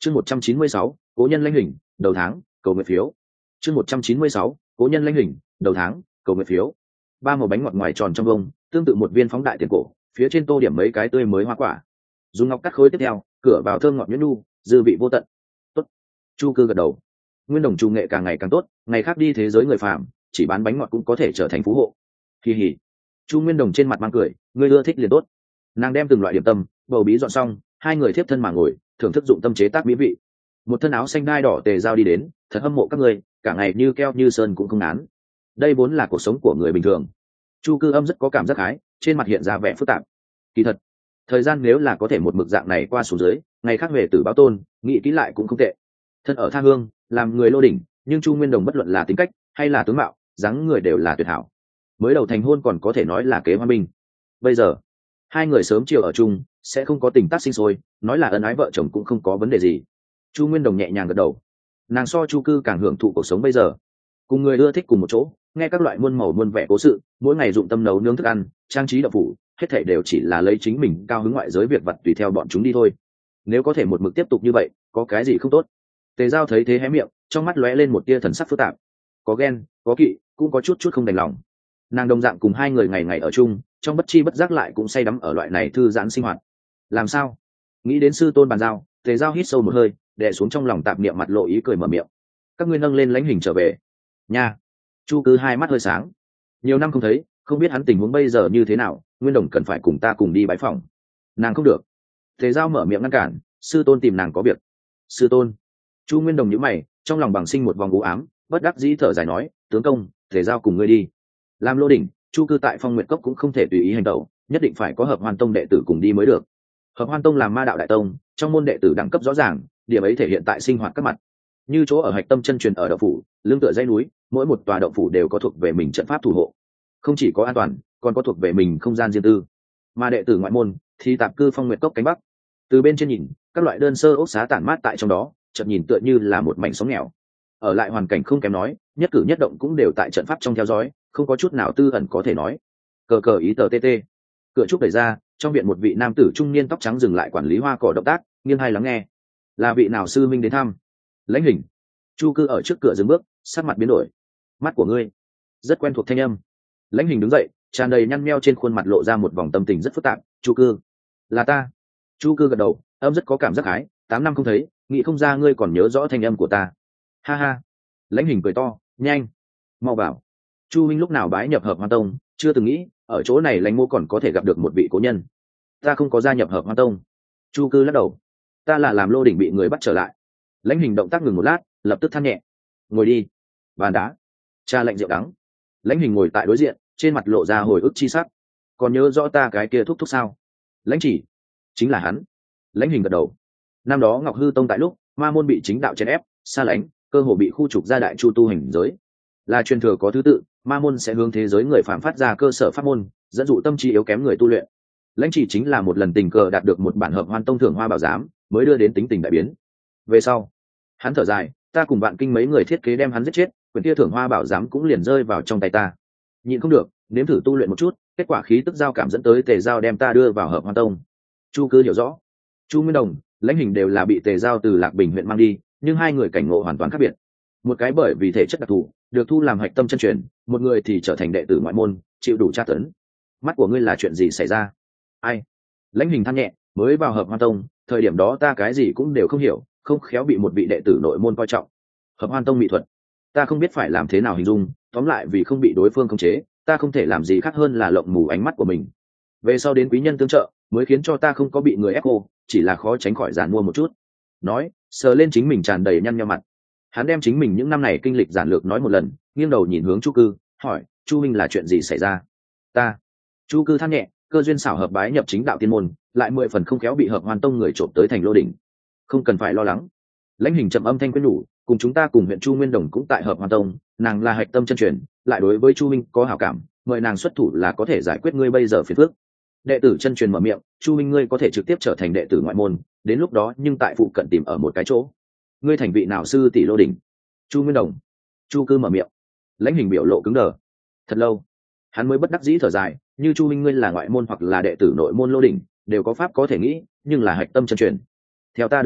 Chương 196, cố nhân lãnh hình, đầu tháng, cầu nguyện phiếu. Chương 196, cố nhân lãnh hình, đầu tháng, cầu nguyện phiếu. Ba màu bánh ngọt ngoài tròn trong vông, tương tự một viên phóng đại tiền cổ, phía trên tô điểm mấy cái tươi mới hoa quả. Dùng ngọc cắt khối tiếp theo, cửa vào thơm ngọt nhuyễn nhu, dư vị vô tận. Tốt. Chu Cư gật đầu. Nguyên Đồng trù nghệ càng ngày càng tốt, ngày khác đi thế giới người phàm, chỉ bán bánh ngọt cũng có thể trở thành phú hộ. Kỳ hỉ. Chu Nguyên Đồng trên mặt mang cười, ngươi ưa thích liền tốt. Nàng đem từng loại điểm tâm, bầu bí dọn xong, hai người thiếp thân mà ngồi, thưởng thức dụng tâm chế tác mỹ vị. Một thân áo xanh đai đỏ Tề Giao đi đến, thật hâm mộ các ngươi, cả ngày như keo như sơn cũng không nán. Đây vốn là cuộc sống của người bình thường. Chu Cư Âm rất có cảm giác hái, trên mặt hiện ra vẻ phức tạp. Kỳ thật, thời gian nếu là có thể một mực dạng này qua xuống dưới, ngày khác về tử báo tôn, nghĩ kỹ lại cũng không tệ. Thân ở tha hương, làm người lô đỉnh, nhưng Chu Nguyên Đồng bất luận là tính cách hay là tướng mạo, dáng người đều là tuyệt hảo. Mới đầu thành hôn còn có thể nói là kế hoa minh. Bây giờ, hai người sớm chiều ở chung, sẽ không có tình tác sinh sôi, nói là ân ái vợ chồng cũng không có vấn đề gì. Chu Nguyên Đồng nhẹ nhàng gật đầu. Nàng so Chu Cư càng hưởng thụ cuộc sống bây giờ, cùng người ưa thích cùng một chỗ, nghe các loại muôn màu muôn vẻ cố sự, mỗi ngày dụng tâm nấu nướng thức ăn, trang trí đậu phủ, hết thảy đều chỉ là lấy chính mình cao hứng ngoại giới việc vặt tùy theo bọn chúng đi thôi. Nếu có thể một mực tiếp tục như vậy, có cái gì không tốt? Tề Giao thấy thế hé miệng, trong mắt lóe lên một tia thần sắc phức tạp, có ghen, có kỵ, cũng có chút chút không đành lòng. Nàng đồng dạng cùng hai người ngày ngày ở chung, trong bất chi bất giác lại cũng say đắm ở loại này thư giãn sinh hoạt. Làm sao? Nghĩ đến sư tôn bàn giao, Tề Giao hít sâu một hơi, đè xuống trong lòng tạp niệm, mặt lộ ý cười mở miệng. Các ngươi nâng lên lãnh hình trở về. Nha. Chu Cư hai mắt hơi sáng. Nhiều năm không thấy, không biết hắn tình huống bây giờ như thế nào, Nguyên Đồng cần phải cùng ta cùng đi bái phỏng. Nàng không được. Tề Giao mở miệng ngăn cản, sư tôn tìm nàng có việc. Sư tôn? Chu Nguyên Đồng nhíu mày, trong lòng bằng sinh một vòng u ám, bất đắc dĩ thở dài nói, tướng công, Tề Giao cùng ngươi đi. Làm lô đỉnh, Chu Cư tại Phong Nguyệt Cốc cũng không thể tùy ý hành động, nhất định phải có Hợp Hoan Tông đệ tử cùng đi mới được. Hợp Hoan Tông làm ma đạo đại tông, trong môn đệ tử đẳng cấp rõ ràng, điểm ấy thể hiện tại sinh hoạt các mặt. Như chỗ ở Hạch Tâm chân truyền ở động phủ, lưng tựa dãy núi, mỗi một tòa động phủ đều có thuộc về mình trận pháp thủ hộ. Không chỉ có an toàn, còn có thuộc về mình không gian riêng tư. Mà đệ tử ngoại môn thì tạp cư Phong Nguyệt Cốc cánh bắc. Từ bên trên nhìn, các loại đơn sơ ốc xá tản mát tại trong đó, chợt nhìn tựa như là một mảnh sóng nghèo. Ở lại hoàn cảnh không kém nói, nhất cử nhất động cũng đều tại trận pháp trong theo dõi, không có chút nào tư ẩn có thể nói. Cờ cờ ý tờ tê. Cửa trúc đẩy ra, trong viện một vị nam tử trung niên tóc trắng dừng lại quản lý hoa cỏ động tác, nghiêng hai lắng nghe. Là vị nào sư minh đến thăm? Lãnh hình. Chu Cư ở trước cửa dừng bước, sắc mặt biến đổi. Mắt của ngươi rất quen thuộc thanh âm. Lãnh hình đứng dậy, tràn đầy nhăn nheo trên khuôn mặt lộ ra một vòng tâm tình rất phức tạp. Chu Cư, là ta. Chu Cư gật đầu, âm rất có cảm giác hái. 8 năm không thấy, nghĩ không ra ngươi còn nhớ rõ thanh âm của ta. Ha ha. Lãnh hình cười to, nhanh, mau vào. Chu minh lúc nào bái nhập Hợp Hoan Tông, chưa từng nghĩ ở chỗ này Lãnh mô còn có thể gặp được một vị cố nhân. Ta không có gia nhập Hợp Hoan Tông. Chu Cư lắc đầu. Ta là làm lô đỉnh bị người bắt trở lại. Lãnh hình động tác ngừng một lát, lập tức than nhẹ. Ngồi đi. Bàn đá. Cha lạnh rượu đắng. Lãnh hình ngồi tại đối diện, trên mặt lộ ra hồi ức chi sắc. Còn nhớ rõ ta cái kia thúc thúc sao? Lãnh chỉ. Chính là hắn. Lãnh hình gật đầu. Năm đó Ngọc Hư Tông tại lúc ma môn bị chính đạo chèn ép, xa lánh, cơ hồ bị khu trục ra đại chu tu hành giới. Là truyền thừa có thứ tự, ma môn sẽ hướng thế giới người phạm phát ra cơ sở pháp môn, dẫn dụ tâm trí yếu kém người tu luyện. Lãnh chỉ chính là một lần tình cờ đạt được một bản Hợp Hoan Tông thưởng hoa bảo giám, mới đưa đến tính tình đại biến. Về sau, hắn thở dài, ta cùng bạn kinh mấy người thiết kế đem hắn giết chết, quyển kia thưởng hoa bảo giám cũng liền rơi vào trong tay ta. Nhịn không được, nếm thử tu luyện một chút, kết quả khí tức giao cảm dẫn tới Tề Giao đem ta đưa vào Hợp Hoan Tông. Chu Cư hiểu rõ. Chu Nguyên Đồng, Lãnh hình đều là bị Tề Giao từ Lạc Bình huyện mang đi, nhưng hai người cảnh ngộ hoàn toàn khác biệt. Một cái bởi vì thể chất đặc thù, được thu làm Hạch Tâm chân truyền, một người thì trở thành đệ tử ngoại môn, chịu đủ tra tấn. Mắt của ngươi là chuyện gì xảy ra? Ai? Lãnh hình than nhẹ, mới vào Hợp Hoan Tông, thời điểm đó ta cái gì cũng đều không hiểu, không khéo bị một vị đệ tử nội môn coi trọng. Hợp Hoan Tông mỹ thuật, ta không biết phải làm thế nào hình dung, tóm lại vì không bị đối phương khống chế, ta không thể làm gì khác hơn là lộng mù ánh mắt của mình. Về sau đến quý nhân tương trợ, mới khiến cho ta không có bị người ép cô, chỉ là khó tránh khỏi giàn mua một chút. Nói, sờ lên chính mình tràn đầy nhăn nheo mặt. Hắn đem chính mình những năm này kinh lịch giản lược nói một lần, nghiêng đầu nhìn hướng Chu Cư, hỏi, Chu minh là chuyện gì xảy ra? Ta. Chu Cư than nhẹ, cơ duyên xảo hợp bái nhập chính đạo tiên môn, lại 10 phần không khéo bị Hợp Hoan Tông người trộm tới thành lô đỉnh. Không cần phải lo lắng. Lãnh hình trầm âm thanh quyết nhủ, cùng chúng ta cùng huyện Chu Nguyên Đồng cũng tại Hợp Hoan Tông, nàng là Hạch Tâm chân truyền, lại đối với Chu minh có hảo cảm, mời nàng xuất thủ là có thể giải quyết ngươi bây giờ phiền phức. Đệ tử chân truyền mở miệng, Chu minh ngươi có thể trực tiếp trở thành đệ tử ngoại môn, đến lúc đó nhưng tại phụ cận tìm ở một cái chỗ. Ngươi thành vị nào sư tỷ lô đỉnh? Chu Nguyên Đồng. Chu Cư mở miệng. Lãnh hình biểu lộ cứng đờ. Thật lâu, hắn mới bất đắc dĩ thở dài, như Chu minh ngươi là ngoại môn hoặc là đệ tử nội môn lô đỉnh, đều có pháp có thể nghĩ, nhưng là Hạch Tâm chân truyền. Theo ta được biết,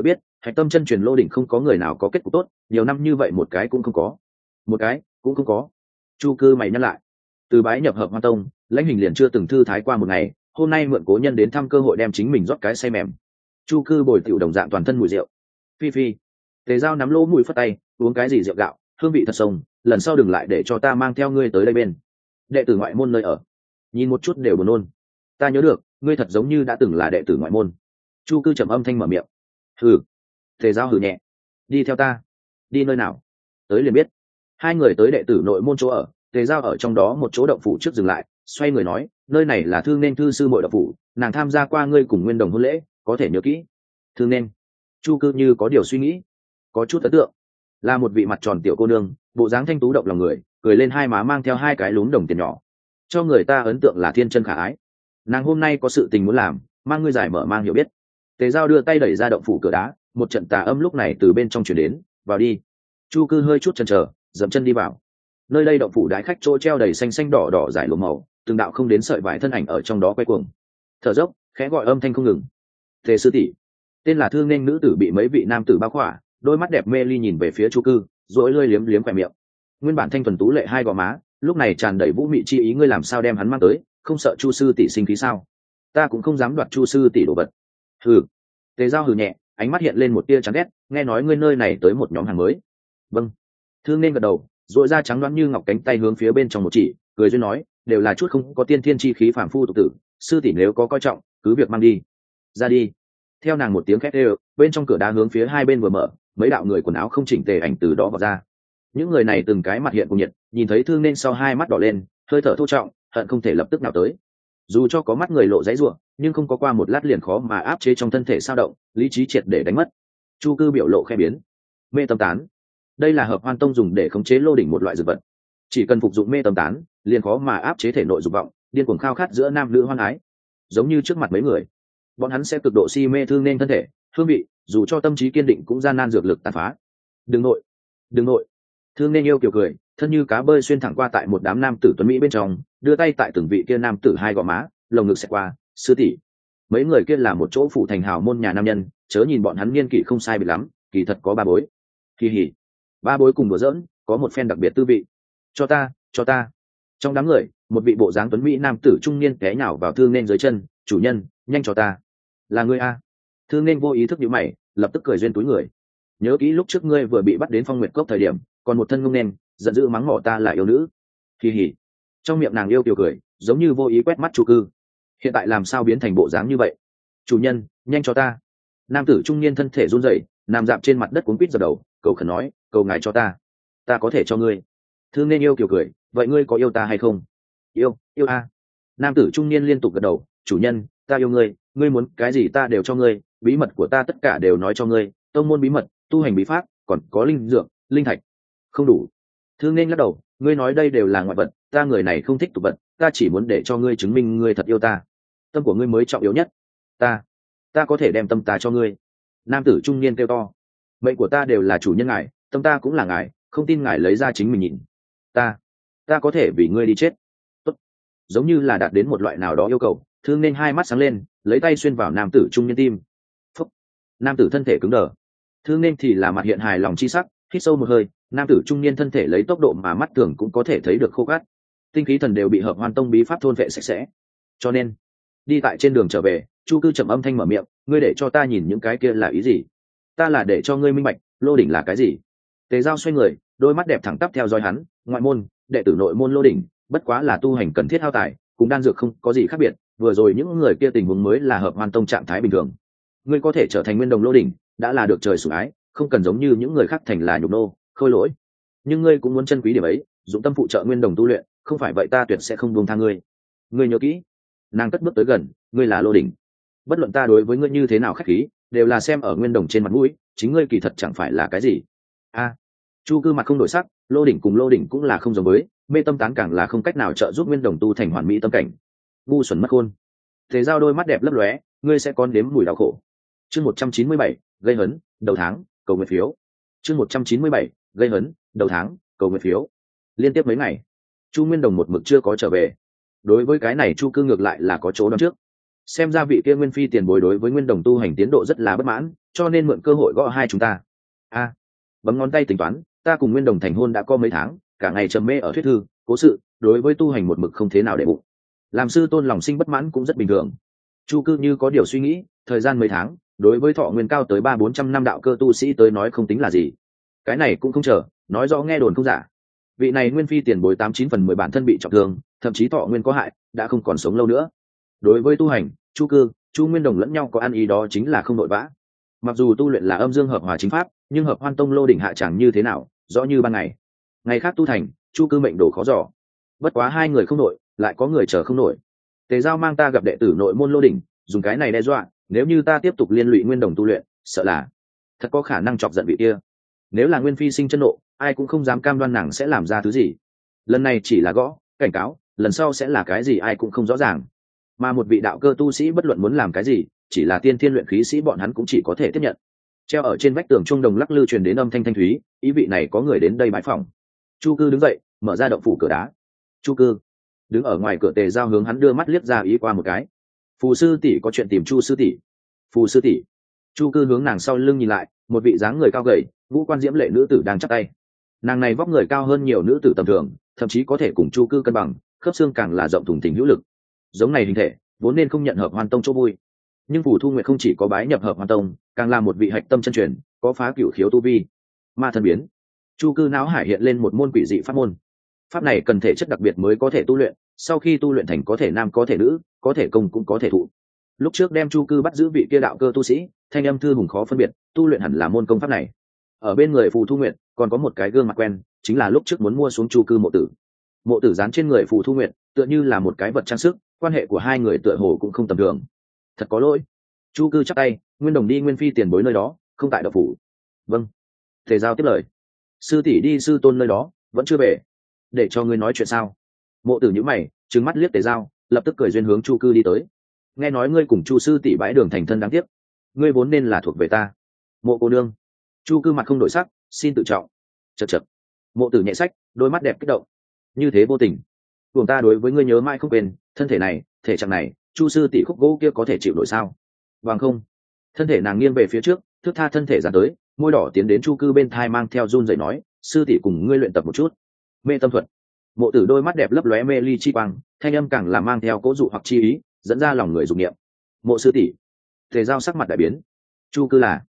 hạch tâm chân truyền lô đỉnh không có người nào có kết cục tốt, nhiều năm như vậy một cái cũng không có. Một cái cũng không có. Chu Cư mày nhắc lại. Từ bái nhập Hợp Hoan Tông, Lãnh Hình liền chưa từng thư thái qua một ngày, hôm nay mượn cố nhân đến thăm cơ hội đem chính mình rót cái say mềm. Chu Cư bồi tiểu đồng dạng toàn thân mùi rượu. Phi phi. Tề Giao nắm lỗ mũi phất tay, uống cái gì rượu gạo, hương vị thật sông, lần sau đừng lại để cho ta mang theo ngươi tới đây bên. Đệ tử ngoại môn nơi ở. Nhìn một chút đều buồn nôn. Ta nhớ được, ngươi thật giống như đã từng là đệ tử ngoại môn. Chu Cư trầm âm thanh mở miệng. Hừ. Tề Giao hừ nhẹ. Đi theo ta. Đi nơi nào? Tới liền biết. Hai người tới đệ tử nội môn chỗ ở, Tề Giao ở trong đó một chỗ động phủ trước dừng lại, xoay người nói, nơi này là Thương Nên thư sư muội động phủ, nàng tham gia qua ngươi cùng Nguyên Đồng hôn lễ, có thể nhớ kỹ. Thương Nên. Chu Cư như có điều suy nghĩ, có chút ấn tượng, là một vị mặt tròn tiểu cô nương, bộ dáng thanh tú động lòng người, cười lên hai má mang theo hai cái lúm đồng tiền nhỏ, cho người ta ấn tượng là thiên chân khả ái. Nàng hôm nay có sự tình muốn làm, mang ngươi giải mở mang hiểu biết. Tề Giao đưa tay đẩy ra động phủ cửa đá, một trận tà âm lúc này từ bên trong truyền đến, vào đi. Chu Cư hơi chút chần chờ, dậm chân đi vào. Nơi đây động phủ đái khách chỗ treo đầy xanh xanh đỏ đỏ giải lụa màu, từng đạo không đến sợi vải thân ảnh ở trong đó quay cuồng, thở dốc, khẽ gọi âm thanh không ngừng. Tề sư tỷ. Tên là Thương Nên nữ tử bị mấy vị nam tử bao khỏa, đôi mắt đẹp mê ly nhìn về phía Chu Cư, rỗi lưỡi liếm liếm khỏe miệng. Nguyên bản thanh thuần tú lệ hai gò má, lúc này tràn đầy vũ mị chi ý, ngươi làm sao đem hắn mang tới, không sợ Chu sư tỷ sinh khí sao? Ta cũng không dám đoạt Chu sư tỷ đồ vật. Hừ. Tề Giao hừ nhẹ, ánh mắt hiện lên một tia chán ghét, nghe nói ngươi nơi này tới một nhóm hàng mới. Vâng. Thương Nên gật đầu, duỗi ra trắng đoán như ngọc cánh tay hướng phía bên trong một chỉ, cười duyên nói, đều là chút không có tiên thiên chi khí phàm phu tục tử, sư tỷ nếu có coi trọng, cứ việc mang đi. Ra đi. Theo nàng một tiếng khét đều, bên trong cửa đá hướng phía hai bên vừa mở, mấy đạo người quần áo không chỉnh tề ảnh từ đó vào ra. Những người này từng cái mặt hiện cùng nhiệt, nhìn thấy Thương Nên sau hai mắt đỏ lên, hơi thở thô trọng, hận không thể lập tức nào tới. Dù cho có mắt người lộ dãy rủa, nhưng không có qua một lát liền khó mà áp chế trong thân thể sao động, lý trí triệt để đánh mất. Chu Cư biểu lộ khẽ biến. Mê tâm tán. Đây là Hợp Hoan Tông dùng để khống chế lô đỉnh một loại dược vật. Chỉ cần phục dụng mê tâm tán, liền khó mà áp chế thể nội dục vọng, điên cuồng khao khát giữa nam nữ hoan ái. Giống như trước mặt mấy người, bọn hắn sẽ cực độ si mê Thương Nên thân thể, hương vị, dù cho tâm trí kiên định cũng gian nan dược lực tàn phá. Đừng nội, đừng nội. Thương Nên yêu kiều cười, thân như cá bơi xuyên thẳng qua tại một đám nam tử tuấn mỹ bên trong, đưa tay tại từng vị kia nam tử hai gò má, lồng ngực xẹt qua, sư tỷ. Mấy người kia là một chỗ phủ thành hào môn nhà nam nhân, chớ nhìn bọn hắn niên kỷ không sai biệt lắm, kỳ thật có ba bối. Kỳ hỉ. Ba bối cùng đùa giỡn, có một phen đặc biệt tư vị. Cho ta, cho ta. Trong đám người, một vị bộ dáng tuấn mỹ nam tử trung niên té nhào vào Thương Nên dưới chân, chủ nhân, nhanh cho ta. Là ngươi a? Thương Nên vô ý thức nhíu mày, lập tức cười duyên túi người. Nhớ kỹ lúc trước ngươi vừa bị bắt đến Phong Nguyệt Cốc thời điểm, còn một thân ngông nên, giận dữ mắng mỏ ta là yêu nữ. Kỳ hỉ. Trong miệng nàng yêu kiều cười, giống như vô ý quét mắt Chu Cư. Hiện tại làm sao biến thành bộ dáng như vậy? Chủ nhân, nhanh cho ta. Nam tử trung niên thân thể run rẩy, nằm dạp trên mặt đất cuống quýt giật đầu, cầu khẩn nói, cầu ngài cho ta. Ta có thể cho ngươi. Thương Nên yêu kiều cười, vậy ngươi có yêu ta hay không? Yêu, yêu a. Nam tử trung niên liên tục gật đầu, chủ nhân, ta yêu ngươi, ngươi muốn cái gì ta đều cho ngươi, bí mật của ta tất cả đều nói cho ngươi, tông môn bí mật, tu hành bí pháp, còn có linh dược, linh thạch. Không đủ. Thương Nên lắc đầu, ngươi nói đây đều là ngoại vật, ta người này không thích tục vật, ta chỉ muốn để cho ngươi chứng minh ngươi thật yêu ta. Tâm của ngươi mới trọng yếu nhất. Ta có thể đem tâm ta cho ngươi. Nam tử trung niên kêu to, mệnh của ta đều là chủ nhân ngài, tâm ta cũng là ngài, không tin ngài lấy ra chính mình nhìn. Ta có thể vì ngươi đi chết. Tốt. Giống như là đạt đến một loại nào đó yêu cầu, Thương Nên hai mắt sáng lên, lấy tay xuyên vào nam tử trung niên tim. Phúc. Nam tử thân thể cứng đờ. Thương Nên thì là mặt hiện hài lòng chi sắc, hít sâu một hơi, nam tử trung niên thân thể lấy tốc độ mà mắt thường cũng có thể thấy được khô gắt, tinh khí thần đều bị Hợp Hoan Tông bí pháp thôn vệ sạch sẽ. Cho nên, đi tại trên đường trở về, Chu Cư trầm âm thanh mở miệng, ngươi để cho ta nhìn những cái kia là ý gì? Ta là để cho ngươi minh bạch, lô đỉnh là cái gì? Tề Giao xoay người, đôi mắt đẹp thẳng tắp theo dõi hắn, ngoại môn, đệ tử nội môn lô đỉnh, bất quá là tu hành cần thiết hao tài, cùng đan dược không có gì khác biệt, vừa rồi những người kia tình huống mới là Hợp Hoan Tông trạng thái bình thường. Ngươi có thể trở thành nguyên đồng lô đỉnh, đã là được trời sủng ái, không cần giống như những người khác thành là nhục nô, khôi lỗi. Nhưng ngươi cũng muốn chân quý điểm ấy, dụng tâm phụ trợ nguyên đồng tu luyện, không phải vậy ta tuyệt sẽ không buông tha ngươi. Ngươi nhớ kỹ. Nàng cất bước tới gần, ngươi là lô đỉnh, bất luận ta đối với ngươi như thế nào khách khí, đều là xem ở nguyên đồng trên mặt mũi, chính ngươi kỳ thật chẳng phải là cái gì. Chu Cư mặt không đổi sắc, lô đỉnh cùng lô đỉnh cũng là không giống với, mê tâm tán càng là không cách nào trợ giúp nguyên đồng tu thành hoàn mỹ tâm cảnh. Ngu xuẩn mất khôn. Thế Giao đôi mắt đẹp lấp lóe, ngươi sẽ còn đếm mùi đau khổ. Chương 197, gây hấn, đầu tháng, cầu nguyện phiếu. Chương 197, gây hấn, đầu tháng, cầu nguyện phiếu. Liên tiếp mấy ngày, Chu Nguyên Đồng một mực chưa có trở về. Đối với cái này Chu Cư ngược lại là có chỗ đoán trước. xem ra vị kia nguyên phi tiền bối đối với nguyên đồng tu hành tiến độ rất là bất mãn, cho nên mượn cơ hội gõ hai chúng ta. Bấm ngón tay tính toán, ta cùng nguyên đồng thành hôn đã có mấy tháng, cả ngày trầm mê ở thuyết thư cố sự, đối với tu hành một mực không thế nào để bụng. Làm sư tôn lòng sinh bất mãn cũng rất bình thường. Chu Cư như có điều suy nghĩ, thời gian mấy tháng đối với thọ nguyên cao tới 300-400 năm đạo cơ tu sĩ tới nói không tính là gì. Cái này cũng không chờ, nói rõ nghe đồn không giả. Vị này nguyên phi tiền bối 89/10 bản thân bị trọng thương, thậm chí thọ nguyên có hại, đã không còn sống lâu nữa. Đối với tu hành, Chu Cư, Chu Nguyên Đồng lẫn nhau có ăn ý, đó chính là không nội vã. Mặc dù tu luyện là âm dương hợp hòa chính pháp, nhưng hợp hoan tông lô đỉnh hạ chẳng như thế nào, rõ như ban ngày. Ngày khác tu thành, Chu Cư mệnh đồ khó dò. Bất quá hai người không nổi, lại có người chờ không nổi. Tề Giao mang ta gặp đệ tử nội môn lô đỉnh, dùng cái này đe dọa, nếu như ta tiếp tục liên lụy Nguyên Đồng tu luyện, sợ là thật có khả năng chọc giận vị kia. Nếu là Nguyên phi sinh chân nộ, ai cũng không dám cam đoan nàng sẽ làm ra thứ gì. Lần này chỉ là gõ cảnh cáo, lần sau sẽ là cái gì ai cũng không rõ ràng. Mà một vị đạo cơ tu sĩ bất luận muốn làm cái gì, chỉ là tiên thiên luyện khí sĩ bọn hắn cũng chỉ có thể tiếp nhận. Treo ở trên vách tường trung đồng lắc lư truyền đến âm thanh thanh thúy, ý vị này có người đến đây bãi phòng. Chu Cư đứng dậy, mở ra động phủ cửa đá. Chu Cư đứng ở ngoài cửa. Tề Giao hướng hắn đưa mắt liếc ra ý qua một cái. Phù sư tỷ có chuyện tìm Chu sư tỷ. Phù sư tỷ. Chu Cư hướng nàng sau lưng nhìn lại, một vị dáng người cao gầy, ngũ quan diễm lệ nữ tử đang chắp tay. Nàng này vóc người cao hơn nhiều nữ tử tầm thường, thậm chí có thể cùng Chu Cư cân bằng, khớp xương càng là rộng thùng thình hữu lực. Giống này hình thể vốn nên không nhận hợp hoan tông chỗ vui, nhưng Phù Thu Nguyệt không chỉ có bái nhập hợp hoan tông, càng là một vị hạch tâm chân truyền, có phá cửu khiếu tu vi. Ma thần biến. Chu Cư não hải hiện lên một môn quỷ dị pháp môn. Pháp này cần thể chất đặc biệt mới có thể tu luyện, sau khi tu luyện thành có thể nam có thể nữ, có thể công cũng có thể thụ. Lúc trước đem Chu Cư bắt giữ vị kia đạo cơ tu sĩ, thanh âm thư hùng khó phân biệt, tu luyện hẳn là môn công pháp này. Ở bên người Phù Thu Nguyệt còn có một cái gương mặt quen, chính là lúc trước muốn mua xuống Chu Cư mộ tử. Mộ tử dán trên người Phù Thu Nguyệt, tựa như là một cái vật trang sức, quan hệ của hai người tựa hồ cũng không tầm thường. Thật có lỗi. Chu Cư chắp tay, Nguyên Đồng đi Nguyên phi tiền bối nơi đó, không tại đạo phủ. Vâng. Tề Giao tiếp lời. Sư tỷ đi sư tôn nơi đó, vẫn chưa về. Để cho ngươi nói chuyện sao? Mộ tử nhíu mày, trừng mắt liếc Tề Giao, lập tức cười duyên hướng Chu Cư đi tới. Nghe nói ngươi cùng Chu sư tỷ bãi đường thành thân đáng tiếc, ngươi vốn nên là thuộc về ta. Mộ cô nương. Chu Cư mặt không đổi sắc, xin tự trọng. Chậc chậc. Mộ tử nhẹ sách, đôi mắt đẹp kích động. Như thế vô tình, buồng ta đối với ngươi nhớ mãi không quên. Thân thể này, thể trạng này, Chu sư tỷ khúc gỗ kia có thể chịu nổi sao? Vâng không. Thân thể nàng nghiêng về phía trước, thước tha thân thể dán tới, môi đỏ tiến đến Chu Cư bên thai mang theo run rẩy nói, sư tỷ cùng ngươi luyện tập một chút mê tâm thuật. Mộ tử đôi mắt đẹp lấp lóe mê ly chi quang, thanh âm càng là mang theo cố dụ hoặc chi ý, dẫn ra lòng người dục niệm. Mộ sư tỷ. Tề Giao sắc mặt đại biến. Chu Cư là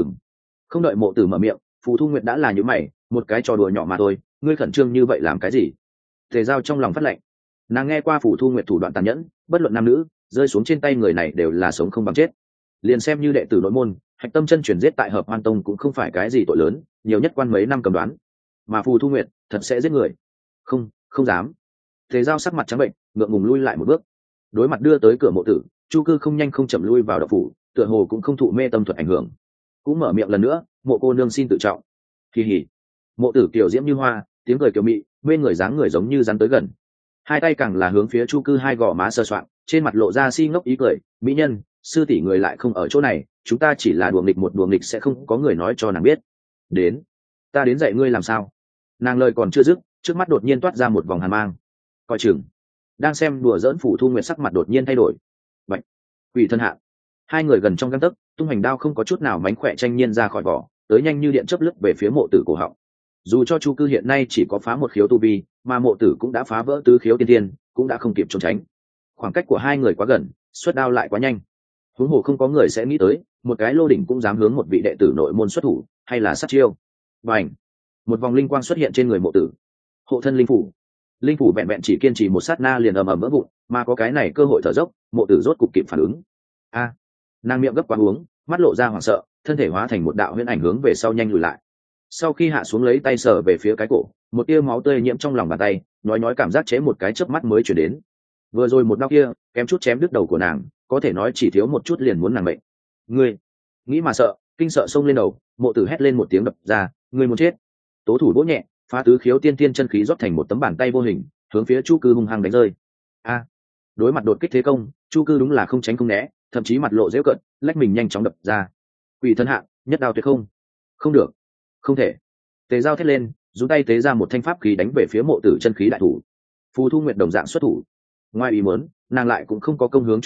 không đợi mộ tử mở miệng, Phù Thu Nguyệt đã là như mày, một cái trò đùa nhỏ mà thôi, ngươi khẩn trương như vậy làm cái gì? Tề Giao trong lòng phát lệnh. Nàng nghe qua Phù Thu Nguyệt thủ đoạn tàn nhẫn, bất luận nam nữ, rơi xuống trên tay người này đều là sống không bằng chết. Liền xem như đệ tử nội môn, hạch tâm chân truyền giết tại hợp hoan tông cũng không phải cái gì tội lớn, nhiều nhất quan mấy năm cầm đoán. Mà Phù Thu Nguyệt thật sẽ giết người? Không dám. Tề Giao sắc mặt trắng bệnh, ngượng ngùng lui lại một bước. Đối mặt đưa tới cửa mộ tử, Chu Cư không nhanh không chậm lui vào đạo phủ, tựa hồ cũng không thụ mê tâm thuật ảnh hưởng. Cũng mở miệng lần nữa, mộ cô nương xin tự trọng. Kỳ hỉ. Mộ tử kiều diễm như hoa, tiếng cười kiều mị, mê người dáng người giống như rắn tới gần. Hai tay càng là hướng phía Chu Cư hai gò má sờ soạng, trên mặt lộ ra si ngốc ý cười. Mỹ nhân, sư tỷ người lại không ở chỗ này, chúng ta chỉ là đùa nghịch, một đùa nghịch sẽ không có người nói cho nàng biết. Đến, ta đến dạy ngươi làm sao. Nàng lời còn chưa dứt, trước mắt đột nhiên toát ra một vòng hàn mang. Coi chừng. Đang xem đùa dỡn Phù Thu Nguyệt sắc mặt đột nhiên thay đổi. Bạch. Quỷ thân hạ. Hai người gần trong gang tấc, tung hành đao không có chút nào mánh khỏe tranh nhiên ra khỏi vỏ, tới nhanh như điện chớp lướt về phía mộ tử cổ họng. Dù cho Chu Cư hiện nay chỉ có phá một khiếu tu vi, mà mộ tử cũng đã phá vỡ tứ khiếu tiên tiên, cũng đã không kịp trốn tránh. Khoảng cách của hai người quá gần, xuất đao lại quá nhanh. Huống hồ không có người sẽ nghĩ tới, một cái lô đỉnh cũng dám hướng một vị đệ tử nội môn xuất thủ, hay là sát chiêu. Bành! Một vòng linh quang xuất hiện trên người mộ tử. Hộ thân linh phủ. Linh phủ vẹn vẹn chỉ kiên trì một sát na liền ầm ầm vỡ vụn, mà có cái này cơ hội thở dốc, mộ tử rốt cục kịp phản ứng. Nàng miệng gấp quá uống, mắt lộ ra hoảng sợ, thân thể hóa thành một đạo huyễn ảnh hướng về sau nhanh lùi lại. Sau khi hạ xuống lấy tay sờ về phía cái cổ, một tia máu tươi nhiễm trong lòng bàn tay, nói cảm giác chế một cái chớp mắt mới chuyển đến. Vừa rồi một đau kia, kém chút chém đứt đầu của nàng, có thể nói chỉ thiếu một chút liền muốn nàng mệnh. Ngươi, nghĩ mà sợ, kinh sợ xông lên đầu, mộ tử hét lên một tiếng đập ra, ngươi muốn chết. Tố thủ vỗ nhẹ, phá tứ khiếu tiên tiên chân khí rót thành một tấm bàn tay vô hình, hướng phía Chu Cư hung hăng đánh rơi. Đối mặt đột kích thế công, Chu Cư đúng là không tránh không né, thậm chí mặt lộ dễu cận, lách mình nhanh chóng đập ra. Quỷ thân hạ, nhất đao tuyệt không. Không được, không thể. Tề Giao thét lên, dùng tay tế ra một thanh pháp khí đánh về phía mộ tử chân khí đại thủ. Phù Thu Nguyệt đồng dạng xuất thủ. Ngoài ý muốn, nàng lại cũng không có công hướng Chu Cư,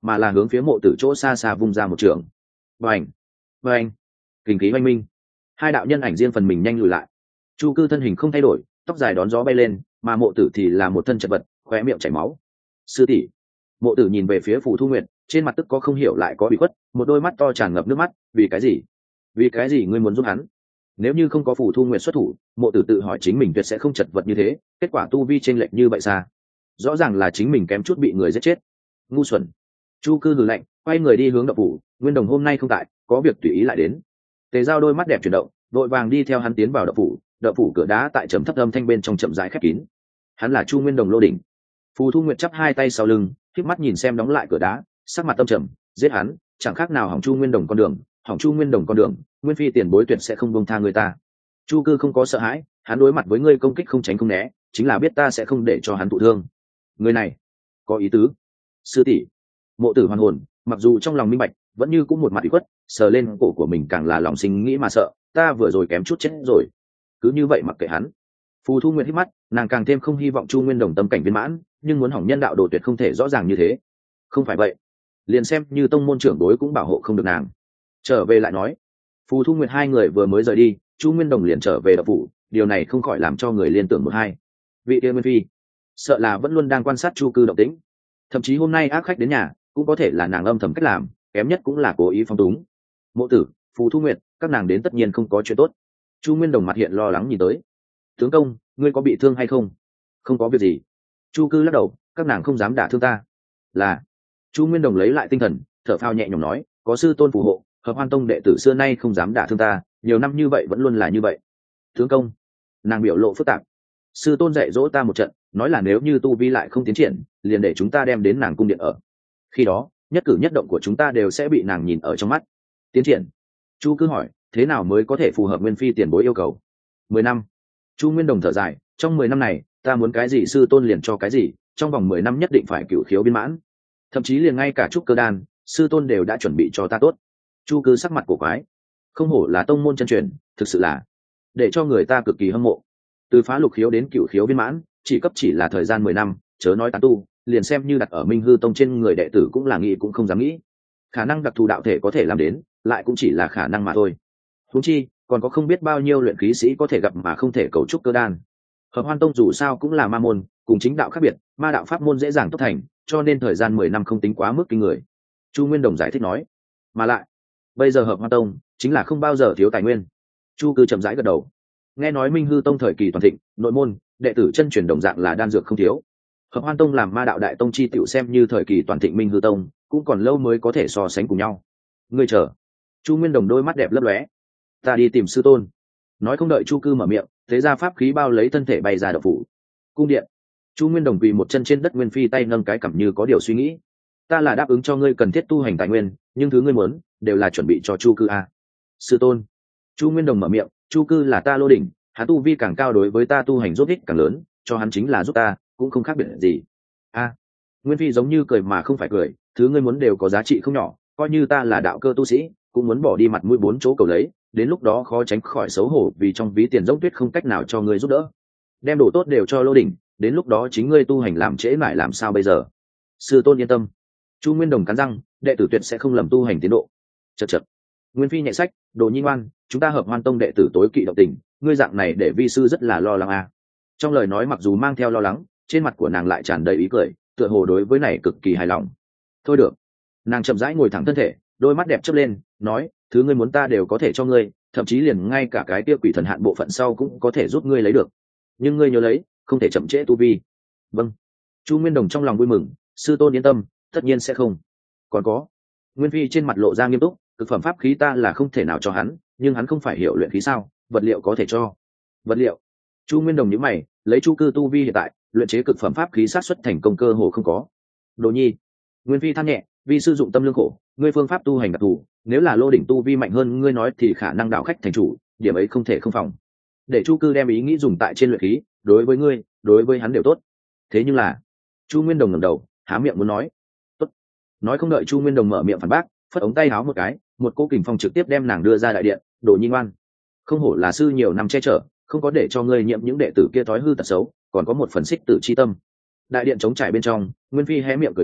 mà là hướng phía mộ tử chỗ xa xa vung ra một trường. Bành, bành, kình khí oanh minh, hai đạo nhân ảnh riêng phần mình nhanh lùi lại. Chu Cư thân hình không thay đổi, tóc dài đón gió bay lên, mà mộ tử thì là một thân chật vật, khóe miệng chảy máu. Sư tỷ. Mộ tử nhìn về phía Phù Thu Nguyệt, trên mặt tức có không hiểu lại có bị khuất, một đôi mắt to tràn ngập nước mắt. Vì cái gì? Vì cái gì ngươi muốn giúp hắn? Nếu như không có Phù Thu Nguyệt xuất thủ, mộ tử tự hỏi chính mình tuyệt sẽ không chật vật như thế, kết quả tu vi chênh lệch như vậy xa, rõ ràng là chính mình kém chút bị người giết chết. Ngu xuẩn. Chu Cư hừ lạnh, quay người đi hướng động phủ. Nguyên Đồng hôm nay không tại, có việc tùy ý lại đến. Tề Giao đôi mắt đẹp chuyển động, đội vàng đi theo hắn tiến vào động phủ. Động phủ cửa đá tại trầm thấp âm thanh bên trong chậm rãi khép kín. Hắn là Chu Nguyên Đồng Lô Đỉnh. Phù Thu Nguyệt chắp hai tay sau lưng, khép mắt nhìn xem đóng lại cửa đá, sắc mặt tâm trầm. Giết hắn chẳng khác nào hỏng Chu Nguyên Đồng con đường, hỏng Chu Nguyên Đồng con đường, Nguyên Phi tiền bối tuyệt sẽ không buông tha người ta. Chu Cư không có sợ hãi, hắn đối mặt với ngươi công kích không tránh không né, chính là biết ta sẽ không để cho hắn thụ thương. Người này có ý tứ. Sư tỷ. Mộ tử hoàn hồn, mặc dù trong lòng minh bạch, vẫn như cũng một mặt ủy khuất, sờ lên cổ của mình càng là lòng sinh nghĩ mà sợ, ta vừa rồi kém chút chết rồi. Cứ như vậy mặc kệ hắn. Phù Thu Nguyệt hít mắt, nàng càng thêm không hy vọng Chu Nguyên Đồng tâm cảnh viên mãn, nhưng muốn hỏng nhân đạo đồ tuyệt không thể rõ ràng như thế. Không phải vậy, liền xem như tông môn trưởng đối cũng bảo hộ không được nàng. Trở về lại nói. Phù Thu Nguyệt hai người vừa mới rời đi, Chu Nguyên Đồng liền trở về đạo phủ, điều này không khỏi làm cho người liên tưởng một hai. Vị kia Nguyên Phi, sợ là vẫn luôn đang quan sát Chu Cư động tĩnh, thậm chí hôm nay ác khách đến nhà, cũng có thể là nàng âm thầm cách làm, kém nhất cũng là cố ý phong túng. Mộ tử, Phù Thu Nguyệt, các nàng đến tất nhiên không có chuyện tốt. Chu Nguyên Đồng mặt hiện lo lắng nhìn tới. Tướng công, ngươi có bị thương hay không? Không có việc gì. Chu Cư lắc đầu, các nàng không dám đả thương ta. Là. Chu Nguyên Đồng lấy lại tinh thần, thở phào nhẹ nhõm nói, có sư tôn phù hộ, Hợp Hoan Tông đệ tử xưa nay không dám đả thương ta, nhiều năm như vậy vẫn luôn là như vậy. Tướng công. Nàng biểu lộ phức tạp. Sư tôn dạy dỗ ta một trận, nói là nếu như tu vi lại không tiến triển, liền để chúng ta đem đến nàng cung điện ở. Khi đó, nhất cử nhất động của chúng ta đều sẽ bị nàng nhìn ở trong mắt. Tiến triển. Chu Cư hỏi, thế nào mới có thể phù hợp Nguyên Phi tiền bối yêu cầu? 10 năm. Chu Nguyên Đồng thở dài, trong 10 năm này, ta muốn cái gì sư tôn liền cho cái gì, trong vòng 10 năm nhất định phải cửu khiếu viên mãn. Thậm chí liền ngay cả trúc cơ đan, sư tôn đều đã chuẩn bị cho ta tốt. Chu Cư sắc mặt cổ quái. Không hổ là tông môn chân truyền, thực sự là để cho người ta cực kỳ hâm mộ. Từ phá lục khiếu đến cửu khiếu viên mãn, chỉ cấp chỉ là thời gian 10 năm, chớ nói tán tu, liền xem như đặt ở Minh Hư Tông trên người đệ tử cũng là nghĩ cũng không dám nghĩ. Khả năng đặc thù đạo thể có thể làm đến, lại cũng chỉ là khả năng mà thôi. Huống chi, còn có không biết bao nhiêu luyện khí sĩ có thể gặp mà không thể cầu trúc cơ đan. Hợp Hoan Tông dù sao cũng là ma môn, cùng chính đạo khác biệt, ma đạo pháp môn dễ dàng tốt thành, cho nên thời gian 10 năm không tính quá mức kinh người. Chu Nguyên Đồng giải thích nói. Mà lại, bây giờ Hợp Hoan Tông chính là không bao giờ thiếu tài nguyên. Chu Cư chậm rãi gật đầu. Nghe nói Minh Hư Tông thời kỳ toàn thịnh, nội môn đệ tử chân truyền đồng dạng là đan dược không thiếu. Hợp Hoan Tông làm ma đạo đại tông chi tiểu xem như thời kỳ toàn thịnh Minh Hư Tông, cũng còn lâu mới có thể so sánh cùng nhau. Ngươi chờ. Chu Nguyên Đồng đôi mắt đẹp lấp lóe. Ta đi tìm sư tôn. Nói không đợi Chu Cư mở miệng, thế ra pháp khí bao lấy thân thể bay ra động phủ. Cung điện. Chu Nguyên Đồng quỳ một chân trên đất, Nguyên Phi tay nâng cái cằm như có điều suy nghĩ. Ta là đáp ứng cho ngươi cần thiết tu hành tài nguyên, nhưng thứ ngươi muốn đều là chuẩn bị cho Chu Cư a. Sư tôn. Chu Nguyên Đồng mở miệng, Chu Cư là ta Lô Đỉnh, hắn tu vi càng cao đối với ta tu hành giúp ích càng lớn, cho hắn chính là giúp ta, cũng không khác biệt gì. A. Nguyên Phi giống như cười mà không phải cười, thứ ngươi muốn đều có giá trị không nhỏ, coi như ta là đạo cơ tu sĩ, cũng muốn bỏ đi mặt mũi 4 chỗ cầu lấy, đến lúc đó khó tránh khỏi xấu hổ vì trong ví tiền dốc tuyết không cách nào cho ngươi giúp đỡ. Đem đồ tốt đều cho Lô Đỉnh, đến lúc đó chính ngươi tu hành làm trễ mãi làm sao bây giờ? Sư tôn yên tâm. Chu Nguyên Đồng cắn răng, đệ tử tuyệt sẽ không lầm tu hành tiến độ. Chậc chậc. Nguyên Phi nhẹ sách, đồ nhi ngoan, chúng ta Hợp Hoan Tông đệ tử tối kỵ động tình, ngươi dạng này để vi sư rất là lo lắng a. Trong lời nói mặc dù mang theo lo lắng, trên mặt của nàng lại tràn đầy ý cười, tựa hồ đối với này cực kỳ hài lòng. Thôi được. Nàng chậm rãi ngồi thẳng thân thể, đôi mắt đẹp chớp lên, nói, thứ ngươi muốn ta đều có thể cho ngươi, thậm chí liền ngay cả cái kia quỷ thần hạn bộ phận sau cũng có thể giúp ngươi lấy được. Nhưng ngươi nhớ lấy, không thể chậm trễ tu vi. Vâng. Chu Nguyên Đồng trong lòng vui mừng, sư tôn yên tâm, tất nhiên sẽ không. Còn có. Nguyên Phi trên mặt lộ ra nghiêm túc, cực phẩm pháp khí ta là không thể nào cho hắn, nhưng hắn không phải hiểu luyện khí sao, vật liệu có thể cho. Vật liệu. Chu Nguyên Đồng nhíu mày, lấy Chu Cư tu vi hiện tại, luyện chế cực phẩm pháp khí sát xuất thành công cơ hồ không có. Đồ nhi. Nguyên Phi than nhẹ, vì sử dụng tâm lương khổ, ngươi phương pháp tu hành đặc thù, nếu là Lô Đỉnh tu vi mạnh hơn ngươi nói thì khả năng đạo khách thành chủ, điểm ấy không thể không phòng. Để Chu Cư đem ý nghĩ dùng tại trên luyện khí, đối với ngươi, đối với hắn đều tốt. Thế nhưng là, Chu Nguyên Đồng ngẩng đầu, há miệng muốn nói. Tốt. Nói không đợi Chu Nguyên Đồng mở miệng phản bác, phất ống tay áo một cái, một cỗ kình phong trực tiếp đem nàng đưa ra đại điện. Đồ nhi ngoan, không hổ là sư nhiều năm che chở, không có để cho ngươi nhiễm những đệ tử kia thói hư tật xấu, còn có một phần xích tử chi tâm. Đại điện trống trải bên trong, Nguyên Phi hé miệng cười khẽ,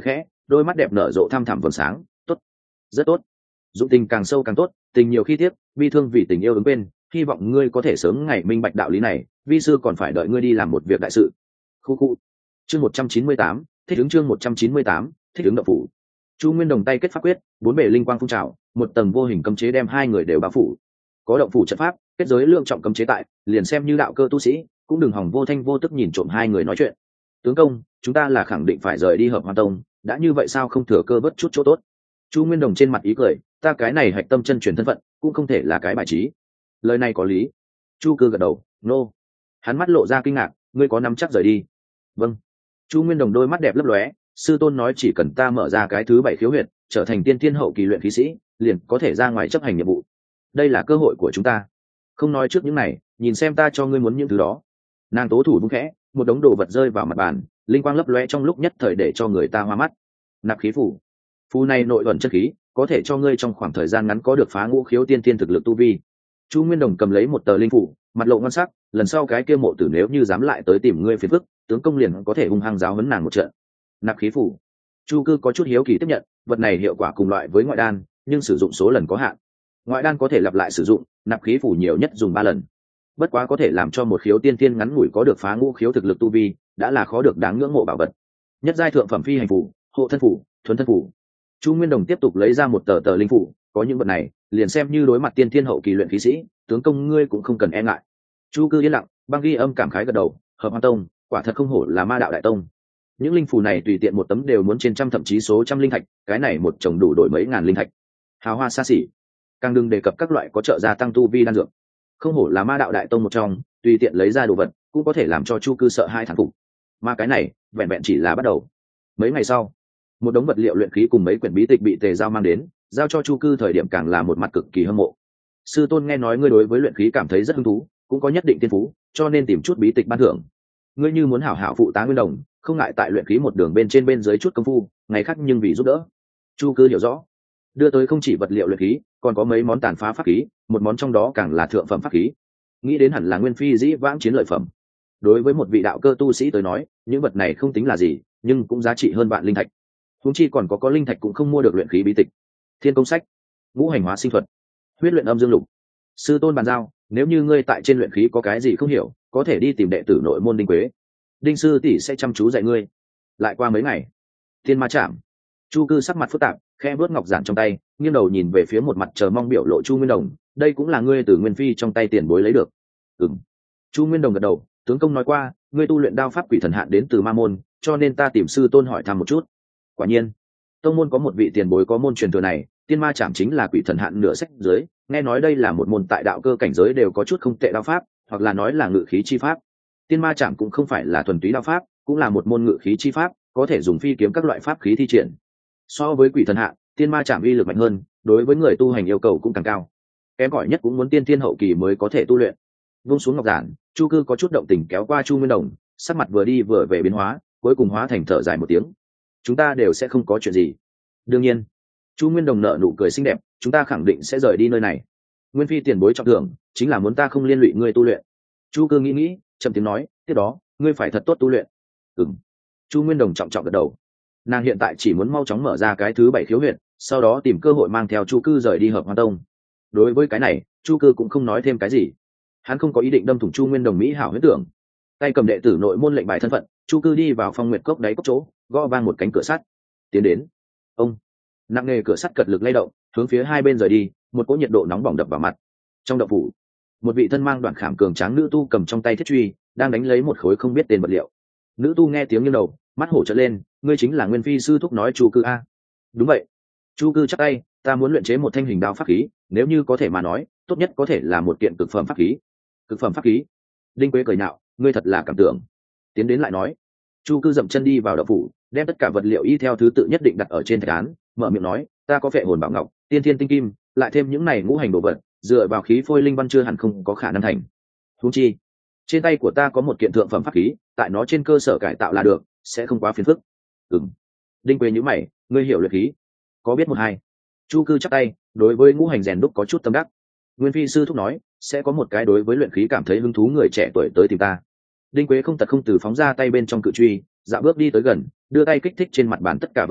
đôi mắt đẹp nở rộ thăm thẳm vầng sáng. Tốt, rất tốt. Dụng tình càng sâu càng tốt, tình nhiều khi tiếc, bi thương vì tình yêu ứng bên, hy vọng ngươi có thể sớm ngày minh bạch đạo lý này, vi sư còn phải đợi ngươi đi làm một việc đại sự. Khu. Chương 198, thích ứng chương 198, thích ứng động phủ. Chu Nguyên Đồng tay kết pháp quyết, bốn bề linh quang phun trào, một tầng vô hình cấm chế đem hai người đều bao phủ. Có động phủ trận pháp, kết giới lượng trọng cấm chế tại, liền xem như đạo cơ tu sĩ, cũng đừng hòng vô thanh vô tức nhìn trộm hai người nói chuyện. Tướng công, chúng ta là khẳng định phải rời đi Hợp Hoan Tông, đã như vậy sao không thừa cơ vớt chút chỗ tốt. Chu Nguyên Đồng trên mặt ý cười, ta cái này hạch tâm chân truyền thân phận, cũng không thể là cái bài trí. Lời này có lý. Chu Cư gật đầu, nô. Hắn mắt lộ ra kinh ngạc, ngươi có nắm chắc rời đi? Vâng. Chu Nguyên Đồng đôi mắt đẹp lấp lóe, sư tôn nói chỉ cần ta mở ra cái thứ 7 khiếu huyệt, trở thành tiên thiên hậu kỳ luyện khí sĩ, liền có thể ra ngoài chấp hành nhiệm vụ. Đây là cơ hội của chúng ta. Không nói trước những này, nhìn xem ta cho ngươi muốn những thứ đó. Nàng tố thủ vung khẽ, một đống đồ vật rơi vào mặt bàn, linh quang lấp lóe trong lúc nhất thời để cho người ta hoa mắt. Nạp khí phủ. Phù này nội ẩn chất khí, có thể cho ngươi trong khoảng thời gian ngắn có được phá ngũ khiếu tiên thiên thực lực tu vi. Chu Nguyên Đồng cầm lấy một tờ linh phủ, mặt lộ ngon sắc, lần sau cái kia mộ tử nếu như dám lại tới tìm ngươi phiền phức, tướng công liền có thể hung hăng giáo huấn nàng một trận. Nạp khí phủ. Chu Cư có chút hiếu kỳ tiếp nhận, vật này hiệu quả cùng loại với ngoại đan, nhưng sử dụng số lần có hạn. Ngoại đan có thể lặp lại sử dụng, nạp khí phủ nhiều nhất dùng 3 lần. Bất quá có thể làm cho một khiếu tiên thiên ngắn ngủi có được phá ngũ khiếu thực lực tu vi, đã là khó được đáng ngưỡng mộ bảo vật. Nhất giai thượng phẩm phi hành phủ, hộ thân phủ, thuần thân phủ. Chu Nguyên Đồng tiếp tục lấy ra một tờ linh phủ, có những vật này, liền xem như đối mặt tiên thiên hậu kỳ luyện khí sĩ, tướng công ngươi cũng không cần e ngại. Chu Cư yên lặng, băng ghi âm cảm khái gật đầu, Hợp Hoan Tông, quả thật không hổ là ma đạo đại tông. Những linh phù này tùy tiện một tấm đều muốn trên trăm thậm chí số trăm linh thạch, cái này một chồng đủ đổi mấy ngàn linh thạch. Hào hoa xa xỉ. Càng đừng đề cập các loại có trợ gia tăng tu vi đan dược. Không hổ là ma đạo đại tông một trong, tùy tiện lấy ra đồ vật, cũng có thể làm cho Chu Cư sợ hai thán phục. Mà cái này, vẹn vẹn chỉ là bắt đầu. Mấy ngày sau, một đống vật liệu luyện khí cùng mấy quyển bí tịch bị Tề Giao mang đến, giao cho Chu Cư thời điểm càng là một mặt cực kỳ hâm mộ. Sư tôn nghe nói ngươi đối với luyện khí cảm thấy rất hứng thú, cũng có nhất định thiên phú, cho nên tìm chút bí tịch ban thưởng. Ngươi như muốn hảo hảo phụ tá Nguyên Đồng, không ngại tại luyện khí một đường bên trên bên dưới chút công phu, ngày khác nhưng vì giúp đỡ. Chu Cư hiểu rõ, đưa tới không chỉ vật liệu luyện khí, còn có mấy món tàn phá pháp khí, một món trong đó càng là thượng phẩm pháp khí. Nghĩ đến hẳn là nguyên phi dĩ vãng chiến lợi phẩm. Đối với một vị đạo cơ tu sĩ tới nói, những vật này không tính là gì, nhưng cũng giá trị hơn vạn linh thạch. Huống chi còn có linh thạch cũng không mua được luyện khí bí tịch. Thiên công sách, ngũ hành hóa sinh thuật, huyết luyện âm dương lục. Sư tôn bàn giao, nếu như ngươi tại trên luyện khí có cái gì không hiểu, có thể đi tìm đệ tử nội môn Đinh Quế. Đinh sư tỷ sẽ chăm chú dạy ngươi. Lại qua mấy ngày, Thiên Ma Trảm. Chu Cư sắc mặt phức tạp, khẽ vuốt ngọc giản trong tay, nghiêng đầu nhìn về phía một mặt chờ mong biểu lộ Chu Nguyên Đồng, đây cũng là ngươi từ Nguyên Phi trong tay tiền bối lấy được. Ừm. Chu Nguyên Đồng gật đầu, tướng công nói qua, ngươi tu luyện đao pháp quỷ thần hạn đến từ ma môn, cho nên ta tìm sư tôn hỏi thăm một chút. Quả nhiên, tông môn có một vị tiền bối có môn truyền thừa này, Tiên Ma Trảm chính là quỷ thần hạn nửa sách dưới, nghe nói đây là một môn tại đạo cơ cảnh giới đều có chút không tệ đao pháp, hoặc là nói là ngự khí chi pháp. Tiên Ma Trảm cũng không phải là thuần túy đao pháp, cũng là một môn ngự khí chi pháp, có thể dùng phi kiếm các loại pháp khí thi triển. So với quỷ thần hạ, Tiên Ma Trảm uy lực mạnh hơn, đối với người tu hành yêu cầu cũng càng cao. Kém cỏi nhất cũng muốn tiên thiên hậu kỳ mới có thể tu luyện. Vung xuống ngọc giản, Chu Cư có chút động tình kéo qua Chu Nguyên Đồng, sắc mặt vừa đi vừa về biến hóa, cuối cùng hóa thành thở dài một tiếng. Chúng ta đều sẽ không có chuyện gì. Đương nhiên. Chu Nguyên Đồng nở nụ cười xinh đẹp, chúng ta khẳng định sẽ rời đi nơi này. Nguyên Phi tiền bối trọng thưởng, chính là muốn ta không liên lụy ngươi tu luyện. Chu Cư nghĩ, trầm tiếng nói, tiếp đó, ngươi phải thật tốt tu luyện. Ừm. Chu Nguyên Đồng trọng trọng gật đầu. Nàng hiện tại chỉ muốn mau chóng mở ra cái thứ 7 khiếu huyệt, sau đó tìm cơ hội mang theo Chu Cư rời đi Hợp Hoan Tông. Đối với cái này, Chu Cư cũng không nói thêm cái gì. Hắn không có ý định đâm thủng Chu Nguyên Đồng mỹ hảo huyết tưởng. Tay cầm đệ tử nội môn lệnh bài thân phận, Chu Cư đi vào Phong Nguyệt Cốc đáy cốc chỗ, gõ vang một cánh cửa sắt. Tiến đến. Ông. Nặng nề cửa sắt cật lực lay động, hướng phía hai bên rời đi, một cỗ nhiệt độ nóng bỏng đập vào mặt. Trong động phủ, một vị thân mang đoạn khảm cường tráng nữ tu cầm trong tay thiết truy, đang đánh lấy một khối không biết tên vật liệu. Nữ tu nghe tiếng nghiêng đầu, mắt hổ trợn lên, ngươi chính là Nguyên Phi sư thúc nói Chu Cư a? Đúng vậy. Chu Cư chắp tay, ta muốn luyện chế một thanh hình đao pháp khí, nếu như có thể mà nói, tốt nhất có thể là một kiện cực phẩm pháp khí. Cực phẩm pháp khí? Đinh Quế cười nhạo, ngươi thật là cảm tưởng. Tiến đến lại nói. Chu Cư dậm chân đi vào động phủ, đem tất cả vật liệu y theo thứ tự nhất định đặt ở trên thạch án, mở miệng nói, ta có phệ hồn bảo ngọc, tiên thiên tinh kim, lại thêm những này ngũ hành đồ vật, dựa vào khí phôi linh văn chưa hẳn không có khả năng thành. Huống chi, trên tay của ta có một kiện thượng phẩm pháp khí, tại nó trên cơ sở cải tạo là được, sẽ không quá phiền phức. Ừm. Đinh Quế nhíu mày, ngươi hiểu luyện khí, có biết một hai? Chu Cư chắp tay, đối với ngũ hành rèn đúc có chút tâm đắc. Nguyên Phi sư thúc nói, sẽ có một cái đối với luyện khí cảm thấy hứng thú người trẻ tuổi tới tìm ta. Đinh Quế không tật không từ phóng ra tay bên trong cự truy, dạo bước đi tới gần, đưa tay kích thích trên mặt bàn tất cả vật liệu,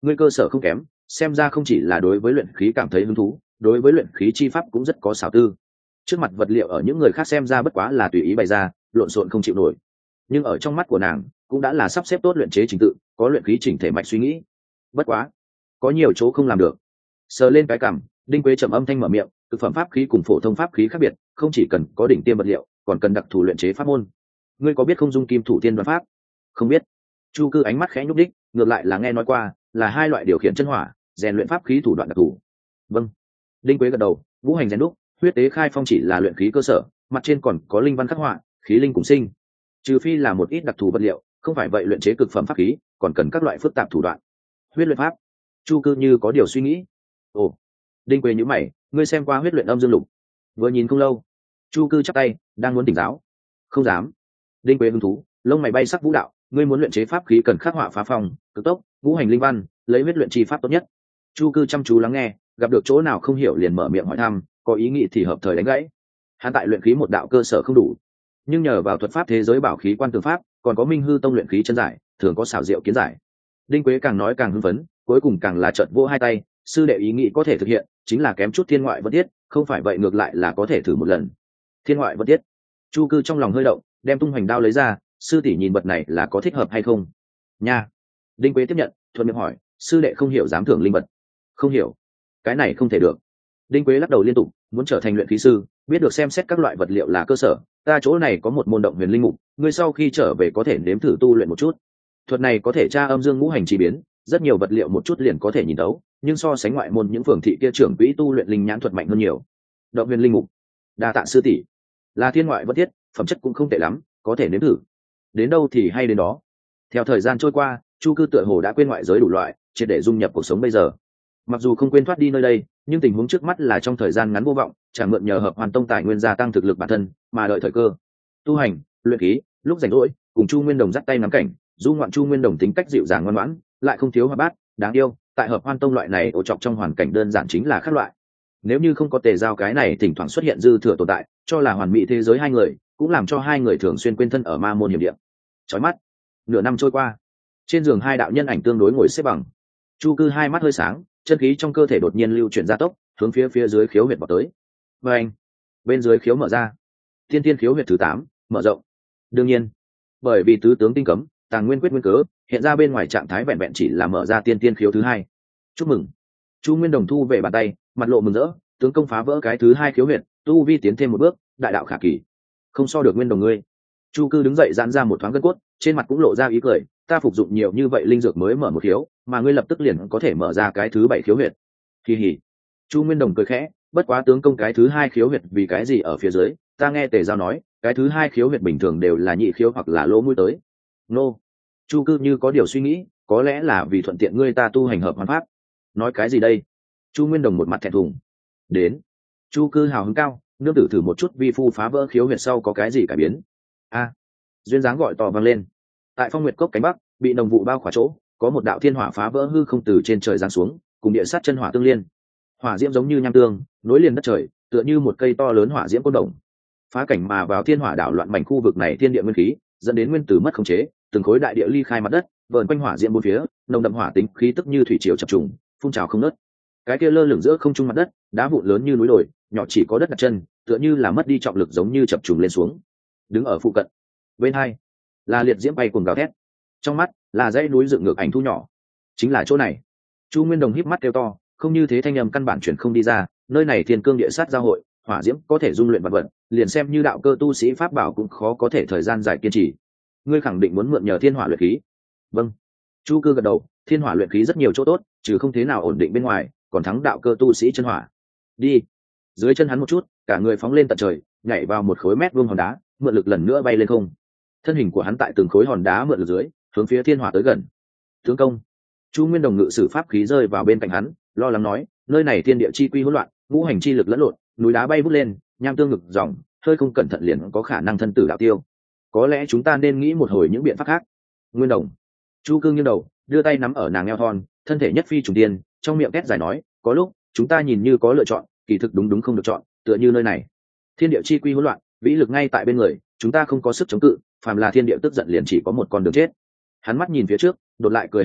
ngươi cơ sở không kém, xem ra không chỉ là đối với luyện khí cảm thấy hứng thú, đối với luyện khí chi pháp cũng rất có xảo tư. Trước mặt vật liệu ở những người khác xem ra bất quá là tùy ý bày ra, lộn xộn không chịu nổi, nhưng ở trong mắt của nàng cũng đã là sắp xếp tốt luyện chế trình tự, có luyện khí chỉnh thể mạch suy nghĩ. Bất quá có nhiều chỗ không làm được. Sờ lên cái cằm, Đinh Quế trầm âm thanh mở miệng, thực phẩm pháp khí cùng phổ thông pháp khí khác biệt, không chỉ cần có đỉnh tiêm vật liệu, còn cần đặc thù luyện chế pháp môn. Ngươi có biết không dung kim thủ thiên đoán pháp? Không biết. Chu Cư ánh mắt khẽ nhúc đích, ngược lại là nghe nói qua, là hai loại điều khiển chân hỏa, rèn luyện pháp khí thủ đoạn đặc thù. Vâng. Đinh Quế gật đầu, ngũ hành rèn đúc, huyết tế khai phong chỉ là luyện khí cơ sở, mặt trên còn có linh văn khắc họa, khí linh cùng sinh. Trừ phi là một ít đặc thù vật liệu, không phải vậy luyện chế cực phẩm pháp khí, còn cần các loại phức tạp thủ đoạn. Huyết luyện pháp. Chu Cư như có điều suy nghĩ. Ồ. Đinh Quế nhíu mày, ngươi xem qua huyết luyện âm dương lục? Vừa nhìn không lâu. Chu Cư chắp tay, đang muốn tỉnh giáo. Không dám. Đinh Quế hứng thú, lông mày bay sắc vũ đạo, ngươi muốn luyện chế pháp khí cần khắc họa phá phong, cực tốc, ngũ hành linh văn, lấy huyết luyện chi pháp tốt nhất. Chu Cư chăm chú lắng nghe, gặp được chỗ nào không hiểu liền mở miệng hỏi thăm, có ý nghĩ thì hợp thời đánh gãy. Hắn tại luyện khí một đạo cơ sở không đủ, nhưng nhờ vào thuật pháp thế giới bảo khí quan tường pháp, còn có Minh Hư Tông luyện khí chân giải, thường có xảo diệu kiến giải. Đinh Quế càng nói càng hưng phấn, cuối cùng càng là trợn vỗ hai tay, sư đệ ý nghĩ có thể thực hiện, chính là kém chút thiên ngoại vật tiết, không phải vậy ngược lại là có thể thử một lần. Thiên ngoại vật tiết. Chu Cư trong lòng hơi động, đem tung hoành đao lấy ra, sư tỷ nhìn vật này là có thích hợp hay không? Nha. Đinh Quế tiếp nhận, thuận miệng hỏi, sư đệ không hiểu dám thưởng linh vật? Không hiểu. Cái này không thể được. Đinh Quế lắc đầu liên tục, muốn trở thành luyện khí sư, biết được xem xét các loại vật liệu là cơ sở, ta chỗ này có một môn động huyền linh mục, ngươi sau khi trở về có thể nếm thử tu luyện một chút. Thuật này có thể tra âm dương ngũ hành chi biến, rất nhiều vật liệu một chút liền có thể nhìn thấu, nhưng so sánh ngoại môn những phường thị kia trưởng quỹ tu luyện linh nhãn thuật mạnh hơn nhiều. Động huyền linh mục. Đa tạ sư tỷ. Là thiên ngoại vật thiết, phẩm chất cũng không tệ lắm, có thể nếm thử. Đến đâu thì hay đến đó. Theo thời gian trôi qua, Chu Cư tựa hồ đã quên ngoại giới đủ loại, triệt để dung nhập cuộc sống bây giờ. Mặc dù không quên thoát đi nơi đây, nhưng tình huống trước mắt là trong thời gian ngắn vô vọng, chẳng mượn nhờ hợp hoàn tông tài nguyên gia tăng thực lực bản thân, mà đợi thời cơ. Tu hành, luyện khí, lúc rảnh rỗi, cùng Chu Nguyên Đồng dắt tay nắm cảnh, du ngoạn. Chu Nguyên Đồng tính cách dịu dàng ngoan ngoãn, lại không thiếu hoạt bát, đáng yêu, tại hợp hoan tông loại này ổ chọc trong hoàn cảnh đơn giản chính là khác loại. Nếu như không có Tề Giao cái này thỉnh thoảng xuất hiện dư thừa tồn tại, cho là hoàn mỹ thế giới hai người, cũng làm cho hai người thường xuyên quên thân ở ma môn hiểm địa. Chói mắt. Nửa năm trôi qua, trên giường hai đạo nhân ảnh tương đối ngồi xếp bằng. Chu Cư hai mắt hơi sáng, chân khí trong cơ thể đột nhiên lưu chuyển gia tốc, hướng phía dưới khiếu huyệt vào tới. Và anh, bên dưới khiếu mở ra, tiên tiên khiếu huyệt thứ 8 mở rộng. Đương nhiên, bởi vì tứ tướng tinh cấm, tàng nguyên quyết nguyên cớ, hiện ra bên ngoài trạng thái vẹn vẹn chỉ là mở ra tiên tiên khiếu thứ 2. Chúc mừng. Chu Nguyên Đồng thu về bàn tay, mặt lộ mừng rỡ, tướng công phá vỡ cái thứ 2 khiếu huyệt, tu vi tiến thêm một bước, đại đạo khả kỳ. Không so được Nguyên Đồng ngươi. Chu Cư đứng dậy giãn ra một thoáng gân cốt, trên mặt cũng lộ ra ý cười, ta phục dụng nhiều như vậy linh dược mới mở một khiếu, mà ngươi lập tức liền có thể mở ra cái thứ 7 khiếu huyệt. Kỳ hỉ. Chu Nguyên Đồng cười khẽ, bất quá tướng công cái thứ 2 khiếu huyệt vì cái gì ở phía dưới, ta nghe Tề Giao nói, cái thứ 2 khiếu huyệt bình thường đều là nhị khiếu hoặc là lỗ mũi tới. Nô. Chu Cư như có điều suy nghĩ, có lẽ là vì thuận tiện ngươi ta tu hành hợp hoàn pháp. Nói cái gì đây? Chu Nguyên Đồng một mặt thẹn thùng. Đến. Chu Cư hào hứng cao, nương tử thử một chút vi phu phá vỡ khiếu huyệt sau có cái gì cải biến. A. Duyên dáng gọi to vang lên. Tại Phong Nguyệt Cốc cánh bắc, bị đồng vụ bao khỏa chỗ, có một đạo thiên hỏa phá vỡ hư không từ trên trời giáng xuống, cùng địa sát chân hỏa tương liên. Hỏa diễm giống như nham tương, nối liền đất trời, tựa như một cây to lớn hỏa diễm côn đồng. Phá cảnh mà vào thiên hỏa đảo loạn mảnh khu vực này thiên địa nguyên khí, dẫn đến nguyên tử mất khống chế, từng khối đại địa ly khai mặt đất, vờn quanh hỏa diễm bốn phía, nồng đậm hỏa tính khí tức như thủy triều chập trùng, phun trào không ngớt. Cái kia lơ lửng giữa không trung mặt đất, đá vụn lớn như núi đồi, nhỏ chỉ có đất đặt chân, tựa như là mất đi trọng lực giống như chập trùng lên xuống. Đứng ở phụ cận, bên hai là liệt diễm bay cuồng gào thét, trong mắt là dãy núi dựng ngược ảnh thu nhỏ. Chính là chỗ này. Chu Nguyên Đồng híp mắt kêu to, không như thế thanh âm căn bản chuyển không đi ra, nơi này thiên cương địa sát giao hội, hỏa diễm có thể dung luyện vật vật, liền xem như đạo cơ tu sĩ pháp bảo cũng khó có thể thời gian dài kiên trì. Ngươi khẳng định muốn mượn nhờ thiên hỏa luyện khí? Vâng. Chu Cư gật đầu, thiên hỏa luyện khí rất nhiều chỗ tốt, trừ không thế nào ổn định bên ngoài, còn thắng đạo cơ tu sĩ chân hỏa. Đi. Dưới chân hắn một chút, cả người phóng lên tận trời, nhảy vào một khối mét vuông hòn đá, mượn lực lần nữa bay lên không. Thân hình của hắn tại từng khối hòn đá mượn lực dưới, hướng phía thiên hỏa tới gần. Tướng công. Chu Nguyên Đồng ngự sử pháp khí rơi vào bên cạnh hắn, lo lắng nói, nơi này thiên địa chi quy hỗn loạn, ngũ hành chi lực lẫn lộn, núi đá bay vút lên, nham tương ngực dòng, hơi không cẩn thận liền có khả năng thân tử đạo tiêu. Có lẽ chúng ta nên nghĩ một hồi những biện pháp khác. Nguyên Đồng. Chu Cương nghiêng đầu, đưa tay nắm ở nàng eo thon, thân thể nhất phi trùng tiên, trong miệng két dài nói, có lúc chúng ta nhìn như có lựa chọn, kỳ thực đúng không được chọn, tựa như nơi này, thiên địa chi quy hỗn loạn, vĩ lực ngay tại bên người, chúng ta không có sức chống cự, phàm là thiên địa tức giận liền chỉ có một con đường chết. Hắn mắt nhìn phía trước, đột lại cười ha ha,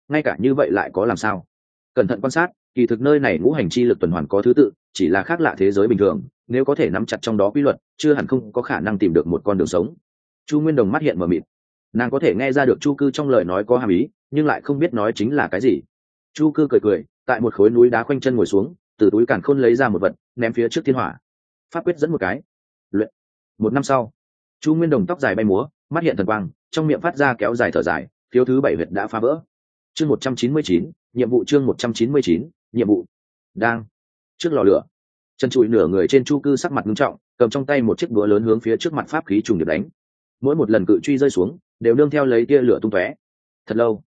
ngay cả như vậy lại có làm sao? Cẩn thận quan sát, kỳ thực nơi này ngũ hành chi lực tuần hoàn có thứ tự, chỉ là khác lạ thế giới bình thường, nếu có thể nắm chặt trong đó quy luật, chưa hẳn không có khả năng tìm được một con đường sống. Chu Nguyên Đồng mắt hiện mờ mịt, nàng có thể nghe ra được Chu Cư trong lời nói có hàm ý, nhưng lại không biết nói chính là cái gì. Chu Cư cười cười, tại một khối núi đá khoanh chân ngồi xuống, từ túi càn khôn lấy ra một vật, ném phía trước thiên hỏa. Pháp quyết dẫn một cái. Luyện. Một năm sau, Chu Nguyên Đồng tóc dài bay múa, mắt hiện thần quang, trong miệng phát ra kéo dài thở dài, phiếu thứ 7 huyệt đã phá vỡ. Chương 199, nhiệm vụ chương 199, nhiệm vụ. Đang trước lò lửa, chân trụi nửa người trên Chu Cư sắc mặt nghiêm trọng, cầm trong tay một chiếc đũa lớn hướng phía trước mặt pháp khí trùng điệp đánh. Mỗi một lần cự truy rơi xuống, đều nương theo lấy tia lửa tung tóe. Thật lâu,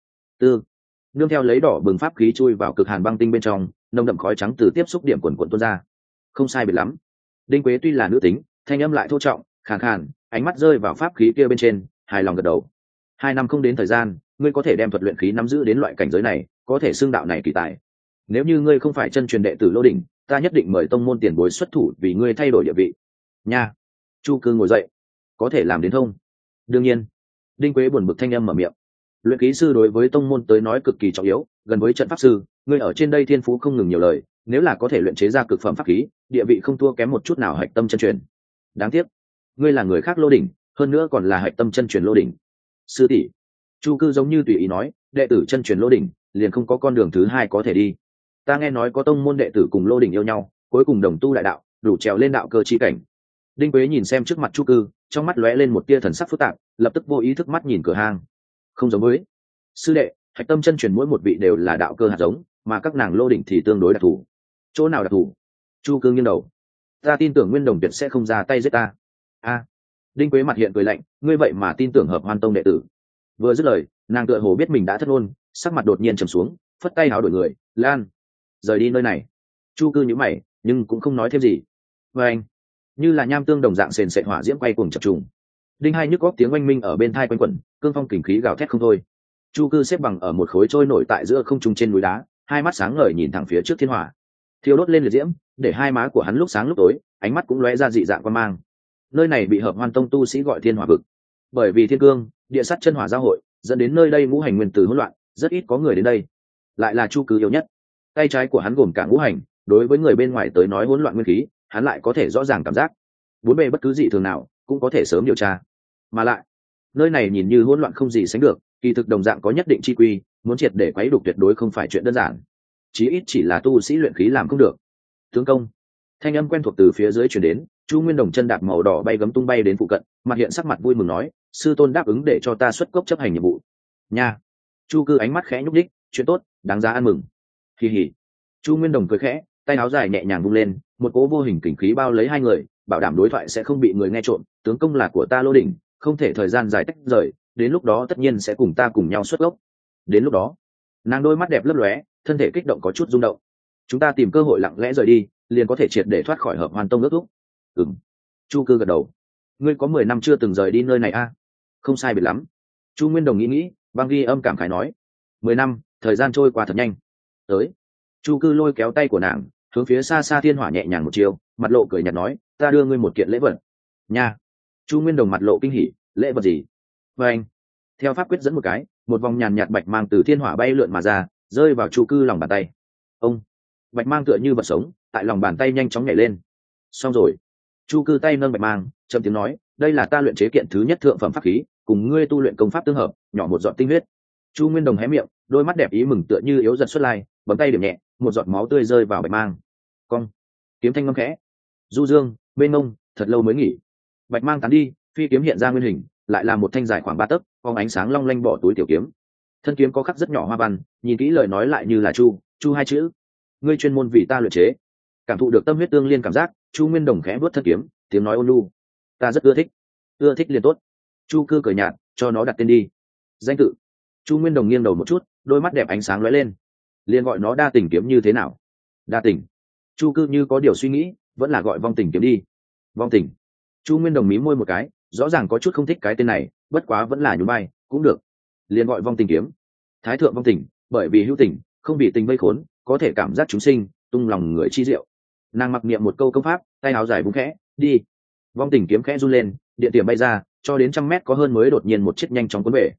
nương theo lấy đỏ bừng pháp khí chui vào cực hàn băng tinh bên trong, nồng đậm khói trắng từ tiếp xúc điểm quần quần tuôn ra. Không sai biệt lắm. Đinh Quế tuy là nữ tính, thanh âm lại thô trọng, khàn khàn, ánh mắt rơi vào pháp khí kia bên trên, hài lòng gật đầu. 2 năm không đến thời gian, ngươi có thể đem thuật luyện khí nắm giữ đến loại cảnh giới này, có thể xưng đạo này kỳ tài. Nếu như ngươi không phải chân truyền đệ tử Lô Đỉnh, ta nhất định mời tông môn tiền bối xuất thủ vì ngươi thay đổi địa vị. Nha. Chu Cư ngồi dậy, có thể làm đến không? Đương nhiên. Đinh Quế buồn bực thanh âm mở miệng. Luyện khí sư đối với tông môn tới nói cực kỳ trọng yếu, gần với trận pháp sư, ngươi ở trên đây thiên phú không ngừng nhiều lời, nếu là có thể luyện chế ra cực phẩm pháp khí, địa vị không thua kém một chút nào hạch tâm chân truyền. Đáng tiếc, ngươi là người khác Lô Đỉnh, hơn nữa còn là hạch tâm chân truyền Lô Đỉnh. Sư tỷ. Chu Cư giống như tùy ý nói, đệ tử chân truyền Lô Đỉnh, liền không có con đường thứ hai có thể đi. Ta nghe nói có tông môn đệ tử cùng Lô Đỉnh yêu nhau, cuối cùng đồng tu đại đạo, đủ trèo lên đạo cơ chi cảnh. Đinh Quế nhìn xem trước mặt Chu Cư, trong mắt lóe lên một tia thần sắc phức tạp, lập tức vô ý thức mắt nhìn cửa hang. Không giống với sư đệ, hạch tâm chân truyền mỗi một vị đều là đạo cơ hạt giống, mà các nàng Lô Đỉnh thì tương đối đặc thù. Chỗ nào đặc thù? Chu Cư nghiêng đầu. Ta tin tưởng Nguyên Đồng Tuyệt sẽ không ra tay giết ta. A. Đinh Quế mặt hiện cười lạnh, ngươi vậy mà tin tưởng Hợp Hoan Tông đệ tử? Vừa dứt lời, nàng tựa hồ biết mình đã thất ngôn, sắc mặt đột nhiên trầm xuống, phất tay háo đổi người, lan, rời đi nơi này. Chu Cư nhíu mày, nhưng cũng không nói thêm gì. Và anh, như là nham tương đồng dạng sền sệt hỏa diễm quay cuồng chập trùng. Đinh hai nhức góc tiếng oanh minh ở bên thai quanh quẩn, cương phong kình khí gào thét không thôi. Chu Cư xếp bằng ở một khối trôi nổi tại giữa không trung trên núi đá, hai mắt sáng ngời nhìn thẳng phía trước thiên hỏa, thiêu đốt lên liệt diễm, để hai má của hắn lúc sáng lúc tối, ánh mắt cũng lóe ra dị dạng quan mang. Nơi này bị Hợp Hoan Tông tu sĩ gọi Thiên Hỏa vực, bởi vì thiên cương, địa sắt chân hỏa giao hội, dẫn đến nơi đây ngũ hành nguyên tử hỗn loạn, rất ít có người đến đây. Lại là Chu Cư yếu nhất, tay trái của hắn gồm cả ngũ hành, đối với người bên ngoài tới nói hỗn loạn nguyên khí, hắn lại có thể rõ ràng cảm giác. Bốn bề bất cứ dị thường nào, cũng có thể sớm điều tra. Mà lại, nơi này nhìn như hỗn loạn không gì sánh được, kỳ thực đồng dạng có nhất định chi quy, muốn triệt để quấy đục tuyệt đối không phải chuyện đơn giản. Chí ít chỉ là tu sĩ luyện khí làm không được. Tướng công, thanh âm quen thuộc từ phía dưới truyền đến, Chu Nguyên Đồng chân đạp màu đỏ bay gấm tung bay đến phụ cận, mặt hiện sắc mặt vui mừng nói, sư tôn đáp ứng để cho ta xuất cốc chấp hành nhiệm vụ. Nha. Chu Cư ánh mắt khẽ nhúc đích, chuyện tốt, đáng giá ăn mừng. Kỳ hỉ. Chu Nguyên Đồng cười khẽ, tay áo dài nhẹ nhàng vung lên, một cỗ vô hình kình khí bao lấy hai người, bảo đảm đối thoại sẽ không bị người nghe trộm. Tướng công là của ta Lô Đỉnh, không thể thời gian dài tách rời, đến lúc đó tất nhiên sẽ cùng ta cùng nhau xuất gốc. Đến lúc đó, nàng đôi mắt đẹp lấp lóe, thân thể kích động có chút rung động. Chúng ta tìm cơ hội lặng lẽ rời đi, liền có thể triệt để thoát khỏi Hợp Hoan Tông ước thúc. Ừm. Chu Cư gật đầu. Ngươi có 10 năm chưa từng rời đi nơi này a? Không sai biệt lắm. Chu Nguyên Đồng nghĩ, băng ghi âm cảm khái nói. 10 năm, thời gian trôi qua thật nhanh. Tới. Chu Cư lôi kéo tay của nàng, hướng phía xa xa thiên hỏa nhẹ nhàng một chiều, mặt lộ cười nhạt nói, ta đưa ngươi một kiện lễ vật. Nha. Chu Nguyên Đồng mặt lộ kinh hỉ, lễ vật gì? Và anh. Theo pháp quyết dẫn một cái, một vòng nhàn nhạt bạch mang từ thiên hỏa bay lượn mà ra, rơi vào Chu Cư lòng bàn tay. Ông. Bạch mang tựa như vật sống, tại lòng bàn tay nhanh chóng nhảy lên. Xong rồi. Chu Cư tay nâng bạch mang, trầm tiếng nói, đây là ta luyện chế kiện thứ nhất thượng phẩm pháp khí, cùng ngươi tu luyện công pháp tương hợp, nhỏ một giọt tinh huyết. Chu Nguyên Đồng hé miệng, đôi mắt đẹp ý mừng tựa như yếu giật xuất lai, bấm tay điểm nhẹ, một giọt máu tươi rơi vào bạch mang. Cong. Kiếm thanh ngâm khẽ. Du dương, mênh mông, thật lâu mới nghỉ. Bạch mang tán đi, phi kiếm hiện ra nguyên hình, lại là một thanh dài khoảng 3 tấc, phóng ánh sáng long lanh bỏ túi tiểu kiếm. Thân kiếm có khắc rất nhỏ hoa văn, nhìn kỹ lời nói lại như là chu hai chữ. Ngươi chuyên môn vì ta luyện chế. Cảm thụ được tâm huyết tương liên cảm giác, Chu Nguyên Đồng khẽ vuốt thân kiếm, tiếng nói ôn nhu. Ta rất ưa thích liền tốt. Chu Cư cười nhạt, cho nó đặt tên đi. Danh tự. Chu Nguyên Đồng nghiêng đầu một chút, đôi mắt đẹp ánh sáng lóe lên. Liền gọi nó Đa Tình kiếm như thế nào? Đa tình. Chu Cư như có điều suy nghĩ, vẫn là gọi Vong Tình kiếm đi. Vong tình. Chu Nguyên Đồng mím môi một cái, rõ ràng có chút không thích cái tên này, bất quá vẫn là nhún vai, cũng được. Liền gọi Vong Tình kiếm. Thái thượng vong tình, bởi vì hữu tình, không bị tình vây khốn, có thể cảm giác chúng sinh, tung lòng người chi diệu. Nàng mặc niệm một câu công pháp, tay áo dài búng khẽ, đi. Vong tình kiếm khẽ run lên, điện tiềm bay ra, cho đến 100 mét có hơn mới đột nhiên một chiếc nhanh chóng cuốn về.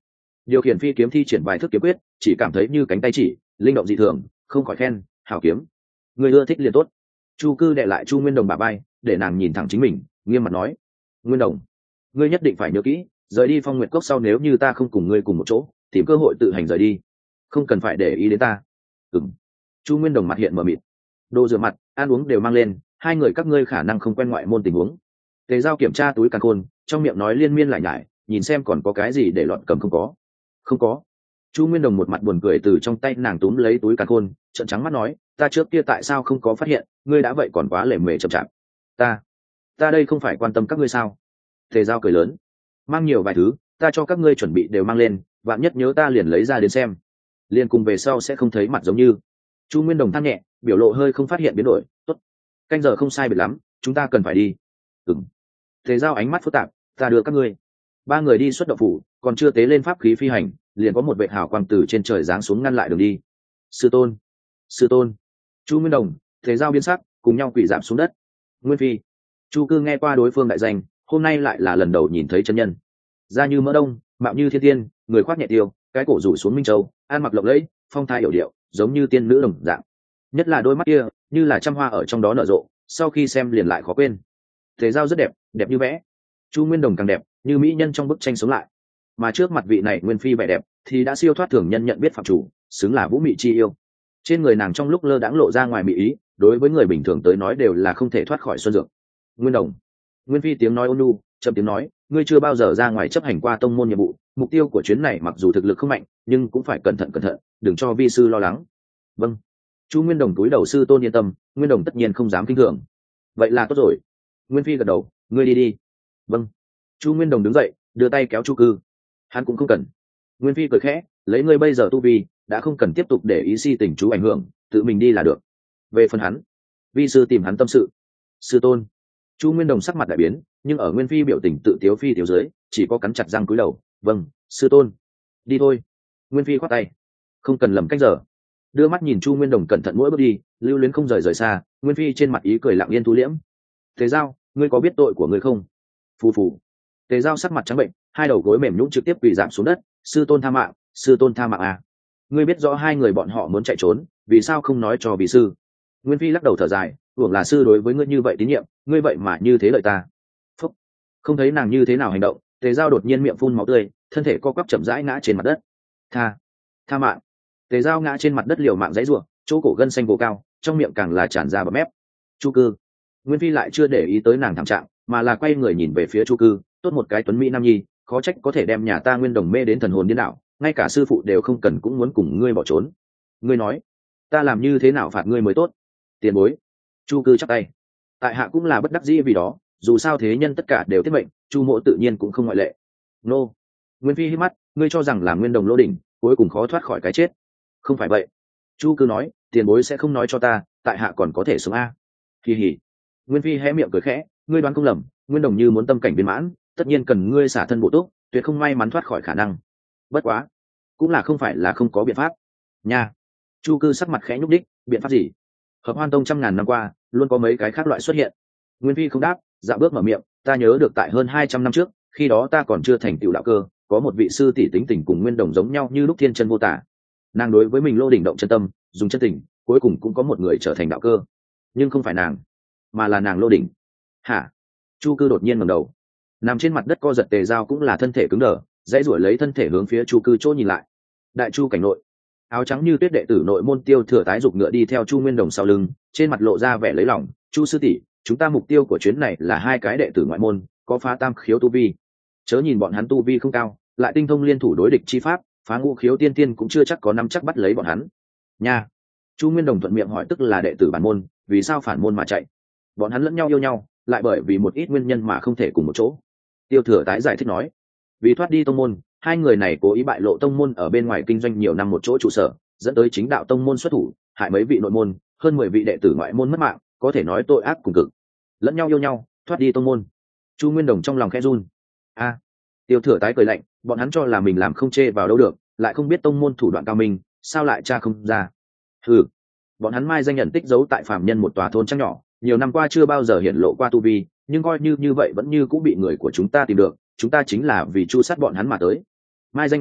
điều khiển phi kiếm thi triển vài thức kiếm quyết, chỉ cảm thấy như cánh tay chỉ linh động dị thường, không khỏi khen hảo kiếm. Người ưa thích liền tốt. Chu Cư đệ lại Chu Nguyên Đồng bả vai, để nàng nhìn thẳng chính mình, nghiêm mặt nói: Nguyên Đồng, ngươi nhất định phải nhớ kỹ, rời đi Phong Nguyệt Cốc sau nếu như ta không cùng ngươi cùng một chỗ, tìm cơ hội tự hành rời đi, không cần phải để ý đến ta. Chu Nguyên Đồng mặt hiện mờ mịt. Đồ rửa mặt, ăn uống đều mang lên, hai người các ngươi khả năng không quen ngoại môn tình huống. Tề Giao kiểm tra túi càn khôn, trong miệng nói liên miên lại nhải, nhìn xem còn có cái gì để loạn cầm không có. Không có. Chu Nguyên Đồng một mặt buồn cười từ trong tay nàng túm lấy túi càn khôn, trợn trắng mắt nói: ta trước kia tại sao không có phát hiện, ngươi đã vậy còn quá lề mề chậm chạp. Ta đây không phải quan tâm các ngươi sao? Tề Giao cười lớn: mang nhiều vài thứ, ta cho các ngươi chuẩn bị đều mang lên, vạn nhất nhớ ta liền lấy ra đến xem, liền cùng về sau sẽ không thấy mặt giống như. Chu Nguyên Đồng than nhẹ, biểu lộ hơi không phát hiện biến đổi. Tốt, canh giờ không sai biệt lắm, chúng ta cần phải đi. Tề Giao ánh mắt phức tạp: ta đưa các ngươi. Ba người đi xuất động phủ, còn chưa tế lên pháp khí phi hành, liền có một vệ hào quang từ trên trời giáng xuống ngăn lại đường đi. Sư tôn, sư tôn. Chu Nguyên Đồng, Tề Giao biến sắc, cùng nhau quỳ rạp xuống đất. Nguyên Phi. Chu Cư nghe qua đối phương đại danh, hôm nay lại là lần đầu nhìn thấy chân nhân. Da như mỡ đông, mạo như thiên tiên, người khoác nhẹ tiêu, cái cổ rủ xuống minh châu, ăn mặc lộng lẫy, phong thái yểu điệu, giống như tiên nữ đồng dạng. Nhất là đôi mắt kia, như là trăm hoa ở trong đó nở rộ, sau khi xem liền lại khó quên. Tề Giao rất đẹp, đẹp như vẽ. Chu Nguyên Đồng càng đẹp, như mỹ nhân trong bức tranh sống lại. Mà trước mặt vị này Nguyên Phi vẻ đẹp, thì đã siêu thoát thường nhân nhận biết phạm chủ, xứng là vũ mị chi yêu. Trên người nàng trong lúc lơ đãng lộ ra ngoài mỹ ý, đối với người bình thường tới nói đều là không thể thoát khỏi xuân dược. Nguyên Đồng. Nguyên Phi tiếng nói ôn nhu, chậm tiếng nói: ngươi chưa bao giờ ra ngoài chấp hành qua tông môn nhiệm vụ, mục tiêu của chuyến này mặc dù thực lực không mạnh, nhưng cũng phải cẩn thận, đừng cho vi sư lo lắng. Vâng. Chu Nguyên Đồng túi đầu: sư tôn yên tâm, Nguyên Đồng tất nhiên không dám kinh thường. Vậy là tốt rồi. Nguyên Phi gật đầu: ngươi đi đi. Vâng. Chu Nguyên Đồng đứng dậy, đưa tay kéo Chu Cư. Hắn cũng không cần. Nguyên Phi cười khẽ: lấy ngươi bây giờ tu vi, đã không cần tiếp tục để ý si tình chú ảnh hưởng, tự mình đi là được. Về phần hắn, vi sư tìm hắn tâm sự. Sư tôn. Chu Nguyên Đồng sắc mặt đại biến, nhưng ở Nguyên Phi biểu tình tự tiếu phi tiểu dưới, chỉ có cắn chặt răng cúi đầu: vâng, sư tôn. Đi thôi. Nguyên Phi khoát tay: không cần lầm cách giờ. Đưa mắt nhìn Chu Nguyên Đồng cẩn thận mỗi bước đi, lưu luyến không rời xa. Nguyên Phi trên mặt ý cười lặng yên thu liễm. Tề Giao, ngươi có biết tội của ngươi không? Phù phù. Tề Giao sắc mặt trắng bệnh, hai đầu gối mềm nhũn trực tiếp quỳ rạp xuống đất. sư tôn tha mạng, sư tôn tha mạng à. Ngươi biết rõ hai người bọn họ muốn chạy trốn, vì sao không nói cho vị sư? Nguyên Phi lắc đầu thở dài: hưởng là sư đối với ngươi như vậy tín nhiệm, ngươi vậy mà như thế lợi ta. Phúc. Không thấy nàng như thế nào hành động, Tề Giao đột nhiên miệng phun máu tươi, thân thể co quắp chậm rãi ngã trên mặt đất. Tha mạng. Tề Giao ngã trên mặt đất liều mạng giãy giụa, chỗ cổ gân xanh gồ cao, trong miệng càng là tràn ra bọt mép. Chu Cư. Nguyên Phi lại chưa để ý tới nàng thảm trạng, mà là quay người nhìn về phía Chu Cư. Tốt một cái tuấn mỹ nam nhi, khó trách có thể đem nhà ta Nguyên Đồng mê đến thần hồn điên đảo, ngay cả sư phụ đều không cần cũng muốn cùng ngươi bỏ trốn. Ngươi nói, ta làm như thế nào phạt ngươi mới tốt? Tiền bối. Chu Cư chắp tay: tại hạ cũng là bất đắc dĩ vì đó, dù sao thế nhân tất cả đều tiết mệnh, Chu mộ tự nhiên cũng không ngoại lệ. Nô. Nguyên Phi hít mắt: ngươi cho rằng là Nguyên Đồng lô đỉnh, cuối cùng khó thoát khỏi cái chết? Không phải vậy. Chu Cư nói: tiền bối sẽ không nói cho ta, tại hạ còn có thể sống a. Kỳ hỉ. Nguyên Phi hé miệng cười khẽ: ngươi đoán không lầm, Nguyên Đồng như muốn tâm cảnh viên mãn, tất nhiên cần ngươi xả thân bổ túc, tuyệt không may mắn thoát khỏi khả năng. Bất quá, cũng là không phải là không có biện pháp nha. Chu Cư sắc mặt khẽ nhúc đích: biện pháp gì? Hợp Hoan Tông trăm ngàn năm qua, luôn có mấy cái khác loại xuất hiện. Nguyên Phi không đáp, dạo bước mở miệng: ta nhớ được tại hơn 200 năm trước, khi đó ta còn chưa thành tựu đạo cơ, có một vị sư tỷ tính tình cùng Nguyên Đồng giống nhau như lúc thiên chân vô tả. Nàng đối với mình lô đỉnh động chân tâm, dùng chân tình, cuối cùng cũng có một người trở thành đạo cơ, nhưng không phải nàng, mà là nàng lô đỉnh. Hả? Chu Cư đột nhiên ngẩng đầu, nằm trên mặt đất co giật. Tề Giao cũng là thân thể cứng đờ, dãy ruổi lấy thân thể hướng phía Chu Cư chỗ nhìn lại. Đại Chu cảnh nội, áo trắng như tuyết đệ tử nội môn Tiêu Thừa tái dục ngựa đi theo Chu Nguyên Đồng sau lưng, trên mặt lộ ra vẻ lấy lòng: Chu sư tỷ, chúng ta mục tiêu của chuyến này là hai cái đệ tử ngoại môn, có phá tam khiếu tu vi. Chớ nhìn bọn hắn tu vi không cao, lại tinh thông liên thủ đối địch chi pháp, phá ngũ khiếu tiên tiên cũng chưa chắc có nắm chắc bắt lấy bọn hắn nha. Chu Nguyên Đồng thuận miệng hỏi: tức là đệ tử bản môn, vì sao phản môn mà chạy? Bọn hắn lẫn nhau yêu nhau, lại bởi vì một ít nguyên nhân mà không thể cùng một chỗ. Tiêu Thừa tái giải thích nói: vì thoát đi tông môn, hai người này cố ý bại lộ tông môn ở bên ngoài kinh doanh nhiều năm một chỗ trụ sở, dẫn tới chính đạo tông môn xuất thủ, hại mấy vị nội môn, hơn 10 vị đệ tử ngoại môn mất mạng, có thể nói tội ác cùng cực. Lẫn nhau yêu nhau, thoát đi tông môn. Chu Nguyên Đồng trong lòng khẽ run. A. Tiêu Thừa tái cười lạnh: bọn hắn cho là mình làm không chê vào đâu được, lại không biết tông môn thủ đoạn cao minh, sao lại tra không ra? Hừ. Bọn hắn mai danh nhận tích giấu tại phàm nhân một tòa thôn trăng nhỏ, nhiều năm qua chưa bao giờ hiện lộ qua tu vi, nhưng coi như vậy vẫn như cũng bị người của chúng ta tìm được, chúng ta chính là vì chu sát bọn hắn mà tới. Mai danh nhận tích,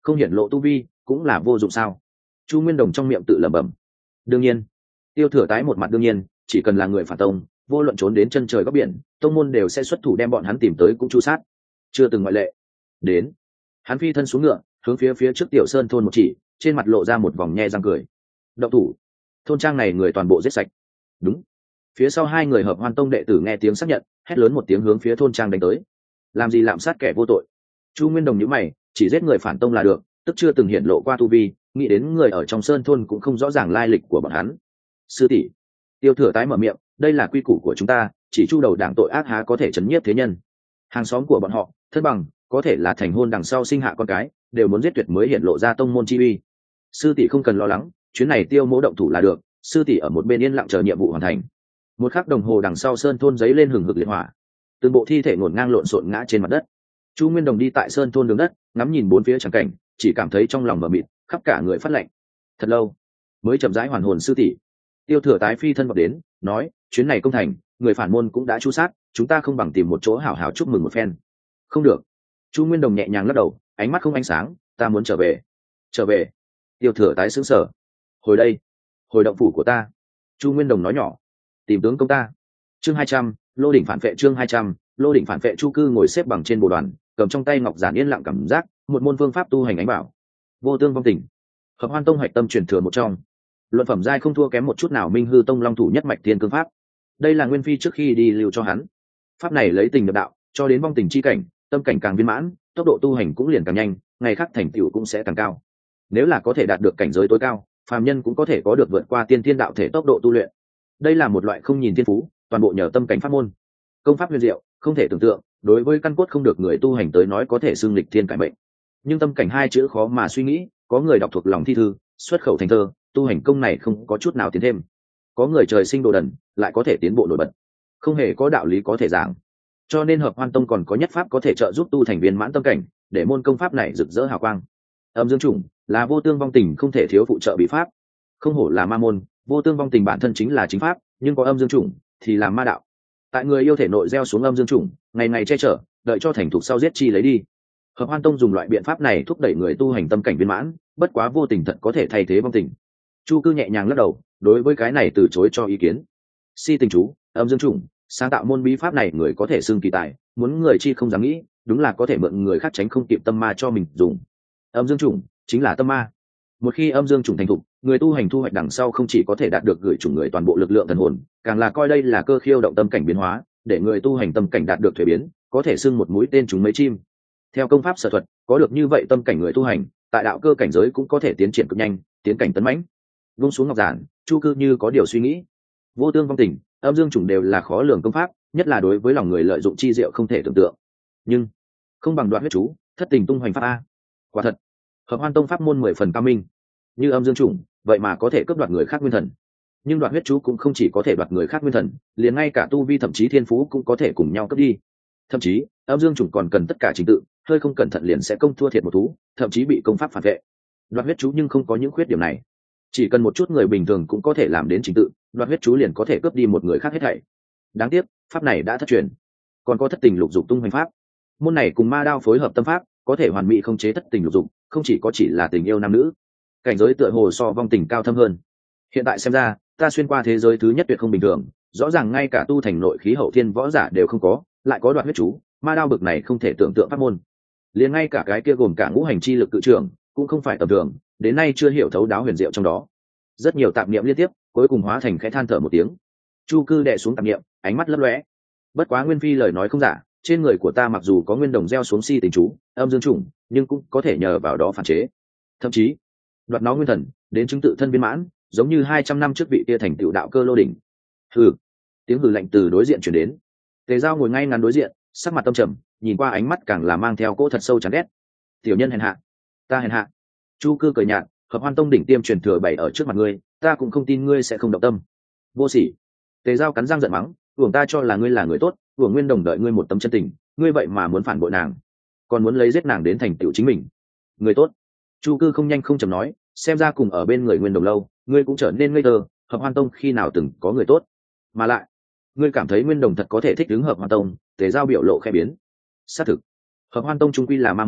không hiển lộ tu vi cũng là vô dụng sao? Chu Nguyên Đồng trong miệng tự lẩm bẩm. Đương nhiên. Tiêu Thừa tái một mặt đương nhiên, chỉ cần là người phản tông, vô luận trốn đến chân trời góc biển, tông môn đều sẽ xuất thủ đem bọn hắn tìm tới cũng chu sát, chưa từng ngoại lệ. Đến. Hắn phi thân xuống ngựa, hướng phía trước Tiểu Sơn thôn một chỉ, trên mặt lộ ra một vòng nhe răng cười. Động thủ. Thôn trang này người toàn bộ giết sạch. Đúng. Phía sau hai người Hợp Hoan Tông đệ tử nghe tiếng xác nhận, hét lớn một tiếng hướng phía thôn trang đánh tới. Làm gì lạm sát kẻ vô tội? Chu Nguyên Đồng nhíu mày, chỉ giết người phản tông là được, tức chưa từng hiện lộ qua tu vi, nghĩ đến người ở trong sơn thôn cũng không rõ ràng lai lịch của bọn hắn. Sư tỷ. Tiêu Thừa tái mở miệng, đây là quy củ của chúng ta, chỉ chu đầu đảng tội ác há có thể chấn nhiếp thế nhân. Hàng xóm của bọn họ, thân bằng, có thể là thành hôn đằng sau sinh hạ con cái, đều muốn giết tuyệt mới hiện lộ ra tông môn chi uy. Sư tỷ không cần lo lắng, chuyến này Tiêu mỗ động thủ là được, sư tỷ ở một bên yên lặng chờ nhiệm vụ hoàn thành. Một khắc đồng hồ đằng sau sơn thôn giấy lên hừng hực liệt hỏa, từng bộ thi thể ngổn ngang lộn xộn ngã trên mặt đất. Chu Nguyên Đồng đi tại sơn thôn đường đất, ngắm nhìn bốn phía trắng cảnh, chỉ cảm thấy trong lòng mờ mịt, khắp cả người phát lạnh. Thật lâu mới chậm rãi hoàn hồn. Sư tỷ. Tiêu Thừa tái phi thân vào đến, nói, chuyến này công thành, người phản môn cũng đã chu sát, chúng ta không bằng tìm một chỗ hảo hảo chúc mừng một phen. Không được. Chu Nguyên Đồng nhẹ nhàng lắc đầu, ánh mắt không ánh sáng, ta muốn trở về. Trở về? Tiêu Thừa tái sững sờ. Hồi đây, hồi động phủ của ta. Chu Nguyên Đồng nói nhỏ, tìm tướng công ta. Chương 200, Lô đỉnh phản vệ. Chương 200, Lô đỉnh phản vệ. Chu Cư ngồi xếp bằng trên bồ đoàn, cầm trong tay ngọc giản yên lặng cảm giác, một môn phương pháp tu hành ánh bảo. Vô tương vong tình. Hợp Hoan Tông hoạch tâm truyền thừa một trong. Luận phẩm giai không thua kém một chút nào Minh Hư Tông Long thủ nhất mạch tiên cương pháp. Đây là Nguyên Phi trước khi đi lưu cho hắn. Pháp này lấy tình nhập đạo, cho đến vong tình chi cảnh, tâm cảnh càng viên mãn, tốc độ tu hành cũng liền càng nhanh, ngày khác thành tựu cũng sẽ càng cao. Nếu là có thể đạt được cảnh giới tối cao, phàm nhân cũng có thể có được vượt qua tiên thiên đạo thể tốc độ tu luyện. Đây là một loại không nhìn thiên phú, toàn bộ nhờ tâm cảnh pháp môn. Công pháp huyền diệu, không thể tưởng tượng, đối với căn cốt không được người tu hành tới nói có thể xưng lịch thiên cải mệnh. Nhưng tâm cảnh hai chữ khó mà suy nghĩ, có người đọc thuộc lòng thi thư, xuất khẩu thành thơ, tu hành công này không có chút nào tiến thêm. Có người trời sinh đồ đần, lại có thể tiến bộ nổi bật. Không hề có đạo lý có thể giảng. Cho nên Hợp Hoan Tông còn có nhất pháp có thể trợ giúp tu thành viên mãn tâm cảnh, để môn công pháp này rực rỡ hào quang. Âm dương chủng là vô tương vong tình không thể thiếu phụ trợ bí pháp. Không hổ là ma môn, vô tương vong tình bản thân chính là chính pháp, nhưng có âm dương chủng thì là ma đạo. Tại người yêu thể nội gieo xuống âm dương chủng, ngày ngày che chở, đợi cho thành thục sau giết chi lấy đi. Hợp Hoan Tông dùng loại biện pháp này thúc đẩy người tu hành tâm cảnh viên mãn, bất quá vô tình thật có thể thay thế vong tình. Chu Cư nhẹ nhàng lắc đầu, đối với cái này từ chối cho ý kiến. Si tình chú, âm dương chủng, sáng tạo môn bí pháp này người có thể xưng kỳ tài, muốn người chi không dám nghĩ, đúng là có thể mượn người khác tránh không kịp tâm ma cho mình dùng. Âm dương chủng chính là tâm ma. Một khi âm dương chủng thành thục, người tu hành thu hoạch đằng sau không chỉ có thể đạt được gửi chủng người toàn bộ lực lượng thần hồn, càng là coi đây là cơ khiêu động tâm cảnh biến hóa, để người tu hành tâm cảnh đạt được thuế biến, có thể xưng một mũi tên trúng mấy chim. Theo công pháp sở thuật, có được như vậy tâm cảnh người tu hành, tại đạo cơ cảnh giới cũng có thể tiến triển cực nhanh, tiến cảnh tấn mãnh. Vung xuống ngọc giản, Chu Cư như có điều suy nghĩ. Vô tương vong tình, âm dương chủng đều là khó lường công pháp, nhất là đối với lòng người lợi dụng chi diệu không thể tưởng tượng. Nhưng không bằng Đoạt huyết chú, thất tình tung hoành pháp a. Quả thật, Hợp Hoan Tông pháp môn 10 phần cao minh. Như âm dương chủng, vậy mà có thể cướp đoạt người khác nguyên thần. Nhưng Đoạt huyết chú cũng không chỉ có thể đoạt người khác nguyên thần, liền ngay cả tu vi thậm chí thiên phú cũng có thể cùng nhau cướp đi. Thậm chí, âm dương chủng còn cần tất cả trình tự, hơi không cẩn thận liền sẽ công thua thiệt một thú, thậm chí bị công pháp phản vệ. Đoạt huyết chú nhưng không có những khuyết điểm này. Chỉ cần một chút người bình thường cũng có thể làm đến trình tự, Đoạt huyết chú liền có thể cướp đi một người khác hết thảy. Đáng tiếc, pháp này đã thất truyền. Còn có thất tình lục dục tung hoành pháp. Môn này cùng ma đao phối hợp tâm pháp, có thể hoàn mỹ không chế thất tình lục dục, không chỉ là tình yêu nam nữ. Cảnh giới tựa hồ so vong tình cao thâm hơn. Hiện tại xem ra, ta xuyên qua thế giới thứ nhất tuyệt không bình thường, rõ ràng ngay cả tu thành nội khí hậu thiên võ giả đều không có, lại có Đoạt huyết chú, ma đao bực này không thể tưởng tượng pháp môn. Liền ngay cả cái kia gồm cả ngũ hành chi lực cự trường, cũng không phải tầm thường, đến nay chưa hiểu thấu đáo huyền diệu trong đó. Rất nhiều tạp niệm liên tiếp, cuối cùng hóa thành khẽ than thở một tiếng. Chu Cư đè xuống tạp niệm, ánh mắt lấp lóe. Bất quá Nguyên Phi lời nói không giả, trên người của ta mặc dù có nguyên đồng gieo xuống si tình chú, âm dương chủng, nhưng cũng có thể nhờ vào đó phản chế. Thậm chí, đoạt nó nguyên thần, đến chứng tự thân viên mãn, giống như 200 năm trước vị kia thành tựu đạo cơ Lô đỉnh. Hừ. Tiếng hừ lạnh từ đối diện truyền đến. Tề Giao ngồi ngay ngắn đối diện, sắc mặt tâm trầm, nhìn qua ánh mắt càng là mang theo cỗ thật sâu chán ghét. Tiểu nhân hèn hạ, ta hèn hạ. Chu Cư cười nhạt, Hợp Hoan Tông đỉnh tiêm truyền thừa bày ở trước mặt ngươi, ta cũng không tin ngươi sẽ không động tâm. Vô sỉ. Tề Giao cắn răng giận mắng, uổng ta cho là ngươi là người tốt, uổng Nguyên Đồng đợi ngươi một tấm chân tình, ngươi vậy mà muốn phản bội nàng, còn muốn lấy giết nàng đến thành tựu chính mình. Người tốt. Chu Cư không nhanh không chậm nói, xem ra cùng ở bên người Nguyên Đồng lâu, ngươi cũng trở nên ngây thơ. Hợp Hoan Tông khi nào từng có người tốt? Mà lại, ngươi cảm thấy Nguyên Đồng thật có thể thích ứng Hợp Hoan Tông? Tề Giao biểu lộ khẽ biến. Xác thực, Hợp Hoan Tông trung quy là ma môn,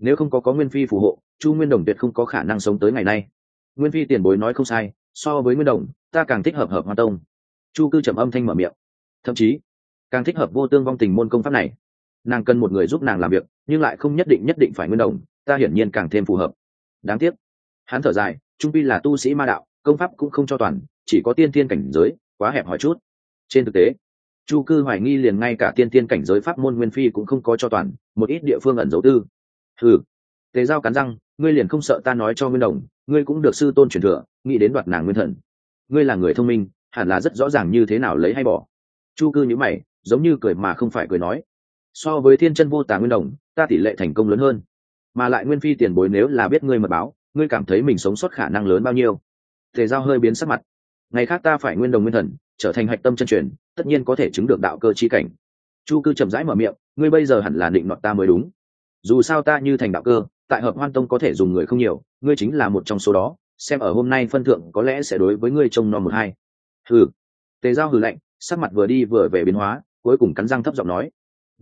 nếu không có nguyên phi phù hộ, Chu Nguyên Đồng tuyệt không có khả năng sống tới ngày nay. Nguyên phi tiền bối nói không sai, so với Nguyên Đồng ta càng thích hợp Hợp Hoan Tông. Chu Cư trầm âm thanh mở miệng, thậm chí càng thích hợp Vô Tương Vong Tình môn công pháp này. Nàng cần một người giúp nàng làm việc, nhưng lại không nhất định phải Nguyên Đồng, ta hiển nhiên càng thêm phù hợp. Đáng tiếc, hắn thở dài, trung pi là tu sĩ ma đạo, công pháp cũng không cho toàn, chỉ có tiên thiên cảnh giới, quá hẹp hòi chút. Trên thực tế, Chu Cư hoài nghi liền ngay cả tiên thiên cảnh giới pháp môn Nguyên phi cũng không có cho toàn, một ít địa phương ẩn giấu tư. Ừ, Tề Giao cắn răng, ngươi liền không sợ ta nói cho Nguyên Đồng, ngươi cũng được sư tôn truyền thừa, nghĩ đến đoạt nàng nguyên thần. Ngươi là người thông minh, hẳn là rất rõ ràng như thế nào lấy hay bỏ. Chu Cư nhíu mày, giống như cười mà không phải cười nói, so với Thiên Chân Vô Tà Nguyên Đồng, ta tỷ lệ thành công lớn hơn. Mà lại Nguyên phi tiền bối nếu là biết ngươi mật báo, ngươi cảm thấy mình sống sót khả năng lớn bao nhiêu? Tề Giao hơi biến sắc mặt. Ngày khác ta phải Nguyên Đồng nguyên thần, trở thành hạch tâm chân truyền, tất nhiên có thể chứng được đạo cơ chi cảnh. Chu Cư chậm rãi mở miệng, ngươi bây giờ hẳn là định nọt ta mới đúng. Dù sao ta như thành đạo cơ, tại Hợp Hoan Tông có thể dùng người không nhiều, ngươi chính là một trong số đó, xem ở hôm nay phân thượng có lẽ sẽ đối với ngươi trông nom một hai. Hừ. Tề Giao hừ lạnh, sắc mặt vừa đi vừa về biến hóa, cuối cùng cắn răng thấp giọng nói,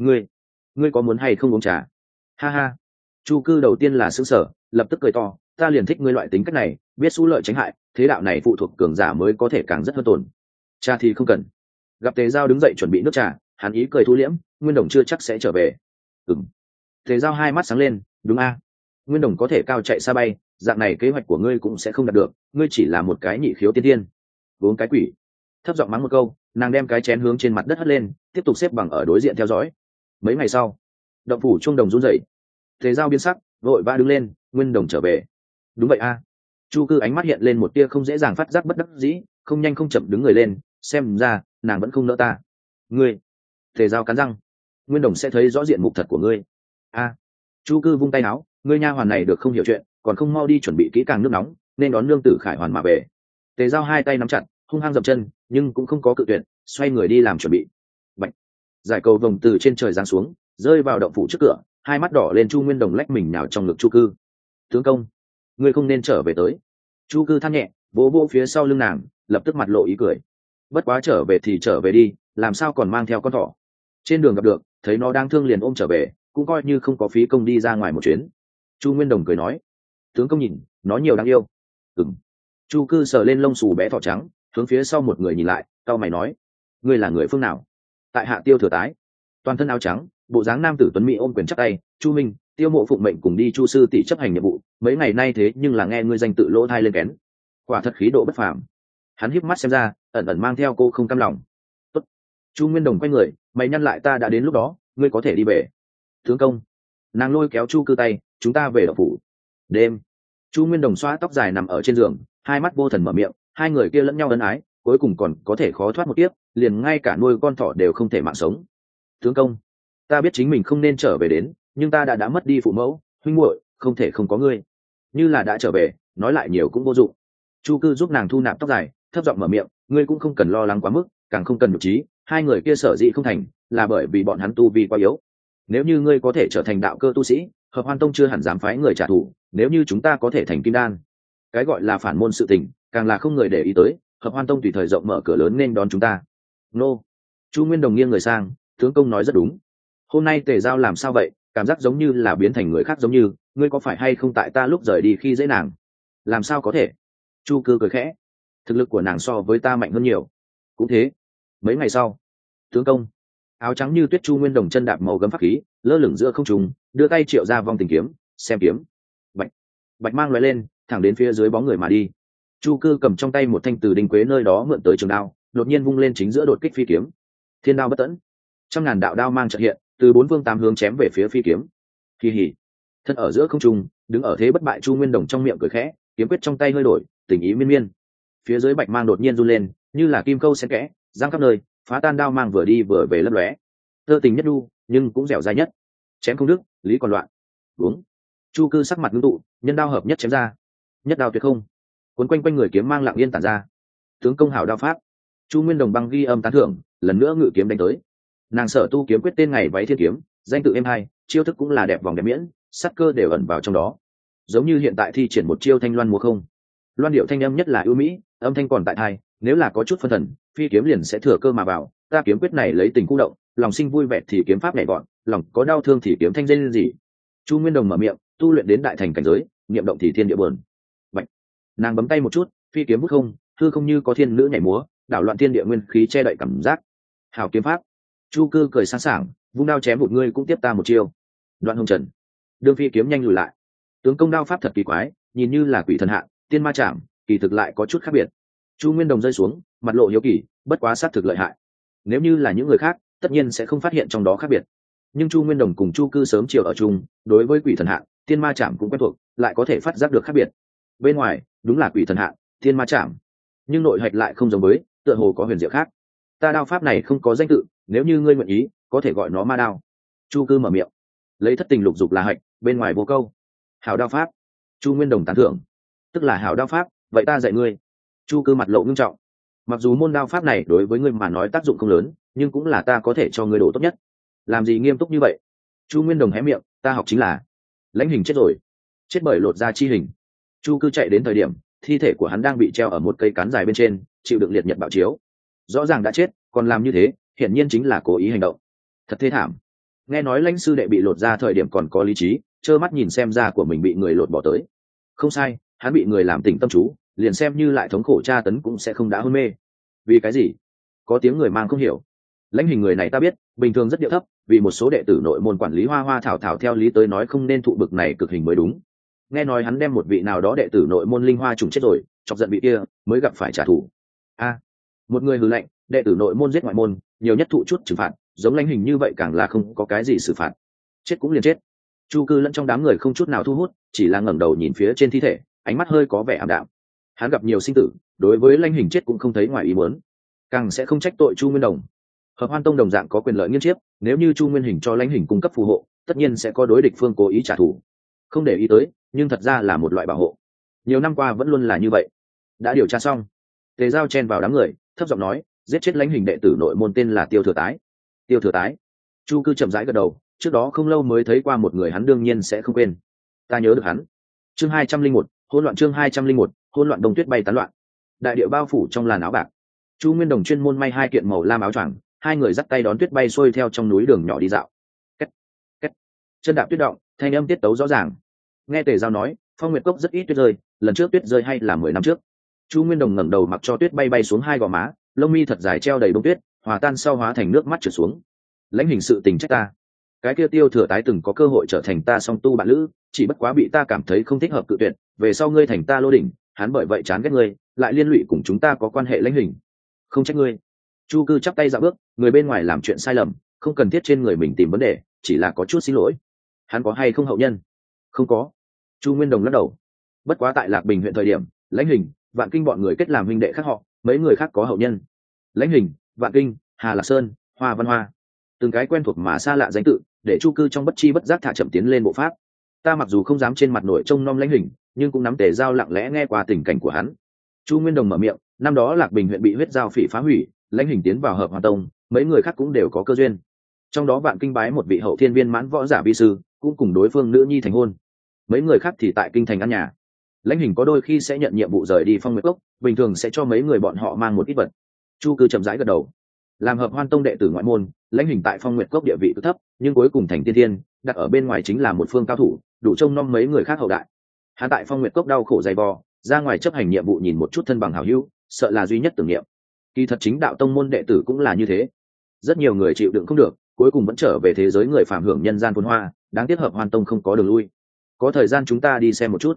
ngươi có muốn hay không uống trà? Ha ha. Chu Cư đầu tiên là sững sờ, lập tức cười to, ta liền thích ngươi loại tính cách này, biết xú lợi tránh hại, thế đạo này phụ thuộc cường giả mới có thể càng rất hơn tồn. Trà thì không cần. Gặp Tề Giao đứng dậy chuẩn bị nước trà, hắn ý cười thu liễm, Nguyên Đồng chưa chắc sẽ trở về. Ừm. Tề Giao hai mắt sáng lên, đúng a, Nguyên Đồng có thể cao chạy xa bay, dạng này kế hoạch của ngươi cũng sẽ không đạt được, ngươi chỉ là một cái nhị khiếu tiên tiên. Uống cái quỷ. Thấp giọng mắng một câu, nàng đem cái chén hướng trên mặt đất hất lên, tiếp tục xếp bằng ở đối diện theo dõi. Mấy ngày sau, động phủ chuông đồng run rẩy. Tề Giao biến sắc, vội vã đứng lên, Nguyên Đồng trở về. Đúng vậy a. Chu Cư ánh mắt hiện lên một tia không dễ dàng phát giác bất đắc dĩ, không nhanh không chậm đứng người lên, xem ra nàng vẫn không nỡ ta. Ngươi. Tề Giao cắn răng, Nguyên Đồng sẽ thấy rõ diện mục thật của ngươi. A. Chu Cư vung tay áo, ngươi nha hoàn này được không hiểu chuyện, còn không mau đi chuẩn bị kỹ càng nước nóng, nên đón nương tử Khải Hoàn mà về. Tề Giao hai tay nắm chặt, hung hăng dậm chân, nhưng cũng không có cự tuyệt, xoay người đi làm chuẩn bị. Bạch. Giải cầu vồng từ trên trời giáng xuống, rơi vào động phủ trước cửa, hai mắt đỏ lên. Chu Nguyên Đồng lách mình nào trong ngực Chu Cư. Tướng công, ngươi không nên trở về tới. Chu Cư than nhẹ, vỗ vỗ phía sau lưng nàng, lập tức mặt lộ ý cười. Bất quá trở về thì trở về đi, làm sao còn mang theo con thỏ? Trên đường gặp được, thấy nó đang thương liền ôm trở về, cũng coi như không có phí công đi ra ngoài một chuyến. Chu Nguyên Đồng cười nói, tướng công nhìn, nó nhiều đáng yêu. Ừm. Chu Cư sờ lên lông xù bé thỏ trắng, hướng phía sau một người nhìn lại, cau mày nói, ngươi là người phương nào? Tại hạ Tiêu Thừa Tái, toàn thân áo trắng, bộ dáng nam tử tuấn mỹ ôm quyền chắp tay, Chu Minh, Tiêu Mộ phụng mệnh cùng đi Chu sư tỷ chấp hành nhiệm vụ, mấy ngày nay thế nhưng là nghe ngươi danh tự lỗ thai lên kén, quả thật khí độ bất phàm. Hắn híp mắt xem ra, ẩn ẩn mang theo cô không cam lòng. Tốt. Chu Nguyên Đồng quay người, mày nhăn lại, ta đã đến lúc đó, ngươi có thể đi về. Tướng công. Nàng lôi kéo Chu Cư tay, chúng ta về đậu phủ. Đêm. Chu Nguyên Đồng xoa tóc dài nằm ở trên giường, hai mắt vô thần mở miệng, hai người kia lẫn nhau ân ái, cuối cùng còn có thể khó thoát một kiếp, liền ngay cả nuôi con thỏ đều không thể mạng sống. Tướng công, ta biết chính mình không nên trở về đến, nhưng ta đã mất đi phụ mẫu, huynh muội, không thể không có ngươi. Như là đã trở về, nói lại nhiều cũng vô dụng. Chu Cư giúp nàng thu nạp tóc dài, thấp giọng mở miệng, ngươi cũng không cần lo lắng quá mức, càng không cần nhục trí, hai người kia sở dĩ không thành, là bởi vì bọn hắn tu vi quá yếu. Nếu như ngươi có thể trở thành đạo cơ tu sĩ, Hợp Hoan Tông chưa hẳn dám phái người trả thù, nếu như chúng ta có thể thành kim đan, cái gọi là phản môn sự tình, càng là không người để ý tới, Hợp Hoan Tông tùy thời rộng mở cửa lớn nên đón chúng ta. Nô. Chu Nguyên Đồng nghiêng người sang, tướng công nói rất đúng. Hôm nay Tề Giao làm sao vậy, cảm giác giống như là biến thành người khác, giống như ngươi có phải hay không tại ta lúc rời đi khi dễ nàng? Làm sao có thể? Chu Cư cười khẽ, thực lực của nàng so với ta mạnh hơn nhiều. Cũng thế. Mấy ngày sau, tướng công, áo trắng như tuyết Chu Nguyên Đồng chân đạp màu gấm pháp khí, lơ lửng giữa không trung, đưa tay triệu ra vong tình kiếm, xem kiếm. Bạch mang lóe lên, thẳng đến phía dưới bóng người mà đi. Chu Cư cầm trong tay một thanh từ đinh quế nơi đó mượn tới trường đao, đột nhiên vung lên chính giữa đột kích phi kiếm. Thiên đao bất tận, trăm ngàn đạo đao mang chợt hiện, từ bốn phương tám hướng chém về phía phi kiếm. Kỳ hỉ, thân ở giữa không trung, đứng ở thế bất bại Chu Nguyên Đồng trong miệng cười khẽ, kiếm quyết trong tay hơi đổi, tình ý miên miên. Phía dưới bạch mang đột nhiên run lên, như là kim câu xen kẽ, giang khắp nơi, phá tan đao mang vừa đi vừa về lấp lóe. Tơ tình nhất đu, nhưng cũng dẻo dai nhất. Chém không đứt, lý còn loạn. Uống. Chu Cư sắc mặt ngưng tụ, nhân đao hợp nhất chém ra. Nhất đao tuyệt không. Cuốn quanh quanh người kiếm mang lặng yên tản ra. Tướng công hảo đao pháp. Chu Nguyên Đồng băng ghi âm tán thưởng, lần nữa ngự kiếm đánh tới. Nàng sở tu kiếm quyết tên ngày váy thiên kiếm, danh tự êm hay, chiêu thức cũng là đẹp vòng đẹp miễn, sắc cơ đều ẩn vào trong đó. Giống như hiện tại thi triển một chiêu thanh loan múa không. Loan điệu thanh âm nhất là ưu mỹ, âm thanh còn tại thai, nếu là có chút phân thần, phi kiếm liền sẽ thừa cơ mà vào. Ta kiếm quyết này lấy tình khu động, lòng sinh vui vẻ thì kiếm pháp nhẹ gọn, lòng có đau thương thì kiếm thanh dây lên gì. Chu Nguyên Đồng mở miệng, tu luyện đến đại thành cảnh giới, niệm động thì thiên địa bờn. Bạch. Nàng bấm tay một chút, phi kiếm vút không, hư không như có thiên nữ nhảy múa, đảo loạn thiên địa nguyên khí che đậy cảm giác. Hảo kiếm pháp. Chu Cư cười sáng sảng, vung đao chém một ngươi cũng tiếp ta một chiêu. Đoạn hồng trần. Đương phi kiếm nhanh lùi lại. Tướng công đao pháp thật kỳ quái, nhìn như là quỷ thần hạ, tiên ma chạm, kỳ thực lại có chút khác biệt. Chu Nguyên Đồng rơi xuống, mặt lộ hiếu kỳ, bất quá sát thực lợi hại. Nếu như là những người khác, tất nhiên sẽ không phát hiện trong đó khác biệt. Nhưng Chu Nguyên Đồng cùng Chu Cư sớm chiều ở chung, đối với quỷ thần hạ, tiên ma chạm cũng quen thuộc, lại có thể phát giác được khác biệt. Bên ngoài, đúng là quỷ thần hạ, tiên ma chạm, nhưng nội hạch lại không giống với, tựa hồ có huyền diệu khác. Ta đao pháp này không có danh tự, nếu như ngươi nguyện ý, có thể gọi nó ma đao. Chu Cư mở miệng, lấy thất tình lục dục là hạch, bên ngoài vô câu. Hảo đao pháp. Chu Nguyên Đồng tán thưởng, tức là hảo đao pháp, vậy ta dạy ngươi. Chu Cư mặt lộ nghiêm trọng, mặc dù môn đao pháp này đối với ngươi mà nói tác dụng không lớn, nhưng cũng là ta có thể cho ngươi đồ tốt nhất. Làm gì nghiêm túc như vậy? Chu Nguyên Đồng hé miệng, ta học chính là Lãnh Hình chết rồi, chết bởi lột da chi hình. Chu Cư chạy đến thời điểm, thi thể của hắn đang bị treo ở một cây cán dài bên trên, chịu đựng liệt nhật bạo chiếu. Rõ ràng đã chết, còn làm như thế, hiển nhiên chính là cố ý hành động. Thật thê thảm. Nghe nói Lãnh sư đệ bị lột da thời điểm còn có lý trí, trơ mắt nhìn xem da của mình bị người lột bỏ tới. Không sai, hắn bị người làm tỉnh tâm chú, liền xem như lại thống khổ tra tấn cũng sẽ không đã hôn mê. Vì cái gì? Có tiếng người mang không hiểu. Lãnh Hình người này ta biết, bình thường rất điệu thấp, vì một số đệ tử nội môn quản lý hoa hoa thảo thảo theo lý tới nói không nên thụ bực này cực hình mới đúng. Nghe nói hắn đem một vị nào đó đệ tử nội môn linh hoa trùng chết rồi, chọc giận vị kia mới gặp phải trả thù. Một người hừ lạnh, đệ tử nội môn giết ngoại môn, nhiều nhất thụ chút trừng phạt, giống Lãnh Hình như vậy càng là không có cái gì xử phạt. Chết cũng liền chết. Chu Cư lẫn trong đám người không chút nào thu hút, chỉ là ngẩng đầu nhìn phía trên thi thể, ánh mắt hơi có vẻ ảm đạm. Hắn gặp nhiều sinh tử, đối với Lãnh Hình chết cũng không thấy ngoài ý muốn, càng sẽ không trách tội Chu Nguyên Đồng. Hợp Hoan Tông đồng dạng có quyền lợi nghiêng chiếp, nếu như Chu Nguyên Hình cho Lãnh Hình cung cấp phù hộ, tất nhiên sẽ có đối địch phương cố ý trả thù. Không để ý tới, nhưng thật ra là một loại bảo hộ. Nhiều năm qua vẫn luôn là như vậy. Đã điều tra xong, Tề Giao chen vào đám người, thấp giọng nói, giết chết Lãnh Hình đệ tử nội môn tên là Tiêu Thừa Tái. Tiêu Thừa Tái? Chu Cư chậm rãi gật đầu, trước đó không lâu mới thấy qua một người hắn đương nhiên sẽ không quên. Ta nhớ được hắn. Chương 201, hỗn loạn. Chương 201, hỗn loạn. Đông tuyết bay tán loạn. Đại địa bao phủ trong làn áo bạc. Chu Nguyên Đồng chuyên môn may hai kiện màu lam áo choàng, hai người dắt tay đón tuyết bay xuôi theo trong núi đường nhỏ đi dạo. Két, két. Chân đạp tuyết động, thanh âm tiết tấu rõ ràng. Nghe Tề Giao nói, Phong Nguyệt Cốc rất ít tuyết rơi, lần trước tuyết rơi hay là 10 năm trước. Chu Nguyên Đồng ngẩng đầu mặc cho tuyết bay bay xuống hai gò má, lông mi thật dài treo đầy bông tuyết, hòa tan sau hóa thành nước mắt trượt xuống. Lãnh Hình sự tình trách ta. Cái kia Tiêu Thừa Tái từng có cơ hội trở thành ta song tu bạn lữ, chỉ bất quá bị ta cảm thấy không thích hợp cự tuyệt, về sau ngươi thành ta lô đỉnh, hắn bởi vậy chán ghét ngươi, lại liên lụy cùng chúng ta có quan hệ. Lãnh Hình không trách ngươi. Chu Cư chắp tay dạo bước, người bên ngoài làm chuyện sai lầm, không cần thiết trên người mình tìm vấn đề, chỉ là có chút xin lỗi. Hắn có hay không hậu nhân? Không có. Chu Nguyên Đồng lắc đầu. Bất quá tại Lạc Bình huyện thời điểm, Lãnh Hình, Vạn Kinh bọn người kết làm huynh đệ khác họ, mấy người khác có hậu nhân. Lãnh Hình, Vạn Kinh, Hà Lạc Sơn, Hoa Văn Hoa, từng cái quen thuộc mà xa lạ danh tự, để Chu Cư trong bất chi bất giác thả chậm tiến lên bộ pháp. Ta mặc dù không dám trên mặt nổi trông nom Lãnh Hình, nhưng cũng nắm Tề Giao lặng lẽ nghe qua tình cảnh của hắn. Chu Nguyên Đồng mở miệng, năm đó Lạc Bình huyện bị huyết giao phỉ phá hủy, Lãnh Hình tiến vào Hợp Hoan Tông, mấy người khác cũng đều có cơ duyên. Trong đó Vạn Kinh bái một vị hậu thiên viên mãn võ giả vi sư, cũng cùng đối phương nữ nhi thành hôn. Mấy người khác thì tại kinh thành ăn nhà. Lãnh Hình có đôi khi sẽ nhận nhiệm vụ rời đi Phong Nguyệt Cốc, bình thường sẽ cho mấy người bọn họ mang một ít vật. Chu Cư chậm rãi gật đầu. Làm Hợp Hoan Tông đệ tử ngoại môn, Lãnh Hình tại Phong Nguyệt Cốc địa vị cực thấp, nhưng cuối cùng thành tiên thiên, đặt ở bên ngoài chính là một phương cao thủ, đủ trông nom mấy người khác hậu đại. Hắn tại Phong Nguyệt Cốc đau khổ dày vò, ra ngoài chấp hành nhiệm vụ nhìn một chút thân bằng hảo hữu, sợ là duy nhất tưởng niệm. Kỳ thật chính đạo tông môn đệ tử cũng là như thế. Rất nhiều người chịu đựng không được, cuối cùng vẫn trở về thế giới người phàm hưởng nhân gian phồn hoa, đáng tiếc Hợp Hoan Tông không có đường lui. Có thời gian chúng ta đi xem một chút.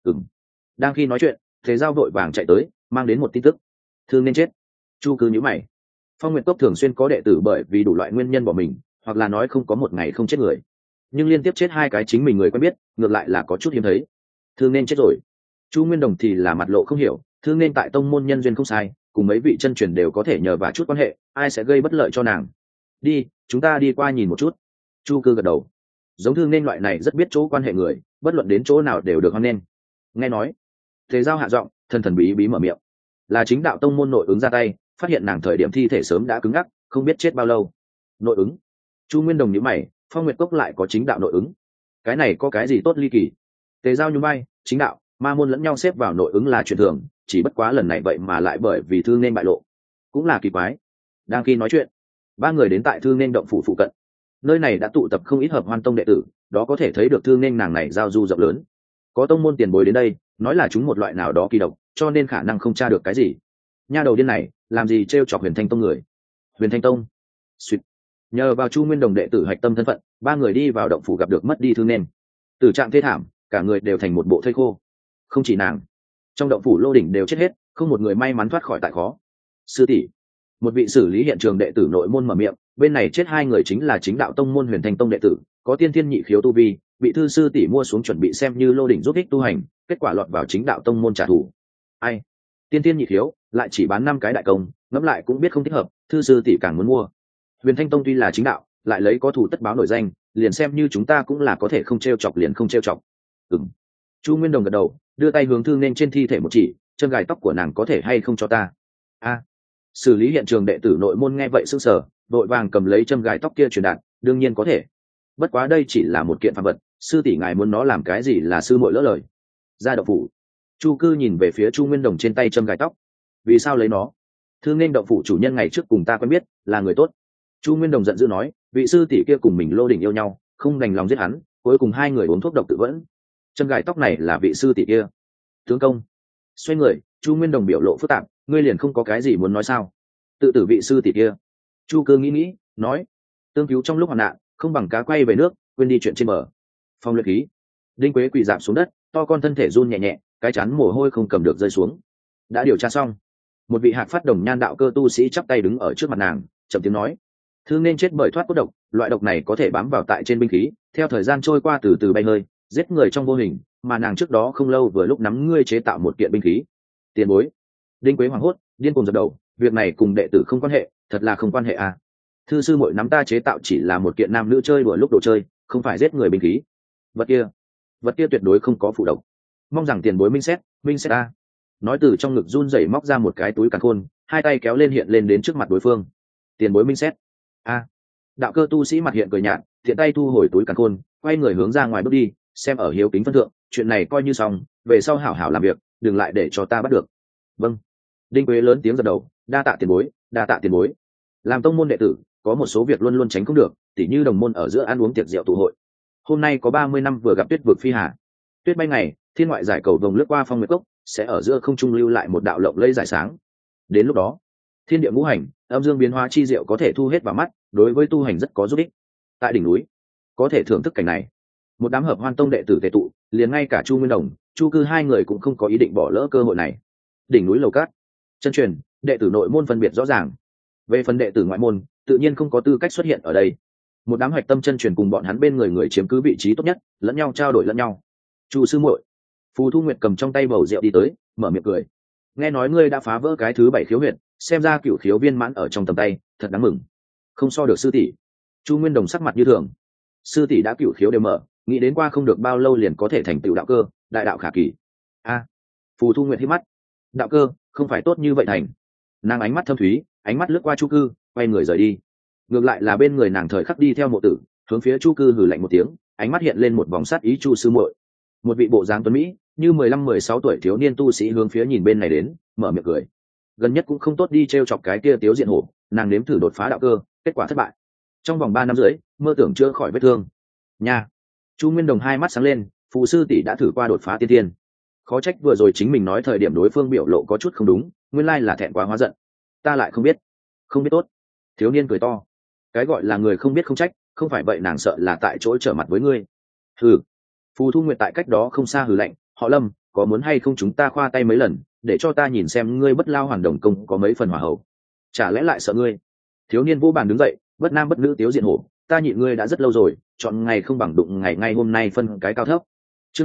Đang khi nói chuyện, Thế Giao vội vàng chạy tới, mang đến một tin tức. Thương nên chết. Chu Cư nhíu mày. Phong Nguyệt Cốc thường xuyên có đệ tử bởi vì đủ loại nguyên nhân bỏ mình, hoặc là nói không có một ngày không chết người, nhưng liên tiếp chết hai cái chính mình người quen biết, ngược lại là có chút hiếm thấy. Thương nên chết rồi. Chu Nguyên Đồng thì là mặt lộ không hiểu, Thương nên tại tông môn nhân duyên không sai, cùng mấy vị chân truyền đều có thể nhờ vào chút quan hệ, ai sẽ gây bất lợi cho nàng. Đi, chúng ta đi qua nhìn một chút. Chu Cư gật đầu. Giống Thương nên loại này rất biết chỗ quan hệ người, bất luận đến chỗ nào đều được hoan nghênh. Nghe nói, Thế Giao hạ giọng, thần thần bí bí mở miệng, là chính đạo tông môn nội ứng ra tay, phát hiện nàng thời điểm thi thể sớm đã cứng ngắc, không biết chết bao lâu. Nội ứng? Chu Nguyên Đồng nhíu mày, Phong Nguyệt Cốc lại có chính đạo nội ứng, cái này có cái gì tốt ly kỳ? Tề Giao nhún vai, chính đạo, ma môn lẫn nhau xếp vào nội ứng là chuyện thường, chỉ bất quá lần này vậy mà lại bởi vì Thương nên bại lộ, cũng là kỳ quái. Đang khi nói chuyện, ba người đến tại Thương nên động phủ phụ cận. nơi này đã tụ tập không ít hợp hoan tông đệ tử, đó có thể thấy được Thương Nên nàng này giao du rộng lớn. Có tông môn tiền bối đến đây, nói là chúng một loại nào đó kỳ độc, cho nên khả năng không tra được cái gì. Nha đầu điên này, làm gì trêu chọc Huyền Thanh Tông người? Huyền Thanh Tông? Xuyệt. Nhờ vào Chu Nguyên Đồng đệ tử hạch tâm thân phận, ba người đi vào động phủ gặp được mất đi Thương Nên. Tử trạng thê thảm, cả người đều thành một bộ thây khô. Không chỉ nàng, trong động phủ Lô Đỉnh đều chết hết, không một người may mắn thoát khỏi tại khó. Sư tỷ, một vị xử lý hiện trường đệ tử nội môn mở miệng, bên này chết hai người chính là chính đạo tông môn Huyền Thanh Tông đệ tử, có tiên thiên nhị khiếu tu vi, bị thư sư tỷ mua xuống chuẩn bị xem như Lô Đỉnh giúp ích tu hành, kết quả lọt vào chính đạo tông môn trả thù. Ai? Tiên thiên nhị khiếu, lại chỉ bán 5 cái đại công, ngẫm lại cũng biết không thích hợp, thư sư tỷ càng muốn mua. Huyền Thanh Tông tuy là chính đạo, lại lấy có thủ tất báo nổi danh, liền xem như chúng ta cũng là có thể không trêu chọc liền không trêu chọc. Ừm. Chu Nguyên Đồng gật đầu, đưa tay hướng Thương Nên trên thi thể một chỉ, chân gài tóc của nàng có thể hay không cho ta? A. Xử lý hiện trường đệ tử nội môn nghe vậy sững sờ, đội vàng cầm lấy châm gài tóc kia truyền đạt, đương nhiên có thể. Bất quá đây chỉ là một kiện phàm vật, sư tỷ ngài muốn nó làm cái gì là sư muội lỡ lời. Ra động phủ. Chu Cư nhìn về phía Chu Nguyên Đồng trên tay châm gài tóc. Vì sao lấy nó? Thương Nên động phủ chủ nhân ngày trước cùng ta quen biết, là người tốt. Chu Nguyên Đồng giận dữ nói, vị sư tỷ kia cùng mình Lô Đỉnh yêu nhau, không đành lòng giết hắn, cuối cùng hai người uống thuốc độc tự vẫn. Châm gài tóc này là vị sư tỷ kia. Tướng công. Xoay người, Chu Nguyên Đồng biểu lộ phức tạp, ngươi liền không có cái gì muốn nói sao? Tự tử vị sư tỷ kia. Chu Cơ nghĩ, nói, tương cứu trong lúc hoạn nạn, không bằng cá quay về nước, quên đi chuyện trên bờ. Phong luyện khí. Đinh Quế quỳ rạp xuống đất, to con thân thể run nhẹ nhẹ, cái chán mồ hôi không cầm được rơi xuống. Đã điều tra xong. Một vị hạc phát đồng nhan đạo cơ tu sĩ chắp tay đứng ở trước mặt nàng, chậm tiếng nói, Thương Nên chết bởi thoát cốt độc, loại độc này có thể bám vào tại trên binh khí, theo thời gian trôi qua từ từ bay hơi, giết người trong vô hình, mà nàng trước đó không lâu vừa lúc nắm ngươi chế tạo một kiện binh khí. Tiền bối. Đinh Quế hoảng hốt, điên cuồng dập đầu, việc này cùng đệ tử không quan hệ, thật là không quan hệ à? Thư sư muội nắm ta chế tạo chỉ là một kiện nam nữ chơi đùa lúc đồ chơi, không phải giết người binh khí. Vật kia tuyệt đối không có phụ độc. Mong rằng tiền bối minh xét ta. Nói từ trong ngực run rẩy móc ra một cái túi càn khôn, hai tay kéo lên hiện lên đến trước mặt đối phương. Tiền bối minh xét. A. Đạo cơ tu sĩ mặt hiện cười nhạt, thiện tay thu hồi túi càn khôn, quay người hướng ra ngoài bước đi, xem ở hiếu kính phân thượng, chuyện này coi như xong, về sau hảo hảo làm việc, đừng lại để cho ta bắt được. Vâng. Đinh Quế lớn tiếng gật đầu, đa tạ tiền bối, đa tạ tiền bối. Làm tông môn đệ tử, có một số việc luôn luôn tránh không được, tỉ như đồng môn ở giữa ăn uống tiệc rượu tụ hội. Hôm nay có 30 năm vừa gặp tuyết vực phi hà. Tuyết bay ngày, thiên ngoại giải cầu vồng lướt qua phong nguyệt cốc, sẽ ở giữa không trung lưu lại một đạo lộng lẫy giải sáng. Đến lúc đó, thiên địa ngũ hành, âm dương biến hóa chi diệu có thể thu hết vào mắt, đối với tu hành rất có giúp ích. Tại đỉnh núi, có thể thưởng thức cảnh này. Một đám hợp hoan tông đệ tử tề tụ, liền ngay cả Chu Nguyên Đồng, Chu Cư hai người cũng không có ý định bỏ lỡ cơ hội này. Đỉnh núi lầu cát, chân truyền, đệ tử nội môn phân biệt rõ ràng. Về phần đệ tử ngoại môn, tự nhiên không có tư cách xuất hiện ở đây. Một đám hạch tâm chân truyền cùng bọn hắn bên người chiếm cứ vị trí tốt nhất, lẫn nhau trao đổi lẫn nhau. Chu sư muội. Phù Thu Nguyệt cầm trong tay bầu rượu đi tới, mở miệng cười. Nghe nói ngươi đã phá vỡ cái thứ 7 khiếu huyệt, xem ra cửu khiếu viên mãn ở trong tầm tay, thật đáng mừng. Không so được sư tỷ. Chu Nguyên Đồng sắc mặt như thường. Sư tỷ đã cửu khiếu đều mở, nghĩ đến qua không được bao lâu liền có thể thành tựu đạo cơ, đại đạo khả kỳ. A. Phù Thu Nguyệt hít mắt. Đạo cơ, không phải tốt như vậy thành. Nàng ánh mắt thâm thúy, ánh mắt lướt qua Chu Cư, quay người rời đi. Ngược lại là bên người nàng thời khắc đi theo mộ tử, hướng phía Chu Cư hừ lạnh một tiếng, ánh mắt hiện lên một vòng sát ý. Chu sư muội. Một vị bộ dáng tuấn mỹ, như 15-16 tuổi thiếu niên tu sĩ hướng phía nhìn bên này đến, mở miệng cười. Gần nhất cũng không tốt đi trêu chọc cái kia Tiếu Diện Hổ, nàng nếm thử đột phá đạo cơ, kết quả thất bại. Trong vòng 3 năm rưỡi, mơ tưởng chữa khỏi vết thương. Nha. Chu Nguyên Đồng hai mắt sáng lên, phù sư tỷ đã thử qua đột phá tiên tiên. Khó trách vừa rồi chính mình nói thời điểm đối phương biểu lộ có chút không đúng, nguyên lai là thẹn quá hóa giận. Ta lại không biết. Không biết tốt. Thiếu niên cười to. Cái gọi là người không biết không trách, không phải vậy nàng sợ là tại chỗ trở mặt với ngươi. Hừ. Phù Thu Nguyệt tại cách đó không xa hừ lạnh, họ Lâm, có muốn hay không chúng ta khoa tay mấy lần, để cho ta nhìn xem ngươi bất lao hoàn đồng công có mấy phần hỏa hậu. Chả lẽ lại sợ ngươi? Thiếu niên vô bàn đứng dậy, bất nam bất nữ Tiếu Diện Hổ, ta nhịn ngươi đã rất lâu rồi, chọn ngày không bằng đụng ngày, ngay hôm nay phân cái cao thấp. Chương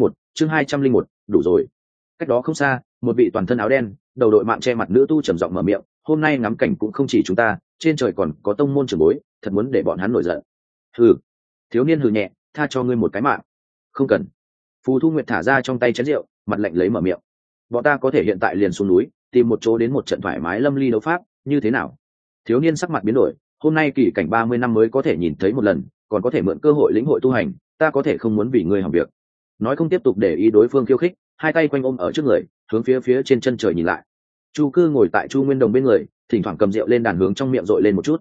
201, đủ rồi. Cách đó không xa, một vị toàn thân áo đen, đầu đội mạng che mặt nữ tu trầm giọng mở miệng, hôm nay ngắm cảnh cũng không chỉ chúng ta, trên trời còn có tông môn trưởng bối, thật muốn để bọn hắn nổi giận. Hừ. Thiếu niên hừ nhẹ, tha cho ngươi một cái mạng. Không cần. Phù Thu Nguyệt thả ra trong tay chén rượu, mặt lạnh lấy mở miệng. Bọn ta có thể hiện tại liền xuống núi, tìm một chỗ đến một trận thoải mái lâm ly đấu pháp, như thế nào? Thiếu niên sắc mặt biến đổi, hôm nay kỳ cảnh 30 năm mới có thể nhìn thấy một lần, còn có thể mượn cơ hội lĩnh hội tu hành, ta có thể không muốn vì ngươi hỏng việc. Nói không tiếp tục để ý đối phương khiêu khích, hai tay quanh ôm ở trước người, hướng phía trên chân trời nhìn lại. Chu Cư ngồi tại Chu Nguyên Đồng bên người, thỉnh thoảng cầm rượu lên đàn hướng trong miệng dội lên một chút.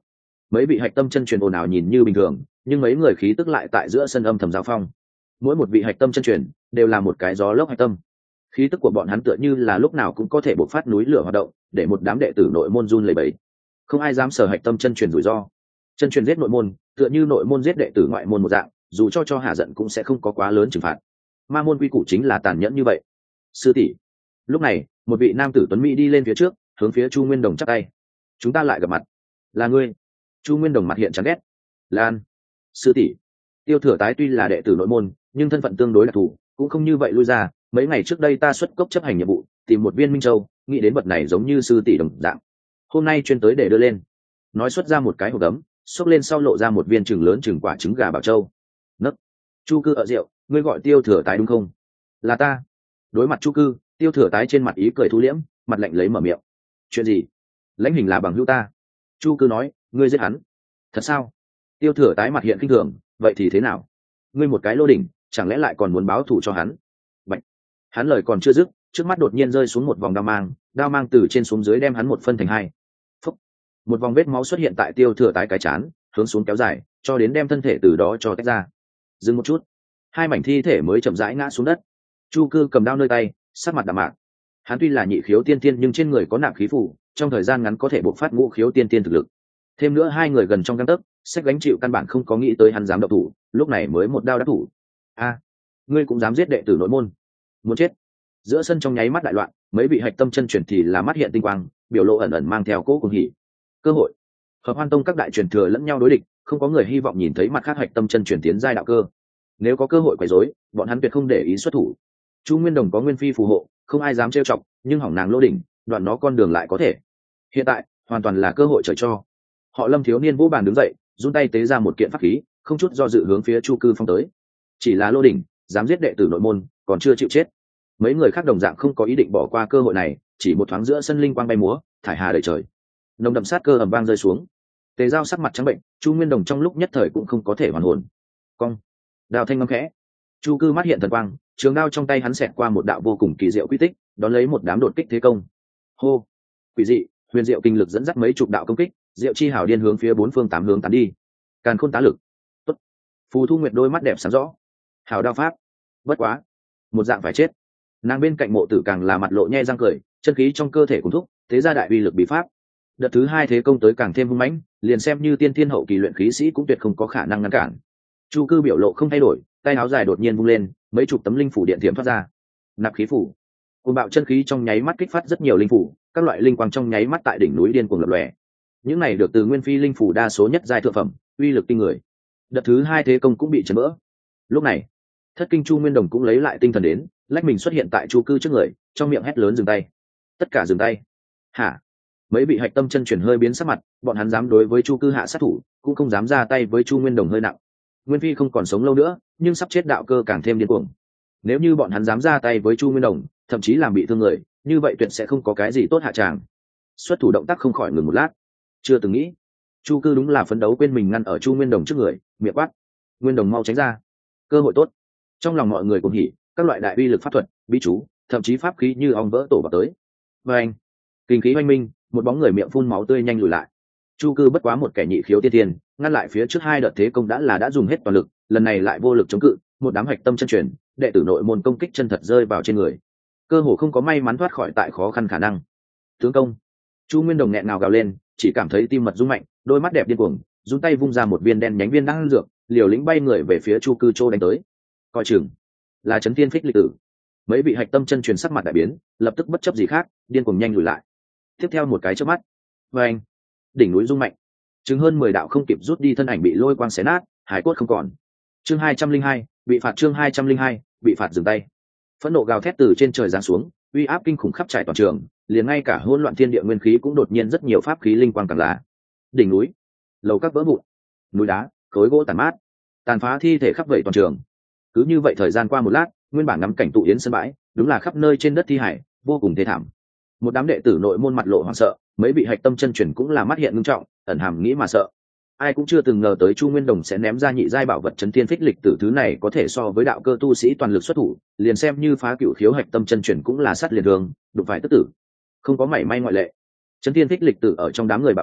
Mấy vị hạch tâm chân truyền ồn ào nhìn như bình thường, nhưng mấy người khí tức lại tại giữa sân âm thầm giao phong. Mỗi một vị hạch tâm chân truyền đều là một cái gió lốc hạch tâm, khí tức của bọn hắn tựa như là lúc nào cũng có thể bộc phát núi lửa hoạt động, để một đám đệ tử nội môn run lẩy bẩy. Không ai dám sở hạch tâm chân truyền rủi ro. Chân truyền giết nội môn, tựa như nội môn giết đệ tử ngoại môn một dạng, dù cho hạ giận cũng sẽ không có quá lớn trừng phạt. Ma môn quy củ chính là tàn nhẫn như vậy. Sư tỷ. Lúc này, một vị nam tử tuấn mỹ đi lên phía trước, hướng phía Chu Nguyên Đồng chắp tay. Chúng ta lại gặp mặt. Là ngươi? Chu Nguyên Đồng mặt hiện chán ghét. Lan. Sư tỷ. Tiêu Thừa Tái tuy là đệ tử nội môn, nhưng thân phận tương đối đặc thù, cũng không như vậy lui ra. Mấy ngày trước đây ta xuất cốc chấp hành nhiệm vụ, tìm một viên minh châu, nghĩ đến vật này giống như sư tỷ đồng dạng. Hôm nay chuyên tới để đưa lên. Nói xuất ra một cái hộp gấm, xốc lên sau lộ ra một viên trứng lớn chừng quả trứng gà bảo châu. Nấc. Chu Cư ở rượu, ngươi gọi Tiêu Thừa Tái đúng không? Là ta. Đối mặt Chu Cư, Tiêu Thừa Tái trên mặt ý cười thu liễm, mặt lạnh lấy mở miệng. Chuyện gì? Lãnh Hình là bằng hữu ta. Chu Cư nói, ngươi giết hắn. Thật sao? Tiêu Thừa Tái mặt hiện kinh thường, vậy thì thế nào? Ngươi một cái lô đỉnh, chẳng lẽ lại còn muốn báo thù cho hắn? Bạch. Hắn lời còn chưa dứt, trước mắt đột nhiên rơi xuống một vòng đao mang từ trên xuống dưới đem hắn một phân thành hai. Phúc. Một vòng vết máu xuất hiện tại Tiêu Thừa Tái cái chán, hướng xuống kéo dài, cho đến đem thân thể từ đó cho tách ra. Dừng một chút, hai mảnh thi thể mới chậm rãi ngã xuống đất. Chu Cư cầm đao nơi tay, sắc mặt đạm mạc. Hắn tuy là nhị khiếu tiên tiên nhưng trên người có nạp khí phủ, trong thời gian ngắn có thể bộc phát ngũ khiếu tiên tiên thực lực. Thêm nữa hai người gần trong gang tấc, sách gánh chịu căn bản không có nghĩ tới hắn dám động thủ, lúc này mới một đao đắc thủ. A, ngươi cũng dám giết đệ tử nội môn? Muốn chết! Giữa sân trong nháy mắt đại loạn, mấy vị hạch tâm chân truyền thì là mắt hiện tinh quang, biểu lộ ẩn ẩn mang theo cỗ cuồng hỉ. Cơ hội. Hợp Hoan Tông các đại truyền thừa lẫn nhau đối địch, không có người hy vọng nhìn thấy mặt khác hạch tâm chân truyền tiến giai đạo cơ. Nếu có cơ hội quấy rối, bọn hắn tuyệt không để ý xuất thủ. Chu Nguyên Đồng có Nguyên Phi phù hộ, không ai dám trêu chọc, nhưng hỏng nàng lô đỉnh, đoạn nó con đường lại có thể. Hiện tại, hoàn toàn là cơ hội trời cho. Họ Lâm thiếu niên vũ bàn đứng dậy, run tay tế ra một kiện pháp khí, không chút do dự hướng phía Chu Cư phong tới. Chỉ là lô đỉnh, dám giết đệ tử nội môn, còn chưa chịu chết. Mấy người khác đồng dạng không có ý định bỏ qua cơ hội này, chỉ một thoáng giữa sân linh quang bay múa, thải hà đầy trời. Nồng đậm sát cơ ầm vang rơi xuống. Tề Giao sắc mặt trắng bệnh, Chu Nguyên Đồng trong lúc nhất thời cũng không có thể hoàn hồn. Cong. Đao thanh ngâm khẽ. Chu Cư mắt hiện thần quang, trường đao trong tay hắn xẹt qua một đạo vô cùng kỳ diệu quy tích, đón lấy một đám đột kích thế công. Hô. Quỷ dị, huyền diệu kinh lực dẫn dắt mấy chục đạo công kích, diệu chi hào điên hướng phía bốn phương tám hướng tán đi. Càn khôn tá lực. Tốt. Phù Thu Nguyệt đôi mắt đẹp sáng rõ. Hào đao pháp. Bất quá, một dạng phải chết. Nàng bên cạnh Mộ Tử càng là mặt lộ nhe răng cười, chân khí trong cơ thể cùng thúc, thế ra đại uy lực bí pháp. Đợt thứ hai thế công tới càng thêm hung mãnh, liền xem như tiên thiên hậu kỳ luyện khí sĩ cũng tuyệt không có khả năng ngăn cản. Chu Cư biểu lộ không thay đổi, tay áo dài đột nhiên vung lên, mấy chục tấm linh phủ điện thiểm thoát ra. Nạp khí phủ. Cuồng bạo chân khí trong nháy mắt kích phát rất nhiều linh phủ, các loại linh quang trong nháy mắt tại đỉnh núi điên cuồng lập lòe. Những này được từ Nguyên Phi linh phủ đa số nhất giai thượng phẩm, uy lực kinh người. Đợt thứ hai thế công cũng bị chấn vỡ. Lúc này, Thất Kinh Chu Nguyên Đồng cũng lấy lại tinh thần đến, lách mình xuất hiện tại Chu Cư trước người, trong miệng hét lớn dừng tay. Tất cả dừng tay. Hả? Mấy vị hạch tâm chân chuyển hơi biến sắc mặt, bọn hắn dám đối với Chu Cư hạ sát thủ, cũng không dám ra tay với Chu Nguyên Đồng hơi nặng. Nguyên Phi không còn sống lâu nữa, nhưng sắp chết đạo cơ càng thêm điên cuồng. Nếu như bọn hắn dám ra tay với Chu Nguyên Đồng, thậm chí làm bị thương người, như vậy tuyệt sẽ không có cái gì tốt hạ tràng. Xuất thủ động tác không khỏi ngừng một lát. Chưa từng nghĩ, Chu Cư đúng là phấn đấu quên mình ngăn ở Chu Nguyên Đồng trước người, miệng quát: Nguyên Đồng mau tránh ra. Cơ hội tốt. Trong lòng mọi người cùng hỉ, các loại đại uy lực pháp thuật, bí chú, thậm chí pháp khí như ong vỡ tổ vào tới. Và anh, kinh khí oanh minh, một bóng người miệng phun máu tươi nhanh lùi lại. Chu Cư bất quá một kẻ nhị khiếu tiên tiên, ngăn lại phía trước hai đợt thế công đã dùng hết toàn lực, lần này lại vô lực chống cự, một đám hạch tâm chân truyền, đệ tử nội môn công kích chân thật rơi vào trên người, cơ hồ không có may mắn thoát khỏi tại khó khăn khả năng. Tướng công. Chu Nguyên Đồng nghẹn ngào gào lên, chỉ cảm thấy tim mật rung mạnh, đôi mắt đẹp điên cuồng, run tay vung ra một viên đen nhánh viên đan dược, liều lĩnh bay người về phía Chu Cư Trô đánh tới. Coi chừng, là Chấn Thiên Phích Lịch Tử. Mấy vị hạch tâm chân truyền sắc mặt đại biến, lập tức bất chấp gì khác, điên cuồng nhanh lùi lại. Tiếp theo một cái chớp mắt, anh, đỉnh núi rung mạnh, chứng hơn 10 đạo không kịp rút đi thân ảnh bị lôi quang xé nát, hải cốt không còn. Chương 202, bị phạt. Chương 202, bị phạt dừng tay. Phẫn nộ gào thét từ trên trời giáng xuống, uy áp kinh khủng khắp trải toàn trường, liền ngay cả hỗn loạn thiên địa nguyên khí cũng đột nhiên rất nhiều pháp khí linh quang càng là. Đỉnh núi, lầu các vỡ vụn, núi đá, khối gỗ tàn mát, tàn phá thi thể khắp vẩy toàn trường. Cứ như vậy thời gian qua một lát, nguyên bản ngắm cảnh tụ yến sân bãi, đúng là khắp nơi trên đất thi hải, vô cùng thê thảm. Một đám đệ tử nội môn mặt lộ hoảng sợ, mấy vị hạch tâm chân truyền cũng là mắt hiện ngưng trọng, ẩn hàm nghĩ mà sợ. Ai cũng chưa từng ngờ tới Chu Nguyên Đồng sẽ ném ra nhị giai bảo vật Chấn Thiên Phích Lịch Tử, thứ này có thể so với đạo cơ tu sĩ toàn lực xuất thủ, liền xem như phá cửu khiếu hạch tâm chân truyền cũng là sát liền đường, đụng phải tức tử. Không có mảy may ngoại lệ. Chấn Thiên Phích Lịch Tử ở trong đám người bạo tạc,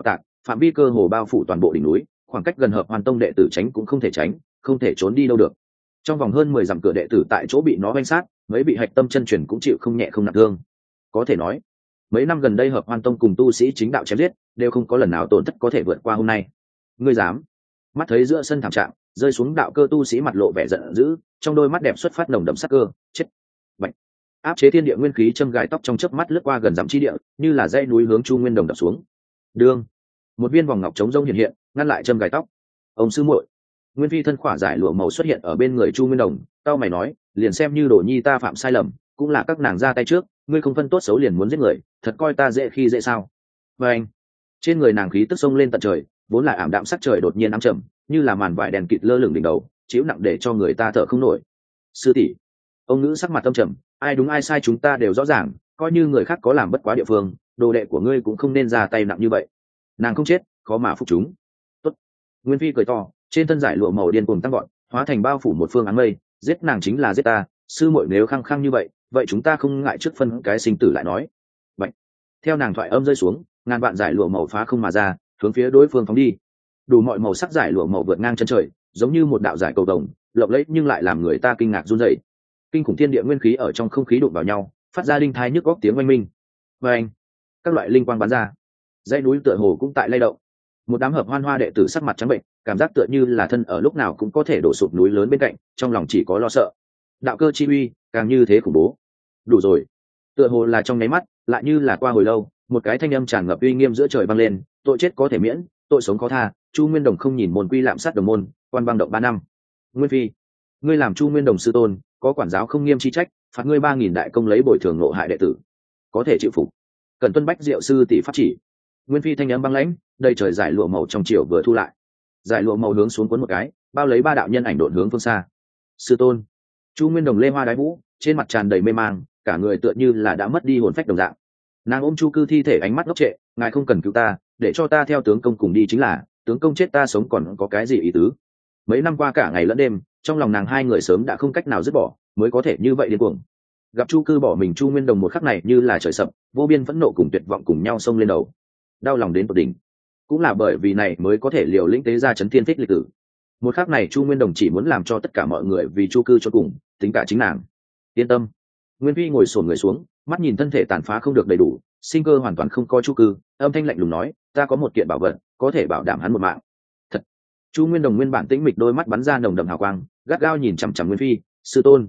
phạm vi cơ hồ bao phủ toàn bộ đỉnh núi, khoảng cách gần Hợp Hoan Tông đệ tử tránh cũng không thể tránh, không thể trốn đi đâu được. Trong vòng hơn 10 dặm cửa đệ tử tại chỗ bị nó vây sát, mấy bị hạch tâm chân truyền cũng chịu không nhẹ không nặng thương. Có thể nói, mấy năm gần đây Hợp Hoan Tông cùng tu sĩ chính đạo chém giết, đều không có lần nào tổn thất có thể vượt qua hôm nay. Ngươi dám? Mắt thấy giữa sân thảm trạng, rơi xuống đạo cơ tu sĩ mặt lộ vẻ giận dữ, trong đôi mắt đẹp xuất phát nồng đậm sắc cơ, chết. Bạch. Áp chế thiên địa nguyên khí châm gài tóc trong chớp mắt lướt qua gần dặm chi địa, như là dãy núi hướng Chu Nguyên Đồng đập xuống. Đương, một viên vòng ngọc trống rông hiện hiện, ngăn lại châm gài tóc. Ông sư muội. Nguyên Phi thân khỏa giải lụa màu xuất hiện ở bên người Chu Nguyên Đồng, tao mày nói, liền xem như Đồ Nhi ta phạm sai lầm, cũng là các nàng ra tay trước, ngươi không phân tốt xấu liền muốn giết người, thật coi ta dễ khi dễ sao? Và anh, trên người nàng khí tức sông lên tận trời, vốn là ảm đạm sắc trời đột nhiên ám trầm, như là màn vải đèn kịt lơ lửng đỉnh đầu, chiếu nặng để cho người ta thở không nổi. Sư tỷ, ông nữ sắc mặt âm trầm, ai đúng ai sai chúng ta đều rõ ràng, coi như người khác có làm bất quá địa phương, đồ đệ của ngươi cũng không nên ra tay nặng như vậy. Nàng không chết, khó mà phục chúng. Tốt. Nguyên Phi cười to, trên thân giải lụa màu điên cuồng tăng gọn, hóa thành bao phủ một phương áng mây, giết nàng chính là giết ta, sư muội nếu khăng khăng như vậy, vậy chúng ta không ngại trước phân cái sinh tử lại nói. Bạch. Theo nàng thoại âm rơi xuống, ngàn vạn giải lụa màu phá không mà ra, hướng phía đối phương phóng đi. Đủ mọi màu sắc giải lụa màu vượt ngang chân trời, giống như một đạo giải cầu vồng, lộng lẫy nhưng lại làm người ta kinh ngạc run rẩy. Kinh khủng thiên địa nguyên khí ở trong không khí đụng vào nhau, phát ra đinh thai nhức góc tiếng oanh minh. Và anh, các loại linh quang bắn ra, dãy núi tựa hồ cũng tại lay động. Một đám Hợp Hoan Hoa đệ tử sắc mặt trắng bệnh, cảm giác tựa như là thân ở lúc nào cũng có thể đổ sụp núi lớn bên cạnh, trong lòng chỉ có lo sợ. Đạo cơ chi uy càng như thế khủng bố. Đủ rồi. Tựa hồ là trong nháy mắt, lại như là qua hồi lâu, một cái thanh âm tràn ngập uy nghiêm giữa trời vang lên, tội chết có thể miễn, tội sống khó tha. Chu Nguyên Đồng không nhìn môn quy lạm sát đồng môn, quan băng động 3 năm. Nguyên Phi, ngươi làm Chu Nguyên Đồng sư tôn, có quản giáo không nghiêm chi trách, phạt ngươi 3000 đại công lấy bồi thường nộ hại đệ tử, có thể chịu phục. Cần tuân bách diệu sư tỷ pháp chỉ. Nguyên Phi thanh âm băng lãnh, đầy trời giải lụa màu trong chiều vừa thu lại, giải lụa màu hướng xuống cuốn một cái, bao lấy 3 đạo nhân ảnh độn hướng phương xa. Sư tôn. Chu Nguyên Đồng lê hoa đái vũ, trên mặt tràn đầy mê mang, cả người tựa như là đã mất đi hồn phách đồng dạng. Nàng ôm Chu Cư thi thể, ánh mắt ngốc trệ, ngài không cần cứu ta, để cho ta theo tướng công cùng đi chính là, tướng công chết ta sống còn có cái gì ý tứ? Mấy năm qua cả ngày lẫn đêm, trong lòng nàng hai người sớm đã không cách nào dứt bỏ, mới có thể như vậy điên cuồng. Gặp Chu Cư bỏ mình Chu Nguyên Đồng một khắc này như là trời sập, vô biên phẫn nộ cùng tuyệt vọng cùng nhau xông lên đầu, đau lòng đến tột đỉnh. Cũng là bởi vì này mới có thể liều lĩnh tế ra chấn thiên thích lịch tử. Một khắc này Chu Nguyên Đồng chỉ muốn làm cho tất cả mọi người vì Chu Cư cho cùng, tính cả chính nàng. Yên tâm. Nguyên Phi ngồi xổm người xuống, mắt nhìn thân thể tàn phá không được đầy đủ, sinh cơ hoàn toàn không có Chu Cư, âm thanh lạnh lùng nói, ta có một kiện bảo vật, có thể bảo đảm hắn một mạng. Thật. Chu Nguyên Đồng nguyên bản tĩnh mịch đôi mắt bắn ra nồng đậm hào quang, gắt gao nhìn chằm chằm Nguyên Phi, sư tôn,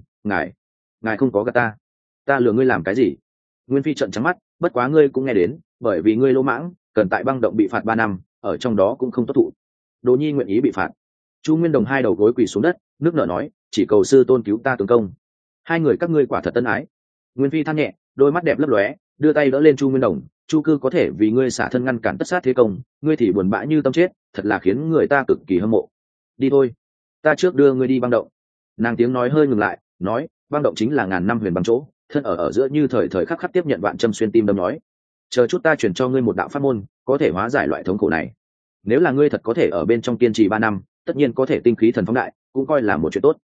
ngài không có gạt ta lừa ngươi làm cái gì? Nguyên Phi trợn trắng mắt, bất quá ngươi cũng nghe đến, bởi vì ngươi lỗ mãng, cần tại băng động bị phạt 3 năm, ở trong đó cũng không tốt thụ. Đồ Nhi nguyện ý bị phạt. Chu Nguyên Đồng hai đầu gối quỳ xuống đất, nước nở nói, chỉ cầu sư tôn cứu ta tướng công. Hai người các ngươi quả thật tân ái. Nguyên Phi than nhẹ, đôi mắt đẹp lấp lóe, đưa tay đỡ lên Chu Nguyên Đồng, Chu Cư có thể vì ngươi xả thân ngăn cản tất sát thế công, ngươi thì buồn bã như tâm chết, thật là khiến người ta cực kỳ hâm mộ. Đi thôi, ta trước đưa ngươi đi băng động. Nàng tiếng nói hơi ngừng lại, nói, băng động chính là ngàn năm huyền băng chỗ, thân ở giữa như thời thời khắc khắc tiếp nhận vạn châm xuyên tim đâm nói, chờ chút ta chuyển cho ngươi một đạo pháp môn, có thể hóa giải loại thống khổ này. Nếu là ngươi thật có thể ở bên trong kiên trì 3 năm, tất nhiên có thể tinh khí thần phóng đại, cũng coi là một chuyện tốt.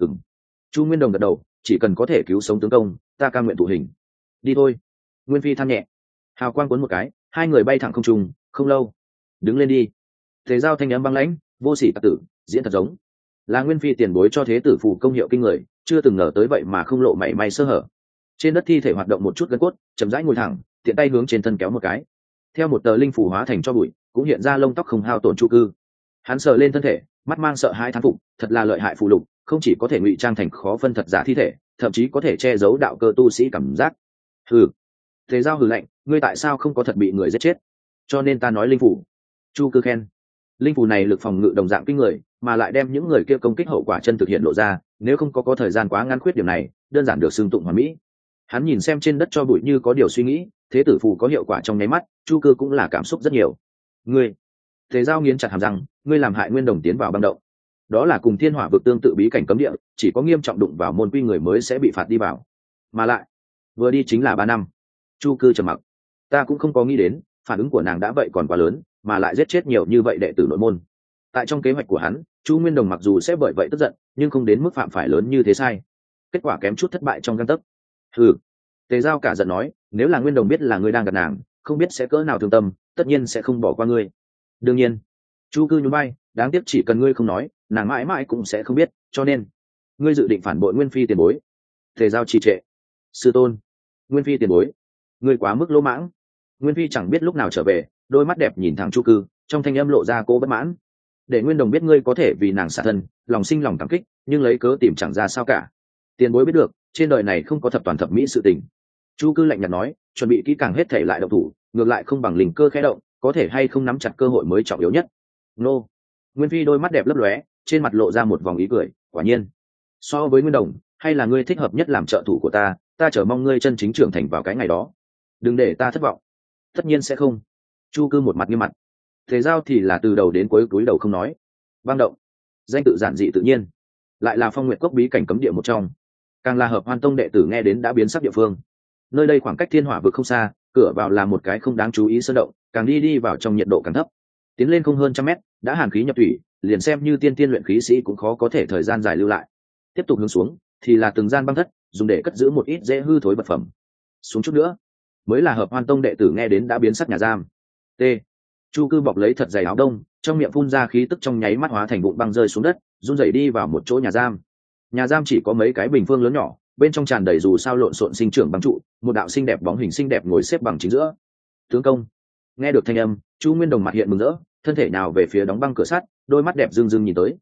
Chu Nguyên Đồng gật đầu, chỉ cần có thể cứu sống tướng công, ta cam nguyện thụ hình. Đi thôi. Nguyên Phi than nhẹ, hào quang cuốn một cái, hai người bay thẳng không trung. Không lâu, đứng lên đi. Thế giao thanh âm băng lãnh, vô sỉ tặc tử, diễn thật giống. Là Nguyên Phi tiền bối cho thế tử phù công hiệu kinh người, chưa từng ngờ tới vậy mà không lộ mảy may sơ hở. Trên đất thi thể hoạt động một chút gân cốt, chậm rãi ngồi thẳng, tiện tay hướng trên thân kéo một cái, theo một tờ linh phủ hóa thành cho bụi, cũng hiện ra lông tóc không hao tổn Chu Cư. Hắn sờ lên thân thể, mắt mang sợ hãi thán phục, thật là lợi hại phù lục, không chỉ có thể ngụy trang thành khó phân thật giả thi thể, thậm chí có thể che giấu đạo cơ tu sĩ cảm giác. Hừ. Thế giao hừ lạnh, ngươi tại sao không có thật bị người giết chết? Cho nên ta nói linh phủ. Chu Cư khen, linh phủ này lực phòng ngự đồng dạng kinh người, mà lại đem những người kia công kích hậu quả chân thực hiện lộ ra, nếu không có thời gian quá ngắn khuyết điểm này, đơn giản được xưng tụng hoàn mỹ. Hắn nhìn xem trên đất cho bụi như có điều suy nghĩ, thế tử phù có hiệu quả trong nháy mắt, Chu Cư cũng là cảm xúc rất nhiều. Ngươi, Thế giao nghiến chặt hàm răng, ngươi làm hại Nguyên Đồng tiến vào băng động, đó là cùng thiên hỏa vực tương tự bí cảnh cấm địa, chỉ có nghiêm trọng đụng vào môn quy người mới sẽ bị phạt đi vào, mà lại vừa đi chính là 3 năm. Chu Cư trầm mặc, ta cũng không có nghĩ đến, phản ứng của nàng đã vậy còn quá lớn, mà lại giết chết nhiều như vậy đệ tử nội môn. Tại trong kế hoạch của hắn, Chu Nguyên Đồng mặc dù sẽ bởi vậy tức giận, nhưng không đến mức phạm phải lớn như thế sai. Kết quả kém chút thất bại trong gang tấc. Hừ. Tề giao cả giận nói, nếu là Nguyên Đồng biết là ngươi đang gạt nàng, không biết sẽ cỡ nào thương tâm, tất nhiên sẽ không bỏ qua ngươi. đương nhiên. Chu cư nhún vai, đáng tiếc chỉ cần ngươi không nói, nàng mãi mãi cũng sẽ không biết, cho nên ngươi dự định phản bội Nguyên Phi tiền bối. Tề Giao trì trệ. Sư tôn. Nguyên Phi tiền bối, ngươi quá mức lỗ mãng. Nguyên Phi chẳng biết lúc nào trở về, đôi mắt đẹp nhìn thẳng Chu cư, trong thanh âm lộ ra cô bất mãn. Để Nguyên Đồng biết ngươi có thể vì nàng xả thân, lòng sinh lòng cảm kích, nhưng lấy cớ tìm chẳng ra sao cả. Tiền bối biết được, trên đời này không có thập toàn thập mỹ sự tình. Chu cư lạnh nhạt nói, chuẩn bị kỹ càng hết thể lại động thủ, ngược lại không bằng linh cơ khẽ động, có thể hay không nắm chặt cơ hội mới trọng yếu nhất. Nô. Nguyên Phi đôi mắt đẹp lấp lóe, trên mặt lộ ra một vòng ý cười, quả nhiên. So với Nguyên Đồng, hay là ngươi thích hợp nhất làm trợ thủ của ta, ta chờ mong ngươi chân chính trưởng thành vào cái ngày đó. Đừng để ta thất vọng. Tất nhiên sẽ không. Chu cư một mặt nghiêm mặt. Thế Giao thì là từ đầu đến cuối cúi đầu không nói. Băng động, danh tự giản dị tự nhiên, lại là Phong Nguyệt Cốc bí cảnh cấm địa một trong, càng là Hợp Hoan Tông đệ tử nghe đến đã biến sắc địa phương. Nơi đây khoảng cách Thiên Hỏa vực không xa, cửa vào là một cái không đáng chú ý sơn động, càng đi vào trong nhiệt độ càng thấp, tiến lên không hơn 100 mét, đã hàn khí nhập thủy, liền xem như tiên tiên luyện khí sĩ cũng khó có thể thời gian dài lưu lại. Tiếp tục hướng xuống thì là từng gian băng thất, dùng để cất giữ một ít dễ hư thối vật phẩm. Xuống chút nữa mới là Hợp Hoan Tông đệ tử nghe đến đã biến sắc nhà giam. T. Chu cư bọc lấy thật dày áo đông, trong miệng phun ra khí tức, trong nháy mắt hóa thành vụn băng rơi xuống đất, run rẩy đi vào một chỗ nhà giam. Nhà giam chỉ có mấy cái bình phương lớn nhỏ, bên trong tràn đầy dù sao lộn xộn sinh trưởng băng trụ, một đạo xinh đẹp bóng hình xinh đẹp ngồi xếp bằng chính giữa. Tướng công. Nghe được thanh âm, Chu Nguyên Đồng mặt hiện mừng rỡ, thân thể nào về phía đóng băng cửa sắt, đôi mắt đẹp rưng rưng nhìn tới.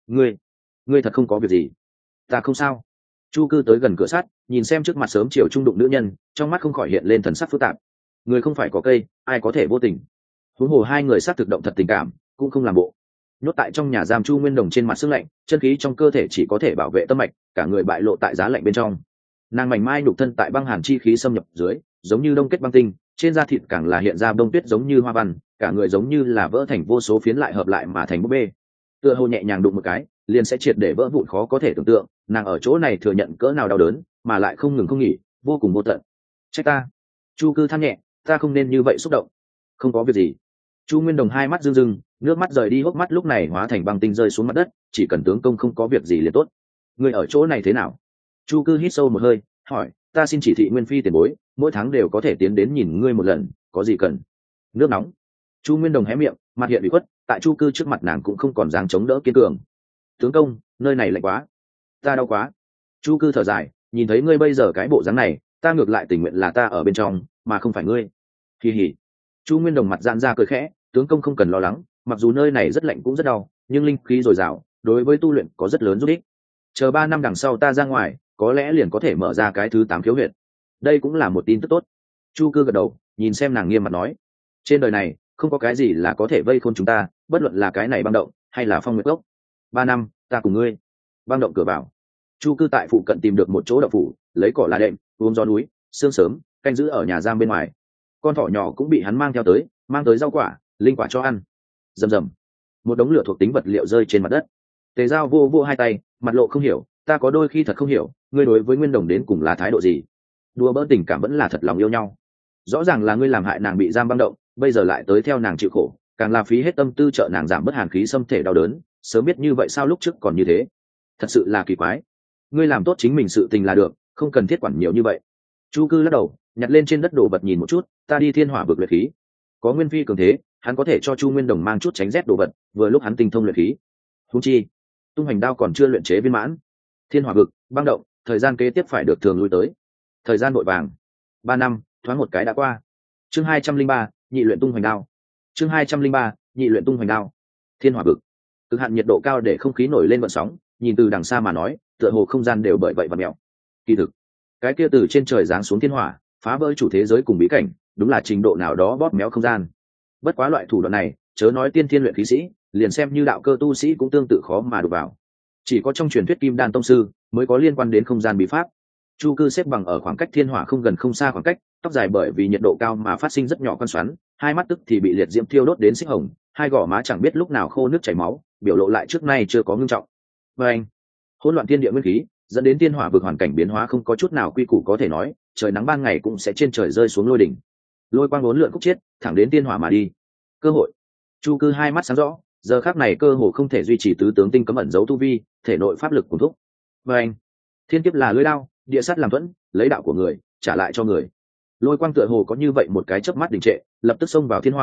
Ngươi thật không có việc gì? Ta không sao. Chu cư tới gần cửa sắt, nhìn xem trước mặt sớm chiều trung đụng nữ nhân, trong mắt không khỏi hiện lên thần sắc phức tạp. Người không phải có cây, ai có thể vô tình? Huống hồ hai người sát thực động thật tình cảm, cũng không làm bộ. Nhốt tại trong nhà giam, Chu Nguyên Đồng trên mặt sương lạnh, chân khí trong cơ thể chỉ có thể bảo vệ tâm mạch, cả người bại lộ tại giá lạnh bên trong. Nàng mảnh mai nhục thân tại băng hàn chi khí xâm nhập dưới, giống như đông kết băng tinh, trên da thịt càng là hiện ra bông tuyết giống như hoa văn, cả người giống như là vỡ thành vô số phiến lại hợp lại mà thành búp bê. Tựa hồ nhẹ nhàng đụng một cái, liền sẽ triệt để vỡ vụn, khó có thể tưởng tượng. Nàng ở chỗ này thừa nhận cỡ nào đau đớn, mà lại không ngừng không nghỉ, vô cùng vô tận. Trách ta. Chu cư than nhẹ, ta không nên như vậy xúc động. Không có việc gì. Chu Nguyên Đồng hai mắt rưng rưng, nước mắt rời đi hốc mắt lúc này hóa thành băng tinh rơi xuống mặt đất, chỉ cần tướng công không có việc gì liền tốt. Ngươi ở chỗ này thế nào? Chu cư hít sâu một hơi, hỏi, ta xin chỉ thị Nguyên Phi tiền bối, mỗi tháng đều có thể tiến đến nhìn ngươi một lần, có gì cần? Nước nóng. Chu Nguyên Đồng hé miệng, mặt hiện bị khuất, tại Chu cư trước mặt nàng cũng không còn dáng chống đỡ kiên cường. Tướng công, nơi này lạnh quá, ta đau quá. Chu cư thở dài, nhìn thấy ngươi bây giờ cái bộ dáng này, ta ngược lại tình nguyện là ta ở bên trong, mà không phải ngươi. Kỳ hỉ. Chu Nguyên Đồng mặt giãn ra cười khẽ, tướng công không cần lo lắng, mặc dù nơi này rất lạnh cũng rất đau, nhưng linh khí dồi dào, đối với tu luyện có rất lớn giúp ích. Chờ 3 năm đằng sau ta ra ngoài, có lẽ liền có thể mở ra cái thứ 8 khiếu huyệt. Đây cũng là một tin tức tốt. Chu cư gật đầu, nhìn xem nàng nghiêm mặt nói, trên đời này không có cái gì là có thể vây khốn chúng ta, bất luận là cái này băng động hay là Phong Nguyệt Cốc. 3 năm, ta cùng ngươi. Băng động cửa vào. Chu cư tại phụ cận tìm được một chỗ đậu phủ, lấy cỏ lá đệm, uống gió núi, sương sớm, canh giữ ở nhà giam bên ngoài. Con thỏ nhỏ cũng bị hắn mang theo tới, mang tới rau quả, linh quả cho ăn. Rầm rầm, một đống lửa thuộc tính vật liệu rơi trên mặt đất. Tề Giao vô vô hai tay, mặt lộ không hiểu, ta có đôi khi thật không hiểu, ngươi đối với Nguyên Đồng đến cùng là thái độ gì? Đùa bỡn tình cảm vẫn là thật lòng yêu nhau? Rõ ràng là ngươi làm hại nàng bị giam băng động, bây giờ lại tới theo nàng chịu khổ, càng là phí hết tâm tư trợ nàng giảm bớt hàn khí xâm thể đau đớn, sớm biết như vậy sao lúc trước còn như thế? Thật sự là kỳ quái. Ngươi làm tốt chính mình sự tình là được, không cần thiết quản nhiều như vậy. Chu cư lắc đầu, nhặt lên trên đất đồ vật nhìn một chút, ta đi Thiên Hỏa vực luyện khí. Có Nguyên Phi cường thế, hắn có thể cho Chu Nguyên Đồng mang chút tránh rét đồ vật, vừa lúc hắn tinh thông luyện khí. Huống chi, tung hành đao còn chưa luyện chế viên mãn. Thiên Hỏa vực, băng động, thời gian kế tiếp phải được thường lui tới. Thời gian vội vàng. 3 năm, thoáng một cái đã qua. Chương 203, nhị luyện tung hoành đao. Chương 203, nhị luyện tung hoành đao. Thiên Hỏa vực. Cực hạn nhiệt độ cao để không khí nổi lên gợn sóng, nhìn từ đằng xa mà nói, tựa hồ không gian đều bởi vậy vặn mèo. Kỳ thực, cái kia từ trên trời giáng xuống thiên hỏa, phá vỡ chủ thế giới cùng bí cảnh, đúng là trình độ nào đó bóp méo không gian. Bất quá loại thủ đoạn này, chớ nói tiên thiên luyện khí sĩ, liền xem như đạo cơ tu sĩ cũng tương tự khó mà đụng vào. Chỉ có trong truyền thuyết Kim Đan tông sư mới có liên quan đến không gian bí pháp. Chu cư xếp bằng ở khoảng cách thiên hỏa không gần không xa khoảng cách, tóc dài bởi vì nhiệt độ cao mà phát sinh rất nhỏ con xoắn, hai mắt tức thì bị liệt diễm thiêu đốt đến xích hồng, hai gò má chẳng biết lúc nào khô nước chảy máu, biểu lộ lại trước nay chưa có ngưng trọng. Và anh, hỗn loạn thiên địa nguyên khí dẫn đến thiên hỏa vực hoàn cảnh biến hóa không có chút nào quy củ có thể nói, trời nắng ban ngày cũng sẽ trên trời rơi xuống lôi đỉnh, lôi quang uốn lượn khúc chiết thẳng đến thiên hỏa mà đi. Cơ hội. Chu cư hai mắt sáng rõ, giờ khắc này cơ hồ không thể duy trì tứ tướng tinh cấm ẩn giấu tu vi, thể nội pháp lực cùng thúc. Và anh, thiên kiếp là lưỡi đao, địa sát làm thuẫn, lấy đạo của người trả lại cho người. Lôi quang tựa hồ có như vậy một cái chớp mắt đình trệ, lập tức xông vào thiên hỏa,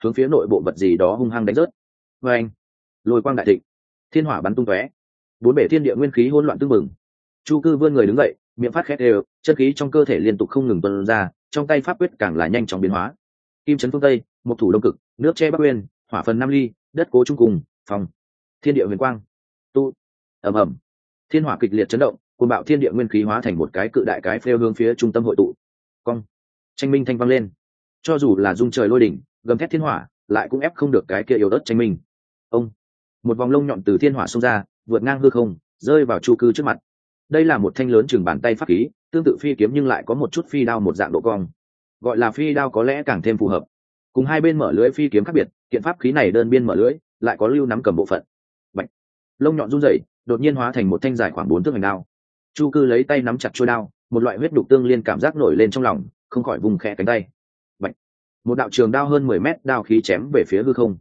hướng phía nội bộ vật gì đó hung hăng đánh rớt. Và anh, lôi quang đại thịnh, thiên hỏa bắn tung tóe, bốn bể thiên địa nguyên khí hỗn loạn tương mừng. Chu Cư vươn người đứng dậy, miệng phát khét đều, chân khí trong cơ thể liên tục không ngừng tuôn ra, trong tay pháp quyết càng là nhanh chóng biến hóa. Kim chấn phương tây, mộc thủ đông cực, nước che bắc uyên, hỏa phần nam ly, đất cố trung cùng, phòng thiên địa huyền quang tu ầm ầm, thiên hỏa kịch liệt chấn động, cuồng bạo thiên địa nguyên khí hóa thành một cái cự đại cái phêu hướng phía trung tâm hội tụ. Cong, tranh minh thanh vang lên, cho dù là dung trời lôi đỉnh, gầm thét thiên hỏa, lại cũng ép không được cái kia yếu ớt tranh minh. Ông, một vòng lông nhọn từ thiên hỏa xông ra, vượt ngang hư không, rơi vào Chu Cư trước mặt. Đây là một thanh lớn chừng bàn tay pháp khí, tương tự phi kiếm nhưng lại có một chút phi đao một dạng độ cong, gọi là phi đao có lẽ càng thêm phù hợp. Cùng hai bên mở lưỡi phi kiếm khác biệt, kiện pháp khí này đơn biên mở lưỡi, lại có lưu nắm cầm bộ phận. Bạch, lông nhọn run rẩy, đột nhiên hóa thành một thanh dài khoảng 4 thước hành đao. Chu Cư lấy tay nắm chặt chuôi đao, một loại huyết đục tương liên cảm giác nổi lên trong lòng, không khỏi vùng khẽ cánh tay. Bạch, một đạo trường đao hơn 10 mét đao khí chém về phía hư không.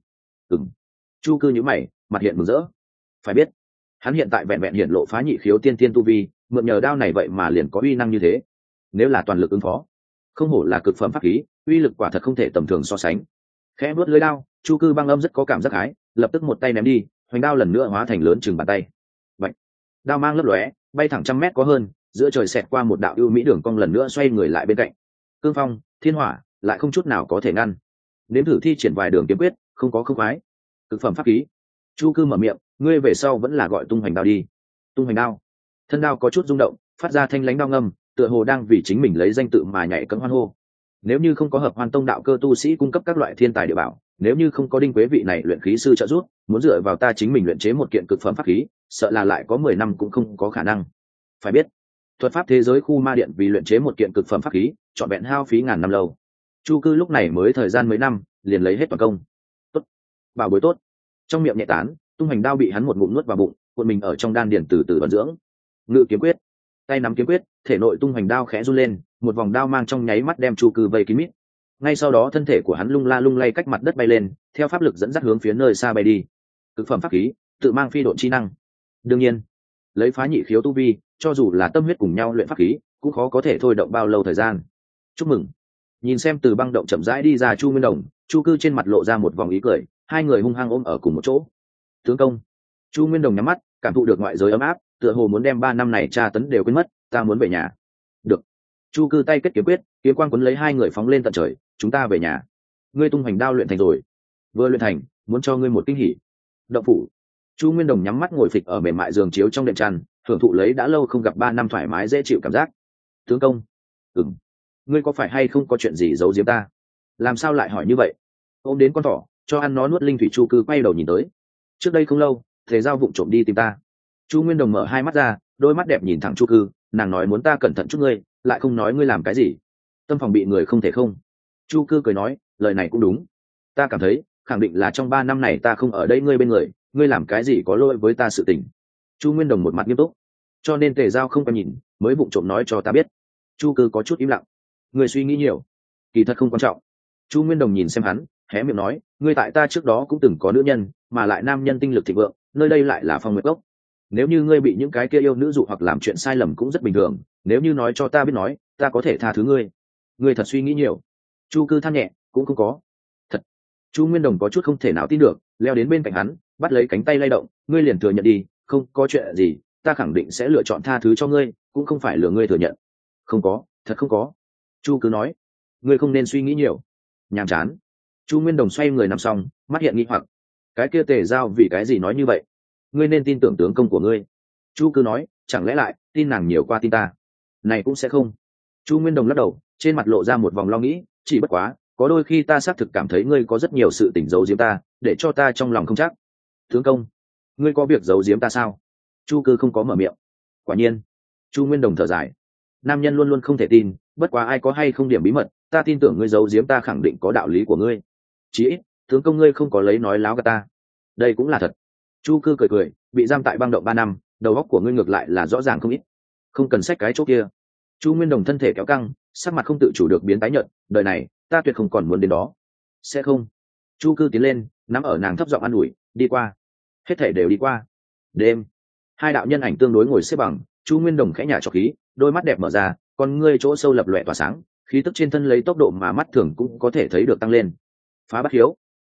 Chu Cư nhíu mày, mặt hiện mừng rỡ. Phải biết, hắn hiện tại vẹn vẹn hiện lộ phá nhị khiếu tiên tiên tu vi, mượn nhờ đao này vậy mà liền có uy năng như thế. Nếu là toàn lực ứng phó, không hổ là cực phẩm pháp khí, uy lực quả thật không thể tầm thường so sánh. Khẽ vuốt lưỡi đao, Chu Cư băng âm rất có cảm giác hái, lập tức một tay ném đi, hoành đao lần nữa hóa thành lớn chừng bàn tay. Vậy, đao mang lấp lóe, bay thẳng 100 mét có hơn, giữa trời xẹt qua một đạo ưu mỹ đường cong lần nữa xoay người lại bên cạnh. Cương phong, thiên hỏa, lại không chút nào có thể ngăn. Nếm thử thi triển vài đường kiếm quyết, không có không khoái. Cực phẩm pháp khí. Chu Cư mở miệng, ngươi về sau vẫn là gọi tung hoành đao đi. Tung hoành đao. Thân đao có chút rung động, phát ra thanh lãnh đao ngâm, tựa hồ đang vì chính mình lấy danh tự mà nhảy cẫng hoan hô. Nếu như không có Hợp Hoan Tông đạo cơ tu sĩ cung cấp các loại thiên tài địa bảo, nếu như không có Đinh Quế vị này luyện khí sư trợ giúp, muốn dựa vào ta chính mình luyện chế một kiện cực phẩm pháp khí, sợ là lại có 10 năm cũng không có khả năng. Phải biết, thuật pháp thế giới khu ma điện vì luyện chế một kiện cực phẩm pháp khí, trọn vẹn hao phí ngàn năm lâu. Chu Cư lúc này mới thời gian mấy năm, liền lấy hết toàn công. Tốt, bảo bối tốt. Trong miệng nhẹ tán, tung hành đao bị hắn một ngụm nuốt vào bụng, cuộn mình ở trong đan điền từ từ vận dưỡng. Ngự kiếm quyết, tay nắm kiếm quyết, thể nội tung hành đao khẽ run lên, một vòng đao mang trong nháy mắt đem Chu Cư vây kín mít. Ngay sau đó thân thể của hắn lung la lung lay cách mặt đất bay lên, theo pháp lực dẫn dắt hướng phía nơi xa bay đi. Cực phẩm pháp khí, tự mang phi độn chi năng. Đương nhiên, lấy phá nhị khiếu tu vi, cho dù là tâm huyết cùng nhau luyện pháp khí, cũng khó có thể thôi động bao lâu thời gian. Chúc mừng. Nhìn xem từ băng động chậm rãi đi ra Chu Nguyên Đồng, Chu Cư trên mặt lộ ra một vòng ý cười, hai người hung hăng ôm ở cùng một chỗ. Tướng công. Chu Nguyên Đồng nhắm mắt, cảm thụ được ngoại giới ấm áp, tựa hồ muốn đem 3 năm này tra tấn đều quên mất, ta muốn về nhà. Được. Chu Cư tay kết kiếm quyết, kiếm quang quấn lấy hai người phóng lên tận trời, chúng ta về nhà. Ngươi tung hoành đao luyện thành rồi. Vừa luyện thành, muốn cho ngươi một kinh hỉ. Động phủ. Chu Nguyên Đồng nhắm mắt ngồi phịch ở mềm mại giường chiếu trong đệm chăn, hưởng thụ lấy đã lâu không gặp 3 năm thoải mái dễ chịu cảm giác. Tướng công. Ừm. Ngươi có phải hay không có chuyện gì giấu giếm ta? Làm sao lại hỏi như vậy? Ôm đến con thỏ, cho ăn nó nuốt linh thủy. Chu Cư quay đầu nhìn tới. Trước đây không lâu, Thế Giao vụng trộm đi tìm ta. Chu Nguyên Đồng mở hai mắt ra, đôi mắt đẹp nhìn thẳng Chu Cư, nàng nói muốn ta cẩn thận chút ngươi, lại không nói ngươi làm cái gì. Tâm phòng bị người không thể không. Chu Cư cười nói, lời này cũng đúng. Ta cảm thấy, khẳng định là trong 3 năm này ta không ở đây ngươi bên người, ngươi làm cái gì có lỗi với ta sự tình. Chu Nguyên Đồng một mặt nghiêm túc. Cho nên Tề Giao không có nhìn, mới vụng trộm nói cho ta biết. Chu Cư có chút im lặng. Người suy nghĩ nhiều, kỳ thật không quan trọng. Chu Nguyên Đồng nhìn xem hắn, hé miệng nói, ngươi tại ta trước đó cũng từng có nữ nhân, mà lại nam nhân tinh lực thịnh vượng, nơi đây lại là Phong Nguyệt Cốc. Nếu như ngươi bị những cái kia yêu nữ dụ hoặc làm chuyện sai lầm cũng rất bình thường, nếu như nói cho ta biết nói, ta có thể tha thứ ngươi. Ngươi thật suy nghĩ nhiều. Chu Cư than nhẹ, cũng không có. Thật. Chu Nguyên Đồng có chút không thể nào tin được, leo đến bên cạnh hắn, bắt lấy cánh tay lay động, ngươi liền thừa nhận đi, không có chuyện gì, ta khẳng định sẽ lựa chọn tha thứ cho ngươi, cũng không phải lừa ngươi thừa nhận. Không có, thật không có. Chu cứ nói, ngươi không nên suy nghĩ nhiều. Nhàm chán. Chu Nguyên Đồng xoay người nằm xong, mắt hiện nghi hoặc, cái kia Tề Giao vì cái gì nói như vậy? Ngươi nên tin tưởng tướng công của ngươi. Chu cứ nói, chẳng lẽ lại tin nàng nhiều qua tin ta? Này cũng sẽ không. Chu Nguyên Đồng lắc đầu, trên mặt lộ ra một vòng lo nghĩ, chỉ bất quá, có đôi khi ta xác thực cảm thấy ngươi có rất nhiều sự tình giấu giếm ta, để cho ta trong lòng không chắc. Tướng công, ngươi có việc giấu giếm ta sao? Chu Cư không có mở miệng. Quả nhiên. Chu Nguyên Đồng thở dài, nam nhân luôn luôn không thể tin, bất quá ai có hay không điểm bí mật, ta tin tưởng ngươi giấu giếm ta khẳng định có đạo lý của ngươi. Chí ít, tướng công ngươi không có lấy nói láo gạt ta. Đây cũng là thật. Chu Cư cười cười, bị giam tại băng động 3 năm, đầu óc của ngươi ngược lại là rõ ràng không ít. Không cần xách cái chỗ kia. Chu Nguyên Đồng thân thể kéo căng, sắc mặt không tự chủ được biến tái nhợt, đời này, ta tuyệt không còn muốn đến đó. Sẽ không. Chu Cư tiến lên, nắm ở nàng thấp giọng an ủi, đi qua. Hết thể đều đi qua. Đêm, hai đạo nhân ảnh tương đối ngồi xếp bằng, Chu Nguyên Đồng khẽ nhả trọc khí, đôi mắt đẹp mở ra, con ngươi chỗ sâu lập lòe tỏa sáng, khí tức trên thân lấy tốc độ mà mắt thường cũng có thể thấy được tăng lên. Phá Bát Khiếu.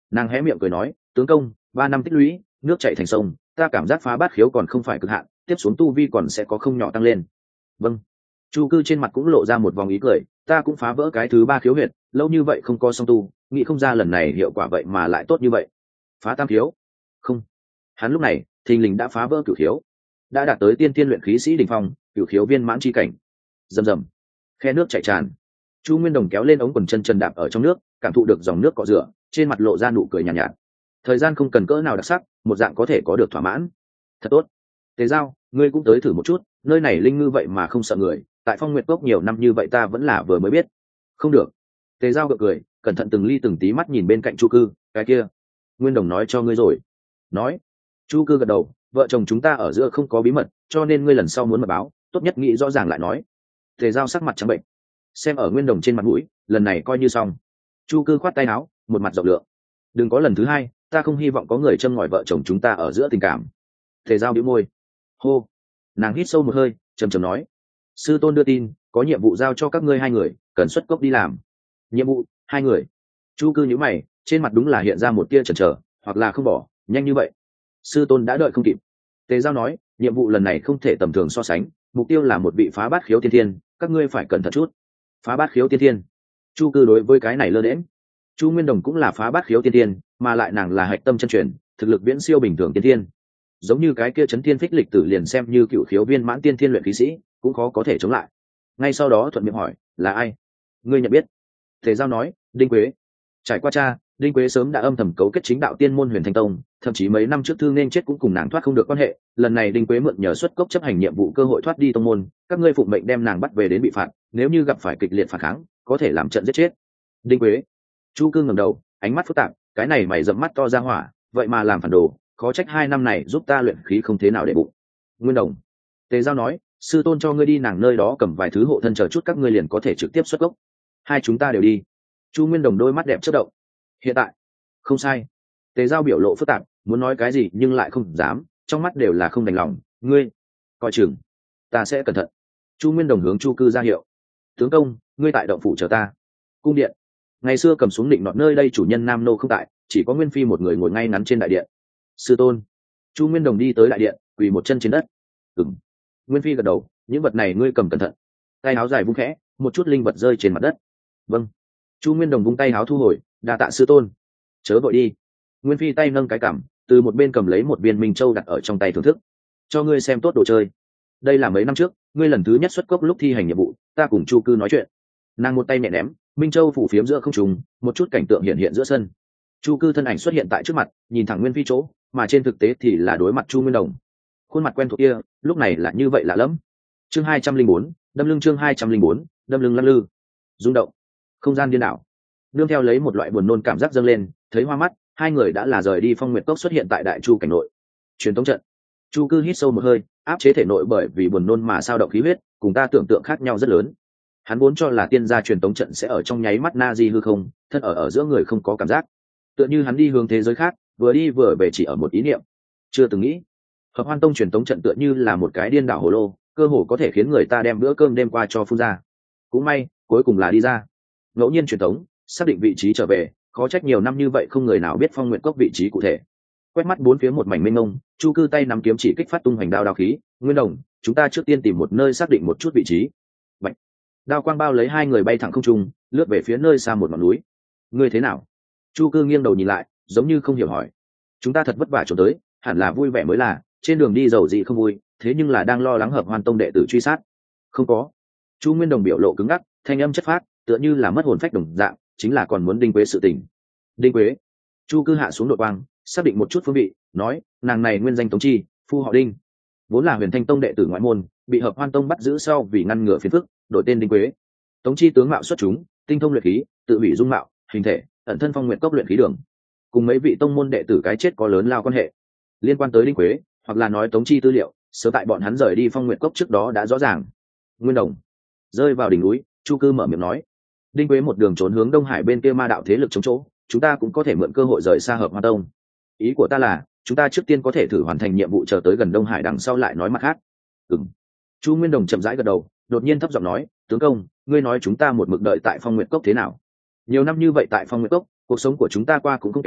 Nàng hé miệng cười nói, tướng công, 3 năm tích lũy, nước chảy thành sông, ta cảm giác phá bát khiếu còn không phải cực hạn, tiếp xuống tu vi còn sẽ có không nhỏ tăng lên. Vâng. Chu Cư trên mặt cũng lộ ra một vòng ý cười, ta cũng phá vỡ cái thứ 3 khiếu huyệt, lâu như vậy không có song tu, nghĩ không ra lần này hiệu quả vậy mà lại tốt như vậy. Phá tam khiếu? Không. Hắn lúc này, thình lình đã phá vỡ cửu khiếu, đã đạt tới tiên thiên luyện khí sĩ đỉnh phong, cửu khiếu viên mãn chi cảnh. Rầm rầm, khe nước chảy tràn. Chu Nguyên Đồng kéo lên ống quần chân trần đạp ở trong nước, cảm thụ được dòng nước cọ rửa, trên mặt lộ ra nụ cười nhàn nhạt. Thời gian không cần cỡ nào đặc sắc, một dạng có thể có được thỏa mãn. Thật tốt. Tề Giao, ngươi cũng tới thử một chút, nơi này linh ngư vậy mà không sợ người, tại Phong Nguyệt Cốc nhiều năm như vậy ta vẫn là vừa mới biết. Không được. Tề Giao gượng cười, cẩn thận từng ly từng tí mắt nhìn bên cạnh Chu Cư, cái kia, Nguyên Đồng nói cho ngươi rồi. Nói. Chu Cư gật đầu, vợ chồng chúng ta ở giữa không có bí mật, cho nên ngươi lần sau muốn mật báo, tốt nhất nghĩ rõ ràng lại nói. Tề Giao sắc mặt trắng bệnh, xem ở Nguyên Đồng trên mặt mũi, lần này coi như xong. Chu Cư khoát tay áo, một mặt rộng lượng. Đừng có lần thứ hai, ta không hy vọng có người châm ngòi vợ chồng chúng ta ở giữa tình cảm. Tề Giao bĩu môi. Hô. Nàng hít sâu một hơi, trầm trầm nói, sư tôn đưa tin có nhiệm vụ giao cho các ngươi 2 người, cần xuất cốc đi làm. Nhiệm vụ? 2 người? Chu Cư nhíu mày, trên mặt đúng là hiện ra một tia chần chờ, hoặc là không bỏ nhanh như vậy, sư tôn đã đợi không kịp. Tề Giao nói, nhiệm vụ lần này không thể tầm thường so sánh, mục tiêu là một vị phá bát khiếu tiên thiên, các ngươi phải cẩn thận chút. Phá bát khiếu tiên thiên? Chu Cư đối với cái này lơ đễnh. Chu Nguyên Đồng cũng là phá bát khiếu tiên thiên, mà lại nàng là hạch tâm chân truyền, thực lực viễn siêu bình thường tiên thiên, giống như cái kia chấn thiên phích lịch tử liền xem như cựu khiếu viên mãn tiên thiên luyện khí sĩ cũng khó có thể chống lại. Ngay sau đó thuận miệng hỏi, là ai? Ngươi nhận biết? Tề Giao nói, Đinh Quế. Trải qua cha, Đinh Quế sớm đã âm thầm cấu kết chính đạo tiên môn Huyền Thanh Tông, thậm chí mấy năm trước Thương Nên chết cũng cùng nàng thoát không được quan hệ, lần này Đinh Quế mượn nhờ xuất cốc chấp hành nhiệm vụ cơ hội thoát đi tông môn, các ngươi phụng mệnh đem nàng bắt về đến bị phạt, nếu như gặp phải kịch liệt phản kháng, có thể làm trận giết chết. Đinh Quế. Chu Cư ngẩng đầu, ánh mắt phức tạp, cái này mày dẫm mắt to ra hỏa, vậy mà làm phản đồ, khó trách 2 năm này giúp ta luyện khí không thế nào để bụng. Nguyên Đồng. Tề Giao nói, sư tôn cho ngươi đi nàng nơi đó cầm vài thứ hộ thân chờ chút các ngươi liền có thể trực tiếp xuất gốc. 2 chúng ta đều đi. Chu Nguyên Đồng đôi mắt đẹp chớp động. Hiện tại? Không sai. Tề Giao biểu lộ phức tạp, muốn nói cái gì nhưng lại không dám, trong mắt đều là không đành lòng. Ngươi coi chừng, ta sẽ cẩn thận. Chu Nguyên Đồng hướng Chu Cư ra hiệu. Tướng công, ngươi tại động phủ chờ ta. Cung điện. Ngày xưa cầm xuống định nọt nơi đây chủ nhân Nam Nô không tại, chỉ có Nguyên Phi một người ngồi ngay ngắn trên đại điện. Sư tôn. Chu Nguyên Đồng đi tới đại điện, quỳ một chân trên đất. Ừm. Nguyên Phi gật đầu, những vật này ngươi cầm cẩn thận. Tay áo dài vung khẽ, một chút linh vật rơi trên mặt đất. Vâng. Chu Nguyên Đồng vung tay áo thu hồi, đa tạ sư tôn. Chớ vội đi. Nguyên Phi tay nâng cái cằm, từ một bên cầm lấy một viên minh châu đặt ở trong tay thưởng thức. Cho ngươi xem tốt đồ chơi. Đây là mấy năm trước, ngươi lần thứ nhất xuất cốc lúc thi hành nhiệm vụ, ta cùng Chu Cư nói chuyện. Nàng một tay nhẹ ném, minh châu phủ phiếm giữa không trung, một chút cảnh tượng hiện hiện giữa sân. Chu Cư thân ảnh xuất hiện tại trước mặt, nhìn thẳng Nguyên Phi chỗ, mà trên thực tế thì là đối mặt Chu Nguyên Đồng. Khuôn mặt quen thuộc kia, lúc này là như vậy lạ lẫm. Chương 204, đâm lưng chương 204, đâm lưng lăn lư. Rung động, không gian điên đảo. Nương theo lấy một loại buồn nôn cảm giác dâng lên, thấy hoa mắt, 2 người đã là rời đi Phong Nguyệt Cốc xuất hiện tại Đại Chu cảnh nội. Truyền tống trận. Chu Cư hít sâu một hơi, áp chế thể nội bởi vì buồn nôn mà sao động khí huyết, cùng ta tưởng tượng khác nhau rất lớn. Hắn vốn cho là tiên gia truyền tống trận sẽ ở trong nháy mắt na di hư không, thân ở giữa người không có cảm giác. Tựa như hắn đi hướng thế giới khác, vừa đi vừa về chỉ ở một ý niệm. Chưa từng nghĩ, Hợp Hoan Tông truyền tống trận tựa như là một cái điên đảo hồ lô, cơ hồ có thể khiến người ta đem bữa cơm đêm qua cho phun ra. Cũng may, cuối cùng là đi ra. Ngẫu nhiên truyền tống, xác định vị trí trở về, khó trách nhiều năm như vậy không người nào biết Phong Nguyệt Cốc vị trí cụ thể. Quét mắt bốn phía một mảnh mênh mông, Chu Cư tay nắm kiếm chỉ kích phát tung hoành đao khí. Nguyên Đồng, chúng ta trước tiên tìm một nơi xác định một chút vị trí. Bạch. Đao quang bao lấy 2 người bay thẳng không trung, lướt về phía nơi xa một ngọn núi. Ngươi thế nào? Chu Cư nghiêng đầu nhìn lại, giống như không hiểu hỏi. Chúng ta thật vất vả trốn tới, hẳn là vui vẻ mới là, trên đường đi dầu gì không vui, thế nhưng là đang lo lắng Hợp Hoan Tông đệ tử truy sát. Không có. Chu Nguyên Đồng biểu lộ cứng ngắc, thanh âm chất phác, tựa như là mất hồn phách đồng dạng, chính là còn muốn Đinh Quế sự tình. Đinh Quế. Chu Cư hạ xuống đội quang, xác định một chút phương vị, nói, nàng này nguyên danh Tống Chi, phu họ Đinh, vốn là Huyền Thanh Tông đệ tử ngoại môn, bị Hợp Hoan Tông bắt giữ sau vì ngăn ngừa phiền phức, đổi tên Đinh Quế. Tống Chi tướng mạo xuất chúng, tinh thông luyện khí, tự hủy dung mạo, hình thể, ẩn thân Phong Nguyệt Cốc luyện khí đường, cùng mấy vị tông môn đệ tử cái chết có lớn lao quan hệ. Liên quan tới Đinh Quế, hoặc là nói Tống Chi tư liệu, sớm tại bọn hắn rời đi Phong Nguyệt Cốc trước đó đã rõ ràng. Nguyên Đồng rơi vào đỉnh núi, Chu Cư mở miệng nói, Đinh Quế một đường trốn hướng Đông Hải bên kia ma đạo thế lực chống chỗ, chúng ta cũng có thể mượn cơ hội rời xa Hợp Hoan Tông. Ý của ta là, chúng ta trước tiên có thể thử hoàn thành nhiệm vụ chờ tới gần Đông Hải đằng sau lại nói mặt khác. Ừm. Chu Nguyên Đồng chậm rãi gật đầu, đột nhiên thấp giọng nói, tướng công, ngươi nói chúng ta một mực đợi tại Phong Nguyệt Cốc thế nào? Nhiều năm như vậy tại Phong Nguyệt Cốc, cuộc sống của chúng ta qua cũng không kém,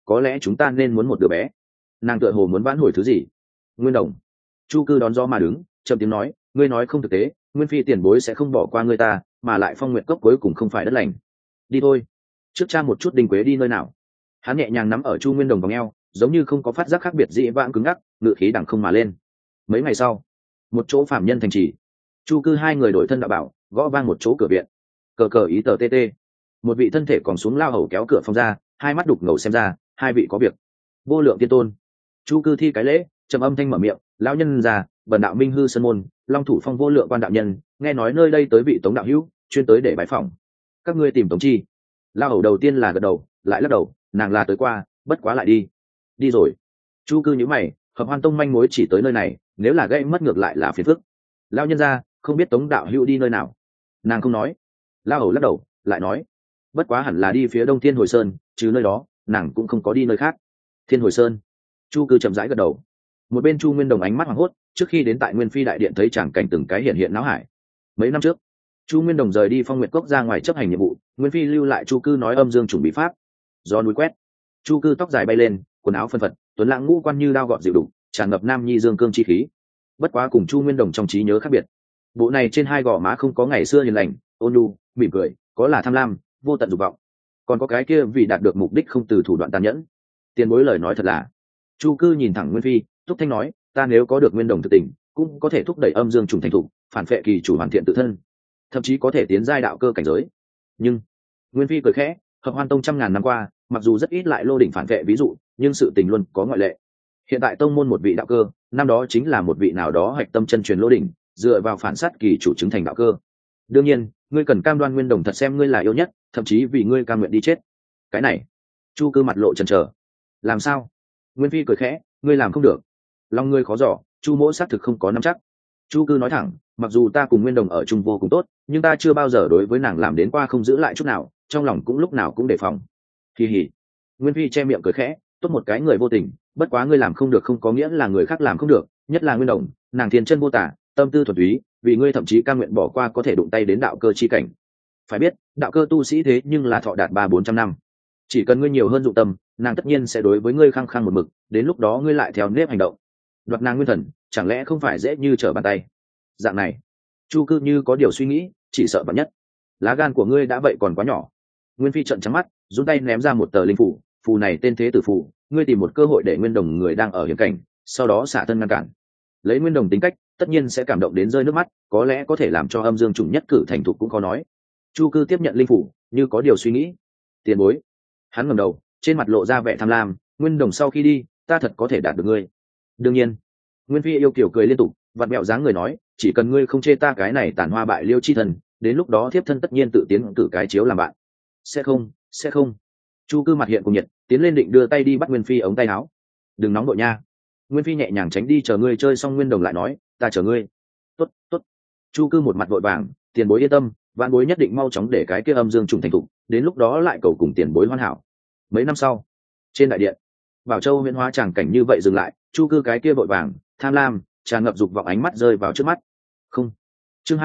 có lẽ chúng ta nên muốn một đứa bé. Nàng tựa hồ muốn vãn hồi thứ gì. Nguyên Đồng. Chu Cư đón gió mà đứng, trầm tiếng nói, ngươi nói không thực tế, Nguyên Phi tiền bối sẽ không bỏ qua ngươi ta, mà lại Phong Nguyệt cốc cuối cùng không phải đất lành. Đi thôi, trước cha một chút Đinh Quế đi nơi nào. Hắn nhẹ nhàng nắm ở Chu Nguyên Đồng vòng eo, giống như không có phát giác khác biệt dị vãng cứng ngắc, ngự khí đằng không mà lên. Mấy ngày sau, một chỗ phạm nhân thành trì, Chu Cư hai người đổi thân đạo bảo, gõ vang một chỗ cửa viện. Cờ cờ ý tờ tê. Một vị thân thể còn xuống lao hầu kéo cửa phòng ra, hai mắt đục ngầu xem ra, hai vị có việc. Vô Lượng Tiên Tôn. Chu Cư thi cái lễ, trầm âm thanh mở miệng, lão nhân già, bần đạo Minh Hư Sơn môn, Long thủ phong Vô Lượng quan đạo nhân, nghe nói nơi đây tới vị Tống đạo hữu, chuyên tới để bái phỏng. Các ngươi tìm Tống chi? Lao hầu đầu tiên là gật đầu, lại lắc đầu, nàng là tới qua, bất quá lại đi. Đi rồi. Chu Cư nhíu mày, Hợp Hoan Tông manh mối chỉ tới nơi này, nếu là gây mất ngược lại là phiền phức. Lão nhân gia, không biết Tống đạo hữu đi nơi nào. Nàng không nói. Lao hầu lắc đầu, lại nói, bất quá hẳn là đi phía đông Thiên Hồi Sơn, chứ nơi đó nàng cũng không có đi nơi khác. Thiên Hồi Sơn. Chu Cư chậm rãi gật đầu. Một bên Chu Nguyên Đồng ánh mắt hoảng hốt, trước khi đến tại Nguyên Phi đại điện thấy chẳng cảnh từng cái hiện hiện náo hải. Mấy năm trước, Chu Nguyên Đồng rời đi Phong Nguyệt Cốc ra ngoài chấp hành nhiệm vụ, Nguyên Phi lưu lại Chu Cư nói âm dương chuẩn bị pháp. Do núi quét, Chu Cư tóc dài bay lên, quần áo phân phật, tuấn lãng ngũ quan như đao gọt dịu đục, tràn ngập nam nhi dương cương chi khí. Bất quá cùng Chu Nguyên Đồng trong trí nhớ khác biệt, bộ này trên hai gò má không có ngày xưa hiền lành, ôn nhu, mỉm cười, có là tham lam, vô tận dục vọng, còn có cái kia vì đạt được mục đích không từ thủ đoạn tàn nhẫn. Tiền bối lời nói thật là. Chu Cư nhìn thẳng Nguyên Phi, thúc thanh nói, ta nếu có được Nguyên Đồng thực tình, cũng có thể thúc đẩy âm dương trùng thành thục, phản phệ kỳ chủ hoàn thiện tự thân, thậm chí có thể tiến giai đạo cơ cảnh giới. Nhưng Nguyên Phi cười khẽ, Hợp Hoan Tông trăm ngàn năm qua, mặc dù rất ít lại lô đỉnh phản vệ ví dụ, nhưng sự tình luôn có ngoại lệ. Hiện tại tông môn một vị đạo cơ, năm đó chính là một vị nào đó hạch tâm chân truyền lô đỉnh, dựa vào phản sát kỳ chủ chứng thành đạo cơ. Đương nhiên, ngươi cần cam đoan Nguyên Đồng thật xem ngươi là yêu nhất, thậm chí vì ngươi cam nguyện đi chết. Cái này, Chu Cư mặt lộ chần chờ. Làm sao? Nguyên Phi cười khẽ, ngươi làm không được. Lòng ngươi khó dò, Chu mỗ xác thực không có nắm chắc. Chu Cư nói thẳng, mặc dù ta cùng Nguyên Đồng ở chung vô cùng tốt, nhưng ta chưa bao giờ đối với nàng làm đến qua không giữ lại chút nào, trong lòng cũng lúc nào cũng đề phòng. Kỳ hỉ. Nguyên Phi che miệng cười khẽ, tốt một cái người vô tình, bất quá ngươi làm không được không có nghĩa là người khác làm không được, nhất là Nguyên Đồng, nàng thiên chân vô tả, tâm tư thuần túy, vì ngươi thậm chí cam nguyện bỏ qua có thể đụng tay đến đạo cơ chi cảnh. Phải biết, đạo cơ tu sĩ thế nhưng là thọ đạt 300-400 năm. Chỉ cần ngươi nhiều hơn dụng tâm, nàng tất nhiên sẽ đối với ngươi khăng khăng một mực, đến lúc đó ngươi lại theo nếp hành động. Đoạt nàng nguyên thần, chẳng lẽ không phải dễ như trở bàn tay? Dạng này, Chu Cư như có điều suy nghĩ, chỉ sợ vạn nhất. Lá gan của ngươi đã vậy còn quá nhỏ. Nguyên Phi trợn trắng mắt, giương tay ném ra một tờ linh phủ, phù này tên Thế Tử phù, ngươi tìm một cơ hội để Nguyên Đồng người đang ở hiểm cảnh, sau đó xả thân ngăn cản. Lấy Nguyên Đồng tính cách, tất nhiên sẽ cảm động đến rơi nước mắt, có lẽ có thể làm cho âm dương trùng nhất cử thành thục cũng khó nói. Chu Cư tiếp nhận linh phủ, như có điều suy nghĩ. Tiền bối. Hắn ngẩng đầu, trên mặt lộ ra vẻ tham lam, Nguyên Đồng sau khi đi, ta thật có thể đạt được ngươi. Đương nhiên. Nguyên Phi yêu kiều cười liên tục, vặn mẹo dáng người nói, chỉ cần ngươi không chê ta cái này tàn hoa bại liêu chi thần, đến lúc đó thiếp thân tất nhiên tự tiến cử cái chiếu làm bạn. Sẽ không. Chu Cư mặt hiện cùng nhiệt, tiến lên định đưa tay đi bắt Nguyên Phi ống tay áo. Đừng nóng đội nha. Nguyên Phi nhẹ nhàng tránh đi, chờ ngươi chơi xong Nguyên Đồng lại nói, ta chờ ngươi. Tốt. Chu Cư một mặt vội vàng, tiền bối yên tâm, vạn bối nhất định mau chóng để cái kia âm dương trùng thành thục, đến lúc đó lại cầu cùng tiền bối hoàn hảo. Mấy năm sau, trên đại điện, Bảo Châu huyễn hóa tràng cảnh như vậy dừng lại, Chu Cư cái kia vội vàng, tham lam, tràn ngập dục vọng ánh mắt rơi vào trước mắt. Không. Chương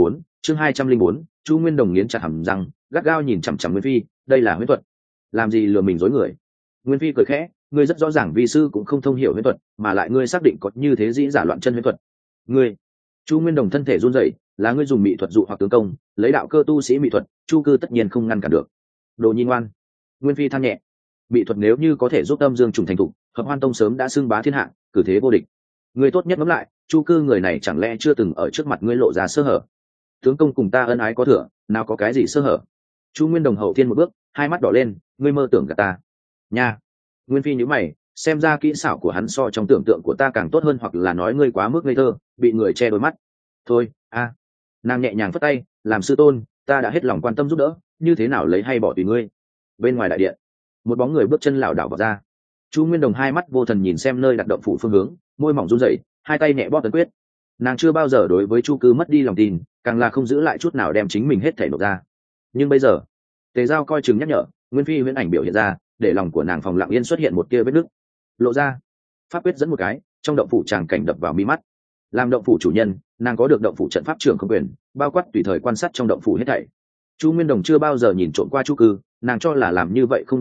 204, Chu Nguyên Đồng nghiến chặt hàm răng, gắt gao nhìn chằm chằm Nguyên Phi, đây là huyễn thuật. Làm gì lừa mình dối người? Nguyên Phi cười khẽ, ngươi rất rõ ràng vi sư cũng không thông hiểu huyễn thuật, mà lại ngươi xác định có như thế dĩ giả loạn chân huyễn thuật. Ngươi. Chu Nguyên Đồng thân thể run rẩy, là ngươi dùng mỹ thuật dụ hoặc tướng công, lấy đạo cơ tu sĩ mỹ thuật, Chu Cư tất nhiên không ngăn cản được. Đồ nhi ngoan. Nguyên Phi than nhẹ. Mỹ thuật nếu như có thể giúp âm dương trùng thành thục, Hợp Hoan Tông sớm đã xưng bá thiên hạ, cử thế vô địch. Ngươi tốt nhất ngẫm lại, Chu Cư người này chẳng lẽ chưa từng ở trước mặt ngươi lộ ra sơ hở? Tướng công cùng ta ân ái có thừa, nào có cái gì sơ hở? Chu Nguyên Đồng hậu thiên một bước, hai mắt đỏ lên, ngươi mơ tưởng gạt ta. Nha. Nguyên Phi nhíu mày, xem ra kỹ xảo của hắn so trong tưởng tượng của ta càng tốt hơn, hoặc là nói ngươi quá mức ngây thơ, bị người che đôi mắt. Thôi, nàng nhẹ nhàng phất tay, làm sư tôn, ta đã hết lòng quan tâm giúp đỡ, như thế nào lấy hay bỏ tùy ngươi. Bên ngoài đại điện, một bóng người bước chân lảo đảo vào ra. Chu Nguyên Đồng hai mắt vô thần nhìn xem nơi đặt động phủ phương hướng, môi mỏng run rẩy, hai tay nhẹ bóp tấn quyết. Nàng chưa bao giờ đối với Chu Cư mất đi lòng tin, càng là không giữ lại chút nào đem chính mình hết thảy nộp ra. Nhưng bây giờ, Tề Giao coi chừng nhắc nhở, Nguyên Phi huyễn ảnh biểu hiện ra, để lòng của nàng phòng lặng yên xuất hiện một tia vết nứt. Lộ ra, pháp quyết dẫn một cái, trong động phủ tràng cảnh đập vào mi mắt. Làm động phủ chủ nhân, nàng có được động phủ trận pháp trưởng không quyền, bao quát tùy thời quan sát trong động phủ hết thảy. Chu Nguyên Đồng chưa bao giờ nhìn trộm qua Chu Cư, nàng cho là làm như vậy không đạo đức,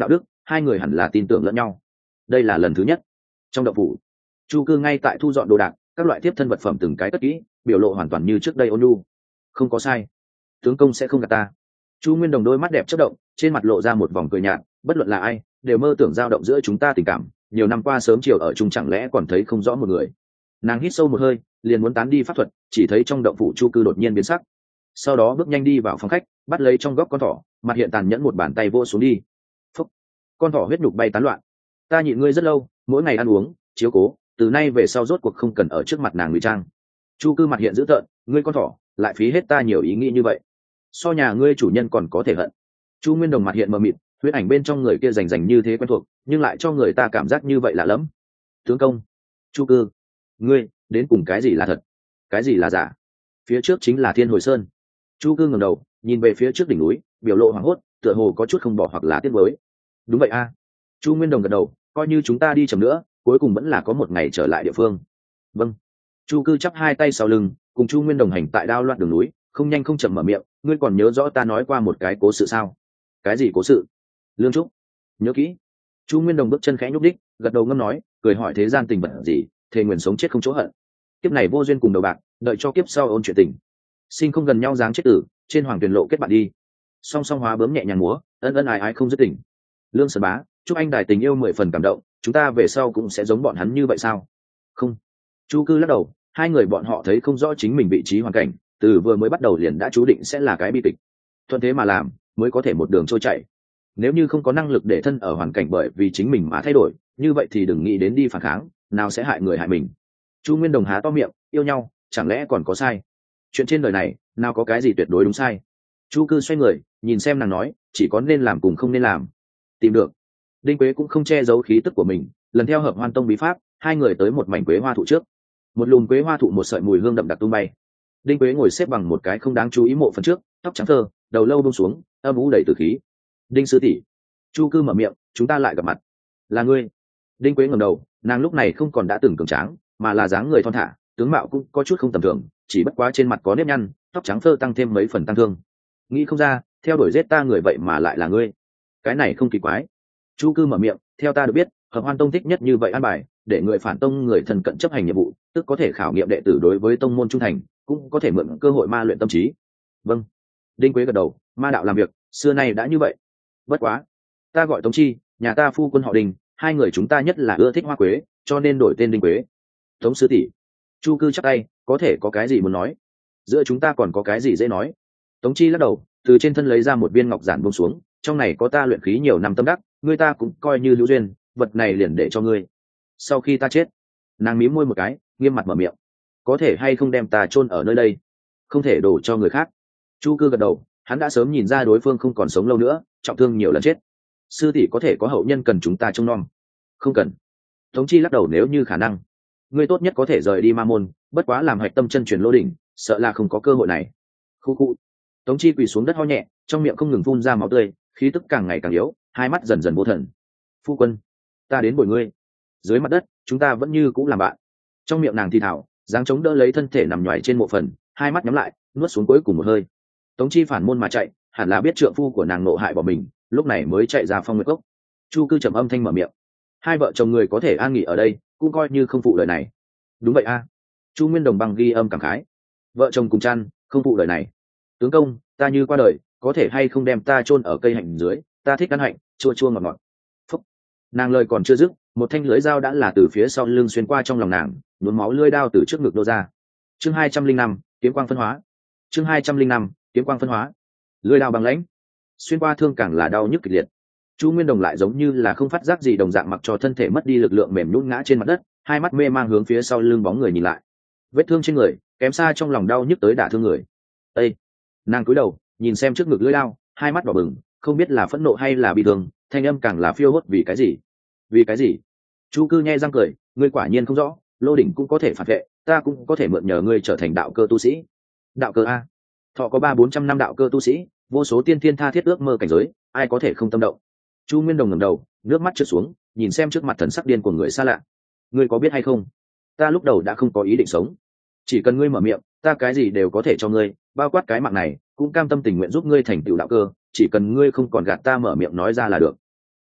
hai người hẳn là tin tưởng lẫn nhau. Đây là lần thứ nhất. Trong động phủ, Chu Cư ngay tại thu dọn đồ đạc, các loại tiếp thân vật phẩm từng cái cất kỹ, biểu lộ hoàn toàn như trước đây ôn nhu. Không có sai, tướng công sẽ không gạt ta. Chu Nguyên Đồng đôi mắt đẹp chớp động, trên mặt lộ ra một vòng cười nhạt, bất luận là ai đều mơ tưởng dao động giữa chúng ta tình cảm, nhiều năm qua sớm chiều ở chung chẳng lẽ còn thấy không rõ một người. Nàng hít sâu một hơi, liền muốn tán đi pháp thuật, chỉ thấy trong động phủ Chu Cư đột nhiên biến sắc, sau đó bước nhanh đi vào phòng khách, bắt lấy trong góc con thỏ, mặt hiện tàn nhẫn một bàn tay vỗ xuống đi. Phúc. Con thỏ huyết nhục bay tán loạn. Ta nhịn ngươi rất lâu, mỗi ngày ăn uống chiếu cố, từ nay về sau rốt cuộc không cần ở trước mặt nàng ngụy trang. Chu Cư mặt hiện dữ tợn, ngươi con thỏ lại phí hết ta nhiều ý nghĩ như vậy, so nhà ngươi chủ nhân còn có thể hận. Chu Nguyên Đồng mặt hiện mờ mịt, huyết ảnh bên trong người kia rành rành như thế quen thuộc, nhưng lại cho người ta cảm giác như vậy lạ lẫm. Tướng công, Chu Cư, ngươi đến cùng cái gì là thật, cái gì là giả? Phía trước chính là Thiên Hồi Sơn. Chu Cư ngẩng đầu nhìn về phía trước đỉnh núi, biểu lộ hoảng hốt, tựa hồ có chút không bỏ hoặc là tiếc nuối. Đúng vậy a. Chu Nguyên Đồng gật đầu, coi như chúng ta đi chậm nữa, cuối cùng vẫn là có một ngày trở lại địa phương. Vâng. Chu Cư chắp hai tay sau lưng, cùng Chu Nguyên Đồng hành tại đao loạt đường núi, không nhanh không chậm mở miệng, ngươi còn nhớ rõ ta nói qua một cái cố sự sao? Cái gì cố sự? Lương Trúc. Nhớ kỹ. Chu Nguyên Đồng bước chân khẽ nhúc đích, gật đầu ngâm nói, cười hỏi thế gian tình bẩn gì, thề nguyện sống chết không chỗ hận. Kiếp này vô duyên cùng đầu bạc, đợi cho kiếp sau ôn chuyện tình. Sinh không gần nhau dáng chết tử, trên hoàng tuyển lộ kết bạn đi. Song song hóa bướm nhẹ nhàng múa, ân ân ái ái không dứt tình. Lương Sơn Bá, chúc anh đài tình yêu 10 phần cảm động, chúng ta về sau cũng sẽ giống bọn hắn như vậy sao? Không. Chu Cư lắc đầu, hai người bọn họ thấy không rõ chính mình vị trí hoàn cảnh, từ vừa mới bắt đầu liền đã chú định sẽ là cái bi kịch. Thuận thế mà làm, mới có thể một đường trôi chảy. Nếu như không có năng lực để thân ở hoàn cảnh bởi vì chính mình mà thay đổi, như vậy thì đừng nghĩ đến đi phản kháng, nào sẽ hại người hại mình. Chu Nguyên Đồng há to miệng, yêu nhau, chẳng lẽ còn có sai? Chuyện trên đời này, nào có cái gì tuyệt đối đúng sai. Chu Cư xoay người, nhìn xem nàng nói, chỉ có nên làm cùng không nên làm. Tìm được. Đinh Quế cũng không che giấu khí tức của mình, lần theo Hợp Hoan Tông bí pháp, hai người tới một mảnh quế hoa thụ trước. Một lùm quế hoa thụ một sợi mùi hương đậm đặc tung bay. Đinh Quế ngồi xếp bằng một cái không đáng chú ý mộ phần trước, tóc trắng thơ, đầu lâu buông xuống, âm u đầy tử khí. Đinh sư tỷ. Chu Cư mở miệng, chúng ta lại gặp mặt. Là ngươi. Đinh Quế ngẩng đầu, nàng lúc này không còn đã từng cường tráng, mà là dáng người thon thả, tướng mạo cũng có chút không tầm thường, chỉ bất quá trên mặt có nếp nhăn, tóc trắng phơ tăng thêm mấy phần tăng thương. Nghĩ không ra, theo đuổi giết ta người vậy mà lại là ngươi. Cái này không kỳ quái. Chu Cư mở miệng, theo ta được biết, Hợp Hoan Tông thích nhất như vậy an bài, để người phản tông người thân cận chấp hành nhiệm vụ, tức có thể khảo nghiệm đệ tử đối với tông môn trung thành, cũng có thể mượn cơ hội ma luyện tâm trí. Vâng. Đinh Quế gật đầu, ma đạo làm việc, xưa nay đã như vậy. Bất quá, ta gọi Tống Chi, nhà ta phu quân họ Đinh, hai người chúng ta nhất là ưa thích hoa quế, cho nên đổi tên Đinh Quế. Tống sư tỷ. Chu Cư chắp tay, có thể có cái gì muốn nói? Giữa chúng ta còn có cái gì dễ nói? Tống Chi lắc đầu, từ trên thân lấy ra một viên ngọc giản buông xuống, trong này có ta luyện khí nhiều năm tâm đắc, ngươi ta cũng coi như hữu duyên, vật này liền để cho ngươi. Sau khi ta chết, nàng mím môi một cái, nghiêm mặt mở miệng, có thể hay không đem ta chôn ở nơi đây? Không thể đổ cho người khác. Chu Cư gật đầu, hắn đã sớm nhìn ra đối phương không còn sống lâu nữa, trọng thương nhiều lần chết. Sư tỷ có thể có hậu nhân cần chúng ta trông nom. Không cần. Tống Chi lắc đầu, nếu như khả năng, ngươi tốt nhất có thể rời đi ma môn, bất quá làm hạch tâm chân truyền lô đỉnh, sợ là không có cơ hội này. Khu khu. Tống Chi quỳ xuống đất ho nhẹ, trong miệng không ngừng phun ra máu tươi, khí tức càng ngày càng yếu, hai mắt dần dần vô thần. Phu quân, ta đến bồi ngươi. Dưới mặt đất, chúng ta vẫn như cũ làm bạn. Trong miệng nàng thì thào, dáng chống đỡ lấy thân thể nằm nhoài trên mộ phần, hai mắt nhắm lại, nuốt xuống cuối cùng một hơi. Tống Chi phản môn mà chạy, hẳn là biết trượng phu của nàng nộ hại bỏ mình, lúc này mới chạy ra Phong Nguyệt Cốc. Chu Cư trầm âm thanh mở miệng, hai vợ chồng người có thể an nghỉ ở đây, cũng coi như không phụ lời này. Đúng vậy a. Chu Nguyên Đồng bằng ghi âm cảm khái, vợ chồng cùng chăn, không phụ lời này. Tướng công, ta như qua đời, có thể hay không đem ta chôn ở cây hạnh dưới, ta thích ăn hạnh, chua chua ngọt ngọt. Phúc. Nàng lời còn chưa dứt, một thanh lưỡi dao đã là từ phía sau lưng xuyên qua trong lòng nàng, nhuốm máu lưỡi đao từ trước ngực đô ra. Chương 205, kiếm quang phân hóa. Chương 205, kiếm quang phân hóa. Lưỡi đao băng lãnh, xuyên qua thương càng là đau nhức kịch liệt. Chu Nguyên Đồng lại giống như là không phát giác gì đồng dạng, mặc cho thân thể mất đi lực lượng mềm nhũn ngã trên mặt đất, hai mắt mê mang hướng phía sau lưng bóng người nhìn lại. Vết thương trên người, kém xa trong lòng đau nhức tới đả thương người. Ê! Nàng cúi đầu, nhìn xem trước ngực lưỡi đao, hai mắt đỏ bừng, không biết là phẫn nộ hay là bi thương, thanh âm càng là phiêu hốt. Vì cái gì? Vì cái gì? Chu Cư nhe răng cười, ngươi quả nhiên không rõ, lô đỉnh cũng có thể phản vệ, ta cũng có thể mượn nhờ ngươi trở thành đạo cơ tu sĩ. Đạo cơ a? Thọ có 300-400 năm đạo cơ tu sĩ, vô số tiên thiên tha thiết ước mơ cảnh giới, ai có thể không tâm động? Chu Nguyên Đồng ngẩng đầu, nước mắt trượt xuống, nhìn xem trước mặt thần sắc điên của người xa lạ. Ngươi có biết hay không, ta lúc đầu đã không có ý định sống, chỉ cần ngươi mở miệng, ta cái gì đều có thể cho ngươi, bao quát cái mạng này, cũng cam tâm tình nguyện giúp ngươi thành tựu đạo cơ, chỉ cần ngươi không còn gạt ta mở miệng nói ra là được.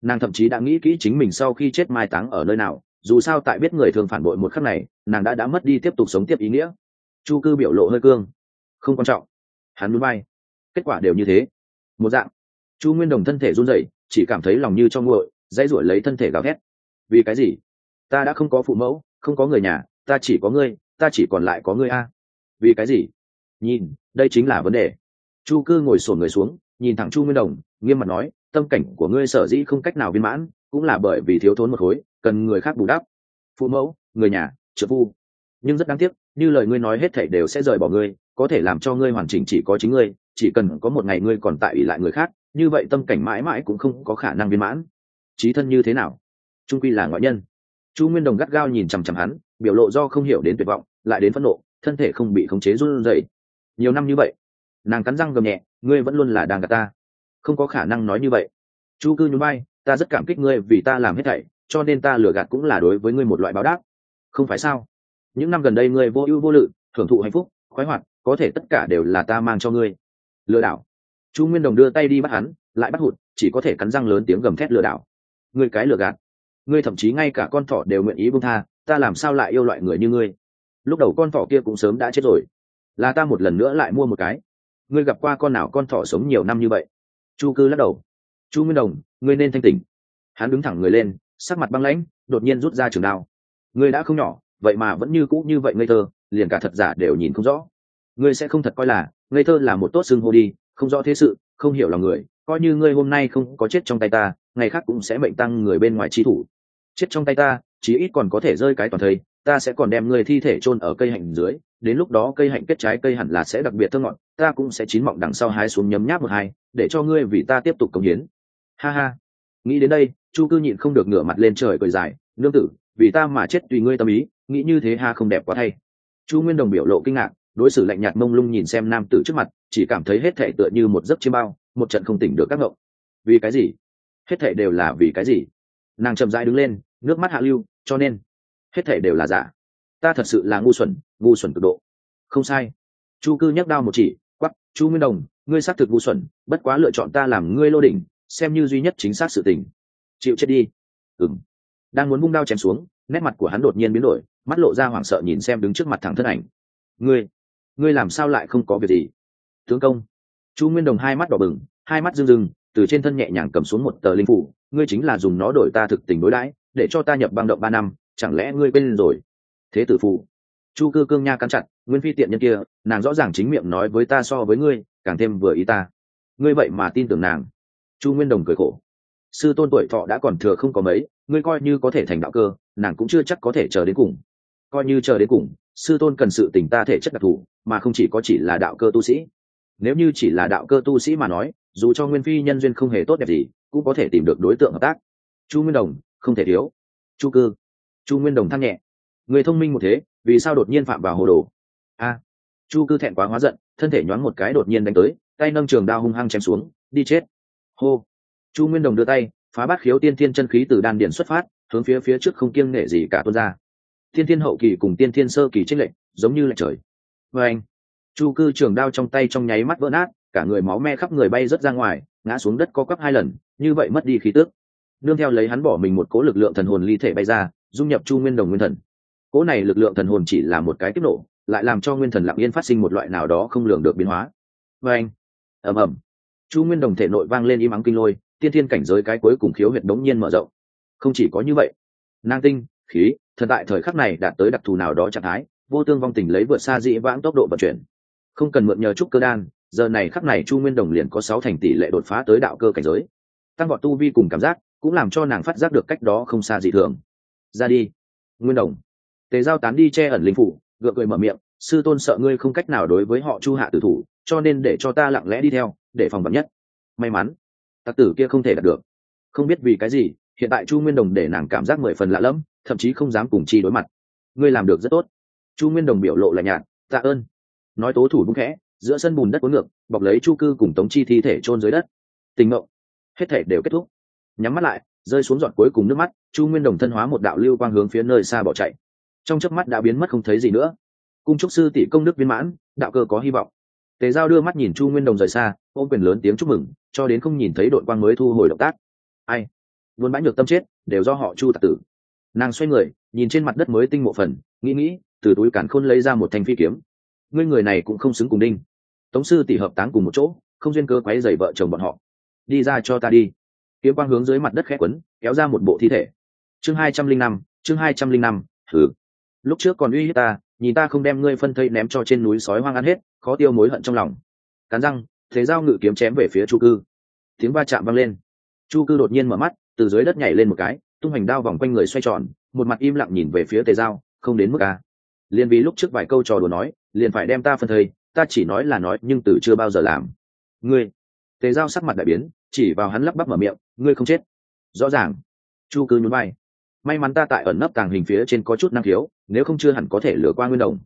Nàng thậm chí đã nghĩ kỹ chính mình sau khi chết mai táng ở nơi nào, dù sao tại biết người thường phản bội một khắc này, nàng đã mất đi tiếp tục sống tiếp ý nghĩa. Chu Cư biểu lộ hơi cương. Không quan trọng. Hắn núi bay. Kết quả đều như thế. Một dạng. Chu Nguyên Đồng thân thể run rẩy, chỉ cảm thấy lòng như cho nguội, dãy ruổi lấy thân thể gào thét. Vì cái gì? Ta đã không có phụ mẫu, không có người nhà, ta chỉ có ngươi, ta chỉ còn lại có ngươi a. Vì cái gì? Nhìn, đây chính là vấn đề. Chu Cư ngồi xổm người xuống, nhìn thẳng Chu Nguyên Đồng, nghiêm mặt nói, tâm cảnh của ngươi sở dĩ không cách nào viên mãn, cũng là bởi vì thiếu thốn một khối, cần người khác bù đắp. Phụ mẫu, người nhà, trợ phu. Nhưng rất đáng tiếc, như lời ngươi nói hết thảy đều sẽ rời bỏ ngươi, có thể làm cho ngươi hoàn chỉnh chỉ có chính ngươi, chỉ cần có một ngày ngươi còn tại ỷ lại người khác, như vậy tâm cảnh mãi mãi cũng không có khả năng viên mãn. Chí thân như thế nào? Trung quy là ngoại nhân. Chu Nguyên Đồng gắt gao nhìn chằm chằm hắn, biểu lộ do không hiểu đến tuyệt vọng, lại đến phẫn nộ, thân thể không bị khống chế run rẩy. Nhiều năm như vậy, nàng cắn răng gầm nhẹ, ngươi vẫn luôn là đang gạt ta. Không có khả năng nói như vậy. Chu Cư nhún vai, ta rất cảm kích ngươi vì ta làm hết thảy, cho nên ta lừa gạt cũng là đối với ngươi một loại báo đáp. Không phải sao? Những năm gần đây ngươi vô ưu vô lự, hưởng thụ hạnh phúc, khoái hoạt, có thể tất cả đều là ta mang cho ngươi. Lừa đảo. Chu Nguyên Đồng đưa tay đi bắt hắn, lại bắt hụt, chỉ có thể cắn răng lớn tiếng gầm thét lừa đảo. Ngươi cái lừa gạt. Ngươi thậm chí ngay cả con thỏ đều nguyện ý buông tha, ta làm sao lại yêu loại người như ngươi? Lúc đầu con thỏ kia cũng sớm đã chết rồi, là ta một lần nữa lại mua một cái. Ngươi gặp qua con nào con thỏ sống nhiều năm như vậy? Chu Cư lắc đầu. Chu Nguyên Đồng, ngươi nên thanh tỉnh. Hắn đứng thẳng người lên, sắc mặt băng lãnh, đột nhiên rút ra trường đao. Ngươi đã không nhỏ, vậy mà vẫn như cũ như vậy ngây thơ, liền cả thật giả đều nhìn không rõ. Ngươi sẽ không thật coi là ngây thơ là một tốt xưng hô đi, không rõ thế sự, không hiểu lòng người, coi như ngươi hôm nay không có chết trong tay ta, ngày khác cũng sẽ mệnh tăng người bên ngoài chi thủ. Chết trong tay ta, chí ít còn có thể rơi cái toàn thây, ta sẽ còn đem ngươi thi thể chôn ở cây hạnh dưới, đến lúc đó cây hạnh kết trái cây hẳn là sẽ đặc biệt thơm ngọt, ta cũng sẽ chín mọng đằng sau hái xuống nhấm nháp một hai, để cho ngươi vì ta tiếp tục cống hiến. Ha ha. Nghĩ đến đây, Chu Cư nhịn không được ngửa mặt lên trời cười dài, nương tử, vì ta mà chết tùy ngươi tâm ý, nghĩ như thế ha không đẹp quá thay. Chu Nguyên Đồng biểu lộ kinh ngạc, đối xử lạnh nhạt mông lung nhìn xem nam tử trước mặt, chỉ cảm thấy hết thảy tựa như một giấc chiêm bao, một trận không tỉnh được các ngộng. Vì cái gì? Hết thảy đều là vì cái gì? Nàng chậm rãi đứng lên, nước mắt hạ lưu, cho nên hết thảy đều là giả. Ta thật sự là ngu xuẩn cực độ. Không sai. Chu Cư nhấc đao một chỉ, quắc, Chu Nguyên Đồng, ngươi xác thực ngu xuẩn, bất quá lựa chọn ta làm ngươi lô đỉnh, xem như duy nhất chính xác sự tình. Chịu chết đi. Ừm. Đang muốn vung đao chém xuống, nét mặt của hắn đột nhiên biến đổi, mắt lộ ra hoảng sợ nhìn xem đứng trước mặt thẳng thân ảnh. Ngươi làm sao lại không có việc gì? Tướng công. Chu Nguyên Đồng hai mắt đỏ bừng, hai mắt rưng rưng, từ trên thân nhẹ nhàng cầm xuống một tờ linh phủ, ngươi chính là dùng nó đổi ta thực tình đối đãi, để cho ta nhập băng động 3 năm, chẳng lẽ ngươi quên rồi? Thế tử phụ. Chu Cư cương nha cắn chặt, nguyên phi tiện nhân kia, nàng rõ ràng chính miệng nói với ta so với ngươi, càng thêm vừa ý ta. Ngươi vậy mà tin tưởng nàng? Chu Nguyên Đồng cười khổ. Sư tôn tuổi thọ đã còn thừa không có mấy, ngươi coi như có thể thành đạo cơ, nàng cũng chưa chắc có thể chờ đến cùng. Coi như chờ đến cùng, sư tôn cần sự tình ta thể chất đặc thù, mà không chỉ là đạo cơ tu sĩ. Nếu như chỉ là đạo cơ tu sĩ mà nói, dù cho nguyên phi nhân duyên không hề tốt đẹp gì, cũng có thể tìm được đối tượng hợp tác. Chu Nguyên Đồng, không thể thiếu. Chu Cư. Chu Nguyên Đồng than nhẹ. Người thông minh một thế, vì sao đột nhiên phạm vào hồ đồ? Chu Cư thẹn quá hóa giận, thân thể nhoáng một cái đột nhiên đánh tới, tay nâng trường đao hung hăng chém xuống, đi chết. Hô. Chu Nguyên Đồng đưa tay, phá bát khiếu tiên thiên chân khí từ đan điển xuất phát, hướng phía trước không kiêng nể gì cả tuôn ra. Tiên thiên hậu kỳ cùng tiên thiên sơ kỳ chênh lệch, giống như lệch trời. Anh. Chu Cư trường đao trong tay trong nháy mắt vỡ nát, cả người máu me khắp người bay rớt ra ngoài, ngã xuống đất co quắp 2 lần, như vậy mất đi khí tước. Nương theo lấy hắn bỏ mình một cỗ lực lượng thần hồn ly thể bay ra, dung nhập Chu Nguyên Đồng nguyên thần. Cỗ này lực lượng thần hồn chỉ là một cái kích nổ, lại làm cho nguyên thần lặng yên phát sinh một loại nào đó không lường được biến hóa. Anh. Ầm ầm. Chu Nguyên Đồng thể nội vang lên im ắng kinh lôi, tiên thiên cảnh giới cái cuối cùng khiếu huyệt đống nhiên mở rộng. Không chỉ có như vậy, năng tinh, khí, thần tại thời khắc này đạt tới đặc thù nào đó trạng thái, vô tương vong tình lấy vượt xa dị vãng tốc độ vận chuyển. Không cần mượn nhờ trúc cơ đan, giờ này khắc này Chu Nguyên Đồng liền có 6 thành tỷ lệ đột phá tới đạo cơ cảnh giới. Tăng vọt tu vi cùng cảm giác, cũng làm cho nàng phát giác được cách đó không xa dị thường. Ra đi, Nguyên Đồng. Tề Giao tán đi che ẩn linh phủ, gượng cười mở miệng, sư tôn sợ ngươi không cách nào đối với họ Chu hạ tử thủ, cho nên để cho ta lặng lẽ đi theo, để phòng vạn nhất. May mắn, tặc tử kia không thể đạt được. Không biết vì cái gì, hiện tại Chu Nguyên Đồng để nàng cảm giác 10 phần lạ lẫm, thậm chí không dám cùng chi đối mặt. Ngươi làm được rất tốt. Chu Nguyên Đồng biểu lộ lạnh nhạt, tạ ơn. Nói tố thủ vung khẽ, giữa sân bùn đất cuốn ngược, bọc lấy Chu Cư cùng Tống Chi thi thể chôn dưới đất. Tình mộng, hết thể đều kết thúc. Nhắm mắt lại, rơi xuống giọt cuối cùng nước mắt, Chu Nguyên Đồng thân hóa một đạo lưu quang hướng phía nơi xa bỏ chạy. Trong chớp mắt đã biến mất không thấy gì nữa. Cung chúc sư tỷ công đức viên mãn, đạo cơ có hy vọng. Tề Giao đưa mắt nhìn Chu Nguyên Đồng rời xa, ôm quyền lớn tiếng chúc mừng, cho đến không nhìn thấy đội quang mới thu hồi động tác. Ai? vốn bãi nhược tâm chết đều do họ Chu tặc tử. Nàng xoay người nhìn trên mặt đất mới tinh mộ phần, nghĩ từ túi càn khôn lấy ra một thanh phi kiếm. Ngươi người này cũng không xứng cùng Đinh Tống sư tỷ hợp táng cùng một chỗ, không duyên cơ quấy rầy vợ chồng bọn họ. Đi ra cho ta đi. Kiếm quang hướng dưới mặt đất khẽ quấn, kéo ra một bộ thi thể. Chương 205, thử. Lúc trước còn uy hiếp ta, nhìn ta không đem ngươi phân thây ném cho trên núi sói hoang ăn hết, khó tiêu mối hận trong lòng. Cắn răng, thế dao ngự kiếm chém về phía Chu Cư. Tiếng va chạm vang lên. Chu Cư đột nhiên mở mắt, từ dưới đất nhảy lên một cái, tung hành đao vòng quanh người xoay tròn, một mặt im lặng nhìn về phía Tề Dao, không đến mức a. Liên vì lúc trước vài câu trò đùa nói, liền phải đem ta phân thây, ta chỉ nói là nói nhưng từ chưa bao giờ làm. Ngươi. Tề Dao sắc mặt đại biến, chỉ vào hắn lắp bắp mở miệng, ngươi không chết. Rõ ràng. Chu Cư nhún vai. May mắn ta tại ẩn nấp tàng hình phía trên có chút năng khiếu, nếu không chưa hẳn có thể lừa qua Nguyên Đồng.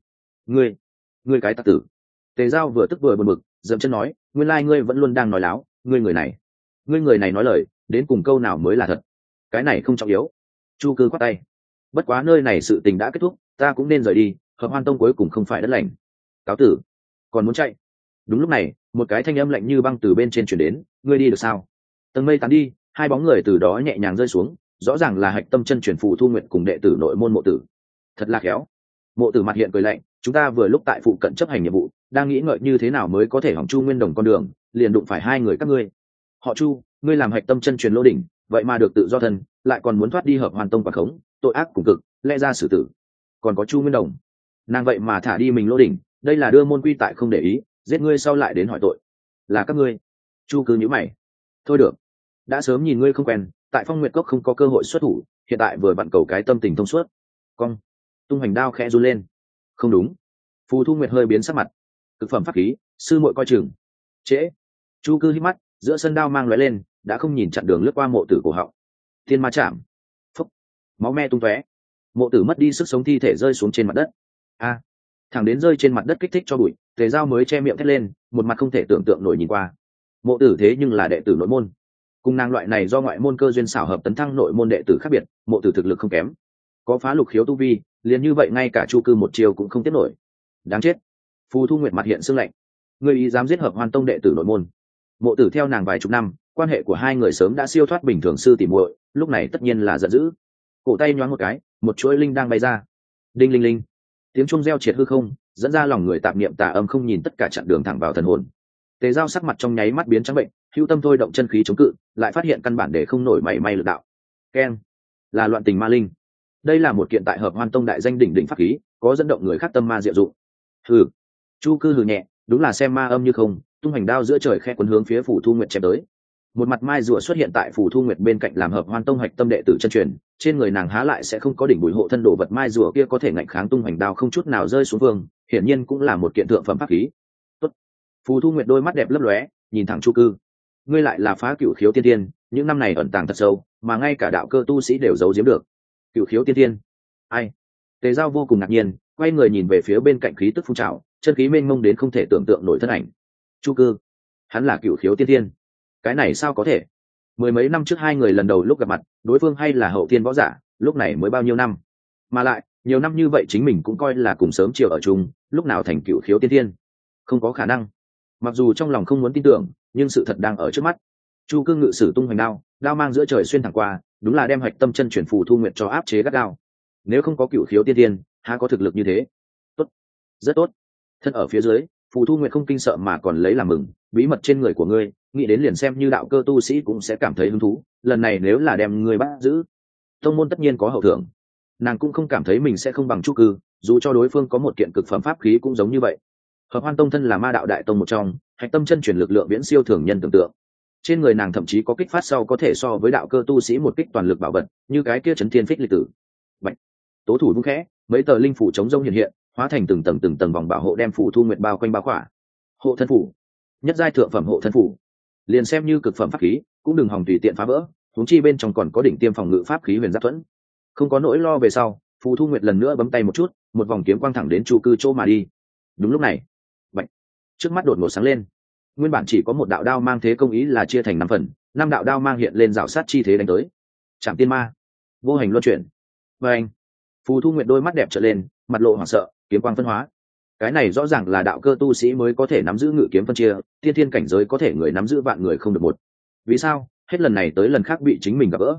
Ngươi cái tặc tử. Tề Dao vừa tức vừa buồn bực, dậm chân nói, nguyên lai ngươi vẫn luôn đang nói láo, ngươi người này nói lời, đến cùng câu nào mới là thật. Cái này không trọng yếu. Chu Cư khoát tay. Bất quá nơi này sự tình đã kết thúc, ta cũng nên rời đi, Hợp Hoan Tông cuối cùng không phải đất lành. Cáo tử. Còn muốn chạy? Đúng lúc này, một cái thanh âm lạnh như băng từ bên trên truyền đến, ngươi đi được sao? Tầng mây tán đi, hai bóng người từ đó nhẹ nhàng rơi xuống, rõ ràng là Hạch Tâm Chân truyền Phù Thu Nguyệt cùng đệ tử nội môn Mộ Tử. Thật là khéo. Mộ Tử mặt hiện cười lạnh, chúng ta vừa lúc tại phụ cận chấp hành nhiệm vụ, đang nghĩ ngợi như thế nào mới có thể hỏng Chu Nguyên Đồng con đường, liền đụng phải hai người các ngươi. Họ Chu, ngươi làm Hạch Tâm Chân truyền lô đỉnh, vậy mà được tự do thân, lại còn muốn thoát đi Hợp Hoàn Tông quả khống, tội ác cùng cực, lẽ ra xử tử. Còn có Chu Nguyên Đồng, nàng vậy mà thả đi mình lô đỉnh, đây là đưa môn quy tại không để ý, giết ngươi sau lại đến hỏi tội. Là các ngươi. Chu Cứ nhíu mày. Thôi được, đã sớm nhìn ngươi không quen, tại Phong Nguyệt Cốc không có cơ hội xuất thủ, hiện tại vừa vặn cầu cái tâm tình thông suốt. Cong. Tung hành đao khẽ run lên. Không đúng. Phù Thu Nguyệt hơi biến sắc mặt. Cực phẩm pháp khí, sư muội coi chừng. Trễ. Chu Cư hít mắt, giữa sân đao mang lóe lên, đã không nhìn chặn đường lướt qua Mộ Tử cổ họng. Thiên ma chạm. Phúc. Máu me tung tóe. Mộ Tử mất đi sức sống, thi thể rơi xuống trên mặt đất. A. Thẳng đến rơi trên mặt đất kích thích cho bụi, Tề Dao mới che miệng thét lên, một mặt không thể tưởng tượng nổi nhìn qua. Mộ Tử thế nhưng là đệ tử nội môn, cùng nàng loại này do ngoại môn cơ duyên xảo hợp tấn thăng nội môn đệ tử khác biệt, Mộ Tử thực lực không kém, có phá lục khiếu tu vi, liền như vậy ngay cả Chu Cư một chiều cũng không tiếp nổi. Đáng chết. Phù Thu Nguyệt mặt hiện sương lạnh. Ngươi ý dám giết Hợp Hoan Tông đệ tử nội môn? Mộ Tử theo nàng vài chục năm, quan hệ của hai người sớm đã siêu thoát bình thường sư tỷ muội, lúc này tất nhiên là giận dữ. Cổ tay nhoáng một cái, một chuỗi linh đang bay ra. Đinh linh linh. Tiếng chuông reo triệt hư không, dẫn ra lòng người tạp niệm tà âm không nhìn tất cả chặn đường thẳng vào thần hồn. Tề Dao sắc mặt trong nháy mắt biến trắng bệnh, hữu tâm thôi động chân khí chống cự, lại phát hiện căn bản để không nổi mảy may lực đạo. Keng, là loạn tình ma linh. Đây là một kiện tại Hợp Hoan Tông đại danh đỉnh đỉnh pháp khí, có dẫn động người khác tâm ma diệu dụng. Hừ. Chu Cư hừ nhẹ, đúng là xem ma âm như không, tung hành đao giữa trời khe cuốn hướng phía Phù Thu Nguyệt chém tới. Một mặt mai rùa xuất hiện tại Phù Thu Nguyệt bên cạnh làm Hợp Hoan Tông hạch tâm đệ tử chân truyền, trên người nàng há lại sẽ không có đỉnh bùi hộ thân đồ vật mai rùa kia có thể ngạnh kháng tung hành đao không chút nào rơi xuống vương, hiển nhiên cũng là một kiện thượng phẩm pháp khí. Tốt. Phù Thu Nguyệt đôi mắt đẹp lấp lóe, nhìn thẳng Chu Cư. Ngươi lại là phá cửu khiếu tiên tiên, những năm này ẩn tàng thật sâu, mà ngay cả đạo cơ tu sĩ đều giấu giếm được. Cửu khiếu tiên tiên? Ai? Tề Dao vô cùng ngạc nhiên, quay người nhìn về phía bên cạnh khí tức phun trào, chân khí mênh mông đến không thể tưởng tượng nổi thân ảnh. Chu Cư, hắn là cửu khiếu tiên tiên? Cái này sao có thể? Mười mấy năm trước hai người lần đầu lúc gặp mặt, đối phương hay là hậu thiên võ giả, lúc này mới bao nhiêu năm? Mà lại, nhiều năm như vậy chính mình cũng coi là cùng sớm chiều ở chung, lúc nào thành cửu khiếu tiên tiên? Không có khả năng. Mặc dù trong lòng không muốn tin tưởng, nhưng sự thật đang ở trước mắt. Chu Cư ngự sử tung hoành đao, đao mang giữa trời xuyên thẳng qua, đúng là đem Hạch Tâm Chân chuyển Phù Thu Nguyệt cho áp chế gắt gao. Nếu không có cửu khiếu tiên tiên, há có thực lực như thế? Tốt, rất tốt. Thân ở phía dưới, Phù Thu Nguyệt không kinh sợ mà còn lấy làm mừng, bí mật trên người của ngươi, nghĩ đến liền xem như đạo cơ tu sĩ cũng sẽ cảm thấy hứng thú, lần này nếu là đem ngươi bắt giữ, tông môn tất nhiên có hậu thưởng. Nàng cũng không cảm thấy mình sẽ không bằng Chu Cư, dù cho đối phương có một kiện cực phẩm pháp khí cũng giống như vậy. Hợp Hoan Tông thân là ma đạo đại tông một trong, Hạch Tâm Chân chuyển lực lượng viễn siêu thường nhân tưởng tượng. Trên người nàng thậm chí có kích phát sau có thể so với đạo cơ tu sĩ một kích toàn lực bảo vật, như cái kia Chấn Thiên Phích Lịch Tử. Bạch. Tố thủ vung khẽ, mấy tờ linh phủ chống rông hiện hiện, hóa thành từng tầng vòng bảo hộ đem Phù Thu Nguyệt bao quanh bao khỏa. Hộ thân phủ, nhất giai thượng phẩm hộ thân phủ, liền xem như cực phẩm pháp khí cũng đừng hòng tùy tiện phá vỡ, huống chi bên trong còn có đỉnh tiêm phòng ngự pháp khí Huyền Giáp Thuẫn. Không có nỗi lo về sau, Phù Thu Nguyệt lần nữa bấm tay một chút, một vòng kiếm quang thẳng đến Chu Cư chỗ mà đi. Đúng lúc này, Bạch. Trước mắt đột ngột sáng lên. Nguyên bản chỉ có một đạo đao mang thế công ý là chia thành 5 phần, 5 đạo đao mang hiện lên rào sát chi thế đánh tới. Trảm tiên ma, vô hành luân chuyển. Và anh, Phù Thu Nguyệt đôi mắt đẹp trợn lên, mặt lộ hoảng sợ, kiếm quang phân hóa. Cái này rõ ràng là đạo cơ tu sĩ mới có thể nắm giữ ngự kiếm phân chia, tiên thiên cảnh giới có thể người nắm giữ vạn người không được một. Vì sao hết lần này tới lần khác bị chính mình gặp gỡ?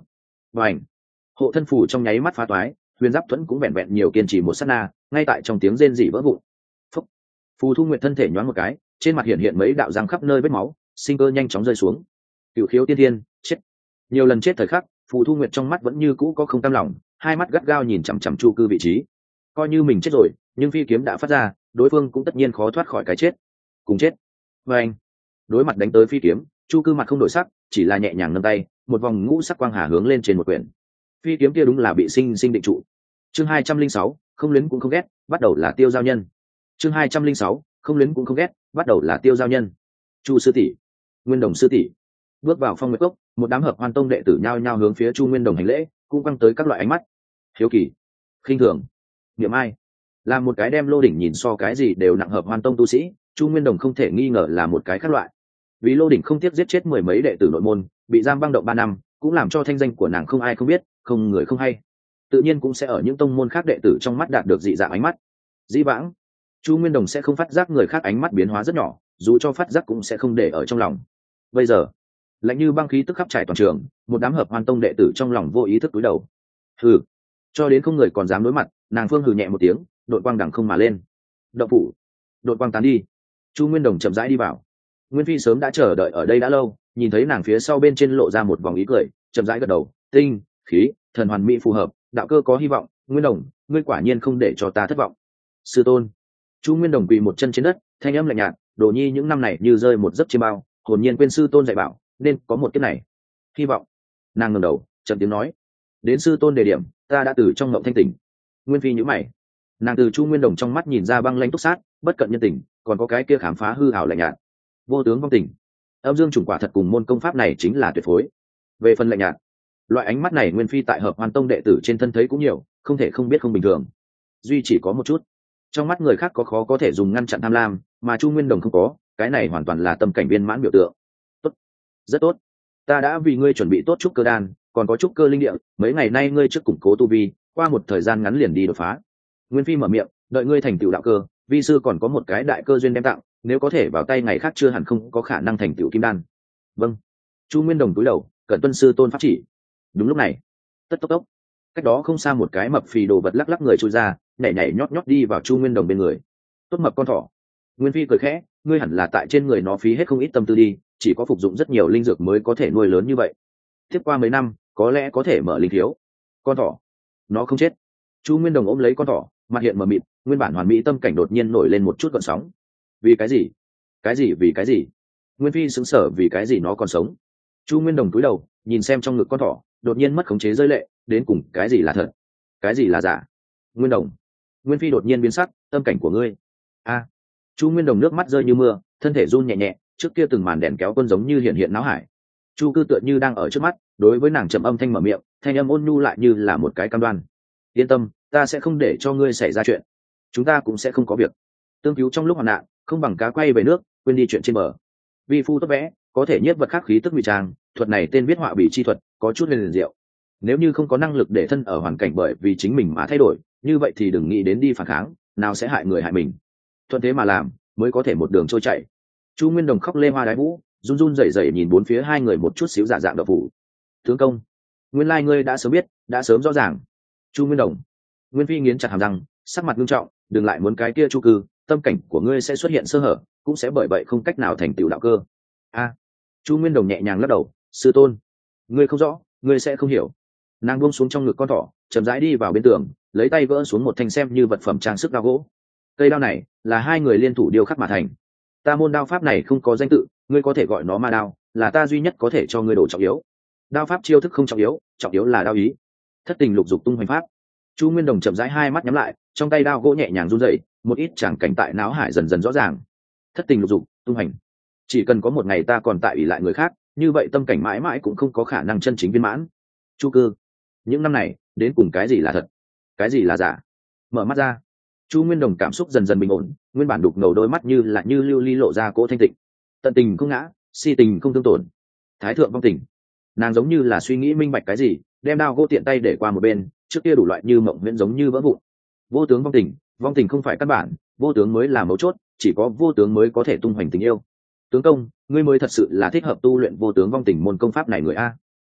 và ảnh hộ thân phủ trong nháy mắt phá toái, huyền giáp thuẫn cũng vẹn vẹn nhiều kiên trì một sát na, ngay tại trong tiếng rên rỉ vỡ vụn. Phúc. Phù Thu Nguyệt thân thể nhoáng một cái, trên mặt hiện mấy đạo răng khắp nơi vết máu, sinh cơ nhanh chóng rơi xuống. Cửu khiếu tiên thiên, chết. Nhiều lần chết thời khắc, Phù Thu Nguyệt trong mắt vẫn như cũ có không cam lòng, hai mắt gắt gao nhìn chằm chằm Chu Cư vị trí. Coi như mình chết rồi, nhưng phi kiếm đã phát ra, đối phương cũng tất nhiên khó thoát khỏi cái chết. Cùng chết. Và anh. Đối mặt đánh tới phi kiếm, Chu Cư mặt không đổi sắc, chỉ là nhẹ nhàng nâng tay, một vòng ngũ sắc quang hà hướng lên trên một quyển. Phi kiếm kia đúng là bị sinh định trụ. Chương 206, không luyến cũng không ghét, bắt đầu là tiêu giao nhân. Chương 206, không luyến cũng không ghét, bắt đầu là tiêu giao nhân. Chu sư tỷ, Nguyên Đồng sư tỷ. Bước vào Phong Nguyệt Cốc, một đám Hợp Hoan Tông đệ tử nhao nhao hướng phía Chu Nguyên Đồng hành lễ, cũng quăng tới các loại ánh mắt. Hiếu kỳ, khinh thường, niệm ai. Là một cái đem Lô Đỉnh nhìn so cái gì đều nặng Hợp Hoan Tông tu sĩ, Chu Nguyên Đồng không thể nghi ngờ là một cái khác loại. Vì Lô Đỉnh không tiếc giết chết mười mấy đệ tử nội môn, bị giam băng động 3 năm, cũng làm cho thanh danh của nàng không ai không biết, không người không hay, tự nhiên cũng sẽ ở những tông môn khác đệ tử trong mắt đạt được dị dạng ánh mắt. Dĩ vãng, Chu Nguyên Đồng sẽ không phát giác người khác ánh mắt biến hóa rất nhỏ, dù cho phát giác cũng sẽ không để ở trong lòng. Bây giờ, lạnh như băng khí tức khắp trải toàn trường, một đám Hợp Hoan Tông đệ tử trong lòng vô ý thức cúi đầu. Hừ, cho đến không người còn dám đối mặt, nàng phương hừ nhẹ một tiếng, đội quang đằng không mà lên. Động phủ, đội quang tán đi. Chu Nguyên Đồng chậm rãi đi vào. Nguyên Phi sớm đã chờ đợi ở đây đã lâu, nhìn thấy nàng phía sau bên trên lộ ra một vòng ý cười, chậm rãi gật đầu. Tinh, khí, thần hoàn mỹ phù hợp, đạo cơ có hy vọng. Nguyên Đồng, ngươi quả nhiên không để cho ta thất vọng. Sư tôn. Chu Nguyên Đồng quỳ một chân trên đất, thanh âm lạnh nhạt. Đồ nhi những năm này như rơi một giấc chiêm bao, hồn nhiên quên sư tôn dạy bảo, nên có một kiếp này hy vọng. Nàng ngẩng đầu chậm tiếng nói, đến sư tôn đề điểm, ta đã từ trong mộng thanh tỉnh. Nguyên Phi nhíu mày, nàng từ Chu Nguyên Đồng trong mắt nhìn ra băng lãnh túc sát, bất cận nhân tình, còn có cái kia khám phá hư hảo lạnh nhạt. Vô tướng vong tình, âm dương chủng quả thật cùng môn công pháp này chính là tuyệt phối. Về phần lạnh nhạt, loại ánh mắt này Nguyên Phi tại Hợp Hoan Tông đệ tử trên thân thấy cũng nhiều, không thể không biết không bình thường. Duy chỉ có một chút, trong mắt người khác có khó có thể dùng ngăn chặn tham lam, mà Chu Nguyên Đồng không có, cái này hoàn toàn là tâm cảnh viên mãn biểu tượng. Tốt, rất tốt, ta đã vì ngươi chuẩn bị tốt trúc cơ đan, còn có trúc cơ linh địa, mấy ngày nay ngươi trước củng cố tu vi, qua một thời gian ngắn liền đi đột phá. Nguyên Phi mở miệng, đợi ngươi thành tựu đạo cơ, vi sư còn có một cái đại cơ duyên đem tặng, nếu có thể vào tay ngày khác chưa hẳn không có khả năng thành tựu kim đan. Vâng. Chu Nguyên Đồng cúi đầu, cẩn tuân sư tôn pháp chỉ. Đúng lúc này, tất tốc tốc, cách đó không xa một cái mập phì đồ vật lắc lắc người chui ra, nhảy nhảy nhót nhót đi vào Chu Nguyên Đồng bên người. Tốt mập con thỏ. Nguyên Phi cười khẽ, ngươi hẳn là tại trên người nó phí hết không ít tâm tư đi, chỉ có phục dụng rất nhiều linh dược mới có thể nuôi lớn như vậy. Tiếp qua mấy năm, có lẽ có thể mở linh thiếu. Con thỏ, nó không chết. Chu Nguyên Đồng ôm lấy con thỏ, mặt hiện mờ mịt, nguyên bản hoàn mỹ tâm cảnh đột nhiên nổi lên một chút gợn sóng. Vì cái gì? Cái gì vì cái gì? Nguyên Phi sững sờ, vì cái gì nó còn sống? Chu Nguyên Đồng cúi đầu, nhìn xem trong ngực con thỏ, đột nhiên mất khống chế rơi lệ, đến cùng cái gì là thật, cái gì là giả? Nguyên Đồng. Nguyên Phi đột nhiên biến sắc, tâm cảnh của ngươi. A. Chu Nguyên Đồng nước mắt rơi như mưa, thân thể run nhẹ nhẹ, trước kia từng màn đèn kéo quân giống như hiện hiện náo hải. Chu Cư tựa như đang ở trước mắt, đối với nàng trầm âm thanh mở miệng, thanh âm ôn nhu lại như là một cái cam đoan. Yên tâm, ta sẽ không để cho ngươi xảy ra chuyện, chúng ta cũng sẽ không có việc. Tương cứu trong lúc hoạn nạn, không bằng cá quay về nước, quên đi chuyện trên bờ. Vi phu tốt vẽ, có thể nhiếp vật khắc khí tức ngụy trang, thuật này tên viết họa bị chi thuật, có chút liền diệu. Nếu như không có năng lực để thân ở hoàn cảnh bởi vì chính mình mà thay đổi, như vậy thì đừng nghĩ đến đi phản kháng, nào sẽ hại người hại mình. Thuận thế mà làm, mới có thể một đường trôi chảy. Chu Nguyên Đồng khóc lê hoa đái vũ, run run rẩy rẩy nhìn bốn phía hai người một chút xíu giả dạng đậu phủ. Tướng công, nguyên lai ngươi đã sớm biết, đã sớm rõ ràng. Chu Nguyên Đồng. Nguyên Phi nghiến chặt hàm răng, sắc mặt nghiêm trọng, đừng lại muốn cái kia Chu Cư, tâm cảnh của ngươi sẽ xuất hiện sơ hở, cũng sẽ bởi vậy không cách nào thành tựu đạo cơ. A. Chu Nguyên Đồng nhẹ nhàng lắc đầu, sư tôn, ngươi không rõ, ngươi sẽ không hiểu. Nàng buông xuống trong ngực con thỏ, chậm rãi đi vào bên tường, lấy tay gỡ xuống một thanh xem như vật phẩm trang sức đao gỗ. Cây đao này là hai người liên thủ điêu khắc mà thành. Ta môn đao pháp này không có danh tự, ngươi có thể gọi nó ma đao, là ta duy nhất có thể cho ngươi đồ trọng yếu. Đao pháp chiêu thức không trọng yếu là đao ý. Thất tình lục dục tung hoành pháp. Chu Nguyên Đồng chậm rãi hai mắt nhắm lại, trong tay đao gỗ nhẹ nhàng run rẩy, một ít tràng cảnh tại não hải dần dần rõ ràng. Thất tình lục dục, tung hành. Chỉ cần có một ngày ta còn tại ủy lại người khác, như vậy tâm cảnh mãi mãi cũng không có khả năng chân chính viên mãn. Chu Cư, những năm này, đến cùng cái gì là thật, cái gì là giả? Mở mắt ra. Chu Nguyên Đồng cảm xúc dần dần bình ổn, nguyên bản đục ngầu đôi mắt như lưu ly lộ ra cỗ thanh tịnh. Tận tình không ngã, si tình không thương tổn. Thái thượng vong tình. Nàng giống như là suy nghĩ minh bạch cái gì, đem đao gỗ tiện tay để qua một bên, trước kia đủ loại như mộng huyễn giống như vỡ vụn. Vô tướng vong tình không phải căn bản, vô tướng mới là mấu chốt, chỉ có vô tướng mới có thể tung hoành tình yêu. Tướng công, ngươi mới thật sự là thích hợp tu luyện vô tướng vong tình môn công pháp này người a.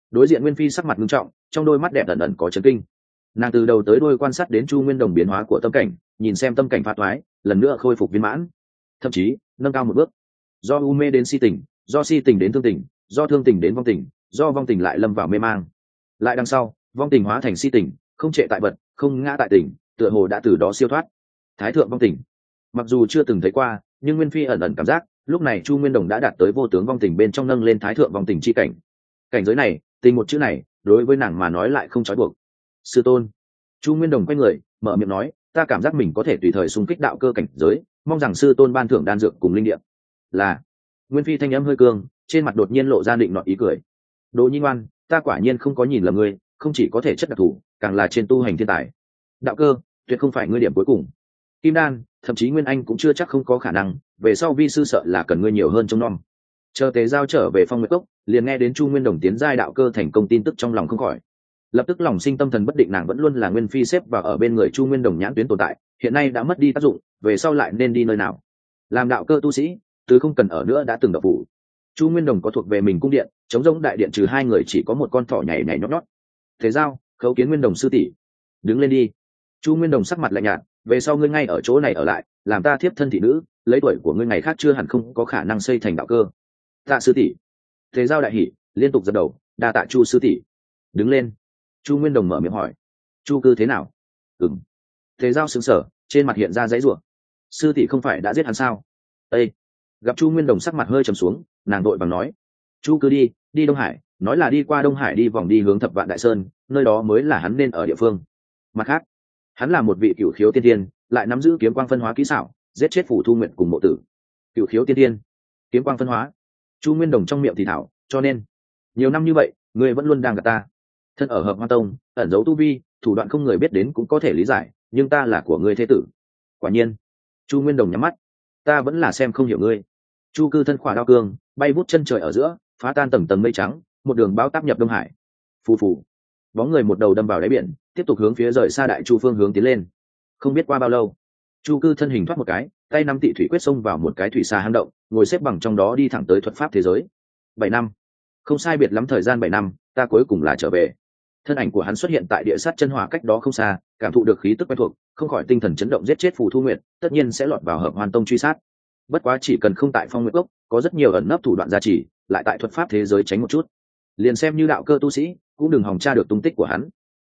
Đối diện Nguyên Phi sắc mặt nghiêm trọng, trong đôi mắt đẹp ẩn ẩn có chấn kinh. Nàng từ đầu tới đuôi quan sát đến Chu Nguyên Đồng biến hóa của tâm cảnh, nhìn xem tâm cảnh phá toái lần nữa khôi phục viên mãn, thậm chí nâng cao một bước. Do u mê đến si tình, do si tình đến thương tình, do thương tình đến vong tình, do vong tình lại lâm vào mê mang. Lại đằng sau, vong tình hóa thành si tình, không trệ tại vật, không ngã tại tình, tựa hồ đã từ đó siêu thoát. Thái thượng vong tình, mặc dù chưa từng thấy qua, nhưng Nguyên Phi ẩn ẩn cảm giác, lúc này Chu Nguyên Đồng đã đạt tới vô tướng vong tình bên trong nâng lên thái thượng vong tình chi cảnh. Cảnh giới này, tình một chữ này, đối với nàng mà nói lại không trói buộc. Sư tôn. Chu Nguyên Đồng quay người, mở miệng nói, ta cảm giác mình có thể tùy thời xung kích đạo cơ cảnh giới, mong rằng sư tôn ban thưởng đan dược cùng linh điệp. Là. Nguyên Phi thanh âm hơi cương, trên mặt đột nhiên lộ ra định nọ ý cười. Đỗ Nhi ngoan, ta quả nhiên không có nhìn lầm ngươi, không chỉ có thể chất đặc thù, càng là trên tu hành thiên tài. Đạo cơ, tuyệt không phải ngươi điểm cuối cùng. Kim đan, thậm chí Nguyên Anh cũng chưa chắc không có khả năng, về sau vi sư sợ là cần ngươi nhiều hơn trông nom. Chờ Tế Giao trở về Phong Nguyệt Cốc, liền nghe đến Chu Nguyên Đồng tiến giai đạo cơ thành công tin tức trong lòng không khỏi. Lập tức lòng sinh tâm thần bất định, nàng vẫn luôn là Nguyên Phi xếp vào ở bên người Chu Nguyên Đồng nhãn tuyến tồn tại, hiện nay đã mất đi tác dụng, về sau lại nên đi nơi nào? Làm đạo cơ tu sĩ, từ không cần ở nữa đã từng độc phủ. Chu Nguyên Đồng có thuộc về mình cung điện, chống rỗng đại điện trừ hai người chỉ có một con thỏ nhảy nhảy nhót nhót. Thế Giao, Khấu Kiến Nguyên Đồng sư tỷ, đứng lên đi. Chu Nguyên Đồng sắc mặt lạnh nhạt, về sau ngươi ngay ở chỗ này ở lại, làm ta thiếp thân thị nữ, lấy tuổi của ngươi ngày khác chưa hẳn không có khả năng xây thành đạo cơ. Tạ sư tỷ. Thế Giao đại hỉ, liên tục dập đầu, đa tạ Chu sư tỷ. Đứng lên. Chu Nguyên Đồng mở miệng hỏi, Chu cư thế nào? Ừm. Thế Giao sững sờ, trên mặt hiện ra dãy rủa. Sư tỷ không phải đã giết hắn sao? Ê. Gặp Chu Nguyên Đồng sắc mặt hơi trầm xuống, nàng đội bằng nói, Chu cứ đi Đông Hải, nói là đi qua Đông Hải đi vòng đi hướng Thập Vạn Đại Sơn, nơi đó mới là hắn nên ở địa phương. Mặt khác, hắn là một vị cửu khiếu tiên tiên, lại nắm giữ kiếm quang phân hóa kỹ xảo, giết chết Phủ Thu Nguyện cùng Mộ Tử. Cửu khiếu tiên tiên, kiếm quang phân hóa. Chu Nguyên Đồng trong miệng thì thảo, cho nên nhiều năm như vậy, ngươi vẫn luôn đang gạt ta. Thân ở Hợp Hoa Tông, ẩn giấu tu vi, thủ đoạn không người biết đến cũng có thể lý giải, nhưng ta là của ngươi thế tử. Quả nhiên. Chu Nguyên Đồng nhắm mắt, ta vẫn là xem không hiểu ngươi. Chu cư thân khỏa đao cương, bay vút chân trời ở giữa, phá tan tầng tầng mây trắng, một đường bão táp nhập Đông Hải. Phù phù, bóng người một đầu đâm vào đáy biển, tiếp tục hướng phía rời xa Đại Chu phương hướng tiến lên. Không biết qua bao lâu, Chu cư thân hình thoát một cái, tay nắm tị thủy quyết xông vào một cái thủy xa hang động, ngồi xếp bằng trong đó đi thẳng tới thuật pháp thế giới. 7 năm, không sai biệt lắm thời gian 7 năm, ta cuối cùng là trở về. Thân ảnh của hắn xuất hiện tại địa sát chân hỏa cách đó không xa, cảm thụ được khí tức quen thuộc, không khỏi tinh thần chấn động, giết chết Phù Thu Nguyệt, tất nhiên sẽ lọt vào Hợp Hoan Tông truy sát. Bất quá chỉ cần không tại Phong Nguyệt Cốc, có rất nhiều ẩn nấp thủ đoạn gia trì, lại tại thuật pháp thế giới tránh một chút, liền xem như đạo cơ tu sĩ cũng đừng hòng tra được tung tích của hắn.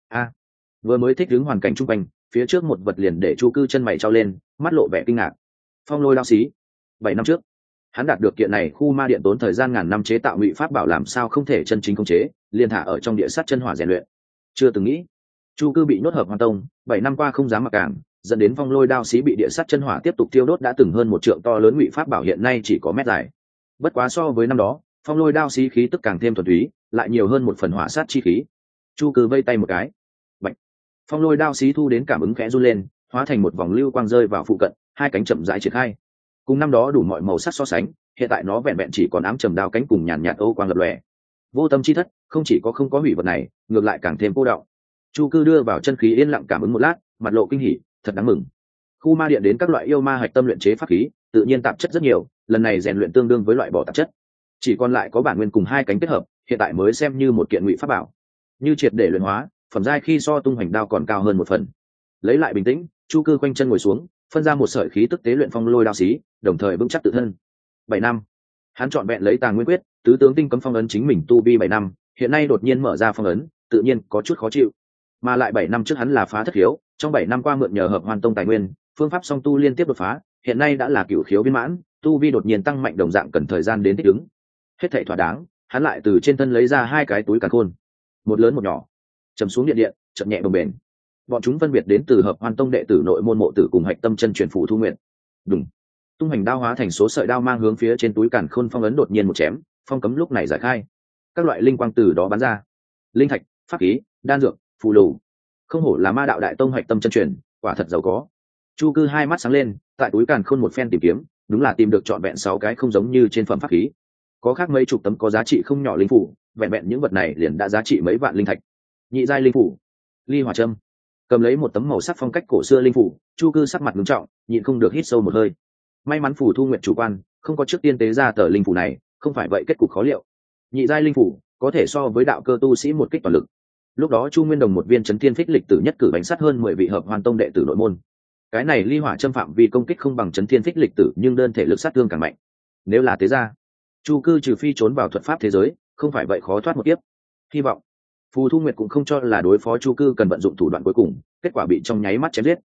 Vừa mới thích ứng hoàn cảnh chung quanh, phía trước một vật liền để Chu cư chân mày trao lên, mắt lộ vẻ kinh ngạc. Phong Lôi đao xí. 7 năm trước, hắn đạt được kiện này khu ma điện tốn thời gian ngàn năm chế tạo ngụy pháp bảo, làm sao không thể chân chính khống chế, liền thả ở trong địa sát chân hỏa rèn luyện. Chưa từng nghĩ, Chu cư bị nhốt Hợp Hoan Tông, 7 năm qua không dám mặc cảm, dẫn đến Phong Lôi đao xí bị địa sát chân hỏa tiếp tục tiêu đốt, đã từng hơn 1 trượng to lớn ngụy pháp bảo hiện nay chỉ có mét dài. Bất quá so với năm đó, Phong Lôi đao xí khí tức càng thêm thuần túy, lại nhiều hơn một phần hỏa sát chi khí. Chu cư vây tay một cái, Bạch. Phong Lôi đao xí thu đến cảm ứng khẽ run lên, hóa thành một vòng lưu quang rơi vào phụ cận, hai cánh chậm rãi triển khai. Cùng năm đó đủ mọi màu sắc so sánh, hiện tại nó vẹn vẹn chỉ còn ám trầm đao cánh cùng nhàn nhạt âu quang lập lòe. Vô tâm chi thất, không chỉ có không có hủy vật này, ngược lại càng thêm cô đọng. Chu cư đưa vào chân khí yên lặng cảm ứng một lát, mặt lộ kinh hỉ, thật đáng mừng. Khu ma điện đến các loại yêu ma hạch tâm luyện chế pháp khí, tự nhiên tạp chất rất nhiều, lần này rèn luyện tương đương với loại bỏ tạp chất, chỉ còn lại có bản nguyên cùng hai cánh kết hợp, hiện tại mới xem như một kiện ngụy pháp bảo. Như triệt để luyện hóa, phẩm giai khi so tung hoành đao còn cao hơn một phần. Lấy lại bình tĩnh, Chu cư quanh chân ngồi xuống, phân ra một sợi khí tức tế luyện Phong Lôi đao xí, đồng thời vững chắc tự thân. 7 năm, hắn chọn vẹn lấy Tàng Nguyên quyết, tứ tướng tinh cấm phong ấn chính mình tu vi 7 năm, hiện nay đột nhiên mở ra phong ấn, tự nhiên có chút khó chịu. Mà lại 7 năm trước hắn là phá thất khiếu, trong 7 năm qua mượn nhờ Hợp Hoan Tông tài nguyên, phương pháp song tu liên tiếp đột phá, hiện nay đã là cửu khiếu viên mãn, tu vi đột nhiên tăng mạnh đồng dạng cần thời gian đến thích ứng. Hết thảy thỏa đáng, hắn lại từ trên thân lấy ra hai cái túi càn khôn, một lớn một nhỏ, trầm xuống điện chậm nhẹ đồng bền. Bọn chúng phân biệt đến từ Hợp Hoan Tông đệ tử nội môn Mộ Tử cùng hạch tâm chân truyền Phủ Thu Nguyện. Đùng, tung hành đao hóa thành số sợi đao mang hướng phía trên túi càn khôn phong ấn đột nhiên một chém, phong cấm lúc này giải khai, các loại linh quang từ đó bắn ra, linh thạch, pháp khí, đan dược, phù lù. Không hổ là Ma Đạo Đại Tông hạch tâm chân truyền, quả thật giàu có. Chu cư hai mắt sáng lên, tại túi càn khôn một phen tìm kiếm, đúng là tìm được trọn vẹn 6 cái không giống như trên phẩm pháp khí, có khác mấy chục tấm có giá trị không nhỏ linh phủ, vẹn vẹn những vật này liền đã giá trị mấy vạn linh thạch. Nhị giai linh phủ, ly hỏa châm. Cầm lấy một tấm màu sắc phong cách cổ xưa linh phủ, Chu cư sắc mặt nghiêm trọng, nhịn không được hít sâu một hơi. May mắn Phủ Thu Nguyệt chủ quan không có trước tiên tế ra tờ linh phủ này, không phải vậy kết cục khó liệu. Nhị giai linh phủ, có thể so với đạo cơ tu sĩ một kích toàn lực. Lúc đó Chu Nguyên Đồng một viên chấn thiên phích lịch tử nhất cử bánh sát hơn 10 vị hợp hoan tông đệ tử nội môn. Cái này ly hỏa châm phạm vi công kích không bằng chấn thiên phích lịch tử, nhưng đơn thể lực sát thương càng mạnh. Nếu là thế ra, Chu Cư trừ phi trốn vào thuật pháp thế giới, không phải vậy khó thoát một kiếp. Hy vọng Phù Thu Nguyệt cũng không cho là đối phó Chu Cư cần vận dụng thủ đoạn cuối cùng, kết quả bị trong nháy mắt chém giết.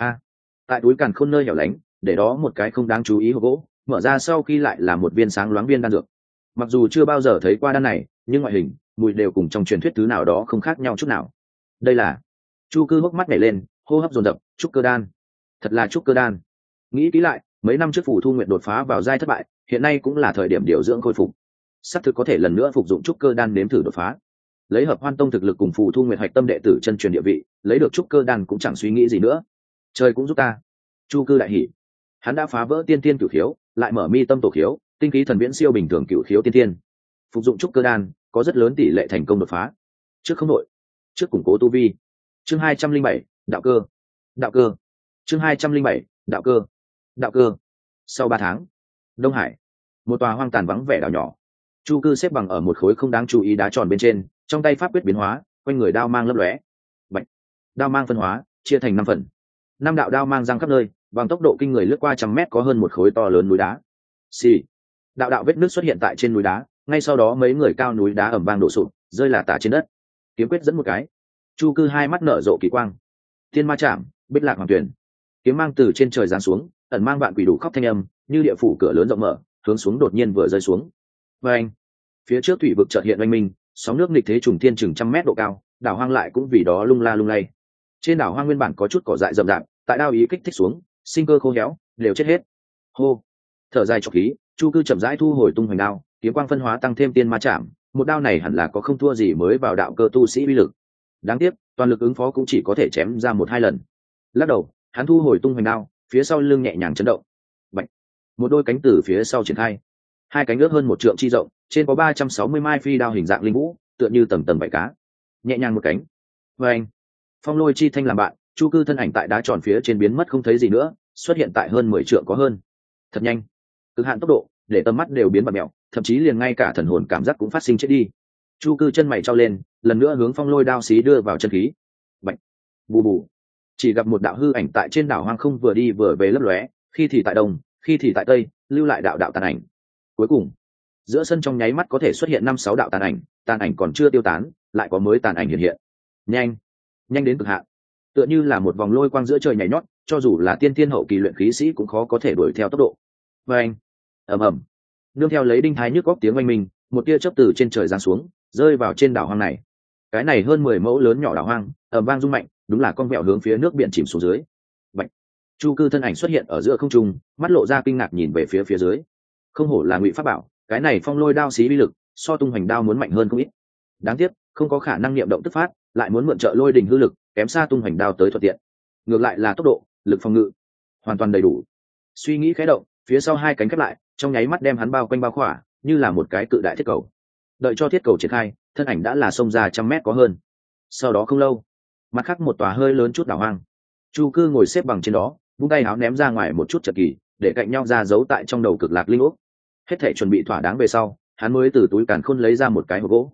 Tại túi càn khôn nơi hẻo lánh, để đó một cái không đáng chú ý hộp gỗ, mở ra sau khi lại là một viên sáng loáng viên đan dược. Mặc dù chưa bao giờ thấy qua đan này, nhưng ngoại hình, mùi đều cùng trong truyền thuyết thứ nào đó không khác nhau chút nào. Đây là Chu Cư hốc mắt nhảy lên, hô hấp dồn dập. Trúc cơ đan, thật là trúc cơ đan. Nghĩ kỹ lại, mấy năm trước Phù Thu Nguyệt đột phá vào giai thất bại, hiện nay cũng là thời điểm điều dưỡng khôi phục. Sắp thực có thể lần nữa phục dụng trúc cơ đan nếm thử đột phá. Lấy hợp hoan tông thực lực cùng Phù Thu Nguyệt hạch tâm đệ tử chân truyền địa vị, lấy được trúc cơ đan cũng chẳng suy nghĩ gì nữa. Trời cũng giúp ta. Chu Cư đại hỉ, hắn đã phá vỡ tiên tiên cửu khiếu, lại mở mi tâm tổ khiếu, tinh khí thần viễn siêu bình thường cửu khiếu tiên tiên. Phục dụng trúc cơ đan có rất lớn tỷ lệ thành công đột phá. Trước không đội, trước củng cố tu vi. Chương 207, đạo cơ. Đạo cơ. Chương 207, đạo cơ. Đạo cơ. Sau 3 tháng, Đông Hải, một tòa hoang tàn vắng vẻ đảo nhỏ. Chu Cư xếp bằng ở một khối không đáng chú ý đá tròn bên trên, trong tay pháp quyết biến hóa, quanh người đao mang lấp lóe. Bạch. Đao mang phân hóa, chia thành 5 phần. 5 đạo đao mang giăng khắp nơi, bằng tốc độ kinh người lướt qua trăm mét có hơn một khối to lớn núi đá. Xì. Đạo đạo vết nước xuất hiện tại trên núi đá, ngay sau đó mấy người cao núi đá ầm vang đổ sụp, rơi là tả trên đất. Kiếm quyết dẫn một cái. Chu Cư hai mắt nở rộ kỳ quang. Thiên ma chạm, bích lạc hoàng tuyển. Kiếm mang từ trên trời giáng xuống, ẩn mang vạn quỷ đủ khóc thanh âm, như địa phủ cửa lớn rộng mở, hướng xuống đột nhiên vừa rơi xuống. Anh. Phía trước thủy vực chợt hiện oanh minh, sóng nước nghịch thế trùng thiên chừng trăm mét độ cao, đảo hoang lại cũng vì đó lung la lung lay. Trên đảo hoang nguyên bản có chút cỏ dại rậm rạp, tại đao ý kích thích xuống, sinh cơ khô héo, đều chết hết. Hô. Thở dài trọc khí, Chu Cư chậm rãi thu hồi tung hoành đao, kiếm quang phân hóa tăng thêm tiên ma chạm, một đao này hẳn là có không thua gì mới vào đạo cơ tu sĩ uy lực. Đáng tiếc, toàn lực ứng phó cũng chỉ có thể chém ra 1-2 lần. Lắc đầu, hắn thu hồi tung hoành đao, phía sau lưng nhẹ nhàng chấn động. Bạch. Một đôi cánh từ phía sau triển khai. Hai cánh ước hơn 1 trượng chi rộng, trên có 360 mai phi đao hình dạng linh vũ, tựa như tầng tầng vảy cá. Nhẹ nhàng một cánh. Anh. Phong lôi chi thanh làm bạn, Chu Cư thân ảnh tại đá tròn phía trên biến mất không thấy gì nữa, xuất hiện tại hơn 10 trượng có hơn. Thật nhanh, cực hạn tốc độ, để tầm mắt đều biến bạt mèo, thậm chí liền ngay cả thần hồn cảm giác cũng phát sinh chết đi. Chu Cư chân mày trao lên, lần nữa hướng phong lôi đao xí đưa vào chân khí. Bạch. Bù bù. Chỉ gặp một đạo hư ảnh tại trên đảo hoang không vừa đi vừa về lấp lóe, khi thì tại đông, khi thì tại tây, lưu lại đạo đạo tàn ảnh. Cuối cùng, giữa sân trong nháy mắt có thể xuất hiện 5-6 đạo tàn ảnh còn chưa tiêu tán, lại có mới tàn ảnh hiện hiện. Nhanh, nhanh đến cực hạn, tựa như là một vòng lôi quang giữa trời nhảy nhót, cho dù là tiên thiên hậu kỳ luyện khí sĩ cũng khó có thể đuổi theo tốc độ. Và anh, ầm ầm, nương theo lấy đinh thái nhức góc tiếng oanh minh, một tia chớp từ trên trời giáng xuống, rơi vào trên đảo hoang này. Cái này hơn 10 mẫu lớn nhỏ đảo hoang, ầm vang rung mạnh, đúng là con vẹo hướng phía nước biển chìm xuống dưới. Bạch. Chu Cư thân ảnh xuất hiện ở giữa không trung, mắt lộ ra kinh ngạc nhìn về phía dưới. Không hổ là ngụy pháp bảo, cái này phong lôi đao xí uy lực, so tung hoành đao muốn mạnh hơn không ít. Đáng tiếc, không có khả năng niệm động tức phát, lại muốn mượn trợ lôi đình hư lực, kém xa tung hoành đao tới thuận tiện. Ngược lại là tốc độ, lực phòng ngự, hoàn toàn đầy đủ. Suy nghĩ khẽ động, phía sau hai cánh khép lại, trong nháy mắt đem hắn bao quanh bao khỏa, như là một cái cự đại thiết cầu. Đợi cho thiết cầu triển khai, thân ảnh đã là xông ra trăm mét có hơn. Sau đó không lâu, mặt khác một tòa hơi lớn chút đảo hoang. Chu Cư ngồi xếp bằng trên đó, vung tay áo ném ra ngoài một chút chật kỳ, để cạnh nhau ra giấu tại trong đầu cực lạc linh ốc. Hết thảy chuẩn bị thỏa đáng về sau, hắn mới từ túi càn khôn lấy ra một cái hộp gỗ.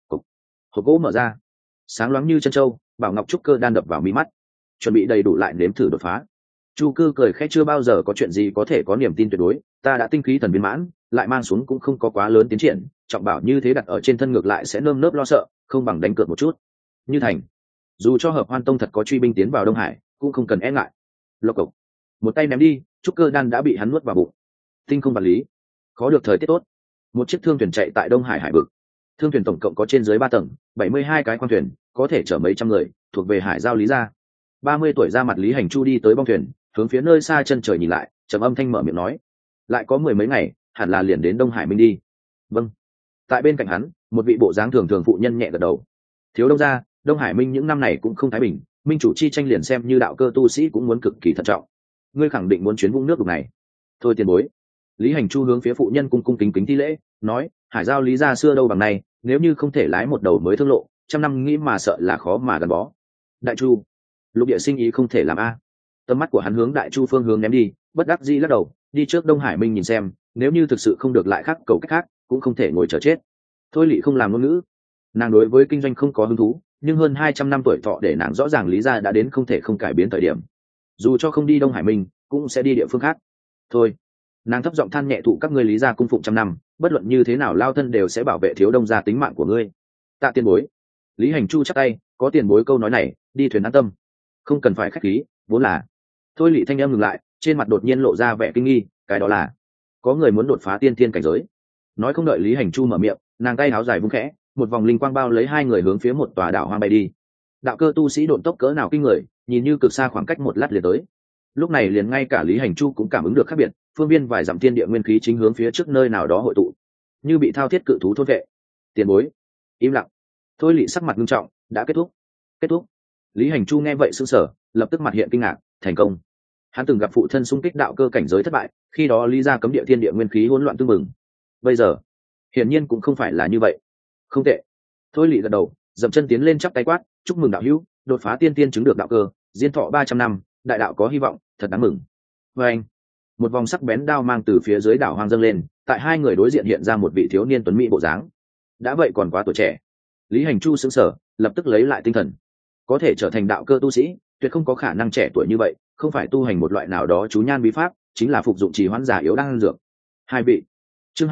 Hộp gỗ mở ra, sáng loáng như chân châu, bảo ngọc trúc cơ đan đập vào mí mắt. Chuẩn bị đầy đủ lại nếm thử đột phá. Chu Cư cười khẽ, chưa bao giờ có chuyện gì có thể có niềm tin tuyệt đối, ta đã tinh khí thần viên mãn, lại mang xuống cũng không có quá lớn tiến triển, trọng bảo như thế đặt ở trên thân ngược lại sẽ nơm nớp lo sợ, không bằng đánh cược một chút. Như thành, dù cho hợp hoan tông thật có truy binh tiến vào Đông Hải, cũng không cần e ngại. Lộc cộc, một tay ném đi, trúc cơ đan đã bị hắn nuốt vào bụng. Tinh không vật lý, khó được thời tiết tốt. Một chiếc thương thuyền chạy tại Đông Hải hải vực. Thương thuyền tổng cộng có trên dưới 3 tầng, 72 cái khoang thuyền, có thể chở mấy trăm người, thuộc về hải giao Lý gia. 30 tuổi ra mặt Lý Hành Chu đi tới bong thuyền, hướng phía nơi xa chân trời nhìn lại, trầm âm thanh mở miệng nói: lại có 10 mấy ngày, hẳn là liền đến Đông Hải Minh đi. Vâng. Tại bên cạnh hắn, một vị bộ dáng thường thường phụ nhân nhẹ gật đầu. Thiếu Đông gia, Đông Hải Minh những năm này cũng không thái bình, minh chủ chi tranh liền xem như đạo cơ tu sĩ cũng muốn cực kỳ thận trọng. Ngươi khẳng định muốn chuyến vũng nước đục này. Thôi tiền bối. Lý Hành Chu hướng phía phụ nhân cung cung kính kính thi lễ, nói: hải giao Lý gia xưa đâu bằng này, nếu như không thể lái một đầu mới thương lộ, trăm năm nghĩ mà sợ là khó mà gắn bó. Đại Chu, lục địa sinh ý không thể làm a. Tầm mắt của hắn hướng Đại Chu phương hướng ném đi, bất đắc dĩ lắc đầu, đi trước Đông Hải Minh nhìn xem, nếu như thực sự không được lại khác cầu cách khác, cũng không thể ngồi chờ chết. Thôi Lị không làm ngôn ngữ. Nàng đối với kinh doanh không có hứng thú, nhưng hơn 200 năm tuổi thọ để nàng rõ ràng lý gia đã đến không thể không cải biến thời điểm. Dù cho không đi Đông Hải Minh, cũng sẽ đi địa phương khác. Thôi, nàng thấp giọng than nhẹ, thụ các ngươi lý gia cung phụng trăm năm, bất luận như thế nào lao thân đều sẽ bảo vệ thiếu đông gia tính mạng của ngươi. Tạ tiền bối. Lý Hành Chu chắp tay, có tiền bối câu nói này, đi thuyền an tâm. Không cần phải khách khí, vốn là. Thôi Lị thanh em ngừng lại, trên mặt đột nhiên lộ ra vẻ kinh nghi, cái đó là có người muốn đột phá tiên thiên cảnh giới. Nói không đợi Lý Hành Chu mở miệng, nàng tay áo dài vung khẽ, một vòng linh quang bao lấy hai người hướng phía một tòa đảo hoang bay đi. Đạo cơ tu sĩ độn tốc cỡ nào kinh người, nhìn như cực xa khoảng cách một lát liền tới. Lúc này liền ngay cả Lý Hành Chu cũng cảm ứng được khác biệt, phương viên vài dặm thiên địa nguyên khí chính hướng phía trước nơi nào đó hội tụ, như bị thao thiết cự thú thôn vệ. Tiền bối, im lặng. Thôi Lị sắc mặt nghiêm trọng, đã kết thúc. Kết thúc. Lý Hành Chu nghe vậy sững sờ, lập tức mặt hiện kinh ngạc, thành công. Hắn từng gặp phụ thân xung kích đạo cơ cảnh giới thất bại, khi đó lý ra cấm địa thiên địa nguyên khí hỗn loạn tương mừng. Bây giờ, hiển nhiên cũng không phải là như vậy. Không tệ. Thôi Lị gật đầu, dậm chân tiến lên chắp tay quát, chúc mừng đạo hữu, đột phá tiên tiên chứng được đạo cơ, diên thọ 300 năm, đại đạo có hy vọng, thật đáng mừng. Và anh, một vòng sắc bén đao mang từ phía dưới đảo hoang dâng lên, tại hai người đối diện hiện ra một vị thiếu niên tuấn mỹ bộ dáng. Đã vậy còn quá tuổi trẻ. Lý Hành Chu sững sờ, lập tức lấy lại tinh thần. Có thể trở thành đạo cơ tu sĩ, tuyệt không có khả năng trẻ tuổi như vậy, không phải tu hành một loại nào đó chú nhan bí pháp, chính là phục dụng trì hoãn giả yếu đang dược. Hai vị. Chương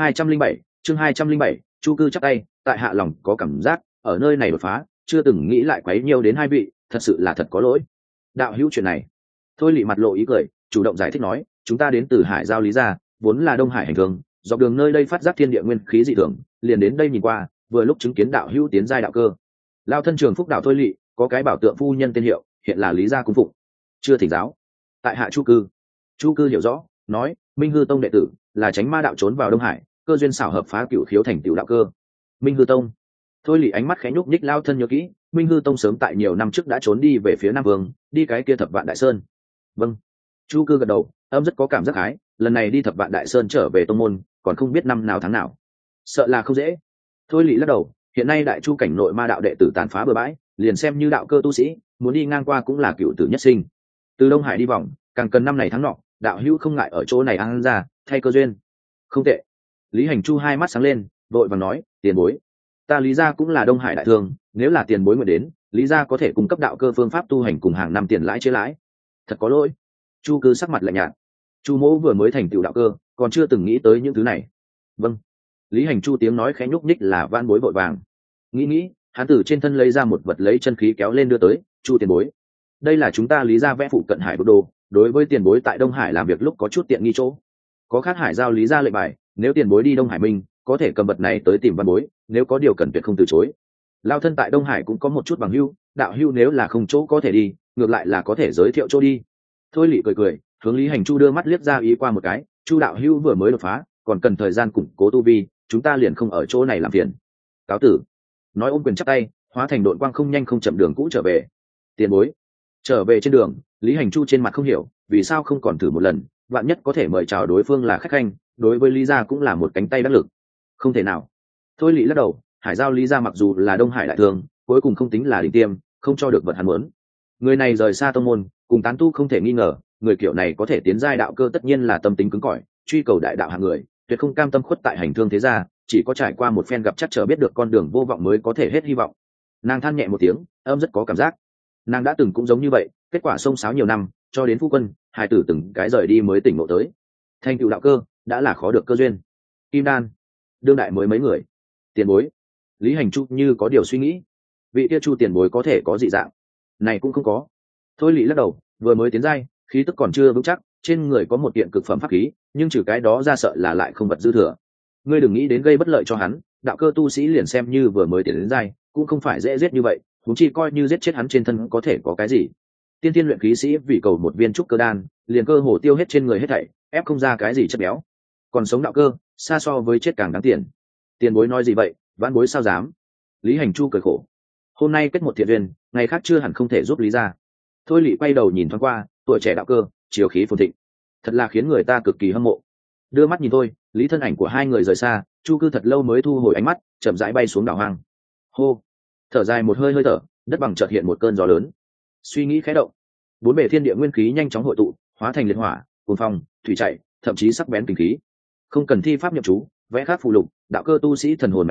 207, Chu cư chắp tay, tại hạ lòng có cảm giác, ở nơi này đột phá, chưa từng nghĩ lại quấy nhiều đến hai vị, thật sự là thật có lỗi. Đạo hữu chuyện này. Thôi Lị mặt lộ ý cười, chủ động giải thích nói, chúng ta đến từ Hải Giao Lý gia, vốn là Đông Hải hành thương, dọc đường nơi đây phát giác thiên địa nguyên khí dị thường, liền đến đây nhìn qua, vừa lúc chứng kiến đạo hữu tiến giai đạo cơ. Lao thân trường phúc đạo Thôi Lị, có cái bảo tượng phu nhân tên hiệu, hiện là Lý gia cung phụng. Chưa thỉnh giáo. Tại hạ Chu cư. Chu cư hiểu rõ, nói, Minh Hư Tông đệ tử, là Chánh Ma đạo trốn vào Đông Hải, cơ duyên xảo hợp phá cửu khiếu thành tiểu đạo cơ. Minh Hư Tông. Thôi Lị ánh mắt khẽ nhúc nhích, lao thân nhớ kỹ, Minh Hư Tông sớm tại nhiều năm trước đã trốn đi về phía Nam Vương, đi cái kia Thập Vạn Đại Sơn. Vâng. Chu cư gật đầu, âm rất có cảm giác hái, lần này đi Thập Vạn Đại Sơn trở về tông môn, còn không biết năm nào tháng nào, sợ là không dễ. Thôi Lị lắc đầu, hiện nay Đại Chu cảnh nội ma đạo đệ tử tàn phá bừa bãi, liền xem như đạo cơ tu sĩ, muốn đi ngang qua cũng là cựu tử nhất sinh. Từ Đông Hải đi vòng, càng cần năm này tháng nọ, đạo hữu không ngại ở chỗ này ăn ra, thay cơ duyên. Không tệ. Lý Hành Chu hai mắt sáng lên, vội vàng nói, tiền bối, ta Lý gia cũng là Đông Hải đại thương, nếu là tiền bối nguyện đến, Lý gia có thể cung cấp đạo cơ phương pháp tu hành cùng hàng năm tiền lãi chế lãi. Thật có lỗi. Chu cư sắc mặt lạnh nhạt. Chu mỗ vừa mới thành tựu đạo cơ, còn chưa từng nghĩ tới những thứ này. Vâng. Lý Hành Chu tiếng nói khẽ nhúc nhích là van bối vội vàng. Nghĩ, hắn từ trên thân lấy ra một vật lấy chân khí kéo lên đưa tới. Chu tiền bối, đây là chúng ta Lý gia vẽ phụ cận Hải Đô Đô, đối với tiền bối tại Đông Hải làm việc lúc có chút tiện nghi chỗ. Có khác Hải Giao Lý gia lệnh bài, nếu tiền bối đi Đông Hải Minh, có thể cầm vật này tới tìm văn bối, nếu có điều cần tuyệt không từ chối. Lao thân tại Đông Hải cũng có một chút bằng hữu, đạo hữu nếu là không chỗ có thể đi, ngược lại là có thể giới thiệu chỗ đi. Thôi Lị cười, hướng Lý Hành Chu đưa mắt liếc ra ý qua một cái, Chu đạo hữu vừa mới đột phá, còn cần thời gian củng cố tu vi, chúng ta liền không ở chỗ này làm phiền. Cáo tử. Nói ôm quyền chắp tay, hóa thành đội quang không nhanh không chậm đường cũ trở về. Tiền bối. Trở về trên đường, Lý Hành Chu trên mặt không hiểu, vì sao không còn thử một lần, vạn nhất có thể mời chào đối phương là khách khanh, đối với Lý gia cũng là một cánh tay đắc lực. Không thể nào. Thôi Lị lắc đầu, Hải Giao Lý gia mặc dù là Đông Hải đại thương, cuối cùng không tính là đỉnh tiêm, không cho được vật hắn muốn. Người này rời xa tông môn, cùng tán tu không thể nghi ngờ, người kiểu này có thể tiến giai đạo cơ tất nhiên là tâm tính cứng cỏi, truy cầu đại đạo hạng người, tuyệt không cam tâm khuất tại hành thương thế gia, chỉ có trải qua một phen gặp chắc trở biết được con đường vô vọng mới có thể hết hy vọng. Nàng than nhẹ một tiếng, âm rất có cảm giác. Nàng đã từng cũng giống như vậy, kết quả xông xáo nhiều năm, cho đến phu quân, hai tử từng cái rời đi mới tỉnh ngộ tới. Thành tựu đạo cơ đã là khó được cơ duyên. Kim đan, đương đại mới mấy người. Tiền bối. Lý Hành Chu như có điều suy nghĩ, vị kia Chu tiền bối có thể có dị dạng, này cũng không có. Thôi Lị lắc đầu, vừa mới tiến giai, khí tức còn chưa vững chắc, trên người có một kiện cực phẩm pháp khí, nhưng trừ cái đó ra sợ là lại không vật dư thừa. Ngươi đừng nghĩ đến gây bất lợi cho hắn, đạo cơ tu sĩ liền xem như vừa mới tiến đến giai, cũng không phải dễ giết như vậy, huống chi coi như giết chết hắn trên thân có thể có cái gì. Tiên tiên luyện khí sĩ vì cầu một viên trúc cơ đan, liền cơ hồ tiêu hết trên người hết thảy, ép không ra cái gì chất béo. Còn sống đạo cơ, xa so với chết càng đáng tiền. Tiền bối nói gì vậy, vãn bối sao dám. Lý Hành Chu cười khổ. Hôm nay kết một thiện duyên, ngày khác chưa hẳn không thể giúp Lý gia. Thôi Lị quay đầu nhìn thoáng qua, tuổi trẻ đạo cơ, chiều khí phồn thịnh, thật là khiến người ta cực kỳ hâm mộ. Đưa mắt nhìn thôi, Lý thân ảnh của hai người rời xa, Chu cư thật lâu mới thu hồi ánh mắt, chậm rãi bay xuống đảo hoang. Hô, thở dài một hơi thở, đất bằng chợt hiện một cơn gió lớn. Suy nghĩ khẽ động, bốn bề thiên địa nguyên khí nhanh chóng hội tụ, hóa thành liệt hỏa, cuồng phong, thủy chạy, thậm chí sắc bén kinh khí. Không cần thi pháp nhập chú, vẽ khắc phù lục, đạo cơ tu sĩ thần hồn mạnh mẽ,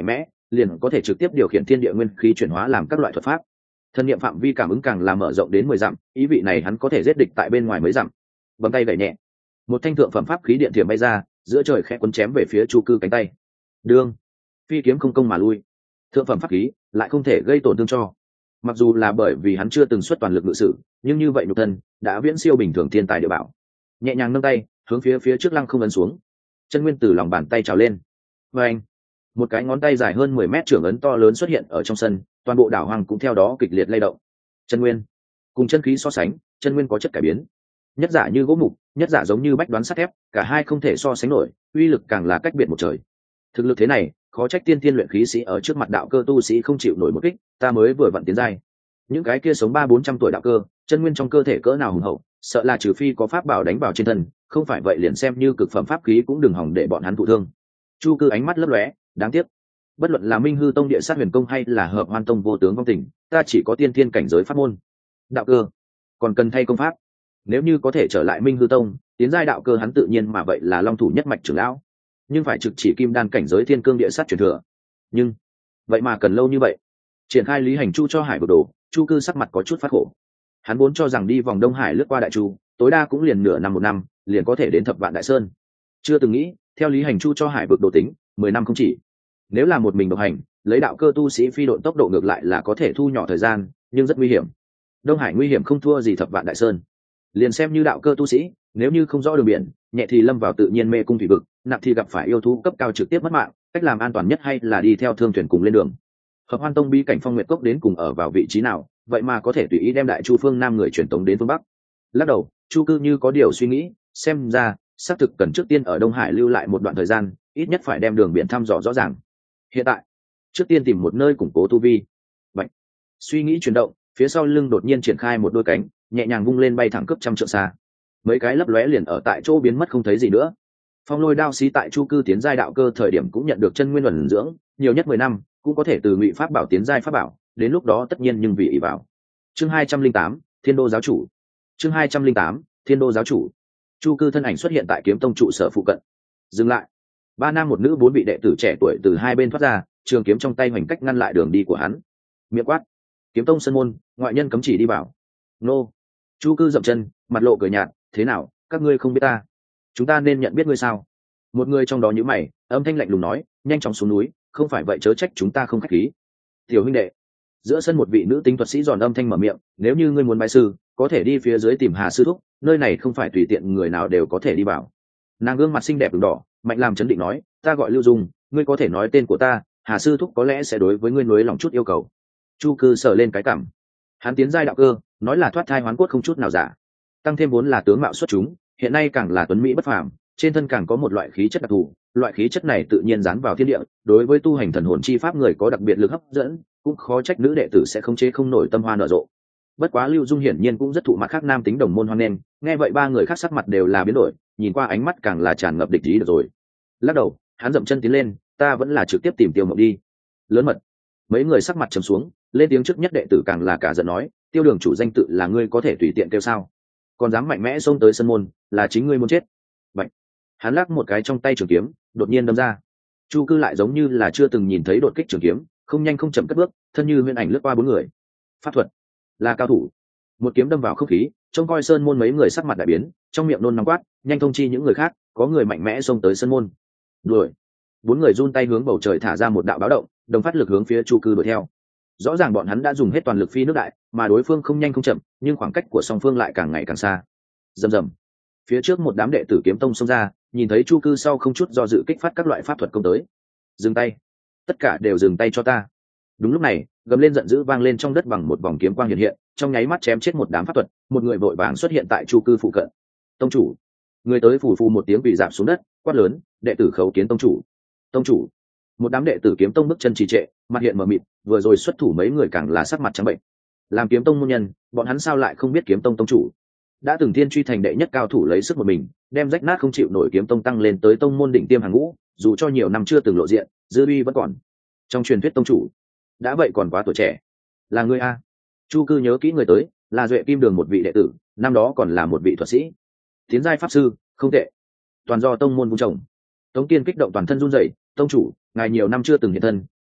liền có thể trực tiếp điều khiển thiên địa nguyên khí chuyển hóa làm các loại thuật pháp. Thân niệm phạm vi cảm ứng càng làm mở rộng đến 10 dặm, ý vị này hắn có thể giết địch tại bên ngoài mấy dặm. Bấm tay gảy nhẹ, một thanh thượng phẩm pháp khí điện thiểm bay ra, giữa trời khẽ cuốn chém về phía Chu Cư cánh tay. Đương, phi kiếm không công mà lui. Thượng phẩm pháp khí lại không thể gây tổn thương cho. Mặc dù là bởi vì hắn chưa từng xuất toàn lực ngự sử, nhưng như vậy nhục thân đã viễn siêu bình thường thiên tài địa bảo. Nhẹ nhàng nâng tay, hướng phía trước lăng không ấn xuống. Chân nguyên từ lòng bàn tay trào lên. Và anh, một cái ngón tay dài hơn 10 mét trưởng ấn to lớn xuất hiện ở trong sân, toàn bộ đảo hoang cũng theo đó kịch liệt lay động. Chân nguyên cùng chân khí so sánh, chân nguyên có chất cải biến. Nhất giả như gỗ mục, nhất giả giống như bách đoán sắt thép, cả hai không thể so sánh nổi, uy lực càng là cách biệt một trời. Thực lực thế này, khó trách tiên tiên luyện khí sĩ ở trước mặt đạo cơ tu sĩ không chịu nổi một kích. Ta mới vừa vặn tiến giai, những cái kia sống 300-400 tuổi đạo cơ, chân nguyên trong cơ thể cỡ nào hùng hậu, sợ là trừ phi có pháp bảo đánh vào trên thân, không phải vậy liền xem như cực phẩm pháp khí cũng đừng hỏng để bọn hắn thụ thương. Chu Cư ánh mắt lấp lóe, đáng tiếc, bất luận là Minh Hư Tông Địa Sát Huyền Công hay là Hợp Hoan Tông Vô Tướng Vong Tình, ta chỉ có tiên thiên cảnh giới pháp môn. Đạo cơ còn cần thay công pháp. Nếu như có thể trở lại Minh Hư Tông, tiến giai đạo cơ hắn tự nhiên mà vậy là long thủ nhất mạch trưởng lão, nhưng phải trực chỉ kim đan cảnh giới thiên cương địa sát truyền thừa. Nhưng vậy mà cần lâu như vậy. Triển khai Lý Hành Chu cho Hải vực đồ, Chu Cư sắc mặt có chút phát khổ. Hắn vốn cho rằng đi vòng Đông Hải lướt qua Đại Chu, tối đa cũng liền nửa năm một năm, liền có thể đến Thập Vạn Đại Sơn. Chưa từng nghĩ, theo Lý Hành Chu cho Hải vực đồ tính, 10 năm không chỉ. Nếu là một mình độc hành, lấy đạo cơ tu sĩ phi độn tốc độ ngược lại là có thể thu nhỏ thời gian, nhưng rất nguy hiểm. Đông Hải nguy hiểm không thua gì Thập Vạn Đại Sơn. Liền xem như đạo cơ tu sĩ, nếu như không rõ đường biển, nhẹ thì lâm vào tự nhiên mê cung thủy vực, nặng thì gặp phải yêu thú cấp cao trực tiếp mất mạng, cách làm an toàn nhất hay là đi theo thương thuyền cùng lên đường. Hợp Hoan Tông bí cảnh Phong Nguyệt Cốc đến cùng ở vào vị trí nào, vậy mà có thể tùy ý đem Đại Chu phương Nam người truyền tống đến phương Bắc. Lắc đầu, Chu Cư như có điều suy nghĩ, xem ra xác thực cần trước tiên ở Đông Hải lưu lại một đoạn thời gian, ít nhất phải đem đường biển thăm dò rõ ràng. Hiện tại, trước tiên tìm một nơi củng cố tu vi. Vậy, suy nghĩ chuyển động, phía sau lưng đột nhiên triển khai một đôi cánh, nhẹ nhàng vung lên bay thẳng cấp trăm trượng xa. Mấy cái lấp lóe liền ở tại chỗ biến mất không thấy gì nữa. Phong Lôi đao xí tại Chu Cư tiến giai đạo cơ thời điểm cũng nhận được chân nguyên ẩn dưỡng, nhiều nhất 10 năm, cũng có thể từ ngụy pháp bảo tiến giai pháp bảo, đến lúc đó tất nhiên nhưng vì ý bảo. Chương 208, Thiên Đô giáo chủ. Chương 208, Thiên Đô giáo chủ. Chu Cư thân ảnh xuất hiện tại Kiếm Tông trụ sở phụ cận. Dừng lại. 3 nam 1 nữ 4 vị đệ tử trẻ tuổi từ hai bên thoát ra, trường kiếm trong tay hoành cách ngăn lại đường đi của hắn. Miệng quát: Kiếm Tông sân môn, ngoại nhân cấm chỉ đi vào. Nô. Chu Cư dậm chân, mặt lộ cười nhạt: Thế nào, các ngươi không biết ta? Chúng ta nên nhận biết ngươi sao? Một người trong đó nhíu mày, âm thanh lạnh lùng nói: Nhanh chóng xuống núi, không phải vậy chớ trách chúng ta không khách khí. Tiểu huynh đệ. Giữa sân một vị nữ tính thuật sĩ giòn âm thanh mở miệng: Nếu như ngươi muốn bái sư, có thể đi phía dưới tìm Hà sư thúc, nơi này không phải tùy tiện người nào đều có thể đi vào. Nàng gương mặt xinh đẹp ửng đỏ, mạnh làm chấn định nói: Ta gọi Lưu Dung, ngươi có thể nói tên của ta, Hà sư thúc có lẽ sẽ đối với ngươi nối lòng chút yêu cầu. Chu Cư sờ lên cái cảm. Hắn tiến giai đạo cơ, nói là thoát thai hoán cốt không chút nào giả. Tăng thêm vốn là tướng mạo xuất chúng, hiện nay càng là tuấn mỹ bất phàm, trên thân càng có một loại khí chất đặc thù, loại khí chất này tự nhiên dán vào thiên địa, đối với tu hành thần hồn chi pháp người có đặc biệt lực hấp dẫn, cũng khó trách nữ đệ tử sẽ không chế không nổi tâm hoa nở rộ. Bất quá Lưu Dung hiển nhiên cũng rất thụ mặt khác nam tính đồng môn hoan nghênh, nghe vậy ba người khác sắc mặt đều là biến đổi, nhìn qua ánh mắt càng là tràn ngập địch ý được rồi. Lắc đầu, hắn dậm chân tiến lên: Ta vẫn là trực tiếp tìm Tiêu Mộng đi. Lớn mật. Mấy người sắc mặt trầm xuống, lên tiếng trước nhất đệ tử càng là cả giận nói: Tiêu đường chủ danh tự là ngươi có thể tùy tiện kêu sao? Còn dám mạnh mẽ xông tới sân môn, là chính ngươi muốn chết. Bạch. Hắn lắc một cái trong tay trường kiếm, đột nhiên đâm ra. Chu Cư lại giống như là chưa từng nhìn thấy đột kích trường kiếm, không nhanh không chậm cất bước, thân như huyền ảnh lướt qua 4 người. Pháp thuật, là cao thủ. Một kiếm đâm vào không khí, trông coi sơn môn mấy người sắc mặt đại biến, trong miệng nôn nóng quát: Nhanh thông chi những người khác, có người mạnh mẽ xông tới sân môn. Đuổi. 4 người run tay hướng bầu trời thả ra một đạo báo động, đồng phát lực hướng phía Chu Cư đuổi theo. Rõ ràng bọn hắn đã dùng hết toàn lực phi nước đại, mà đối phương không nhanh không chậm, nhưng khoảng cách của song phương lại càng ngày càng xa. Rầm rầm. Phía trước một đám đệ tử Kiếm Tông xông ra, nhìn thấy Chu Cư sau không chút do dự kích phát các loại pháp thuật công tới. Dừng tay, tất cả đều dừng tay cho ta. Đúng lúc này, gầm lên giận dữ vang lên trong đất bằng một vòng kiếm quang hiện hiện, trong nháy mắt chém chết một đám pháp thuật, một người vội vàng xuất hiện tại Chu Cư phụ cận. Tông chủ. Người tới phù phù một tiếng bị giảm xuống đất, quát lớn: Đệ tử khấu kiến tông chủ. Tông chủ. Một đám đệ tử Kiếm Tông bước chân trì trệ, mặt hiện mờ mịt, vừa rồi xuất thủ mấy người càng là sắc mặt trắng bệnh. Làm Kiếm Tông môn nhân, bọn hắn sao lại không biết Kiếm Tông tông chủ? Đã từng thiên truy thành đệ nhất cao thủ lấy sức một mình, đem rách nát không chịu nổi Kiếm Tông tăng lên tới tông môn đỉnh tiêm hàng ngũ, dù cho nhiều năm chưa từng lộ diện, dư uy vẫn còn. Trong truyền thuyết tông chủ, đã vậy còn quá tuổi trẻ. Là ngươi a? Chu Cư nhớ kỹ người tới, là Duệ Kim Đường một vị đệ tử, năm đó còn là một vị thuật sĩ. Tiến giai pháp sư, không tệ. Toàn do tông môn vun trồng. Tống Kiên kích động toàn thân run rẩy: Tông chủ, ngài nhiều năm chưa từng hiện thân,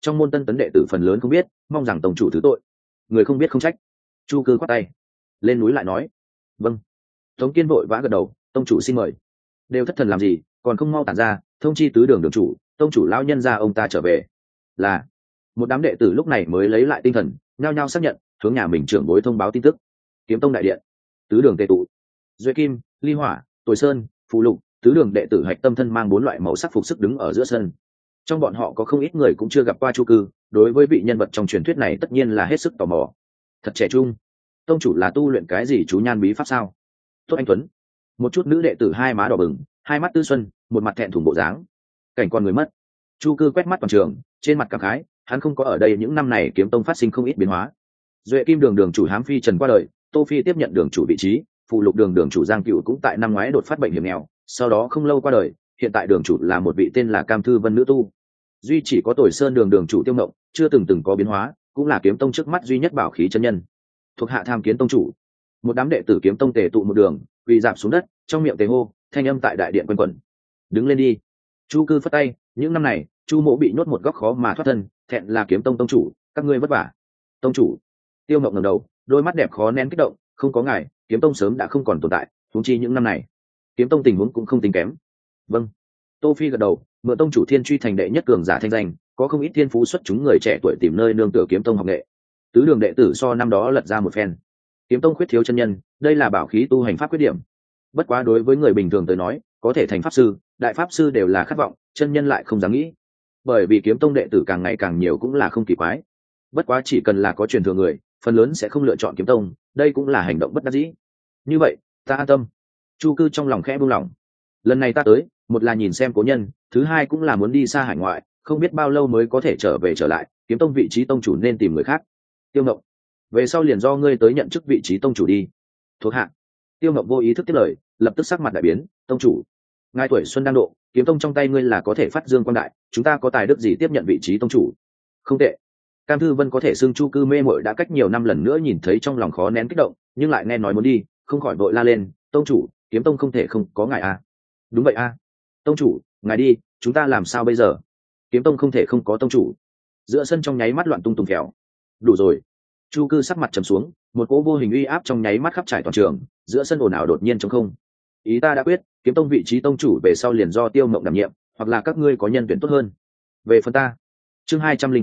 trong môn tân tấn đệ tử phần lớn không biết, mong rằng tông chủ thứ tội. Người không biết không trách. Chu Cư khoát tay, lên núi lại nói. Vâng. Tống Kiên vội vã gật đầu, tông chủ xin mời. Đều thất thần làm gì, còn không mau tản ra, thông chi tứ đường đường chủ, tông chủ lão nhân ra ông ta trở về. Là. Một đám đệ tử lúc này mới lấy lại tinh thần, nhao nhao xác nhận, hướng nhà mình trưởng bối thông báo tin tức. Kiếm tông đại điện, tứ đường tề tụ, Duệ Kim, Ly Hỏa, Tồi Sơn, Phù Lục, tứ đường đệ tử hạch tâm thân mang 4 loại màu sắc phục sức đứng ở giữa sân. Trong bọn họ có không ít người cũng chưa gặp qua Chu Cư, đối với vị nhân vật trong truyền thuyết này tất nhiên là hết sức tò mò. Thật trẻ trung. Tông chủ là tu luyện cái gì chú nhan bí pháp sao? Tốt anh tuấn. Một chút nữ đệ tử hai má đỏ bừng, hai mắt tư xuân, một mặt thẹn thùng bộ dáng. Cảnh con người mất. Chu Cư quét mắt toàn trường, trên mặt cảm khái, hắn không có ở đây những năm này kiếm tông phát sinh không ít biến hóa. Duệ Kim đường đường chủ Hám Phi Trần qua đời, Tô Phi tiếp nhận đường chủ vị trí, Phụ Lục đường đường chủ Giang Cựu cũng tại năm ngoái đột phát bệnh hiểm nghèo, sau đó không lâu qua đời, hiện tại đường chủ là một vị tên là Cam Thư Vân nữ tu. Duy chỉ có Tồi Sơn đường đường chủ Tiêu Ngộng chưa từng có biến hóa, cũng là kiếm tông trước mắt duy nhất bảo khí chân nhân. Thuộc hạ tham kiến tông chủ. Một đám đệ tử kiếm tông tề tụ một đường, quỳ rạp xuống đất, trong miệng tề hô, thanh âm tại đại điện quanh quẩn. Đứng lên đi. Chu Cư phất tay, những năm này, Chu Mộ bị nhốt một góc khó mà thoát thân, thẹn là kiếm tông tông chủ, các ngươi vất vả. Tông chủ. Tiêu Ngộng ngẩng đầu, đôi mắt đẹp khó nén kích động, không có ngài, kiếm tông sớm đã không còn tồn tại, huống chi những năm này, kiếm tông tình huống cũng không tính kém. Vâng. Tô Phi gật đầu, mượn tông chủ Thiên Truy thành đệ nhất cường giả thanh danh, có không ít thiên phú xuất chúng người trẻ tuổi tìm nơi nương tựa kiếm tông học nghệ. Tứ đường đệ tử so năm đó lật ra một phen. Kiếm tông khuyết thiếu chân nhân, đây là bảo khí tu hành pháp quyết điểm. Bất quá đối với người bình thường tới nói, có thể thành pháp sư, đại pháp sư đều là khát vọng, chân nhân lại không dám nghĩ. Bởi vì kiếm tông đệ tử càng ngày càng nhiều cũng là không kỳ quái. Bất quá chỉ cần là có truyền thừa người, phần lớn sẽ không lựa chọn kiếm tông, đây cũng là hành động bất đắc dĩ. Như vậy, ta an tâm. Chu Cư trong lòng khẽ buông lỏng. Lần này ta tới, một là nhìn xem cố nhân, thứ hai cũng là muốn đi xa hải ngoại, không biết bao lâu mới có thể trở lại, kiếm tông vị trí tông chủ nên tìm người khác. Tiêu Ngộng, về sau liền do ngươi tới nhận chức vị trí tông chủ đi. Thuộc hạ. Tiêu Ngộng vô ý thức tiếp lời, lập tức sắc mặt đại biến, tông chủ, ngài tuổi xuân đang độ, kiếm tông trong tay ngươi là có thể phát dương quang đại, chúng ta có tài đức gì tiếp nhận vị trí tông chủ? Không tệ. Cam Thư Vân có thể xưng Chu Cư mê mội đã cách nhiều năm lần nữa nhìn thấy trong lòng khó nén kích động, nhưng lại nghe nói muốn đi, không khỏi vội la lên, tông chủ, kiếm tông không thể không có ngài à? Đúng vậy à? Tông chủ, ngài đi, chúng ta làm sao bây giờ? Kiếm tông không thể không có tông chủ. Giữa sân trong nháy mắt loạn tung tùng kẹo. Đủ rồi. Chu Cư sắc mặt trầm xuống, một cỗ vô hình uy áp trong nháy mắt khắp trải toàn trường, giữa sân ồn ào đột nhiên trống không. Ý ta đã quyết, kiếm tông vị trí tông chủ về sau liền do Tiêu Ngộng đảm nhiệm, hoặc là các ngươi có nhân tuyển tốt hơn. Về phần ta. Chương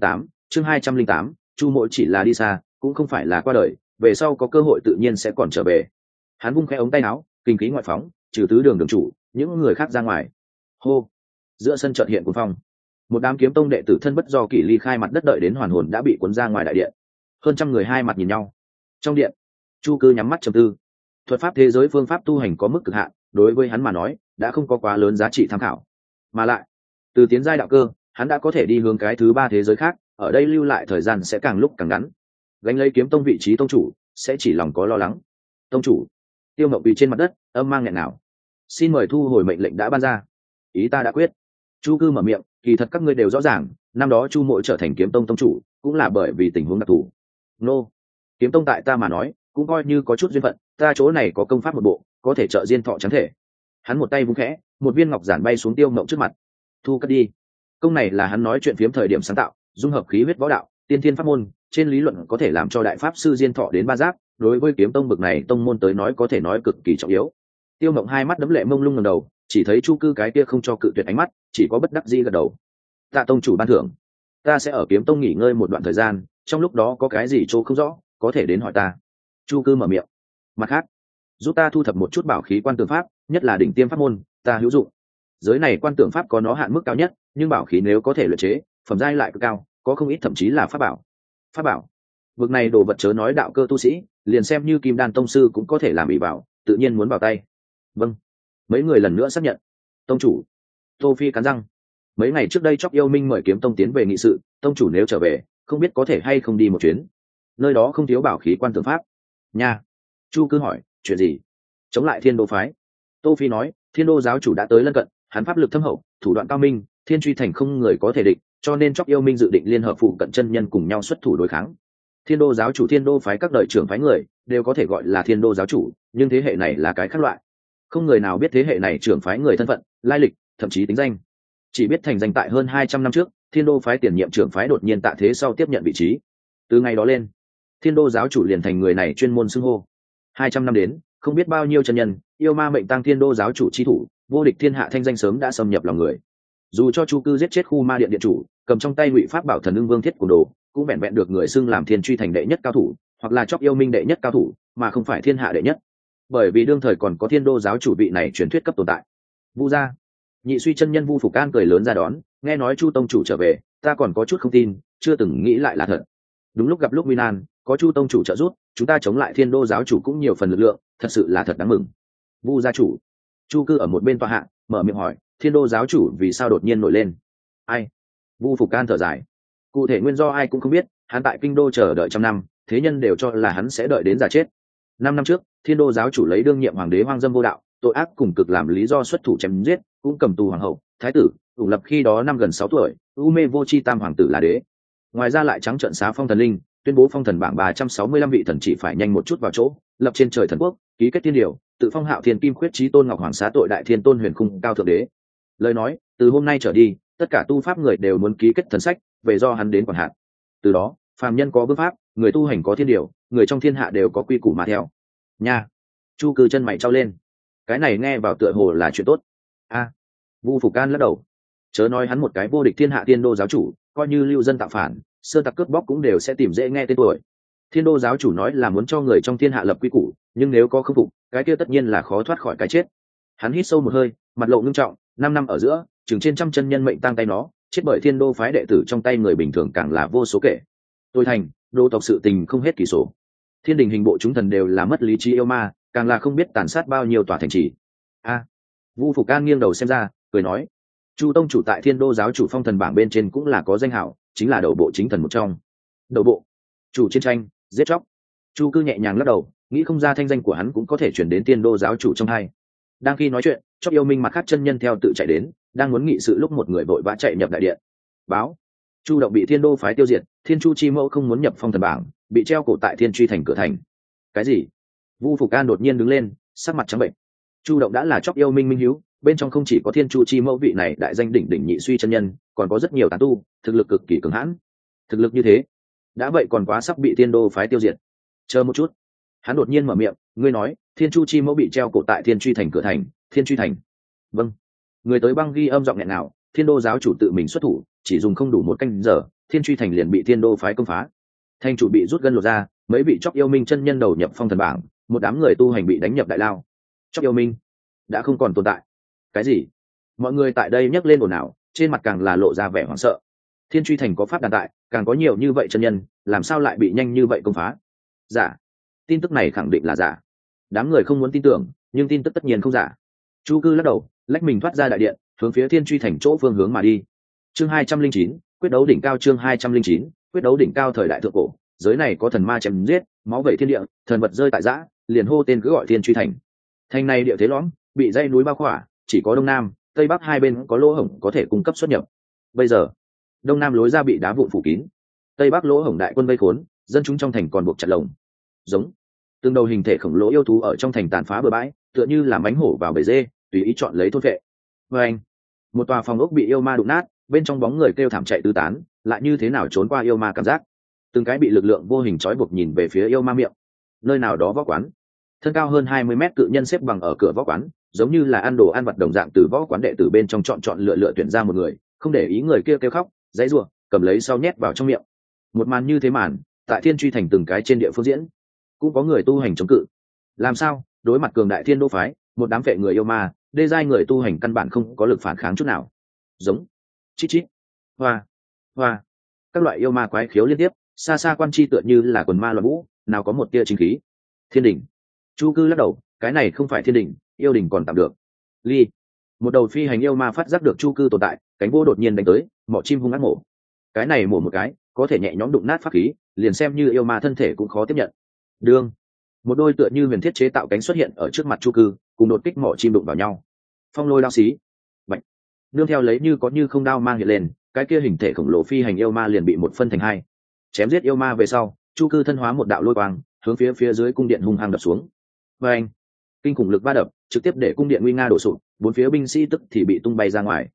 208, Chu Mộ chỉ là đi xa, cũng không phải là qua đời, về sau có cơ hội tự nhiên sẽ còn trở về. Hắn vung khẽ ống tay áo, kinh khí ngoại phóng, trừ tứ đường đường chủ, những người khác ra ngoài. Hô. Giữa sân chợt hiện cuồng phong. Một đám kiếm tông đệ tử thân bất do kỷ ly khai mặt đất đợi đến hoàn hồn đã bị cuốn ra ngoài đại điện. Hơn trăm người hai mặt nhìn nhau. Trong điện, Chu Cư nhắm mắt trầm tư. Thuật pháp thế giới phương pháp tu hành có mức cực hạn, đối với hắn mà nói, đã không có quá lớn giá trị tham khảo. Mà lại, từ tiến giai đạo cơ, hắn đã có thể đi hướng cái thứ ba thế giới khác, ở đây lưu lại thời gian sẽ càng lúc càng ngắn. Gánh lấy kiếm tông vị trí tông chủ, sẽ chỉ lòng có lo lắng. Tông chủ. Tiêu Ngộng bị trên mặt đất, âm mang nghẹn nào. Xin mời thu hồi mệnh lệnh đã ban ra. Ý ta đã quyết. Chu Cư mở miệng, kỳ thật các ngươi đều rõ ràng, năm đó Chu Mộ trở thành kiếm tông tông chủ, cũng là bởi vì tình huống đặc thù. Nô. Kiếm tông tại ta mà nói, cũng coi như có chút duyên phận, ta chỗ này có công pháp một bộ, có thể trợ diên thọ trắng thể. Hắn một tay vung khẽ, một viên ngọc giản bay xuống Tiêu Ngộng trước mặt. Thu cất đi. Công này là hắn nói chuyện phiếm thời điểm sáng tạo, dung hợp khí huyết võ đạo, tiên thiên pháp môn, trên lý luận có thể làm cho đại pháp sư diên thọ đến 3 giáp, đối với kiếm tông bậc này tông môn tới nói có thể nói cực kỳ trọng yếu. Tiêu Ngộng hai mắt đấm lệ mông lung ngẩng đầu, chỉ thấy Chu Cư cái kia không cho cự tuyệt ánh mắt, chỉ có bất đắc dĩ gật đầu. Tạ tông chủ ban thưởng, ta sẽ ở kiếm tông nghỉ ngơi một đoạn thời gian, trong lúc đó có cái gì chỗ không rõ, có thể đến hỏi ta. Chu Cư mở miệng. Mặt khác, giúp ta thu thập một chút bảo khí quan tượng pháp, nhất là đỉnh tiêm pháp môn, ta hữu dụng. Giới này quan tượng pháp có nó hạn mức cao nhất, nhưng bảo khí nếu có thể luyện chế, phẩm giai lại cực cao, có không ít thậm chí là pháp bảo. Pháp bảo, vực này đồ vật chớ nói đạo cơ tu sĩ, liền xem như kim đan tông sư cũng có thể làm ỷ bảo, tự nhiên muốn vào tay. Vâng. Mấy người lần nữa xác nhận. Tông chủ. Tô Phi cắn răng. Mấy ngày trước đây Chóc Yêu Minh mời kiếm tông tiến về nghị sự, tông chủ nếu trở về, không biết có thể hay không đi một chuyến. Nơi đó không thiếu bảo khí quan tượng pháp. Nha. Chu Cư hỏi, chuyện gì? Chống lại Thiên Đô phái. Tô Phi nói, Thiên Đô giáo chủ đã tới lân cận, hắn pháp lực thâm hậu, thủ đoạn cao minh, Thiên Truy thành không người có thể địch, cho nên Chóc Yêu Minh dự định liên hợp phụ cận chân nhân cùng nhau xuất thủ đối kháng. Thiên Đô giáo chủ Thiên Đô phái các đời trưởng phái người đều có thể gọi là Thiên Đô giáo chủ, nhưng thế hệ này là cái khác loại. Không người nào biết thế hệ này trưởng phái người thân phận, lai lịch, thậm chí tính danh. Chỉ biết thành danh tại hơn 200 năm trước, Thiên Đô phái tiền nhiệm trưởng phái đột nhiên tạ thế sau tiếp nhận vị trí. Từ ngày đó lên, Thiên Đô giáo chủ liền thành người này chuyên môn xưng hô. 200 năm đến, không biết bao nhiêu chân nhân, yêu ma mệnh tăng Thiên Đô giáo chủ chi thủ, vô địch thiên hạ thanh danh sớm đã xâm nhập lòng người. Dù cho Chu Cư giết chết khu ma điện điện chủ, cầm trong tay Ngụy Pháp bảo thần ưng vương thiết của đồ, cũng vẹn vẹn được người xưng làm Thiên Truy thành đệ nhất cao thủ, hoặc là chóp yêu minh đệ nhất cao thủ, mà không phải thiên hạ đệ nhất. Bởi vì đương thời còn có Thiên Đô giáo chủ vị này truyền thuyết cấp tồn tại. Vu gia, Nhị Suy chân nhân Vu Phục Can cười lớn ra đón, nghe nói Chu tông chủ trở về, ta còn có chút không tin, chưa từng nghĩ lại là thật. Đúng lúc gặp lúc nguy nan, có Chu tông chủ trợ giúp, chúng ta chống lại Thiên Đô giáo chủ cũng nhiều phần lực lượng, thật sự là thật đáng mừng. Vu gia chủ, Chu Cư ở một bên tòa hạ, mở miệng hỏi, Thiên Đô giáo chủ vì sao đột nhiên nổi lên? Ai? Vu Phục Can thở dài, cụ thể nguyên do ai cũng không biết, hắn tại kinh đô chờ đợi trăm năm, thế nhân đều cho là hắn sẽ đợi đến già chết. 5 năm trước, Thiên Đô giáo chủ lấy đương nhiệm hoàng đế hoang dâm vô đạo, tội ác cùng cực làm lý do xuất thủ chém giết, cũng cầm tù hoàng hậu, thái tử, ủng lập khi đó năm gần 6 tuổi, u mê vô chi tam hoàng tử là đế. Ngoài ra lại trắng trợn xá phong thần linh, tuyên bố phong thần bảng 365 vị thần chỉ phải nhanh một chút vào chỗ, lập trên trời thần quốc, ký kết thiên điều, tự phong hạo thiên kim khuyết chí tôn ngọc hoàng xá tội đại thiên tôn huyền khung cao thượng đế. Lời nói, từ hôm nay trở đi, tất cả tu pháp người đều muốn ký kết thần sách, về do hắn đến quản hạt. Từ đó, phàm nhân có vương pháp, người tu hành có thiên điều, người trong thiên hạ đều có quy củ mà theo. Nha. Chu Cư chân mày trao lên. Cái này nghe vào tựa hồ là chuyện tốt. A. Vu Phục Can lắc đầu. Chớ nói hắn một cái vô địch thiên hạ Thiên Đô giáo chủ, coi như lưu dân tạo phản, sơ tặc cướp bóc cũng đều sẽ tìm dễ nghe tên tuổi. Thiên Đô giáo chủ nói là muốn cho người trong thiên hạ lập quy củ, nhưng nếu có không phục, cái kia tất nhiên là khó thoát khỏi cái chết. Hắn hít sâu một hơi, mặt lộ ngưng trọng, 5 năm ở giữa, chừng trên trăm chân nhân mệnh tang tay nó, chết bởi Thiên Đô phái đệ tử trong tay người bình thường càng là vô số kể. Tôi thành, đô tộc sự tình không hết kỳ số. Thiên đình hình bộ chúng thần đều là mất lý trí yêu ma, càng là không biết tàn sát bao nhiêu tòa thành trì. A. Vu Phục Can nghiêng đầu xem ra, cười nói, Chu tông chủ tại Thiên Đô giáo chủ phong thần bảng bên trên cũng là có danh hảo, chính là đầu bộ chính thần một trong. Đầu bộ, chủ chiến tranh, giết chóc. Chu Cư nhẹ nhàng lắc đầu, nghĩ không ra thanh danh của hắn cũng có thể chuyển đến Thiên Đô giáo chủ trong hai. Đang khi nói chuyện, chóp yêu minh mặt khác chân nhân theo tự chạy đến, đang muốn nghị sự lúc một người vội vã chạy nhập đại điện. Báo, Chu động bị Thiên Đô phái tiêu diệt, Thiên Chu chi mẫu không muốn nhập phong thần bảng, bị treo cổ tại Thiên Truy thành cửa thành. Cái gì? Vu Phục An đột nhiên đứng lên, sắc mặt trắng bệnh. Chu động đã là chóp yêu minh minh hiếu, bên trong không chỉ có Thiên Chu chi mẫu vị này đại danh đỉnh đỉnh nhị suy chân nhân, còn có rất nhiều tán tu, thực lực cực kỳ cường hãn. Thực lực như thế, đã vậy còn quá sắp bị Thiên Đô phái tiêu diệt. Chờ một chút, hắn đột nhiên mở miệng, ngươi nói Thiên Chu chi mẫu bị treo cổ tại Thiên Truy thành cửa thành, Thiên Truy thành? Vâng. Người tới băng ghi âm giọng nghẹn nào, Thiên Đô giáo chủ tự mình xuất thủ, chỉ dùng không đủ một canh giờ, Thiên Truy thành liền bị Thiên Đô phái công phá. Thành chủ bị rút gân lột ra, mấy vị chóp yêu minh chân nhân đầu nhập phong thần bảng, một đám người tu hành bị đánh nhập đại lao. Chóp yêu minh đã không còn tồn tại. Cái gì? Mọi người tại đây nhấc lên ồn ào, trên mặt càng là lộ ra vẻ hoảng sợ. Thiên Truy thành có pháp đàn tại, càng có nhiều như vậy chân nhân, làm sao lại bị nhanh như vậy công phá? Giả. Tin tức này khẳng định là giả. Đám người không muốn tin tưởng, nhưng tin tức tất nhiên không giả. Chu Cư lắc đầu, lách mình thoát ra đại điện, hướng phía Thiên Truy thành chỗ phương hướng mà đi. Chương 209, quyết đấu đỉnh cao. Chương 209, quyết đấu đỉnh cao. Thời đại thượng cổ, giới này có thần ma chém giết, máu vẩy thiên địa, thần vật rơi tại giã, liền hô tên cứ gọi Thiên Truy thành. Thành này địa thế lõm, bị dãy núi bao khỏa, chỉ có đông nam, tây bắc hai bên có lỗ hổng có thể cung cấp xuất nhập. Bây giờ, đông nam lối ra bị đá vụn phủ kín, tây bắc lỗ hổng đại quân vây khốn, dân chúng trong thành còn buộc chặt lồng. Giống, từng đầu hình thể khổng lồ yêu thú ở trong thành tàn phá bừa bãi, tựa như là mánh hổ vào bầy dê, tùy ý chọn lấy thôn vệ. Và anh, một tòa phòng ốc bị yêu ma đụng nát, bên trong bóng người kêu thảm chạy tứ tán, lại như thế nào trốn qua yêu ma cảm giác. Từng cái bị lực lượng vô hình trói buộc nhìn về phía yêu ma miệng. Nơi nào đó võ quán, thân cao hơn 20 mét cự nhân xếp bằng ở cửa võ quán, giống như là ăn đồ ăn vặt đồng dạng, từ võ quán đệ tử bên trong chọn lựa tuyển ra một người, không để ý người kia kêu khóc dãy rủa, cầm lấy sau nhét vào trong miệng. Một màn như thế màn tại Thiên Truy thành từng cái trên địa phương diễn. Cũng có người tu hành chống cự. Làm sao đối mặt cường đại Thiên Đô phái, một đám vệ người yêu ma, đê giai người tu hành căn bản không có lực phản kháng chút nào. Giống, chít chít, hoa hoa, các loại yêu ma quái khiếu liên tiếp, xa xa quan chi tựa như là quần ma loạn vũ, nào có một tia chính khí. Thiên đình. Chu Cư lắc đầu, cái này không phải thiên đình, yêu đình còn tạm được. Ly, một đầu phi hành yêu ma phát giác được Chu Cư tồn tại, cánh vô đột nhiên đánh tới, mỏ chim hung ác mổ. Cái này mổ một cái, có thể nhẹ nhõm đụng nát pháp khí, liền xem như yêu ma thân thể cũng khó tiếp nhận. Đương, một đôi tựa như huyền thiết chế tạo cánh xuất hiện ở trước mặt Chu Cư, cùng đột kích mỏ chim đụng vào nhau. Phong lôi đao xí, bệnh, nương theo lấy như có như không đao mang hiện lên, cái kia hình thể khổng lồ phi hành yêu ma liền bị một phân thành hai. Chém giết yêu ma về sau, Chu Cư thân hóa một đạo lôi quang, hướng phía dưới cung điện hung hăng đập xuống. Và anh, kinh khủng lực va đập trực tiếp để cung điện nguy nga đổ sụp, bốn phía binh sĩ tức thì bị tung bay ra ngoài.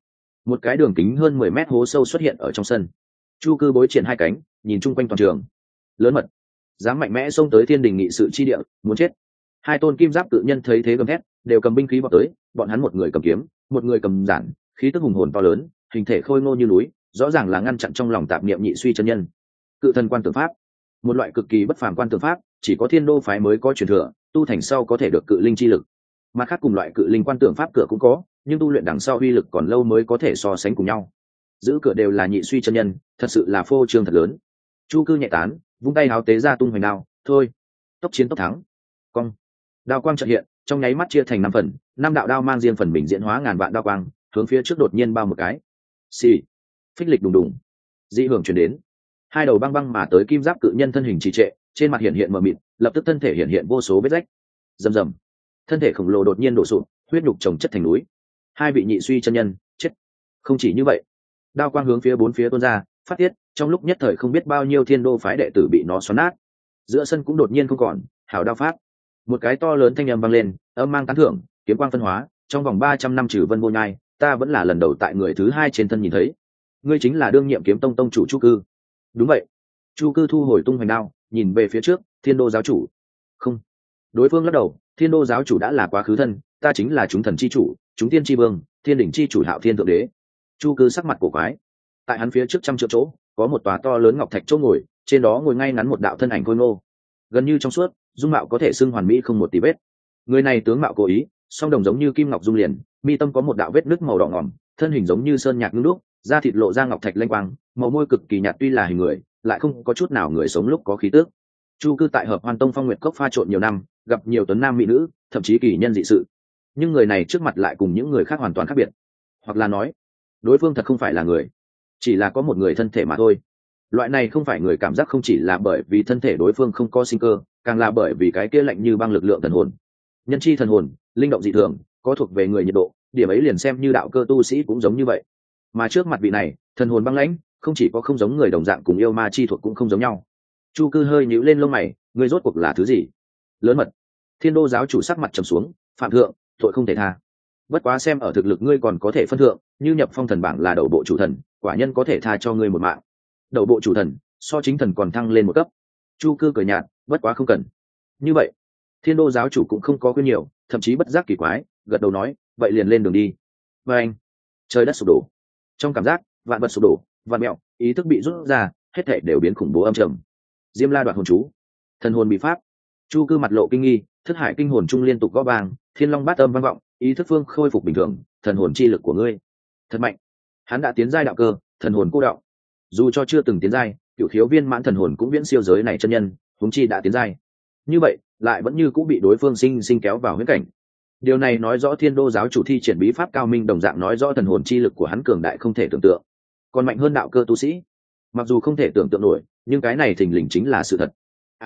Một cái đường kính hơn 10 mét hố sâu xuất hiện ở trong sân. Chu Cư bối triển hai cánh, nhìn chung quanh toàn trường. Lớn mật, dám mạnh mẽ xông tới thiên đình nghị sự chi địa, muốn chết. Hai tôn kim giáp tự nhân thấy thế gầm thét, đều cầm binh khí vào tới, bọn hắn một người cầm kiếm, một người cầm giản, khí tức hùng hồn to lớn, hình thể khôi ngô như núi, rõ ràng là ngăn chặn trong lòng tạp niệm nhị suy chân nhân. Cự thần quan tưởng pháp, một loại cực kỳ bất phàm quan tưởng pháp, chỉ có thiên đô phái mới có truyền thừa, tu thành sau có thể được cự linh chi lực. Mặt khác cùng loại cự linh quan tưởng pháp cửa cũng có, nhưng tu luyện đằng sau uy lực còn lâu mới có thể so sánh cùng nhau. Giữ cửa đều là nhị suy chân nhân, thật sự là phô trương thật lớn. Chu Cư nhẹ tán, vung tay háo tế ra tung hoành đao, thôi, tốc chiến tốc thắng. Cong, đao quang chợt hiện, trong nháy mắt chia thành 5 phần, 5 đạo đao mang riêng phần mình diễn hóa ngàn vạn đao quang, hướng phía trước đột nhiên bao một cái. Xì, phích lịch đùng đùng, dị hưởng truyền đến. Hai đầu băng băng mà tới kim giáp cự nhân thân hình trì trệ, trên mặt hiện hiện mờ mịt, lập tức thân thể hiện hiện vô số vết rách. Rầm rầm, thân thể khổng lồ đột nhiên đổ sụp, huyết nhục chồng chất thành núi. Hai vị nhị suy chân nhân chết. Không chỉ như vậy, đao quang hướng phía bốn phía tuôn ra, phát tiết, trong lúc nhất thời không biết bao nhiêu thiên đô phái đệ tử bị nó xoắn nát. Giữa sân cũng đột nhiên không còn, hảo đao pháp. Một cái to lớn thanh âm vang lên, âm mang tán thưởng, kiếm quang phân hóa, trong vòng 300 năm trừ vân vô nhai, ta vẫn là lần đầu tại người thứ hai trên thân nhìn thấy. Ngươi chính là đương nhiệm kiếm tông tông chủ Chu Cư. Đúng vậy. Chu Cư thu hồi tung hoành đao, nhìn về phía trước, thiên đô giáo chủ. Không. Đối phương lắc đầu, thiên đô giáo chủ đã là quá khứ thân, ta chính là chúng thần chi chủ, chúng tiên chi vương, thiên đỉnh chi chủ Hạo Thiên thượng đế. Chu Cư sắc mặt cổ quái. Tại hắn phía trước 100 triệu chỗ, có một tòa to lớn ngọc thạch chỗ ngồi, trên đó ngồi ngay ngắn một đạo thân ảnh khôi ngô, gần như trong suốt, dung mạo có thể xưng hoàn mỹ không một tì vết. Người này tướng mạo cố ý, song đồng giống như kim ngọc dung liền, mi tâm có một đạo vết nứt màu đỏ ngòm, thân hình giống như sơn nhạc ngưng đúc, da thịt lộ ra ngọc thạch lanh quang, màu môi cực kỳ nhạt, tuy là hình người, lại không có chút nào người sống lúc có khí tước. Chu Cư tại Hợp Hoan Tông Phong Nguyệt Cốc pha trộn nhiều năm, gặp nhiều tuấn nam mỹ nữ, thậm chí kỳ nhân dị sự. Nhưng người này trước mặt lại cùng những người khác hoàn toàn khác biệt, hoặc là nói, đối phương thật không phải là người, chỉ là có một người thân thể mà thôi. Loại này không phải người cảm giác không chỉ là bởi vì thân thể đối phương không có sinh cơ, càng là bởi vì cái kia lạnh như băng lực lượng thần hồn. Nhân chi thần hồn, linh động dị thường, có thuộc về người nhiệt độ, điểm ấy liền xem như đạo cơ tu sĩ cũng giống như vậy. Mà trước mặt vị này, thần hồn băng lãnh, không chỉ có không giống người đồng dạng, cùng yêu ma chi thuộc cũng không giống nhau. Chu Cư hơi nhíu lên lông mày, ngươi rốt cuộc là thứ gì? Lớn mật. Thiên đô giáo chủ sắc mặt trầm xuống, phạm thượng, tội không thể tha. Bất quá xem ở thực lực ngươi còn có thể phân thượng, như nhập phong thần bảng là đầu bộ chủ thần, quả nhân có thể tha cho ngươi một mạng. Đầu bộ chủ thần, so chính thần còn thăng lên một cấp. Chu Cư cười nhạt, bất quá không cần. Như vậy, thiên đô giáo chủ cũng không có khuyên nhiều, thậm chí bất giác kỳ quái, gật đầu nói, vậy liền lên đường đi. Và anh, trời đất sụp đổ. Trong cảm giác, vạn vật sụp đổ, vạn mẹo, ý thức bị rút ra, hết thảy đều biến khủng bố âm trầm. Diêm La đoạt hồn chú, thần hồn bị pháp. Chu Cư mặt lộ kinh nghi, thức hải kinh hồn trung liên tục gõ vang, thiên long bát âm vang vọng, ý thức phương khôi phục bình thường, thần hồn chi lực của ngươi thật mạnh. Hắn đã tiến giai đạo cơ, thần hồn cô đạo. Dù cho chưa từng tiến giai, cửu khiếu viên mãn thần hồn cũng viễn siêu giới này chân nhân, huống chi đã tiến giai. Như vậy, lại vẫn như cũng bị đối phương sinh sinh kéo vào huyễn cảnh. Điều này nói rõ thiên đô giáo chủ thi triển bí pháp cao minh, đồng dạng nói rõ thần hồn chi lực của hắn cường đại không thể tưởng tượng, còn mạnh hơn đạo cơ tu sĩ. Mặc dù không thể tưởng tượng nổi, nhưng cái này thình lình chính là sự thật.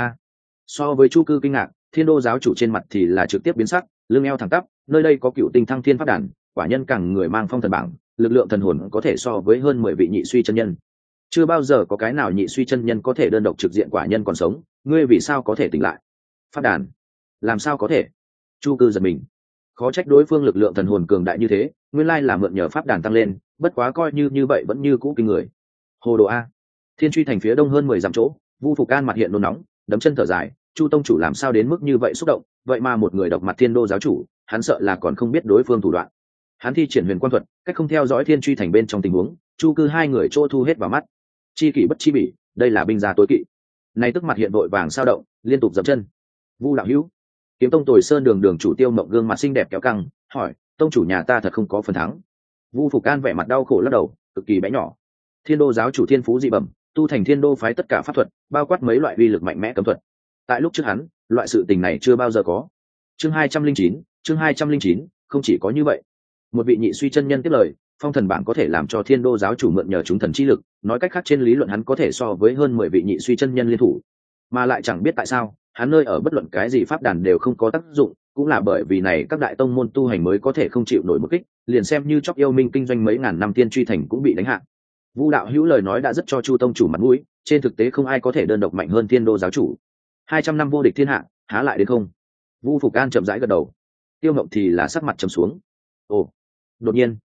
So với Chu Cư kinh ngạc, thiên đô giáo chủ trên mặt thì là trực tiếp biến sắc, lưng eo thẳng tắp, nơi đây có cựu tinh thăng thiên pháp đàn, quả nhân càng người mang phong thần bảng, lực lượng thần hồn có thể so với hơn 10 vị nhị suy chân nhân. Chưa bao giờ có cái nào nhị suy chân nhân có thể đơn độc trực diện quả nhân còn sống, ngươi vì sao có thể tỉnh lại? Pháp đàn? Làm sao có thể? Chu Cư giật mình. Khó trách đối phương lực lượng thần hồn cường đại như thế, nguyên lai là mượn nhờ pháp đàn tăng lên, bất quá coi như vậy vẫn như cũ kinh người. Hồ đồ a. Thiên Truy thành phía đông hơn 10 dặm chỗ, Vu Phục An mặt hiện nôn nóng, đấm chân thở dài, Chu tông chủ làm sao đến mức như vậy xúc động, vậy mà một người độc mặt thiên đô giáo chủ, hắn sợ là còn không biết đối phương thủ đoạn. Hắn thi triển huyền quan thuật, cách không theo dõi Thiên Truy thành bên trong tình huống, Chu Cư hai người chỗ thu hết vào mắt. Chi kỷ bất chi bỉ, đây là binh gia tối kỵ. Này tức mặt hiện vội vàng sao động, liên tục dậm chân. Vu đạo hữu, Kiếm Tông Tồi Sơn đường chủ Tiêu Mộng gương mặt xinh đẹp kéo căng, hỏi, tông chủ nhà ta thật không có phần thắng? Vu Phục An vẻ mặt đau khổ lắc đầu, cực kỳ bé nhỏ. Thiên đô giáo chủ thiên phú dị bẩm, tu thành thiên đô phái tất cả pháp thuật, bao quát mấy loại uy lực mạnh mẽ cấm thuật. Tại lúc trước hắn, loại sự tình này chưa bao giờ có. Chương 209, không chỉ có như vậy. Một vị nhị suy chân nhân tiếp lời, phong thần bảng có thể làm cho thiên đô giáo chủ mượn nhờ chúng thần chi lực, nói cách khác trên lý luận hắn có thể so với hơn 10 vị nhị suy chân nhân liên thủ. Mà lại chẳng biết tại sao, hắn nơi ở bất luận cái gì pháp đàn đều không có tác dụng, cũng là bởi vì này các đại tông môn tu hành mới có thể không chịu nổi một kích, liền xem như chóc yêu minh kinh doanh mấy ngàn năm Tiên Truy thành cũng bị đánh hạ. Vu đạo hữu lời nói đã rất cho Chu tông chủ mặt mũi, trên thực tế không ai có thể đơn độc mạnh hơn thiên đô giáo chủ. 200 năm vô địch thiên hạ, há lại đến không? Vu Phục An chậm rãi gật đầu. Tiêu Ngộng thì là sắc mặt trầm xuống. Ồ, đột nhiên,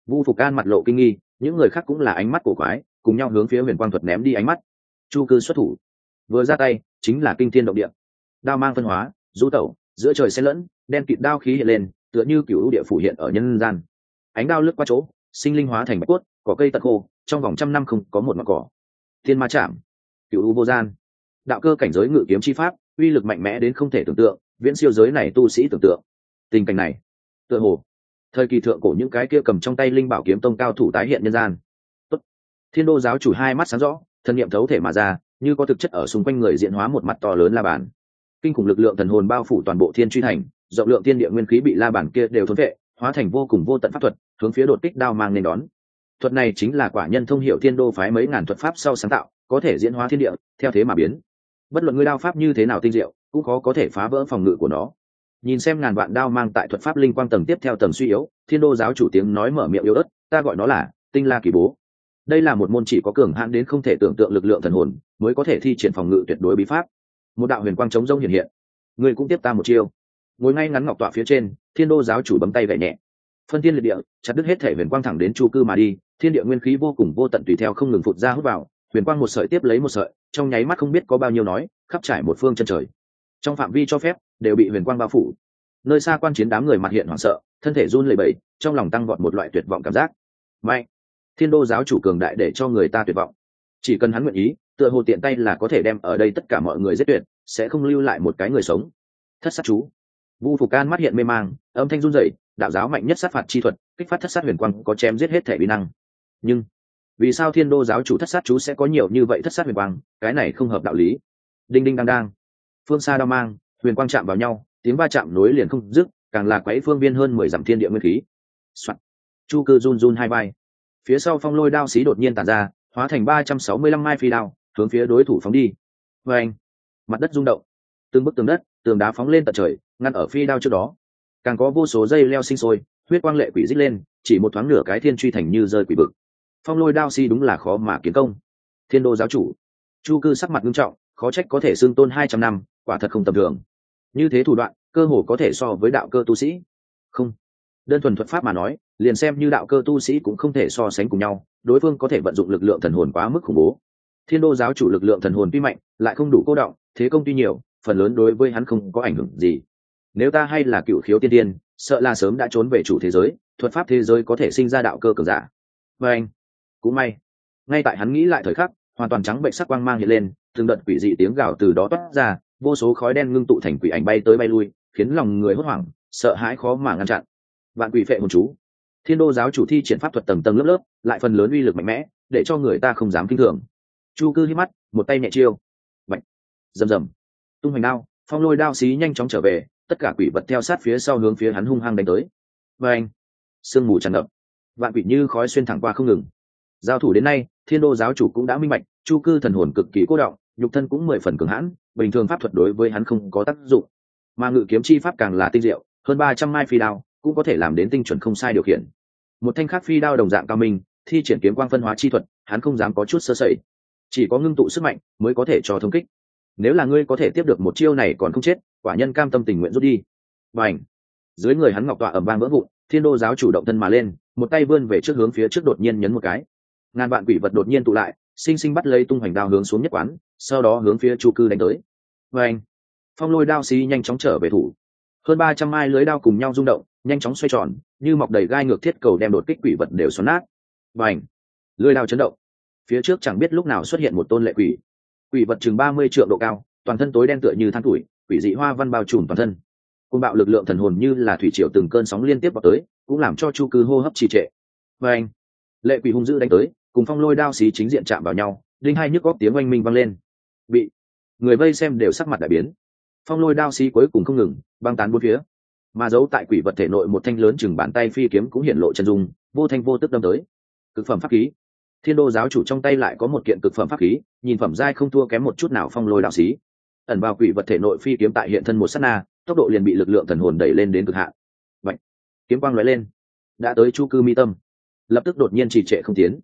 Vu Phục An mặt lộ kinh nghi, những người khác cũng là ánh mắt cổ quái, cùng nhau hướng phía huyền quang thuật ném đi ánh mắt. Chu Cư xuất thủ, vừa ra tay chính là kinh thiên động địa, đao mang phân hóa, du tẩu giữa trời xen lẫn, đen kịt đao khí hiện lên, tựa như cựu địa phủ hiện ở nhân gian. Ánh đao lướt qua chỗ, sinh linh hóa thành bạch cốt, cỏ cây tận khô, trong vòng trăm năm không có một ngọn cỏ. Thiên ma chạm, cựu u vô gian, đạo cơ cảnh giới ngự kiếm chi pháp, uy lực mạnh mẽ đến không thể tưởng tượng, viễn siêu giới này tu sĩ tưởng tượng. Tình cảnh này, tựa hồ thời kỳ thượng cổ những cái kia cầm trong tay linh bảo kiếm tông cao thủ tái hiện nhân gian. Tốt. Thiên Đô giáo chủ hai mắt sáng rõ, thần niệm thấu thể mà ra, như có thực chất ở xung quanh người diễn hóa một mặt to lớn la bàn. Kinh khủng lực lượng thần hồn bao phủ toàn bộ Thiên Truy Thành, rộng lượng thiên địa nguyên khí bị la bàn kia đều thôn vệ, hóa thành vô cùng vô tận pháp thuật, hướng phía đột kích đao mang nên đón. Thuật này chính là quả nhân thông hiểu Thiên Đô phái mấy ngàn thuật pháp sau sáng tạo, có thể diễn hóa thiên địa, theo thế mà biến. Bất luận ngươi đao pháp như thế nào tinh diệu, cũng khó có thể phá vỡ phòng ngự của nó. Nhìn xem ngàn vạn đao mang tại thuật pháp linh quang tầng tiếp theo tầng suy yếu, Thiên Đô giáo chủ tiếng nói mở miệng yếu ớt, ta gọi nó là Tinh La Kỳ Bố. Đây là một môn chỉ có cường hãn đến không thể tưởng tượng lực lượng thần hồn mới có thể thi triển phòng ngự tuyệt đối bí pháp. Một đạo huyền quang chống rông hiện hiện, người cũng tiếp ta một chiêu. Ngồi ngay ngắn ngọc tọa phía trên, Thiên Đô giáo chủ bấm tay gảy nhẹ, phân thiên liệt địa, chặt đứt hết thể huyền quang thẳng đến Chu Cư mà đi. Thiên địa nguyên khí vô cùng vô tận tùy theo không ngừng phụt ra hút vào, huyền quang một sợi tiếp lấy một sợi, trong nháy mắt không biết có bao nhiêu nói, khắp trải một phương chân trời. Trong phạm vi cho phép, đều bị huyền quang bao phủ. Nơi xa quan chiến đám người mặt hiện hoảng sợ, thân thể run lẩy bẩy, trong lòng tăng vọt một loại tuyệt vọng cảm giác. Mạnh, Thiên Đô giáo chủ cường đại để cho người ta tuyệt vọng. Chỉ cần hắn nguyện ý, tựa hồ tiện tay là có thể đem ở đây tất cả mọi người giết tuyệt, sẽ không lưu lại một cái người sống. Thất sát chú. Vu Phục Can mắt hiện mê mang, âm thanh run rẩy, đạo giáo mạnh nhất sát phạt chi thuật, kích phát thất sát huyền quang có chém giết hết thể uy năng. Nhưng vì sao Thiên Đô giáo chủ thất sát chú sẽ có nhiều như vậy thất sát huyền quang, cái này không hợp đạo lý. Đinh đinh đang đang, phương xa đao mang, huyền quang chạm vào nhau, tiếng va chạm nối liền không dứt, càng là quấy phương viên hơn 10 dặm thiên địa nguyên khí. Soạn. Chu Cư run run hai vai, phía sau phong lôi đao xí đột nhiên tản ra, hóa thành 365 mai phi đao, hướng phía đối thủ phóng đi. Và anh, mặt đất rung động, từng bức tường đất, tường đá phóng lên tận trời, ngăn ở phi đao trước đó. Càng có vô số dây leo sinh sôi, huyết quang lệ quỷ rít lên, chỉ một thoáng nửa cái Thiên Truy Thành như rơi quỷ vực. Phong lôi đao xí đúng là khó mà kiến công. Thiên Đô giáo chủ, Chu Cư sắc mặt nghiêm trọng, khó trách có thể xưng tôn 200 năm, quả thật không tầm thường. Như thế thủ đoạn, cơ hồ có thể so với đạo cơ tu sĩ. Không, đơn thuần thuật pháp mà nói, liền xem như đạo cơ tu sĩ cũng không thể so sánh cùng nhau, đối phương có thể vận dụng lực lượng thần hồn quá mức khủng bố. Thiên Đô giáo chủ lực lượng thần hồn tuy mạnh, lại không đủ cô động, thế công tuy nhiều, phần lớn đối với hắn không có ảnh hưởng gì. Nếu ta hay là cựu khiếu tiên tiên, sợ là sớm đã trốn về chủ thế giới, thuật pháp thế giới có thể sinh ra đạo cơ cường giả. Và anh, cũng may, ngay tại hắn nghĩ lại thời khắc, hoàn toàn trắng bệnh sắc quang mang hiện lên, từng đợt quỷ dị tiếng gào từ đó toát ra, vô số khói đen ngưng tụ thành quỷ ảnh bay tới bay lui, khiến lòng người hốt hoảng, sợ hãi khó mà ngăn chặn. Vạn quỷ phệ hồn chú. Thiên Đô giáo chủ thi triển pháp thuật tầng tầng lớp lớp, lại phần lớn uy lực mạnh mẽ, để cho người ta không dám kinh thường. Chu Cư hít mắt, một tay nhẹ chiêu, bạch, rầm rầm, tung hoành đao, phong lôi đao xí nhanh chóng trở về, tất cả quỷ vật theo sát phía sau hướng phía hắn hung hăng đánh tới. Và anh, sương mù tràn ngập, vạn quỷ như khói xuyên thẳng qua không ngừng. Giao thủ đến nay, Thiên Đô giáo chủ cũng đã minh bạch, Chu Cư thần hồn cực kỳ cố động, nhục thân cũng 10 phần cường hãn, bình thường pháp thuật đối với hắn không có tác dụng, mà ngự kiếm chi pháp càng là tinh diệu, hơn 300 mai phi đao cũng có thể làm đến tinh chuẩn không sai điều khiển. Một thanh khác phi đao đồng dạng cao minh, thi triển kiếm quang phân hóa chi thuật, hắn không dám có chút sơ sẩy, chỉ có ngưng tụ sức mạnh mới có thể cho thông kích. Nếu là ngươi có thể tiếp được một chiêu này còn không chết, quả nhân cam tâm tình nguyện rút đi. Bành! Dưới người hắn ngọc tọa ầm vang vỡ vụn, Thiên Đô giáo chủ động thân mà lên, một tay vươn về trước hướng phía trước đột nhiên nhấn một cái, ngàn vạn quỷ vật đột nhiên tụ lại, sinh sinh bắt lấy tung hoành đao hướng xuống nhất quán, sau đó hướng phía Chu Cư đánh tới. Bành! Phong lôi đao xí nhanh chóng trở về thủ, hơn 300 mai lưới đao cùng nhau rung động, nhanh chóng xoay tròn, như mọc đầy gai ngược thiết cầu đem đột kích quỷ vật đều xoắn nát. Bành! Lưới đao chấn động, phía trước chẳng biết lúc nào xuất hiện một tôn lệ quỷ, quỷ vật chừng 30 trượng độ cao, toàn thân tối đen tựa như than tuổi, quỷ dị hoa văn bao trùm toàn thân. Côn bạo lực lượng thần hồn như là thủy triều từng cơn sóng liên tiếp vào tới, cũng làm cho Chu Cư hô hấp trì trệ. Bành! Lệ quỷ hung dữ đánh tới, cùng phong lôi đao xí chính diện chạm vào nhau, đinh hai nhức góc tiếng oanh minh vang lên. Bị người vây xem đều sắc mặt đại biến. Phong lôi đao xí cuối cùng không ngừng băng tán bốn phía, mà giấu tại quỷ vật thể nội một thanh lớn chừng bàn tay phi kiếm cũng hiện lộ chân dung, vô thanh vô tức đâm tới. Cực phẩm pháp khí. Thiên Đô giáo chủ trong tay lại có một kiện cực phẩm pháp khí, nhìn phẩm giai không thua kém một chút nào phong lôi đao xí. Ẩn vào quỷ vật thể nội phi kiếm tại hiện thân một sát na, tốc độ liền bị lực lượng thần hồn đẩy lên đến cực hạn. Vậy, kiếm quang lóe lên, đã tới Chu Cư mi tâm, lập tức đột nhiên trì trệ không tiến.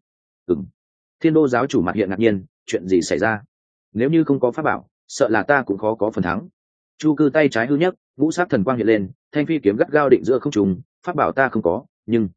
Thiên Đô giáo chủ mặt hiện ngạc nhiên, chuyện gì xảy ra? Nếu như không có pháp bảo, sợ là ta cũng khó có phần thắng. Chu Cư tay trái hư nhất, ngũ sắc thần quang hiện lên, thanh phi kiếm gắt gao định giữa không trung, pháp bảo ta không có, nhưng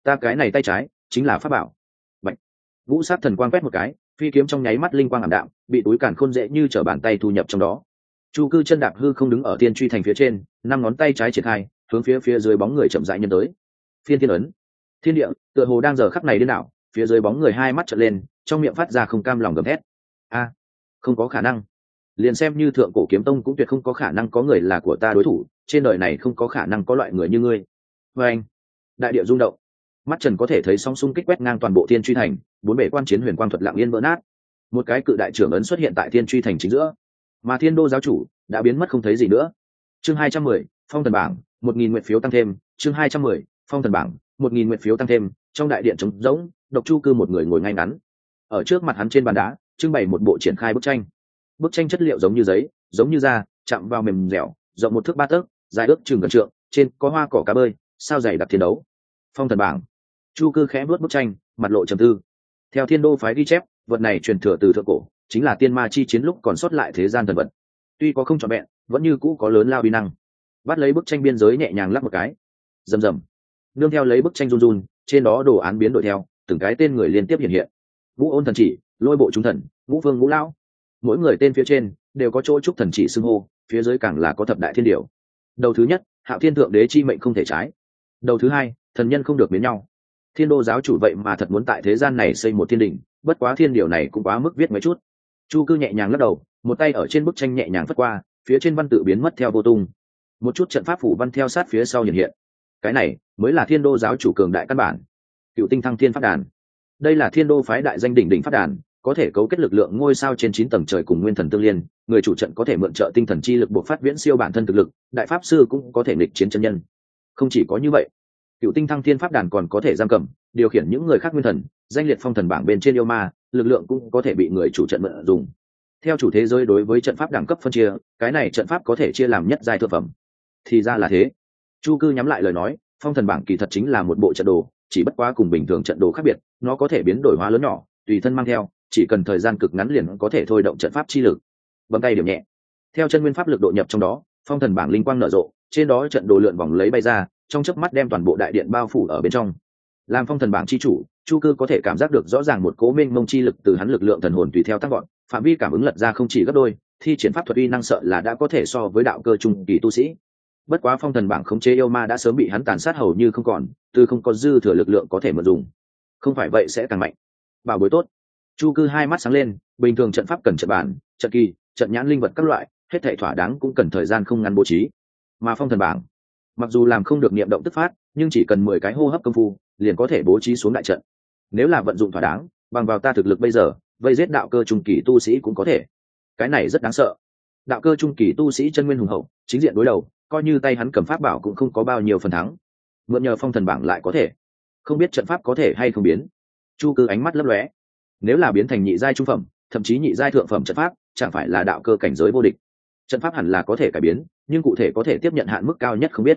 ta cái này tay trái chính là pháp bảo. Bạch. Ngũ sát thần quang quét một cái, phi kiếm trong nháy mắt linh quang ảm đạm, bị túi càn khôn dễ như trở bàn tay thu nhập trong đó. Chu Cư chân đạp hư không đứng ở thiên truy thành phía trên, năm ngón tay trái triển khai, hướng phía dưới bóng người chậm rãi nhân tới. Phiên thiên ấn. Thiên địa tựa hồ đang giờ khắc này điên đảo, phía dưới bóng người hai mắt trợn lên, trong miệng phát ra không cam lòng gầm thét. A, không có khả năng. Liền xem như thượng cổ kiếm tông cũng tuyệt không có khả năng có người là của ta đối thủ, trên đời này không có khả năng có loại người như ngươi. Và anh, đại địa rung động, mắt trần có thể thấy sóng xung kích quét ngang toàn bộ thiên truy thành, bốn bể quan chiến huyền quang thuật lặng yên vỡ nát. Một cái cự đại trưởng ấn xuất hiện tại thiên truy thành chính giữa, mà thiên đô giáo chủ đã biến mất không thấy gì nữa. Chương 210, phong thần bảng, 1000 nguyện phiếu tăng thêm. Chương 210, phong thần bảng, 1000 nguyện phiếu tăng thêm. Trong đại điện trống rỗng, độc Chu Cư một người ngồi ngay ngắn. Ở trước mặt hắn trên bàn đá trưng bày một bộ triển khai bức tranh. Bức tranh chất liệu giống như giấy, giống như da, chạm vào mềm dẻo, rộng 1 thước 3 tấc, dài ước chừng gần trượng, trên có hoa cỏ cá bơi, sao dày đặc thiên đấu. Phong thần bảng. Chu Cư khẽ vuốt bức tranh, mặt lộ trầm tư. Theo Thiên Đô phái ghi chép, vật này truyền thừa từ thượng cổ, chính là tiên ma chi chiến lúc còn sót lại thế gian thần vật. Tuy có không trọn vẹn, vẫn như cũ có lớn lao uy năng. Bắt lấy bức tranh biên giới nhẹ nhàng lắc một cái, rầm rầm. Nương theo lấy bức tranh run run, trên đó đồ án biến đổi theo, từng cái tên người liên tiếp hiện hiện. Ngũ Ôn thần chỉ, Lôi bộ chúng thần, Ngũ Vương Ngũ Lão. Mỗi người tên phía trên đều có chỗ trúc thần chỉ xưng hô, phía dưới càng là có thập đại thiên điều. Đầu thứ nhất, Hạo Thiên thượng đế chi mệnh không thể trái. Đầu thứ hai, thần nhân không được miến nhau. Thiên Đô giáo chủ vậy mà thật muốn tại thế gian này xây một thiên đình, bất quá thiên điều này cũng quá mức viết mấy chút. Chu Cư nhẹ nhàng lắc đầu, một tay ở trên bức tranh nhẹ nhàng phất qua, phía trên văn tự biến mất theo vô tung. Một chút trận pháp phủ văn theo sát phía sau hiện hiện. Cái này mới là Thiên Đô giáo chủ cường đại căn bản. Cựu tinh thăng thiên pháp đàn. Đây là Thiên Đô phái đại danh đỉnh đỉnh pháp đàn, có thể cấu kết lực lượng ngôi sao trên 9 tầng trời cùng nguyên thần tương liên, người chủ trận có thể mượn trợ tinh thần chi lực buộc phát viễn siêu bản thân thực lực, đại pháp sư cũng có thể nghịch chiến chân nhân. Không chỉ có như vậy, Cựu tinh thăng thiên pháp đàn còn có thể giam cầm, điều khiển những người khác nguyên thần, danh liệt phong thần bảng bên trên yêu ma, lực lượng cũng có thể bị người chủ trận mượn dùng. Theo chủ thế giới đối với trận pháp đẳng cấp phân chia, cái này trận pháp có thể chia làm nhất giai thượng phẩm. Thì ra là thế. Chu Cư nhắm lại lời nói, phong thần bảng kỳ thật chính là một bộ trận đồ, chỉ bất quá cùng bình thường trận đồ khác biệt, nó có thể biến đổi hóa lớn nhỏ, tùy thân mang theo, chỉ cần thời gian cực ngắn liền có thể thôi động trận pháp chi lực. Bấm tay điểm nhẹ, theo chân nguyên pháp lực độ nhập trong đó, phong thần bảng linh quang nở rộ, trên đó trận đồ lượn vòng lấy bay ra, trong chớp mắt đem toàn bộ đại điện bao phủ ở bên trong. Làm phong thần bảng chi chủ, Chu Cư có thể cảm giác được rõ ràng một cố mênh mông chi lực từ hắn lực lượng thần hồn tùy theo tăng gọn, phạm vi cảm ứng lật ra không chỉ gấp đôi, thi triển pháp thuật uy năng sợ là đã có thể so với đạo cơ trung kỳ tu sĩ. Bất quá phong thần bảng khống chế yêu ma đã sớm bị hắn tàn sát hầu như không còn, từ không có dư thừa lực lượng có thể mượn dùng. Không phải vậy sẽ càng mạnh. Bảo bối tốt. Chu Cư hai mắt sáng lên, bình thường trận pháp cần trận bản, trận kỳ, trận nhãn linh vật các loại, hết thảy thỏa đáng cũng cần thời gian không ngắn bố trí. Mà phong thần bảng, mặc dù làm không được niệm động tức phát, nhưng chỉ cần 10 cái hô hấp công phu, liền có thể bố trí xuống đại trận. Nếu là vận dụng thỏa đáng, bằng vào ta thực lực bây giờ, vây giết đạo cơ trung kỳ tu sĩ cũng có thể. Cái này rất đáng sợ. Đạo cơ trung kỳ tu sĩ chân nguyên hùng hậu, chính diện đối đầu, coi như tay hắn cầm pháp bảo cũng không có bao nhiêu phần thắng. Mượn nhờ phong thần bảng lại có thể. Không biết trận pháp có thể hay không biến. Chu Cư ánh mắt lấp lóe. Nếu là biến thành nhị giai trung phẩm, thậm chí nhị giai thượng phẩm trận pháp, chẳng phải là đạo cơ cảnh giới vô địch. Trận pháp hẳn là có thể cải biến, nhưng cụ thể có thể tiếp nhận hạn mức cao nhất không biết.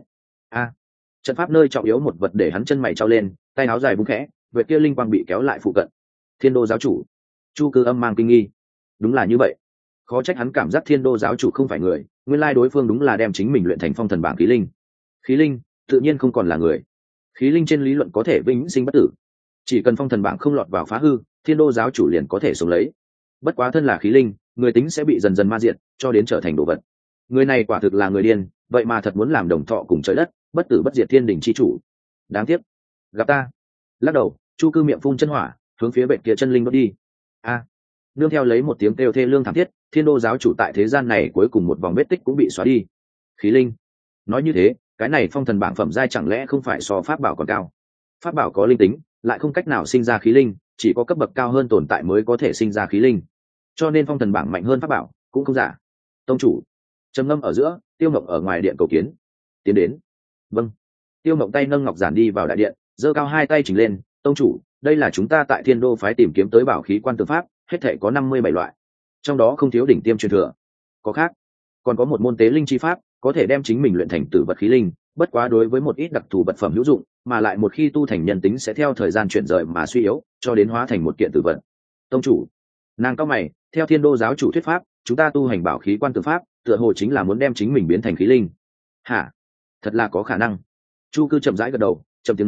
Trận pháp nơi trọng yếu một vật để hắn chân mày trao lên, tay áo dài vung khẽ, vệt kia linh quang bị kéo lại phụ cận. Thiên Đô giáo chủ. Chu Cư âm mang kinh nghi. Đúng là như vậy. Khó trách hắn cảm giác Thiên Đô giáo chủ không phải người, nguyên lai đối phương đúng là đem chính mình luyện thành phong thần bảng khí linh. Khí linh tự nhiên không còn là người. Khí linh trên lý luận có thể vĩnh sinh bất tử, chỉ cần phong thần bảng không lọt vào phá hư, Thiên Đô giáo chủ liền có thể sống lấy. Bất quá thân là khí linh, người tính sẽ bị dần dần ma diệt, cho đến trở thành đồ vật. Người này quả thực là người điên, vậy mà thật muốn làm đồng thọ cùng trời đất, bất tử bất diệt thiên đình chi chủ. Đáng tiếc, gặp ta. Lắc đầu, Chu Cư miệng phun chân hỏa, hướng phía bệnh kia chân linh đốt đi. Nương theo lấy một tiếng kêu thê lương thảm thiết, Thiên Đô giáo chủ tại thế gian này cuối cùng một vòng vết tích cũng bị xóa đi. Khí linh. Nói như thế, cái này phong thần bảng phẩm giai chẳng lẽ không phải so pháp bảo còn cao? Pháp bảo có linh tính, lại không cách nào sinh ra khí linh, chỉ có cấp bậc cao hơn tồn tại mới có thể sinh ra khí linh. Cho nên phong thần bảng mạnh hơn pháp bảo cũng không giả. Tông chủ. Trầm ngâm ở giữa, Tiêu Mộng ở ngoài điện cầu kiến. Tiến đến. Vâng. Tiêu Mộng tay nâng ngọc giản đi vào đại điện, giơ cao hai tay chỉnh lên. Tông chủ, đây là chúng ta tại Thiên Đô phái tìm kiếm tới bảo khí quan tượng pháp, hết thể có 57 loại, trong đó không thiếu đỉnh tiêm truyền thừa. Có khác, còn có một môn tế linh chi pháp, có thể đem chính mình luyện thành tử vật khí linh, bất quá đối với một ít đặc thù vật phẩm hữu dụng, mà lại một khi tu thành nhân tính sẽ theo thời gian chuyển rời mà suy yếu, cho đến hóa thành một kiện tử vật. Tông chủ. Nàng cao mày, theo Thiên Đô giáo chủ thuyết pháp, chúng ta tu hành bảo khí quan tượng pháp, tựa hồ chính là muốn đem chính mình biến thành khí linh. Hả? Thật là có khả năng. Chu Cư chậm rãi gật đầu, trầm tiếng nói,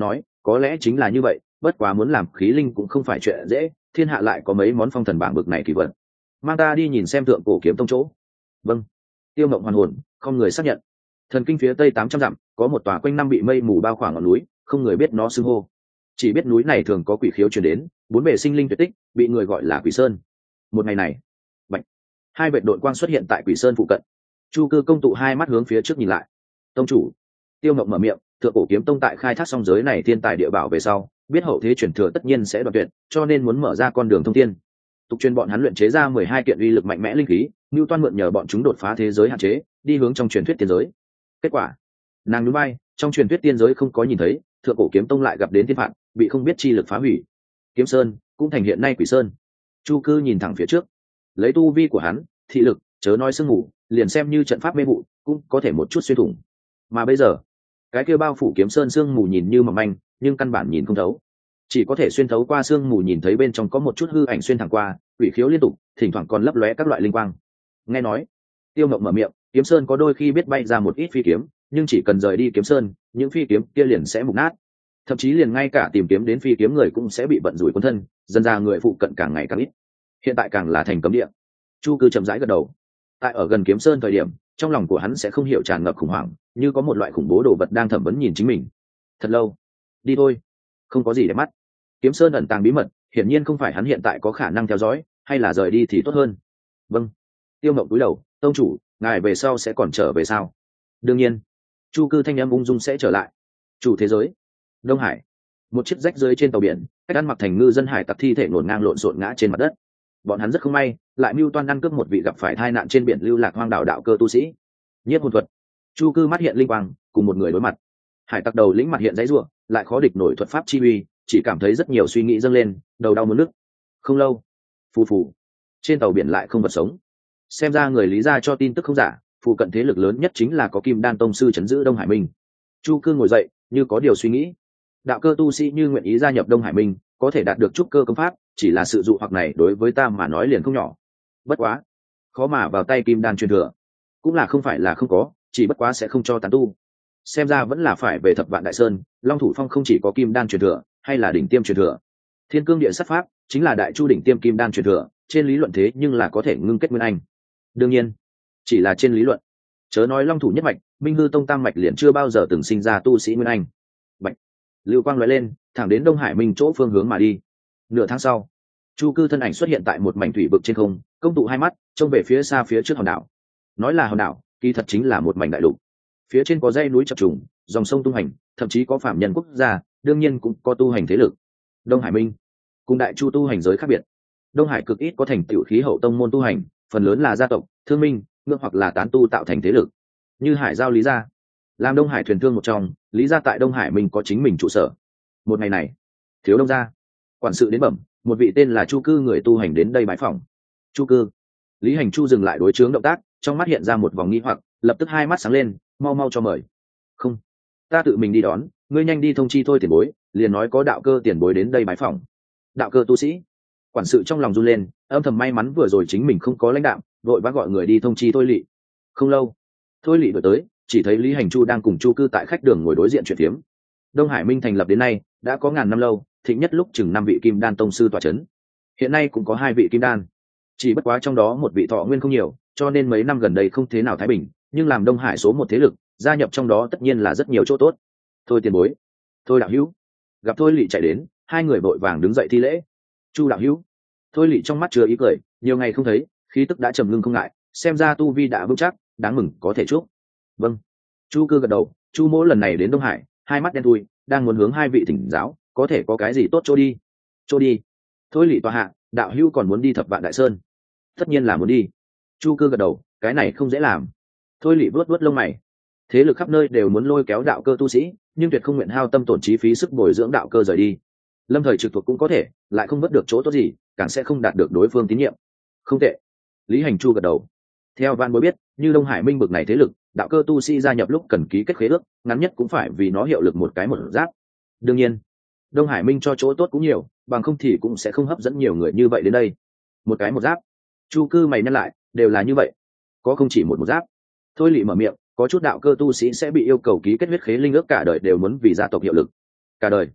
Có lẽ chính là như vậy, bất quá muốn làm khí linh cũng không phải chuyện dễ, thiên hạ lại có mấy món phong thần bảng bực này kỳ vật. Mang ta đi nhìn xem thượng cổ kiếm tông chỗ. Vâng. Tiêu Mộng hoàn hồn, không người xác nhận. Thần kinh phía tây 800 dặm, có một tòa quanh năm bị mây mù bao khoảng ngọn núi, không người biết nó xưng hô. Chỉ biết núi này thường có quỷ khiếu truyền đến, bốn bề sinh linh tuyệt tích, bị người gọi là Quỷ Sơn. Một ngày này, bạch, hai vệt đội quang xuất hiện tại Quỷ Sơn phụ cận. Chu Cư công tụ hai mắt hướng phía trước nhìn lại. Tông chủ. Tiêu Mộng mở miệng, thượng cổ kiếm tông tại khai thác xong giới này thiên tài địa bảo về sau, biết hậu thế truyền thừa tất nhiên sẽ đoạn tuyệt, cho nên muốn mở ra con đường thông thiên. Tục truyền bọn hắn luyện chế ra 12 kiện uy lực mạnh mẽ linh khí, Newton mượn nhờ bọn chúng đột phá thế giới hạn chế, đi hướng trong truyền thuyết tiên giới. Kết quả, nàng núi bay, trong truyền thuyết tiên giới không có nhìn thấy, thượng cổ kiếm tông lại gặp đến thiên phạt, bị không biết chi lực phá hủy. Kiếm Sơn cũng thành hiện nay Quỷ Sơn. Chu Cư nhìn thẳng phía trước, lấy tu vi của hắn, thị lực, chớ nói sương mù, liền xem như trận pháp mê vụ, cũng có thể một chút xuyên thủng. Mà bây giờ, cái kia bao phủ Kiếm Sơn sương mù nhìn như mỏng manh, nhưng căn bản nhìn không thấu, chỉ có thể xuyên thấu qua sương mù nhìn thấy bên trong có một chút hư ảnh xuyên thẳng qua, quỷ khiếu liên tục, thỉnh thoảng còn lấp lóe các loại linh quang. Nghe nói, Tiêu Mộng mở miệng, Kiếm Sơn có đôi khi biết bay ra một ít phi kiếm, nhưng chỉ cần rời đi Kiếm Sơn, những phi kiếm kia liền sẽ mục nát, thậm chí liền ngay cả tìm kiếm đến phi kiếm người cũng sẽ bị vận rủi cuốn thân, dần ra người phụ cận càng ngày càng ít, hiện tại càng là thành cấm địa. Chu Cư chậm rãi gật đầu. Tại ở gần Kiếm Sơn thời điểm, trong lòng của hắn sẽ không hiểu tràn ngập khủng hoảng, như có một loại khủng bố đồ vật đang thẩm vấn nhìn chính mình. Thật lâu, đi thôi, không có gì để mắt. Kiếm Sơn ẩn tàng bí mật, hiển nhiên không phải hắn hiện tại có khả năng theo dõi, hay là rời đi thì tốt hơn. Vâng. Tiêu Mộng cúi đầu, tông chủ, ngài về sau sẽ còn trở về sao? Đương nhiên. Chu Cư thanh âm ung dung sẽ trở lại. Chủ thế giới, Đông Hải. Một chiếc rách rơi trên tàu biển, cách ăn mặc thành ngư dân hải tặc thi thể ngổn ngang lộn xộn ngã trên mặt đất. Bọn hắn rất không may, lại mưu toan ăn cướp một vị gặp phải tai nạn trên biển lưu lạc hoang đảo đạo cơ tu sĩ. Nhiếp hồn thuật. Chu Cư mắt hiện linh quang, cùng một người đối mặt. Hải tặc đầu lĩnh mặt hiện dãy rủa, lại khó địch nổi thuật pháp chi uy, chỉ cảm thấy rất nhiều suy nghĩ dâng lên, đầu đau muốn nức. Không lâu, phù phù, trên tàu biển lại không vật sống. Xem ra người Lý gia cho tin tức không giả, phụ cận thế lực lớn nhất chính là có Kim Đan tông sư trấn giữ Đông Hải Minh. Chu Cư ngồi dậy, như có điều suy nghĩ. Đạo cơ tu sĩ như nguyện ý gia nhập Đông Hải Minh, có thể đạt được trúc cơ công pháp, chỉ là sự dụ hoặc này đối với ta mà nói liền không nhỏ. Bất quá, khó mà vào tay Kim Đan truyền thừa, cũng là không phải là không có, chỉ bất quá sẽ không cho tán tu. Xem ra vẫn là phải về Thập Vạn Đại Sơn, Long Thủ Phong không chỉ có Kim Đan truyền thừa, hay là đỉnh tiêm truyền thừa. Thiên Cương Địa Sát Pháp chính là Đại Chu đỉnh tiêm Kim Đan truyền thừa, trên lý luận thế nhưng là có thể ngưng kết nguyên anh. Đương nhiên, chỉ là trên lý luận. Chớ nói Long Thủ nhất mạch, Minh Hư Tông tam mạch liền chưa bao giờ từng sinh ra tu sĩ nguyên anh. Bạch, lưu quang lóe lên, thẳng đến Đông Hải Minh chỗ phương hướng mà đi. Nửa tháng sau, Chu Cư thân ảnh xuất hiện tại một mảnh thủy vực trên không, công tụ hai mắt, trông về phía xa phía trước hòn đảo. Nói là hòn đảo, kỳ thật chính là một mảnh đại lục. Phía trên có dãy núi chập trùng, dòng sông tung hành, thậm chí có phạm nhân quốc gia, đương nhiên cũng có tu hành thế lực. Đông Hải Minh cùng Đại Chu tu hành giới khác biệt. Đông Hải cực ít có thành tựu khí hậu tông môn tu hành, phần lớn là gia tộc, thương minh, ngưỡng hoặc là tán tu tạo thành thế lực. Như Hải Giao Lý gia, làm Đông Hải thuyền thương một trong, Lý gia tại Đông Hải Minh có chính mình trụ sở. Một ngày này, Thiếu Đông gia, quản sự đến bẩm, một vị tên là Chu Cư người tu hành đến đây bái phỏng. Chu Cư. Lý Hành Chu dừng lại đối chướng động tác, trong mắt hiện ra một vòng nghi hoặc, lập tức hai mắt sáng lên, mau mau cho mời. Không, ta tự mình đi đón, ngươi nhanh đi thông chi thôi tiền bối, liền nói có đạo cơ tiền bối đến đây bái phỏng. Đạo cơ tu sĩ. Quản sự trong lòng run lên, âm thầm may mắn vừa rồi chính mình không có lãnh đạo, vội vã gọi người đi thông chi Thôi Lị. Không lâu, Thôi Lị đổi tới, chỉ thấy Lý Hành Chu đang cùng Chu Cư tại khách đường ngồi đối diện chuyện phiếm. Đông Hải Minh thành lập đến nay đã có ngàn năm lâu, thịnh nhất lúc chừng 5 vị Kim Đan tông sư tọa chấn. Hiện nay cũng có 2 vị Kim Đan, chỉ bất quá trong đó một vị thọ nguyên không nhiều, cho nên mấy năm gần đây không thế nào thái bình, nhưng làm Đông Hải số 1 thế lực, gia nhập trong đó tất nhiên là rất nhiều chỗ tốt. Thôi tiền bối, Thôi đạo hữu. Gặp Thôi Lị chạy đến, hai người vội vàng đứng dậy thi lễ. Chu đạo hữu. Thôi Lị trong mắt chứa ý cười, nhiều ngày không thấy, khí tức đã trầm ngưng không ngại, xem ra tu vi đã vững chắc, đáng mừng có thể chúc. Vâng. Chu Cư gật đầu, Chu Mỗ lần này đến Đông Hải, hai mắt đen thui, đang muốn hướng hai vị thỉnh giáo, có thể có cái gì tốt chỗ đi. Chỗ đi. Thôi Lị tòa hạ, đạo hữu còn muốn đi Thập Vạn Đại Sơn? Tất nhiên là muốn đi. Chu Cư gật đầu, cái này không dễ làm. Thôi Lị vuốt vuốt lông mày. Thế lực khắp nơi đều muốn lôi kéo đạo cơ tu sĩ, nhưng tuyệt không nguyện hao tâm tổn trí phí sức bồi dưỡng đạo cơ rời đi. Lâm thời trực thuộc cũng có thể, lại không mất được chỗ tốt gì, càng sẽ không đạt được đối phương tín nhiệm. Không tệ. Lý Hành Chu gật đầu. Theo Van Bối biết, như Đông Hải Minh bực này thế lực, đạo cơ tu sĩ gia nhập lúc cần ký kết khế ước, ngắn nhất cũng phải vì nó hiệu lực một cái một giáp. Đương nhiên, Đông Hải Minh cho chỗ tốt cũng nhiều, bằng không thì cũng sẽ không hấp dẫn nhiều người như vậy đến đây. Một cái một giáp. Chu Cư mày nhăn lại, đều là như vậy. Có không chỉ một giáp. Thôi Lị mở miệng, có chút đạo cơ tu sĩ sẽ bị yêu cầu ký kết huyết khế linh ước cả đời đều muốn vì gia tộc hiệu lực. Cả đời.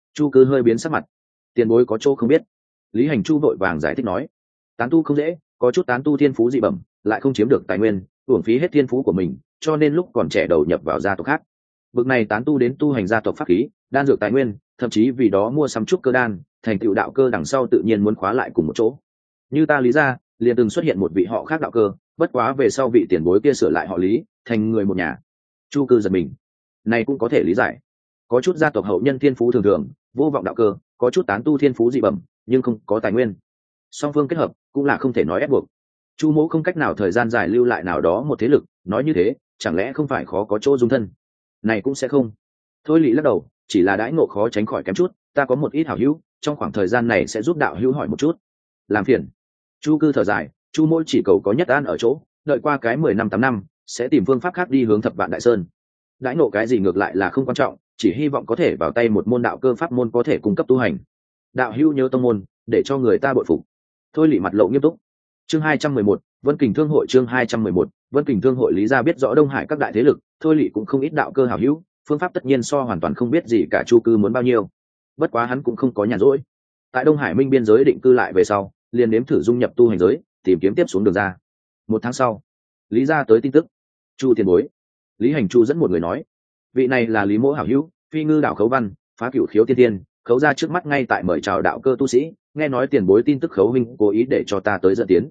Chu Cư hơi biến sắc mặt. Tiền bối có chỗ không biết. Lý Hành Chu vội vàng giải thích nói, tán tu không dễ, có chút tán tu thiên phú dị bẩm, lại không chiếm được tài nguyên, uổng phí hết thiên phú của mình, cho nên lúc còn trẻ đầu nhập vào gia tộc khác. Bực này tán tu đến tu hành gia tộc pháp khí, đan dược tài nguyên, thậm chí vì đó mua sắm trúc cơ đan, thành tựu đạo cơ đằng sau tự nhiên muốn khóa lại cùng một chỗ. Như ta lý ra, liền từng xuất hiện một vị họ khác đạo cơ, bất quá về sau vị tiền bối kia sửa lại họ Lý, thành người một nhà. Chu Cư giật mình. Này cũng có thể lý giải. Có chút gia tộc hậu nhân thiên phú thường thường, vô vọng đạo cơ, có chút tán tu thiên phú dị bẩm, nhưng không có tài nguyên. Song phương kết hợp cũng là không thể nói ép buộc. Chu Mỗ không cách nào thời gian dài lưu lại nào đó một thế lực, nói như thế, chẳng lẽ không phải khó có chỗ dung thân? Này cũng sẽ không. Thôi Lý lắc đầu, chỉ là đãi ngộ khó tránh khỏi kém chút, ta có một ít hảo hữu, trong khoảng thời gian này sẽ giúp đạo hữu hỏi một chút. Làm phiền. Chu Cư thở dài, Chu Mỗ chỉ cầu có nhất an ở chỗ, đợi qua cái 10 năm 8 năm, sẽ tìm phương pháp khác đi hướng Thập Vạn Đại Sơn. Đãi ngộ cái gì ngược lại là không quan trọng, chỉ hy vọng có thể vào tay một môn đạo cơ pháp môn có thể cung cấp tu hành. Đạo hữu nhớ tông môn, để cho người ta bội phục. Thôi Lị mặt lộ nghiêm túc. Chương 211, Vân Kình Thương hội. Chương 211, Vân Kình Thương hội. Lý gia biết rõ Đông Hải các đại thế lực, Thôi Lị cũng không ít đạo cơ hảo hữu, phương pháp tất nhiên so hoàn toàn không biết gì cả Chu Cư muốn bao nhiêu. Bất quá hắn cũng không có nhàn rỗi. Tại Đông Hải Minh biên giới định cư lại về sau, liền nếm thử dung nhập tu hành giới, tìm kiếm tiếp xuống đường ra. Một tháng sau, Lý gia tới tin tức. Chu tiền bối. Lý Hành Chu dẫn một người nói, vị này là Lý Mỗ hảo hữu, phi ngư đạo Khấu Văn, phá cửu khiếu tiên tiên, Khấu gia trước mắt ngay tại mời chào đạo cơ tu sĩ, nghe nói tiền bối tin tức Khấu huynh cố ý để cho ta tới dẫn tiến.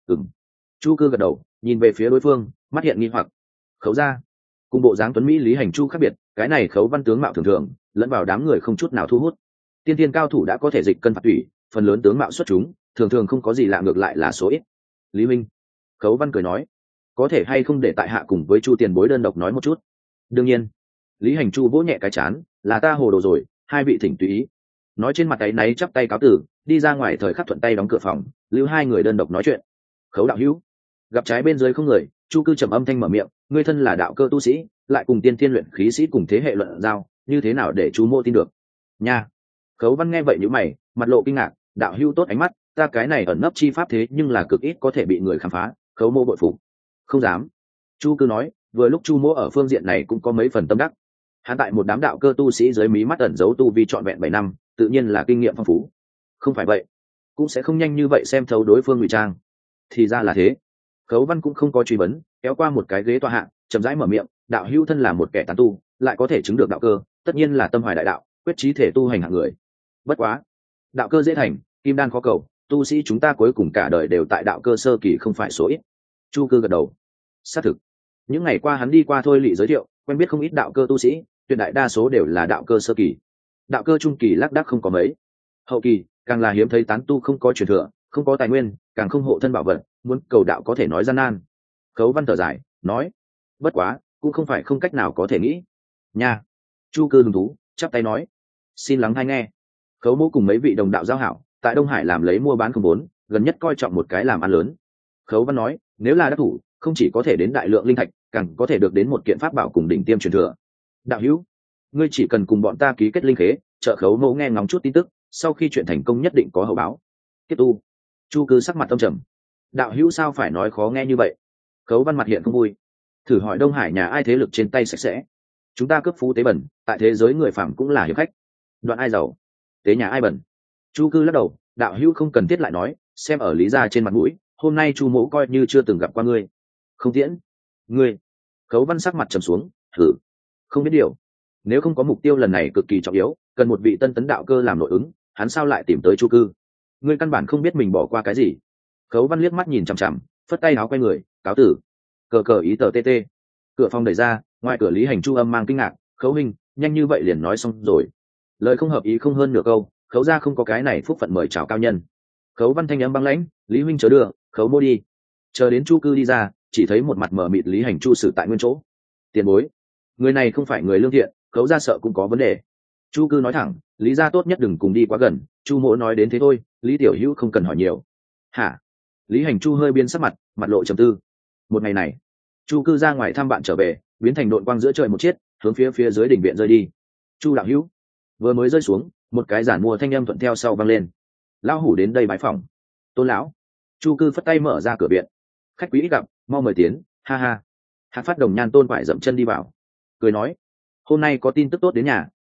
Chu Cư gật đầu, nhìn về phía đối phương, mắt hiện nghi hoặc. Khấu gia cùng bộ dáng tuấn mỹ Lý Hành Chu khác biệt, cái này Khấu Văn tướng mạo thường thường, lẫn vào đám người không chút nào thu hút. Tiên tiên cao thủ đã có thể dịch cân phạt thủy, phần lớn tướng mạo xuất chúng, thường thường không có gì lạ, ngược lại là số ít. Lý minh. Khấu Văn cười nói, có thể hay không để tại hạ cùng với Chu tiền bối đơn độc nói một chút? Đương nhiên. Lý Hành Chu vỗ nhẹ cái chán, là ta hồ đồ rồi, hai vị thỉnh tùy ý. Nói trên mặt tay náy chắp tay cáo tử, đi ra ngoài thời khắc thuận tay đóng cửa phòng, lưu hai người đơn độc nói chuyện. Khấu đạo hữu. Gặp trái bên dưới không người, Chu Cư trầm âm thanh mở miệng, ngươi thân là đạo cơ tu sĩ, lại cùng tiên thiên luyện khí sĩ cùng thế hệ luận giao, như thế nào để Chu Mô tin được? Nha. Khấu Văn nghe vậy nhíu mày, mặt lộ kinh ngạc, đạo hữu tốt ánh mắt, ta cái này ẩn nấp chi pháp thế nhưng là cực ít có thể bị người khám phá, Khấu Mô bội phục. Không dám. Chu Cư nói, vừa lúc Chu Mô ở phương diện này cũng có mấy phần tâm đắc. Hắn tại một đám đạo cơ tu sĩ dưới mí mắt ẩn giấu tu vi trọn vẹn 7 năm, tự nhiên là kinh nghiệm phong phú. Không phải vậy, cũng sẽ không nhanh như vậy xem thấu đối phương ngụy trang. Thì ra là thế. Khấu Văn cũng không có truy vấn, kéo qua một cái ghế tọa hạ, chậm rãi mở miệng, đạo hữu thân là một kẻ tán tu, lại có thể chứng được đạo cơ, tất nhiên là tâm hoài đại đạo, quyết chí thể tu hành hạng người. Bất quá, đạo cơ dễ thành, kim đan khó cầu, tu sĩ chúng ta cuối cùng cả đời đều tại đạo cơ sơ kỳ không phải số ít. Chu Cư gật đầu. Xác thực. Những ngày qua hắn đi qua Thôi Lị giới thiệu, quen biết không ít đạo cơ tu sĩ, tuyệt đại đa số đều là đạo cơ sơ kỳ. Đạo cơ trung kỳ lác đác không có mấy. Hậu kỳ, càng là hiếm thấy tán tu không có truyền thừa, không có tài nguyên, càng không hộ thân bảo vật, muốn cầu đạo có thể nói gian nan. Khấu Văn thở dài, nói, bất quá, cũng không phải không cách nào có thể nghĩ. Nha. Chu Cư hứng thú, chắp tay nói, xin lắng hay nghe. Khấu Mỗ cùng mấy vị đồng đạo giao hảo, tại Đông Hải làm lấy mua bán không vốn, gần nhất coi trọng một cái làm ăn lớn. Khấu Văn nói, nếu là đắc thủ, không chỉ có thể đến đại lượng linh thạch, càng có thể được đến một kiện pháp bảo cùng đỉnh tiêm truyền thừa. Đạo hữu, ngươi chỉ cần cùng bọn ta ký kết linh khế, trợ Khấu Mỗ nghe ngóng chút tin tức, sau khi chuyện thành công nhất định có hậu báo. Tiếp tu. Chu Cư sắc mặt tâm trầm. Đạo hữu sao phải nói khó nghe như vậy? Khấu Văn mặt hiện không vui. Thử hỏi Đông Hải nhà ai thế lực trên tay sạch sẽ? Chúng ta cướp phú tế bẩn, tại thế giới người phàm cũng là hiệp khách. Đoạn ai giàu, tế nhà ai bẩn. Chu Cư lắc đầu, đạo hữu không cần thiết lại nói, xem ở Lý gia trên mặt mũi, hôm nay Chu Mỗ coi như chưa từng gặp qua ngươi. Không tiễn. Ngươi. Khấu Văn sắc mặt trầm xuống, thử. Không biết điều. Nếu không có mục tiêu lần này cực kỳ trọng yếu, cần một vị tân tấn đạo cơ làm nội ứng, hắn sao lại tìm tới Chu Cư? Ngươi căn bản không biết mình bỏ qua cái gì. Khấu Văn liếc mắt nhìn chằm chằm, phất tay áo quay người, cáo tử. Cờ cờ ý tờ tê. Cửa phòng đẩy ra, ngoài cửa Lý Hành Chu âm mang kinh ngạc, Khấu huynh, nhanh như vậy liền nói xong rồi. Lời không hợp ý không hơn nửa câu, Khấu gia không có cái này phúc phận mời chào cao nhân. Khấu Văn thanh âm băng lãnh, Lý huynh chớ đưa, Khấu Mô đi. Chờ đến Chu Cư đi ra, chỉ thấy một mặt mờ mịt Lý Hành Chu xử tại nguyên chỗ. Tiền bối, người này không phải người lương thiện, Khấu gia sợ cũng có vấn đề. Chu Cư nói thẳng, Lý gia tốt nhất đừng cùng đi quá gần, Chu Mỗ nói đến thế thôi, Lý tiểu hữu không cần hỏi nhiều. Hả? Lý Hành Chu hơi biến sắc mặt, mặt lộ trầm tư. Một ngày này, Chu Cư ra ngoài thăm bạn trở về, biến thành đội quang giữa trời một chiếc, hướng phía dưới đỉnh viện rơi đi. Chu đạo hữu. Vừa mới rơi xuống, một cái giản mua thanh âm thuận theo sau vang lên. Lão hủ đến đây bái phòng. Tôn lão. Chu Cư phất tay mở ra cửa viện. Khách quý ít gặp, mau mời tiến, ha ha. Hạc Phát Đồng Nhan Tôn phải dậm chân đi vào, cười nói, hôm nay có tin tức tốt đến nhà,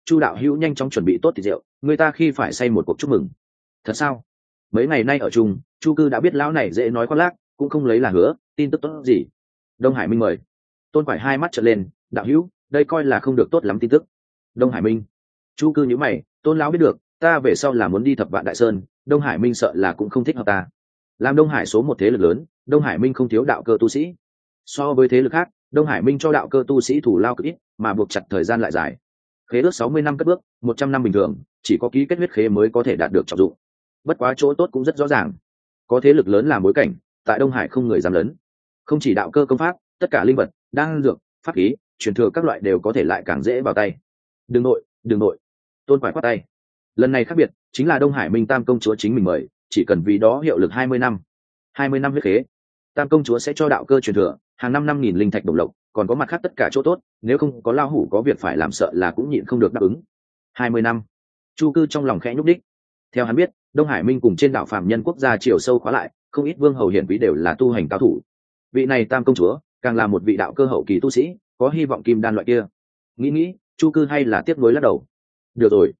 Chu đạo hữu nhanh chóng chuẩn bị tốt thịt rượu, người ta khi phải say một cuộc chúc mừng. Thật sao? Mấy ngày nay ở chung, Chu cư đã biết lão này dễ nói khoác lác, cũng không lấy là hứa tin tức tốt gì. Đông Hải Minh mời. Tôn Quải hai mắt trợn lên, đạo hữu, đây coi là không được tốt lắm tin tức. Đông Hải Minh. Chu cư nhíu mày, Tôn lão biết được, ta về sau là muốn đi Thập Vạn Đại Sơn, Đông Hải Minh sợ là cũng không thích hợp ta. Làm Đông Hải số một thế lực lớn, Đông Hải Minh không thiếu đạo cơ tu sĩ. So với thế lực khác, Đông Hải Minh cho đạo cơ tu sĩ thủ lao cực ít, mà buộc chặt thời gian lại dài. Khế ước 60 năm cất bước, 100 năm bình thường, chỉ có ký kết huyết khế mới có thể đạt được trọng dụng. Bất quá chỗ tốt cũng rất rõ ràng. Có thế lực lớn làm bối cảnh, tại Đông Hải không người dám lớn. Không chỉ đạo cơ công pháp, tất cả linh vật, đan dược, pháp khí, truyền thừa các loại đều có thể lại càng dễ vào tay. Đừng nội. Tôn Quải quát tay. Lần này khác biệt, chính là Đông Hải Minh Tam công chúa chính mình mời, chỉ cần vì đó hiệu lực 20 năm. 20 năm huyết khế. Tam công chúa sẽ cho đạo cơ truyền thừa, hàng năm 5.000 linh thạch đồng lộc, còn có mặt khác tất cả chỗ tốt, nếu không có lao hủ có việc phải làm sợ là cũng nhịn không được đáp ứng. 20 năm. Chu cư trong lòng khẽ nhúc đích. Theo hắn biết, Đông Hải Minh cùng trên đảo Phạm Nhân quốc gia chiều sâu khóa lại, không ít vương hầu hiển quý đều là tu hành cao thủ. Vị này Tam công chúa, càng là một vị đạo cơ hậu kỳ tu sĩ, có hy vọng kim đan loại kia. Nghĩ, Chu cư hay là tiếc nuối lắc đầu. Được rồi.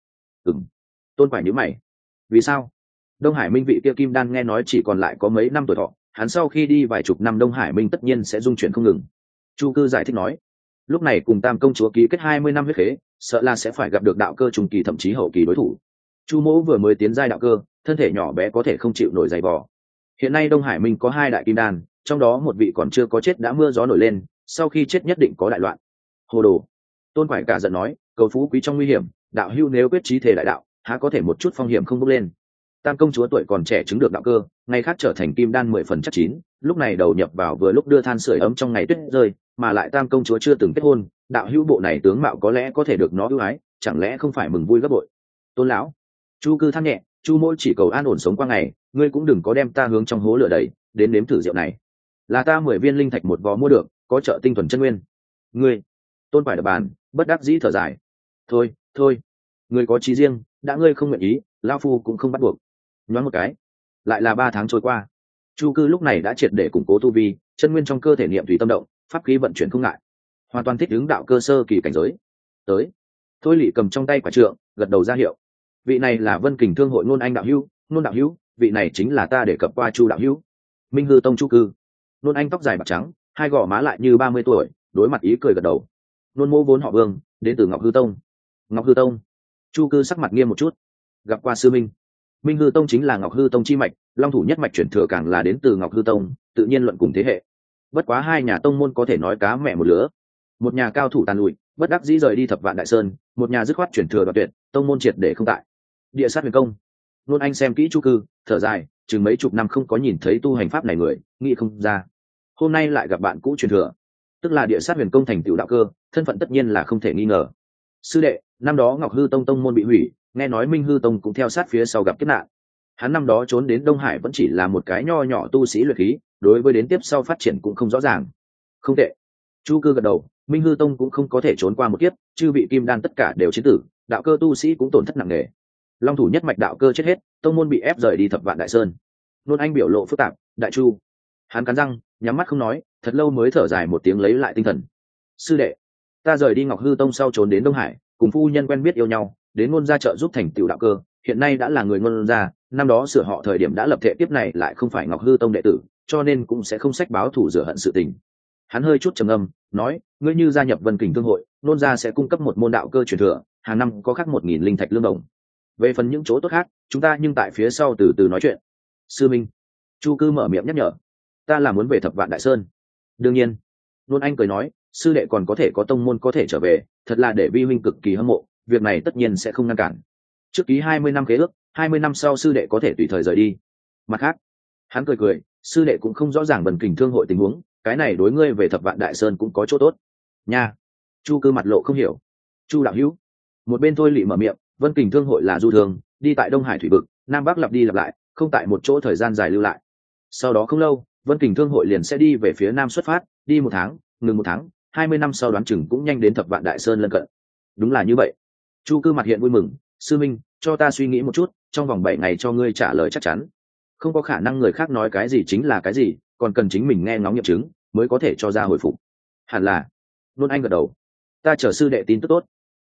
Tôn Quải nhíu mày. Vì sao? Đông Hải Minh vị kia kim đan nghe nói chỉ còn lại có mấy năm tuổi thọ, hắn sau khi đi vài chục năm Đông Hải Minh tất nhiên sẽ dung chuyển không ngừng. Chu cư giải thích nói, lúc này cùng Tam công chúa ký kết 20 năm huyết khế, sợ là sẽ phải gặp được đạo cơ trung kỳ thậm chí hậu kỳ đối thủ. Chu mỗ vừa mới tiến giai đạo cơ, thân thể nhỏ bé có thể không chịu nổi dày vò. Hiện nay Đông Hải Minh có 2 đại kim đan, trong đó một vị còn chưa có chết đã mưa gió nổi lên, sau khi chết nhất định có đại loạn. Hồ đồ. Tôn Quải cả giận nói, cầu phú quý trong nguy hiểm, đạo hưu nếu quyết chí thể đại đạo, há có thể một chút phong hiểm không bốc lên. Tam công chúa tuổi còn trẻ chứng được đạo cơ, ngày khác trở thành kim đan 10 phần chắc chín, lúc này đầu nhập vào vừa lúc đưa than sưởi ấm trong ngày tuyết rơi, mà lại Tam công chúa chưa từng kết hôn, đạo hữu bộ này tướng mạo có lẽ có thể được nó ưu ái, chẳng lẽ không phải mừng vui gấp bội. Tôn lão. Chu cư than nhẹ, Chu mỗi chỉ cầu an ổn sống qua ngày, ngươi cũng đừng có đem ta hướng trong hố lửa đẩy, đến nếm thử rượu này. Là ta 10 viên linh thạch một vò mua được, có trợ tinh thuần chân nguyên. Ngươi. Tôn Quải đập bàn, bất đắc dĩ thở dài. Thôi, ngươi có chí riêng, đã ngươi không nguyện ý, lão phu cũng không bắt buộc. Nhoáng một cái, lại là 3 tháng trôi qua. Chu cư lúc này đã triệt để củng cố tu vi, chân nguyên trong cơ thể niệm tùy tâm động, pháp khí vận chuyển không ngại, hoàn toàn thích ứng đạo cơ sơ kỳ cảnh giới. Tới. Thôi Lệ cầm trong tay quả trượng, gật đầu ra hiệu. Vị này là Vân Kình Thương hội Nôn Anh đạo hữu, Nôn đạo hữu, vị này chính là ta để cập qua Chu đạo hữu. Minh Hư Tông Chu cư. Nôn Anh tóc dài bạc trắng, hai gò má lại như 30 tuổi, đối mặt ý cười gật đầu. Nôn mô vốn họ Vương, đến từ Ngọc Hư Tông. Ngọc Hư Tông. Chu cư sắc mặt nghiêm một chút. Gặp qua sư minh. Minh Hư Tông chính là Ngọc Hư Tông chi mạch, long thủ nhất mạch chuyển thừa càng là đến từ Ngọc Hư Tông, tự nhiên luận cùng thế hệ. Bất quá hai nhà tông môn có thể nói cá mẹ một lứa. Một nhà cao thủ tàn lụi, bất đắc dĩ rời đi Thập Vạn Đại Sơn, một nhà dứt khoát chuyển thừa đoạt tuyệt, tông môn triệt để không tại. Địa sát huyền công. Luôn anh xem kỹ Chu cư, thở dài, chừng mấy chục năm không có nhìn thấy tu hành pháp này người, nghĩ không ra. Hôm nay lại gặp bạn cũ truyền thừa, tức là địa sát huyền công thành tựu đạo cơ, thân phận tất nhiên là không thể nghi ngờ. Sư đệ, năm đó Ngọc Hư Tông tông môn bị hủy, nghe nói Minh Hư Tông cũng theo sát phía sau gặp kiếp nạn. Hắn năm đó trốn đến Đông Hải vẫn chỉ là một cái nho nhỏ tu sĩ luyện khí, đối với đến tiếp sau phát triển cũng không rõ ràng. Không tệ. Chu cư gật đầu, Minh Hư Tông cũng không có thể trốn qua một kiếp, chư bị kim đan tất cả đều chiến tử, đạo cơ tu sĩ cũng tổn thất nặng nề. Long thủ nhất mạch đạo cơ chết hết, tông môn bị ép rời đi Thập Vạn Đại Sơn. Nôn Anh biểu lộ phức tạp, đại chu. Hắn cắn răng, nhắm mắt không nói, thật lâu mới thở dài một tiếng lấy lại tinh thần. Sư đệ, ta rời đi Ngọc Hư Tông sau trốn đến Đông Hải, cùng phu nhân quen biết yêu nhau, đến ngôn gia trợ giúp thành tựu đạo cơ, hiện nay đã là người ngôn gia, năm đó sửa họ thời điểm đã lập thể tiếp này lại không phải Ngọc Hư Tông đệ tử, cho nên cũng sẽ không sách báo thủ rửa hận sự tình. Hắn hơi chút trầm ngâm, nói, ngươi như gia nhập Vân Kình Thương hội, ngôn gia sẽ cung cấp một môn đạo cơ truyền thừa, hàng năm có khác 1.000 linh thạch lương đồng. Về phần những chỗ tốt khác, chúng ta nhưng tại phía sau từ từ nói chuyện. Sư minh. Chu cư mở miệng nhắc nhở, ta là muốn về Thập Vạn Đại Sơn. Đương nhiên. Nôn Anh cười nói, sư đệ còn có thể có tông môn có thể trở về, thật là để vi huynh cực kỳ hâm mộ, việc này tất nhiên sẽ không ngăn cản. Trước ký 20 năm khế ước, 20 năm sau sư đệ có thể tùy thời rời đi. Mặt khác, hắn cười, sư đệ cũng không rõ ràng Vân Kình Thương hội tình huống, cái này đối ngươi về Thập Vạn Đại Sơn cũng có chỗ tốt. Nha. Chu cư mặt lộ không hiểu. Chu đạo hữu. Một bên Thôi Lệ mở miệng, Vân Kình Thương hội là du thường, đi tại Đông Hải thủy vực, Nam Bắc lặp đi lặp lại, không tại một chỗ thời gian dài lưu lại. Sau đó không lâu, Vân Kình Thương hội liền sẽ đi về phía Nam xuất phát, đi 1 tháng, ngừng 1 tháng, 20 năm sau đoán chừng cũng nhanh đến Thập Vạn Đại Sơn lân cận. Đúng là như vậy. Chu cư mặt hiện vui mừng, sư minh, cho ta suy nghĩ một chút, trong vòng 7 ngày cho ngươi trả lời chắc chắn. Không có khả năng người khác nói cái gì chính là cái gì, còn cần chính mình nghe ngóng nghiệm chứng mới có thể cho ra hồi phục. Hẳn là. Nôn Anh gật đầu. Ta chờ sư đệ tin tức tốt.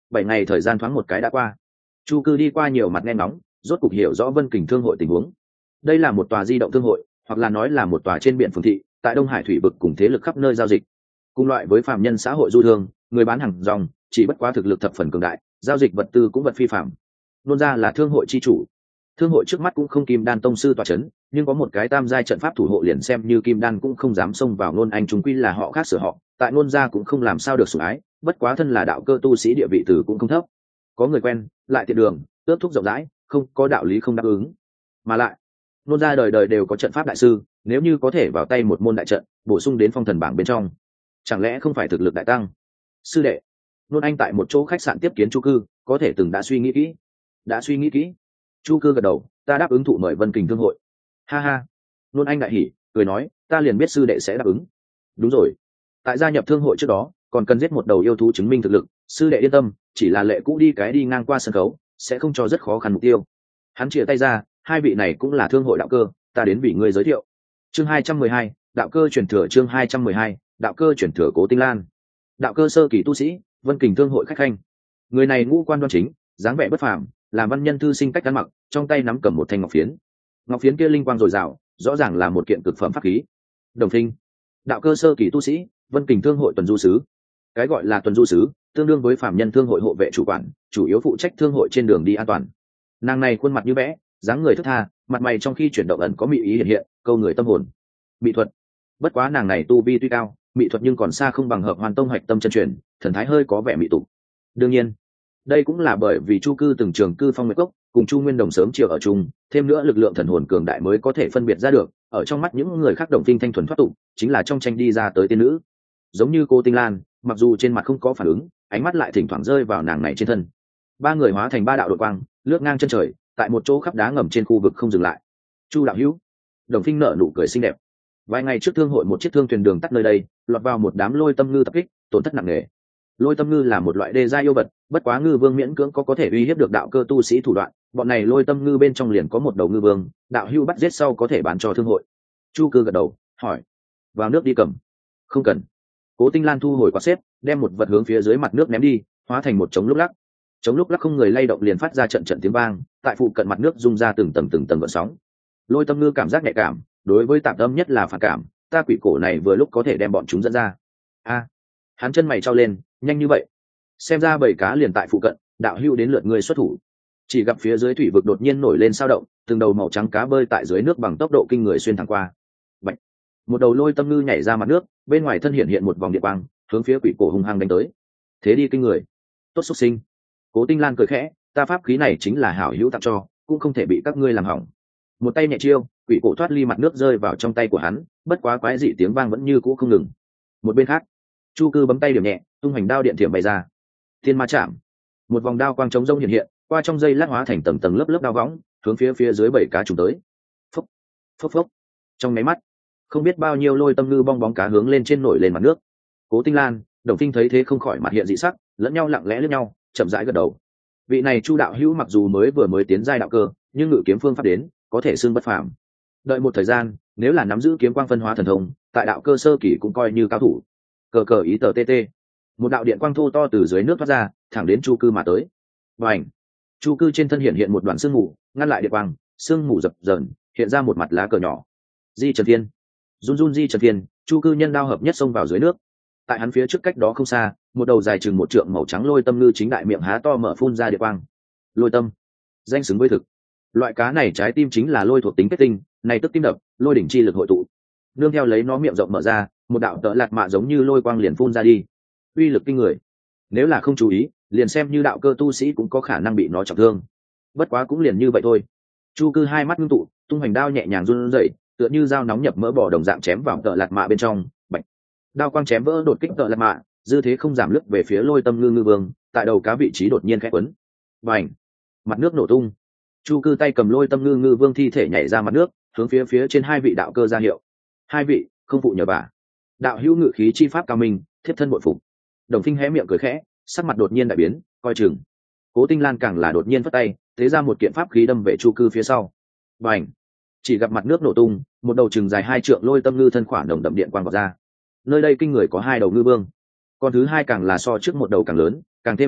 7 ngày thời gian thoáng một cái đã qua. Chu cư đi qua nhiều mặt nghe ngóng, rốt cục hiểu rõ Vân Kình Thương hội tình huống. Đây là một tòa di động thương hội, hoặc là nói là một tòa trên biển phường thị, tại Đông Hải thủy vực cùng thế lực khắp nơi giao dịch. Cùng loại với phạm nhân xã hội du thương, người bán hàng rong, chỉ bất quá thực lực thập phần cường đại, giao dịch vật tư cũng vật phi phạm. Nôn ra là thương hội chi chủ. Thương hội trước mắt cũng không Kim Đan tông sư tọa chấn, nhưng có một cái tam giai trận pháp thủ hộ, liền xem như Kim Đan cũng không dám xông vào. Nôn anh chúng quy là họ khác sửa họ, tại nôn gia cũng không làm sao được sủng ái, bất quá thân là đạo cơ tu sĩ, địa vị từ cũng không thấp. Có người quen, lại tiện đường, ước thúc rộng rãi, không có đạo lý không đáp ứng. Mà lại, nôn gia đời đời đều có trận pháp đại sư, nếu như có thể vào tay một môn đại trận, bổ sung đến phong thần bảng bên trong, chẳng lẽ không phải thực lực đại tăng? Sư đệ, nôn anh tại một chỗ khách sạn tiếp kiến Chu cư, có thể từng đã suy nghĩ kỹ. Đã suy nghĩ kỹ. Chu cư gật đầu, ta đáp ứng thụ mời Vân Kình Thương hội. Ha ha. Nôn anh đại hỉ, cười nói, ta liền biết sư đệ sẽ đáp ứng. Đúng rồi, tại gia nhập thương hội trước đó, còn cần giết một đầu yêu thú chứng minh thực lực. Sư đệ yên tâm, chỉ là lệ cũ đi cái đi ngang qua sân khấu, sẽ không cho rất khó khăn mục tiêu. Hắn chìa tay ra, hai vị này cũng là thương hội đạo cơ, ta đến vì ngươi giới thiệu. Chương 212, đạo cơ truyền thừa. Chương 212, đạo cơ truyền thừa. Cố Tinh Lan, đạo cơ sơ kỳ tu sĩ, Vân Kình Thương hội khách khanh. Người này ngũ quan đoan chính, dáng vẻ bất phàm, làm văn nhân thư sinh cách ăn mặc, trong tay nắm cầm một thanh ngọc phiến. Ngọc phiến kia linh quang dồi dào, rõ ràng là một kiện cực phẩm pháp khí. Đồng Thinh, đạo cơ sơ kỳ tu sĩ, Vân Kình Thương hội tuần du sứ. Cái gọi là tuần du sứ, tương đương với phạm nhân thương hội hộ vệ chủ quản, chủ yếu phụ trách thương hội trên đường đi an toàn. Nàng này khuôn mặt như vẽ, dáng người thức tha, mặt mày trong khi chuyển động ẩn có mị ý hiện hiện, câu người tâm hồn. Mỹ thuật, bất quá nàng này tu vi tuy cao, mỹ thuật nhưng còn xa không bằng Hợp Hoàn Tông hạch tâm chân truyền, thần thái hơi có vẻ mỹ tục. Đương nhiên, đây cũng là bởi vì Chu cư từng trường cư phong nguyệt cốc, cùng Chu Nguyên Đồng sớm chiều ở chung, thêm nữa lực lượng thần hồn cường đại mới có thể phân biệt ra được. Ở trong mắt những người khác, Đồng Tinh thanh thuần thoát tục, chính là trong tranh đi ra tới tiên nữ. Giống như Cố Tinh Lan, mặc dù trên mặt không có phản ứng, ánh mắt lại thỉnh thoảng rơi vào nàng này trên thân. Ba người hóa thành ba đạo đội quang, lướt ngang chân trời, tại một chỗ khắp đá ngầm trên khu vực không dừng lại. Chu đạo hữu, Đồng Tinh nở nụ cười xinh đẹp. Vài ngày trước thương hội một chiếc thương thuyền đường tắt nơi đây, lọt vào một đám lôi tâm ngư tập kích, tổn thất nặng nề. Lôi tâm ngư là một loại đê gia yêu vật, bất quá ngư vương miễn cưỡng có thể uy hiếp được đạo cơ tu sĩ thủ đoạn. Bọn này lôi tâm ngư bên trong liền có một đầu ngư vương, đạo hưu bắt giết sau có thể bán cho thương hội. Chu cư gật đầu, hỏi, vào nước đi cầm. Không cần. Cố Tinh Lan thu hồi quạt xếp, đem một vật hướng phía dưới mặt nước ném đi, hóa thành một trống lúc lắc. Trống lúc lắc không người lay động liền phát ra trận trận tiếng vang, tại phụ cận mặt nước rung ra từng tầng gợn sóng. Lôi tâm ngư cảm giác nhạy cảm, đối với tạp âm nhất là phản cảm, ta quỷ cổ này vừa lúc có thể đem bọn chúng dẫn ra. A, hắn chân mày trao lên, nhanh như vậy, xem ra bầy cá liền tại phụ cận, đạo hưu đến lượt ngươi xuất thủ. Chỉ gặp phía dưới thủy vực đột nhiên nổi lên sao động, từng đầu màu trắng cá bơi tại dưới nước bằng tốc độ kinh người xuyên thẳng qua. Bạch, một đầu lôi tâm ngư nhảy ra mặt nước, bên ngoài thân hiện một vòng điện quang, hướng phía quỷ cổ hung hăng đánh tới. Thế đi kinh người, tốt xuất sinh. Cố Tinh Lan cười khẽ, ta pháp khí này chính là hảo hữu tặng cho, cũng không thể bị các ngươi làm hỏng. Một tay nhẹ chiêu, quỷ cổ thoát ly mặt nước rơi vào trong tay của hắn, bất quá quái dị tiếng vang vẫn như cũ không ngừng. Một bên khác, Chu cư bấm tay điểm nhẹ, tung hành đao điện thiểm bay ra. Thiên ma chạm, một vòng đao quang trống rông hiện hiện, qua trong dây lát hóa thành tầng lớp đao võng, hướng phía dưới bảy cá trùng tới. Phốc, phốc phốc. Trong máy mắt, không biết bao nhiêu lôi tâm ngư bong bóng cá hướng lên trên nổi lên mặt nước. Cố Tinh Lan, Đồng Tinh thấy thế không khỏi mặt hiện dị sắc, lẫn nhau lặng lẽ lướt nhau, chậm rãi gật đầu. Vị này Chu đạo hữu mặc dù vừa mới tiến giai đạo cơ, nhưng ngự kiếm phương pháp đến, có thể xưng bất phàm. Đợi một thời gian, nếu là nắm giữ kiếm quang phân hóa thần thông, tại đạo cơ sơ kỳ cũng coi như cao thủ. Cờ ý tờ tt, một đạo điện quang thô to từ dưới nước thoát ra, thẳng đến Chu cư mà tới. Bành, Chu cư trên thân hiện một đoạn sương mù, ngăn lại điện quang, sương mù dập dờn, hiện ra một mặt lá cờ nhỏ. Di Trần Thiên, run Di Trần Thiên, Chu cư nhân đao hợp nhất xông vào dưới nước. Tại hắn phía trước cách đó không xa, một đầu dài chừng một trượng màu trắng lôi tâm ngư chính đại miệng há to mở phun ra điện quang. Lôi tâm, danh xứng với thực. Loại cá này trái tim chính là lôi thuộc tính kết tinh, này tức tim đập, lôi đỉnh chi lực hội tụ. Nương theo lấy nó miệng rộng mở ra, một đạo tợ lạt mạ giống như lôi quang liền phun ra đi, uy lực kinh người. Nếu là không chú ý, liền xem như đạo cơ tu sĩ cũng có khả năng bị nó trọng thương. Bất quá cũng liền như vậy thôi. Chu cư hai mắt ngưng tụ, tung hành đao nhẹ nhàng run rẩy, tựa như dao nóng nhập mỡ bò đồng dạng chém vào tợ lạt mạ bên trong. Bạch, đao quang chém vỡ đột kích tợ lạt mạ, dư thế không giảm lướt về phía lôi tâm ngư vương, tại đầu cá vị trí đột nhiên khẽ quấn. Bành, mặt nước nổ tung. Chu cư tay cầm lôi tâm ngư vương thi thể nhảy ra mặt nước, hướng phía trên hai vị đạo cơ ra hiệu. Hai vị, không phụ nhờ vả. Đạo hữu ngự khí chi pháp cao minh, thiếp thân bội phục. Đồng Tinh hé miệng cười khẽ, sắc mặt đột nhiên đại biến, coi chừng. Cố Tinh Lan càng là đột nhiên vất tay, thế ra một kiện pháp khí đâm về Chu cư phía sau. Bành, chỉ gặp mặt nước nổ tung, một đầu chừng dài 2 trượng lôi tâm ngư thân khoản đồng đậm điện quang vọt ra. Nơi đây kinh người có 2 đầu ngư vương, còn thứ hai càng là so trước một đầu càng lớn, càng thêm hung ác,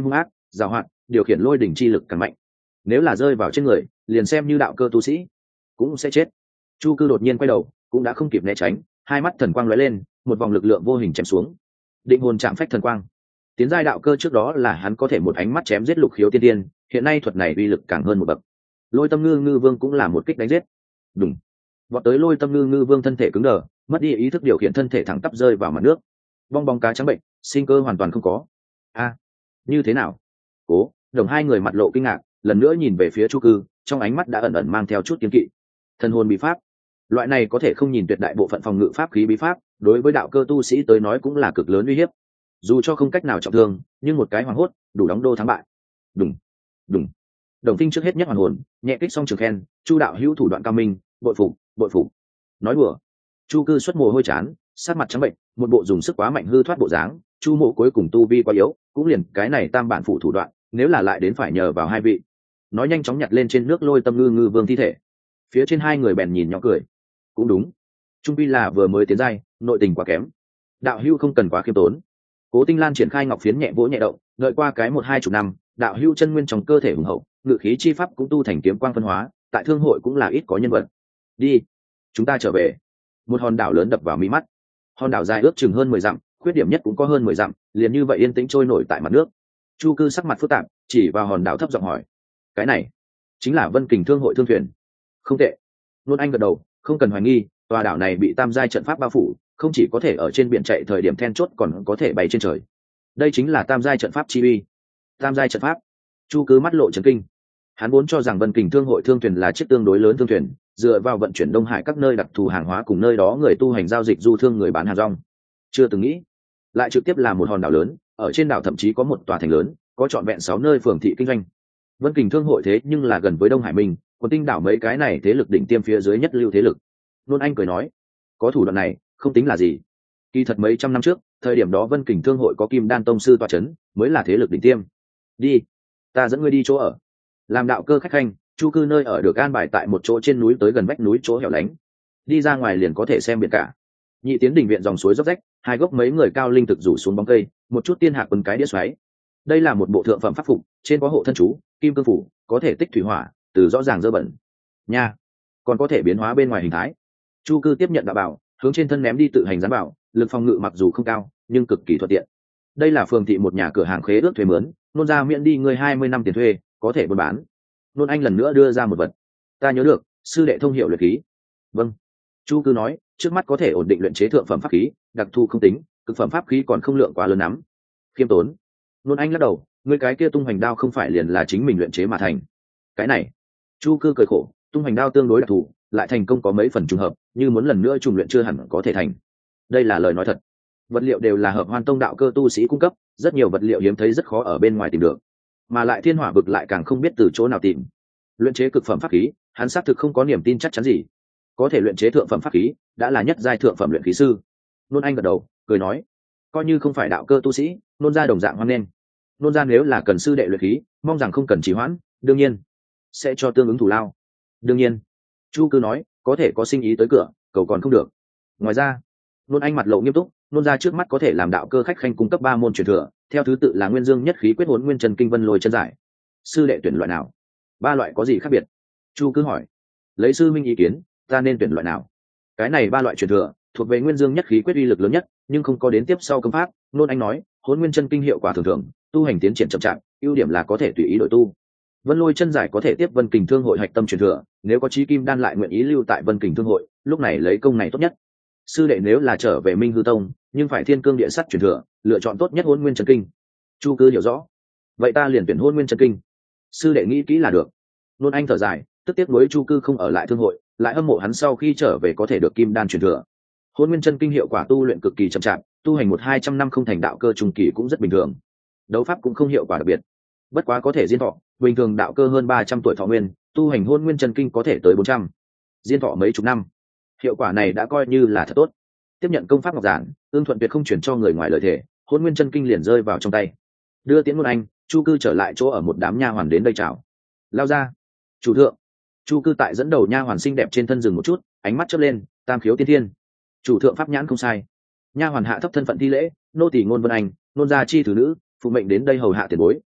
giàu hoạt, điều khiển lôi đỉnh chi lực càng mạnh. Nếu là rơi vào trên người, liền xem như đạo cơ tu sĩ cũng sẽ chết. Chu Cư đột nhiên quay đầu, cũng đã không kịp né tránh, hai mắt thần quang lóe lên, một vòng lực lượng vô hình chém xuống. Định hồn chạm phách thần quang. Tiến giai đạo cơ trước đó là hắn có thể một ánh mắt chém giết lục khiếu tiên tiên, hiện nay thuật này uy lực càng hơn một bậc. Lôi Tâm Ngư Ngư Vương cũng là một kích đánh giết. Đùng. Vọt tới Lôi Tâm Ngư Ngư Vương thân thể cứng đờ, mất đi ý thức điều khiển thân thể thẳng tắp rơi vào mặt nước. Bong bóng cá trắng bệnh, sinh cơ hoàn toàn không có. A, như thế nào? Cố, Đồng hai người mặt lộ kinh ngạc, lần nữa nhìn về phía Chu Cư, trong ánh mắt đã ẩn ẩn mang theo chút kiêng kỵ. Thần hồn bí pháp, loại này có thể không nhìn tuyệt đại bộ phận phòng ngự pháp khí bí pháp, đối với đạo cơ tu sĩ tới nói cũng là cực lớn uy hiếp. Dù cho không cách nào trọng thương, nhưng một cái hoàng hốt đủ đóng đô thắng bại. Đùng, đùng. Đồng Tinh trước hết nhất hoàn hồn, nhẹ kích xong trường khen, Chu đạo hữu thủ đoạn cao minh, bội phục, bội phục. Nói đùa. Chu Cư xuất mồ hôi chán, sát mặt trắng bệnh, một bộ dùng sức quá mạnh hư thoát bộ dáng. Chu Mộ cuối cùng tu vi quá yếu, cũng liền cái này tam bản phụ thủ đoạn, nếu là lại đến phải nhờ vào hai vị. Nói nhanh chóng nhặt lên trên nước Lôi Tâm Ngư Ngư Vương thi thể. Phía trên hai người bèn nhìn nhỏ cười. Cũng đúng, trung pi là vừa mới tiến giai, nội tình quá kém. Đạo hữu không cần quá khiêm tốn. Cố Tinh Lan triển khai ngọc phiến nhẹ vỗ nhẹ động, đợi qua cái 1-2 năm, đạo hữu chân nguyên trong cơ thể hùng hậu, ngự khí chi pháp cũng tu thành kiếm quang phân hóa, tại thương hội cũng là ít có nhân vật. Đi, chúng ta trở về. Một hòn đảo lớn đập vào mí mắt. Hòn đảo dài ước chừng hơn 10 dặm, khuyết điểm nhất cũng có hơn 10 dặm, liền như vậy yên tĩnh trôi nổi tại mặt nước. Chu Cư sắc mặt phức tạp, chỉ vào hòn đảo thấp giọng hỏi: cái này chính là Vân Kình thương hội thương thuyền? Không tệ. Luôn Anh gật đầu, không cần hoài nghi, tòa đảo này bị tam giai trận pháp bao phủ, không chỉ có thể ở trên biển chạy thời điểm then chốt, còn có thể bay trên trời. Đây chính là tam giai trận pháp chi uy. Tam giai trận pháp? Chu Cứ mắt lộ chấn kinh. Hắn vốn cho rằng Vân Kình thương hội thương thuyền là chiếc tương đối lớn thương thuyền, dựa vào vận chuyển Đông Hải các nơi đặc thù hàng hóa cùng nơi đó người tu hành giao dịch du thương người bán hàng rong. Chưa từng nghĩ, lại trực tiếp là một hòn đảo lớn, ở trên đảo thậm chí có một tòa thành lớn, có trọn vẹn 6 nơi phường thị kinh doanh. Vân Kình thương hội thế nhưng là gần với Đông Hải Minh, còn Tinh đảo mấy cái này thế lực đỉnh tiêm phía dưới nhất lưu thế lực. Nôn Anh cười nói, có thủ đoạn này, không tính là gì. Kỳ thật mấy trăm năm trước, thời điểm đó Vân Kình thương hội có Kim Đan tông sư tọa chấn, mới là thế lực đỉnh tiêm. Đi, ta dẫn ngươi đi chỗ ở. Làm đạo cơ khách khanh, Chu Cư nơi ở được an bài tại một chỗ trên núi tới gần vách núi chỗ hẻo lánh. Đi ra ngoài liền có thể xem biển cả. Nhị tiến đỉnh viện dòng suối dốc rách, hai gốc mấy người cao linh thực rủ xuống bóng cây, một chút tiên hạc quấn cái đĩa xoáy. Đây là một bộ thượng phẩm pháp phục, trên có hộ thân chú, kim cương phủ, có thể tích thủy hỏa, từ rõ ràng dơ bẩn. Nha, còn có thể biến hóa bên ngoài hình thái. Chu Cư tiếp nhận đạo bảo, hướng trên thân ném đi tự hành giám bảo, lực phòng ngự mặc dù không cao, nhưng cực kỳ thuận tiện. Đây là phường thị một nhà cửa hàng khế ước thuê mướn, nôn ra miễn đi người 20 năm tiền thuê, có thể buôn bán. Nôn Anh lần nữa đưa ra một vật. Ta nhớ được, sư đệ thông hiểu luyện khí. Vâng. Chu Cư nói, trước mắt có thể ổn định luyện chế thượng phẩm pháp khí, đặc thu không tính, cực phẩm pháp khí còn không lượng quá lớn lắm. Khiêm tốn. Nôn Anh lắc đầu, người cái kia tung hoành đao không phải liền là chính mình luyện chế mà thành. Cái này. Chu Cư cười khổ, tung hoành đao tương đối đặc thù, lại thành công có mấy phần trùng hợp, như muốn lần nữa trùng luyện chưa hẳn có thể thành. Đây là lời nói thật. Vật liệu đều là hợp hoan tông đạo cơ tu sĩ cung cấp, rất nhiều vật liệu hiếm thấy rất khó ở bên ngoài tìm được, mà lại thiên hỏa vực lại càng không biết từ chỗ nào tìm. Luyện chế cực phẩm pháp khí, hắn xác thực không có niềm tin chắc chắn gì. Có thể luyện chế thượng phẩm pháp khí, đã là nhất giai thượng phẩm luyện khí sư. Nôn Anh gật đầu, cười nói, coi như không phải đạo cơ tu sĩ, nôn gia đồng dạng hoan nghênh. Nôn gia nếu là cần sư đệ luyện khí, mong rằng không cần trì hoãn, đương nhiên sẽ cho tương ứng thù lao. Đương nhiên. Chu Cư nói, có thể có sinh ý tới cửa, cầu còn không được. Ngoài ra, nôn Anh mặt lộ nghiêm túc, nôn ra trước mắt có thể làm đạo cơ khách khanh cung cấp 3 môn truyền thừa, theo thứ tự là Nguyên Dương Nhất Khí Quyết, Hỗn Nguyên Chân Kinh, Vân Lôi Chân Giải. Sư đệ tuyển loại nào? 3 loại có gì khác biệt? Chu Cứ hỏi. Lấy sư minh ý kiến, ta nên tuyển loại nào? Cái này 3 loại truyền thừa thuộc về Nguyên Dương Nhất Khí Quyết uy lực lớn nhất, nhưng không có đến tiếp sau công pháp. Nôn Anh nói, Hỗn Nguyên Chân Kinh hiệu quả thường thường, tu hành tiến triển chậm chạp, ưu điểm là có thể tùy ý đổi tu. Vân Lôi Chân Giải có thể tiếp Vân Kình Thương hội hạch tâm truyền thừa, nếu có chí kim đan lại nguyện ý lưu tại Vân Kình Thương hội, lúc này lấy công này tốt nhất. Sư đệ nếu là trở về Minh Hư Tông, nhưng phải thiên cương địa sắt truyền thừa, lựa chọn tốt nhất Hỗn Nguyên Chân Kinh. Chu Cứ hiểu rõ, vậy ta liền tuyển Hỗn Nguyên Chân Kinh. Sư đệ nghĩ kỹ là được. Nôn Anh thở dài, tức tiếc nuối Chu Cứ không ở lại thương hội, lại hâm mộ hắn sau khi trở về có thể được kim đan truyền thừa. Hỗn Nguyên Chân Kinh hiệu quả tu luyện cực kỳ chậm chạp, tu hành 100-200 năm không thành đạo cơ trung kỳ cũng rất bình thường. Đấu pháp cũng không hiệu quả đặc biệt, bất quá có thể diên thọ, bình thường đạo cơ hơn 300 tuổi thọ nguyên, tu hành Hỗn Nguyên Chân Kinh có thể tới 400, diên thọ mấy chục năm. Hiệu quả này đã coi như là thật tốt. Tiếp nhận công pháp ngọc giản, ương thuận tuyệt không chuyển cho người ngoài lời thể, Hỗn Nguyên Chân Kinh liền rơi vào trong tay. Đưa Tiễn Nôn Anh, Chu Cứ trở lại chỗ ở một đám nha hoàn đến đây chào. Lao ra. Chủ thượng. Chu Cứ tại dẫn đầu nha hoàn xinh đẹp trên thân dừng một chút, ánh mắt chớp lên, tam khiếu tiên thiên. Chủ thượng pháp nhãn không sai. Nha hoàn hạ thấp thân phận thi lễ, nô tỳ Ngôn Vân Anh, nôn gia chi thứ nữ, phụ mệnh đến đây hầu hạ tiền bối,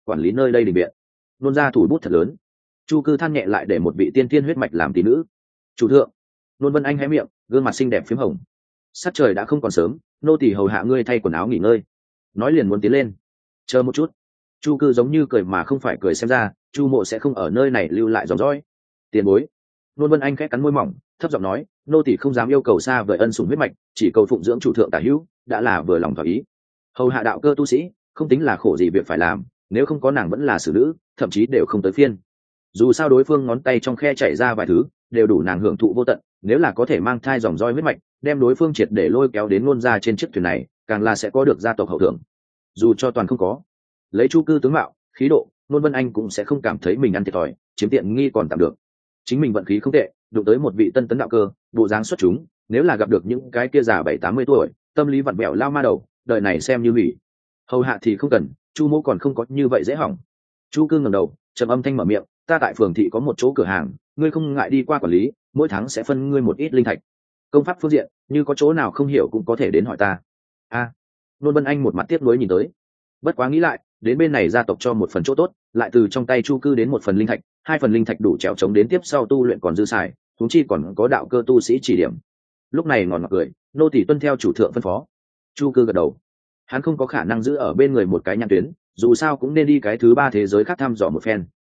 quản lý nơi đây đình viện. Nôn ra thủ bút thật lớn. Chu cư than nhẹ lại để một vị tiên tiên huyết mạch làm tỷ nữ. Chủ thượng. Nôn Vân Anh hé miệng, gương mặt xinh đẹp phím hồng. Sắc trời đã không còn sớm, nô tỳ hầu hạ ngươi thay quần áo nghỉ ngơi. Nói liền muốn tiến lên. Chờ một chút. Chu cư giống như cười mà không phải cười, xem ra Chu mộ sẽ không ở nơi này lưu lại dòng dõi. Tiền bối. Nôn Vân Anh khẽ cắn môi mỏng, thấp giọng nói, nô tỳ không dám yêu cầu xa vời ân sủng huyết mạch, chỉ cầu phụng dưỡng chủ thượng tả hữu, đã là vừa lòng thỏa ý. Hầu hạ đạo cơ tu sĩ, không tính là khổ gì việc phải làm, nếu không có nàng vẫn là xử nữ, thậm chí đều không tới phiên. Dù sao đối phương ngón tay trong khe chảy ra vài thứ, đều đủ nàng hưởng thụ vô tận, nếu là có thể mang thai dòng roi huyết mạch, đem đối phương triệt để lôi kéo đến Nôn gia trên chiếc thuyền này, càng là sẽ có được gia tộc hậu thưởng. Dù cho toàn không có, lấy Chu cư tướng mạo, khí độ, Nôn Vân Anh cũng sẽ không cảm thấy mình ăn thiệt thòi, chiếm tiện nghi còn tạm được. Chính mình vận khí không tệ, đụng tới một vị tân tấn đạo cơ, bộ dáng xuất chúng, nếu là gặp được những cái kia già 70-80 tuổi, tâm lý vặn vẹo lao ma đầu, đời này xem như hủy. Hầu hạ thì không cần, Chu mỗ còn không có như vậy dễ hỏng. Chu cư ngẩng đầu, trầm âm thanh mở miệng, ta tại phường thị có một chỗ cửa hàng, ngươi không ngại đi qua quản lý, mỗi tháng sẽ phân ngươi một ít linh thạch. Công pháp phương diện, như có chỗ nào không hiểu cũng có thể đến hỏi ta. Nôn Vân Anh một mặt tiếc nuối nhìn tới. Bất quá nghĩ lại, đến bên này gia tộc cho một phần chỗ tốt, lại từ trong tay Chu cư đến một phần linh thạch, 2 phần linh thạch đủ trèo chống đến tiếp sau tu luyện còn dư xài, huống chi còn có đạo cơ tu sĩ chỉ điểm. Lúc này ngòn ngọt cười, nô tỳ tuân theo chủ thượng phân phó. Chu cư gật đầu. Hắn không có khả năng giữ ở bên người một cái nhãn tuyến, dù sao cũng nên đi cái thứ ba thế giới khác thăm dò một phen.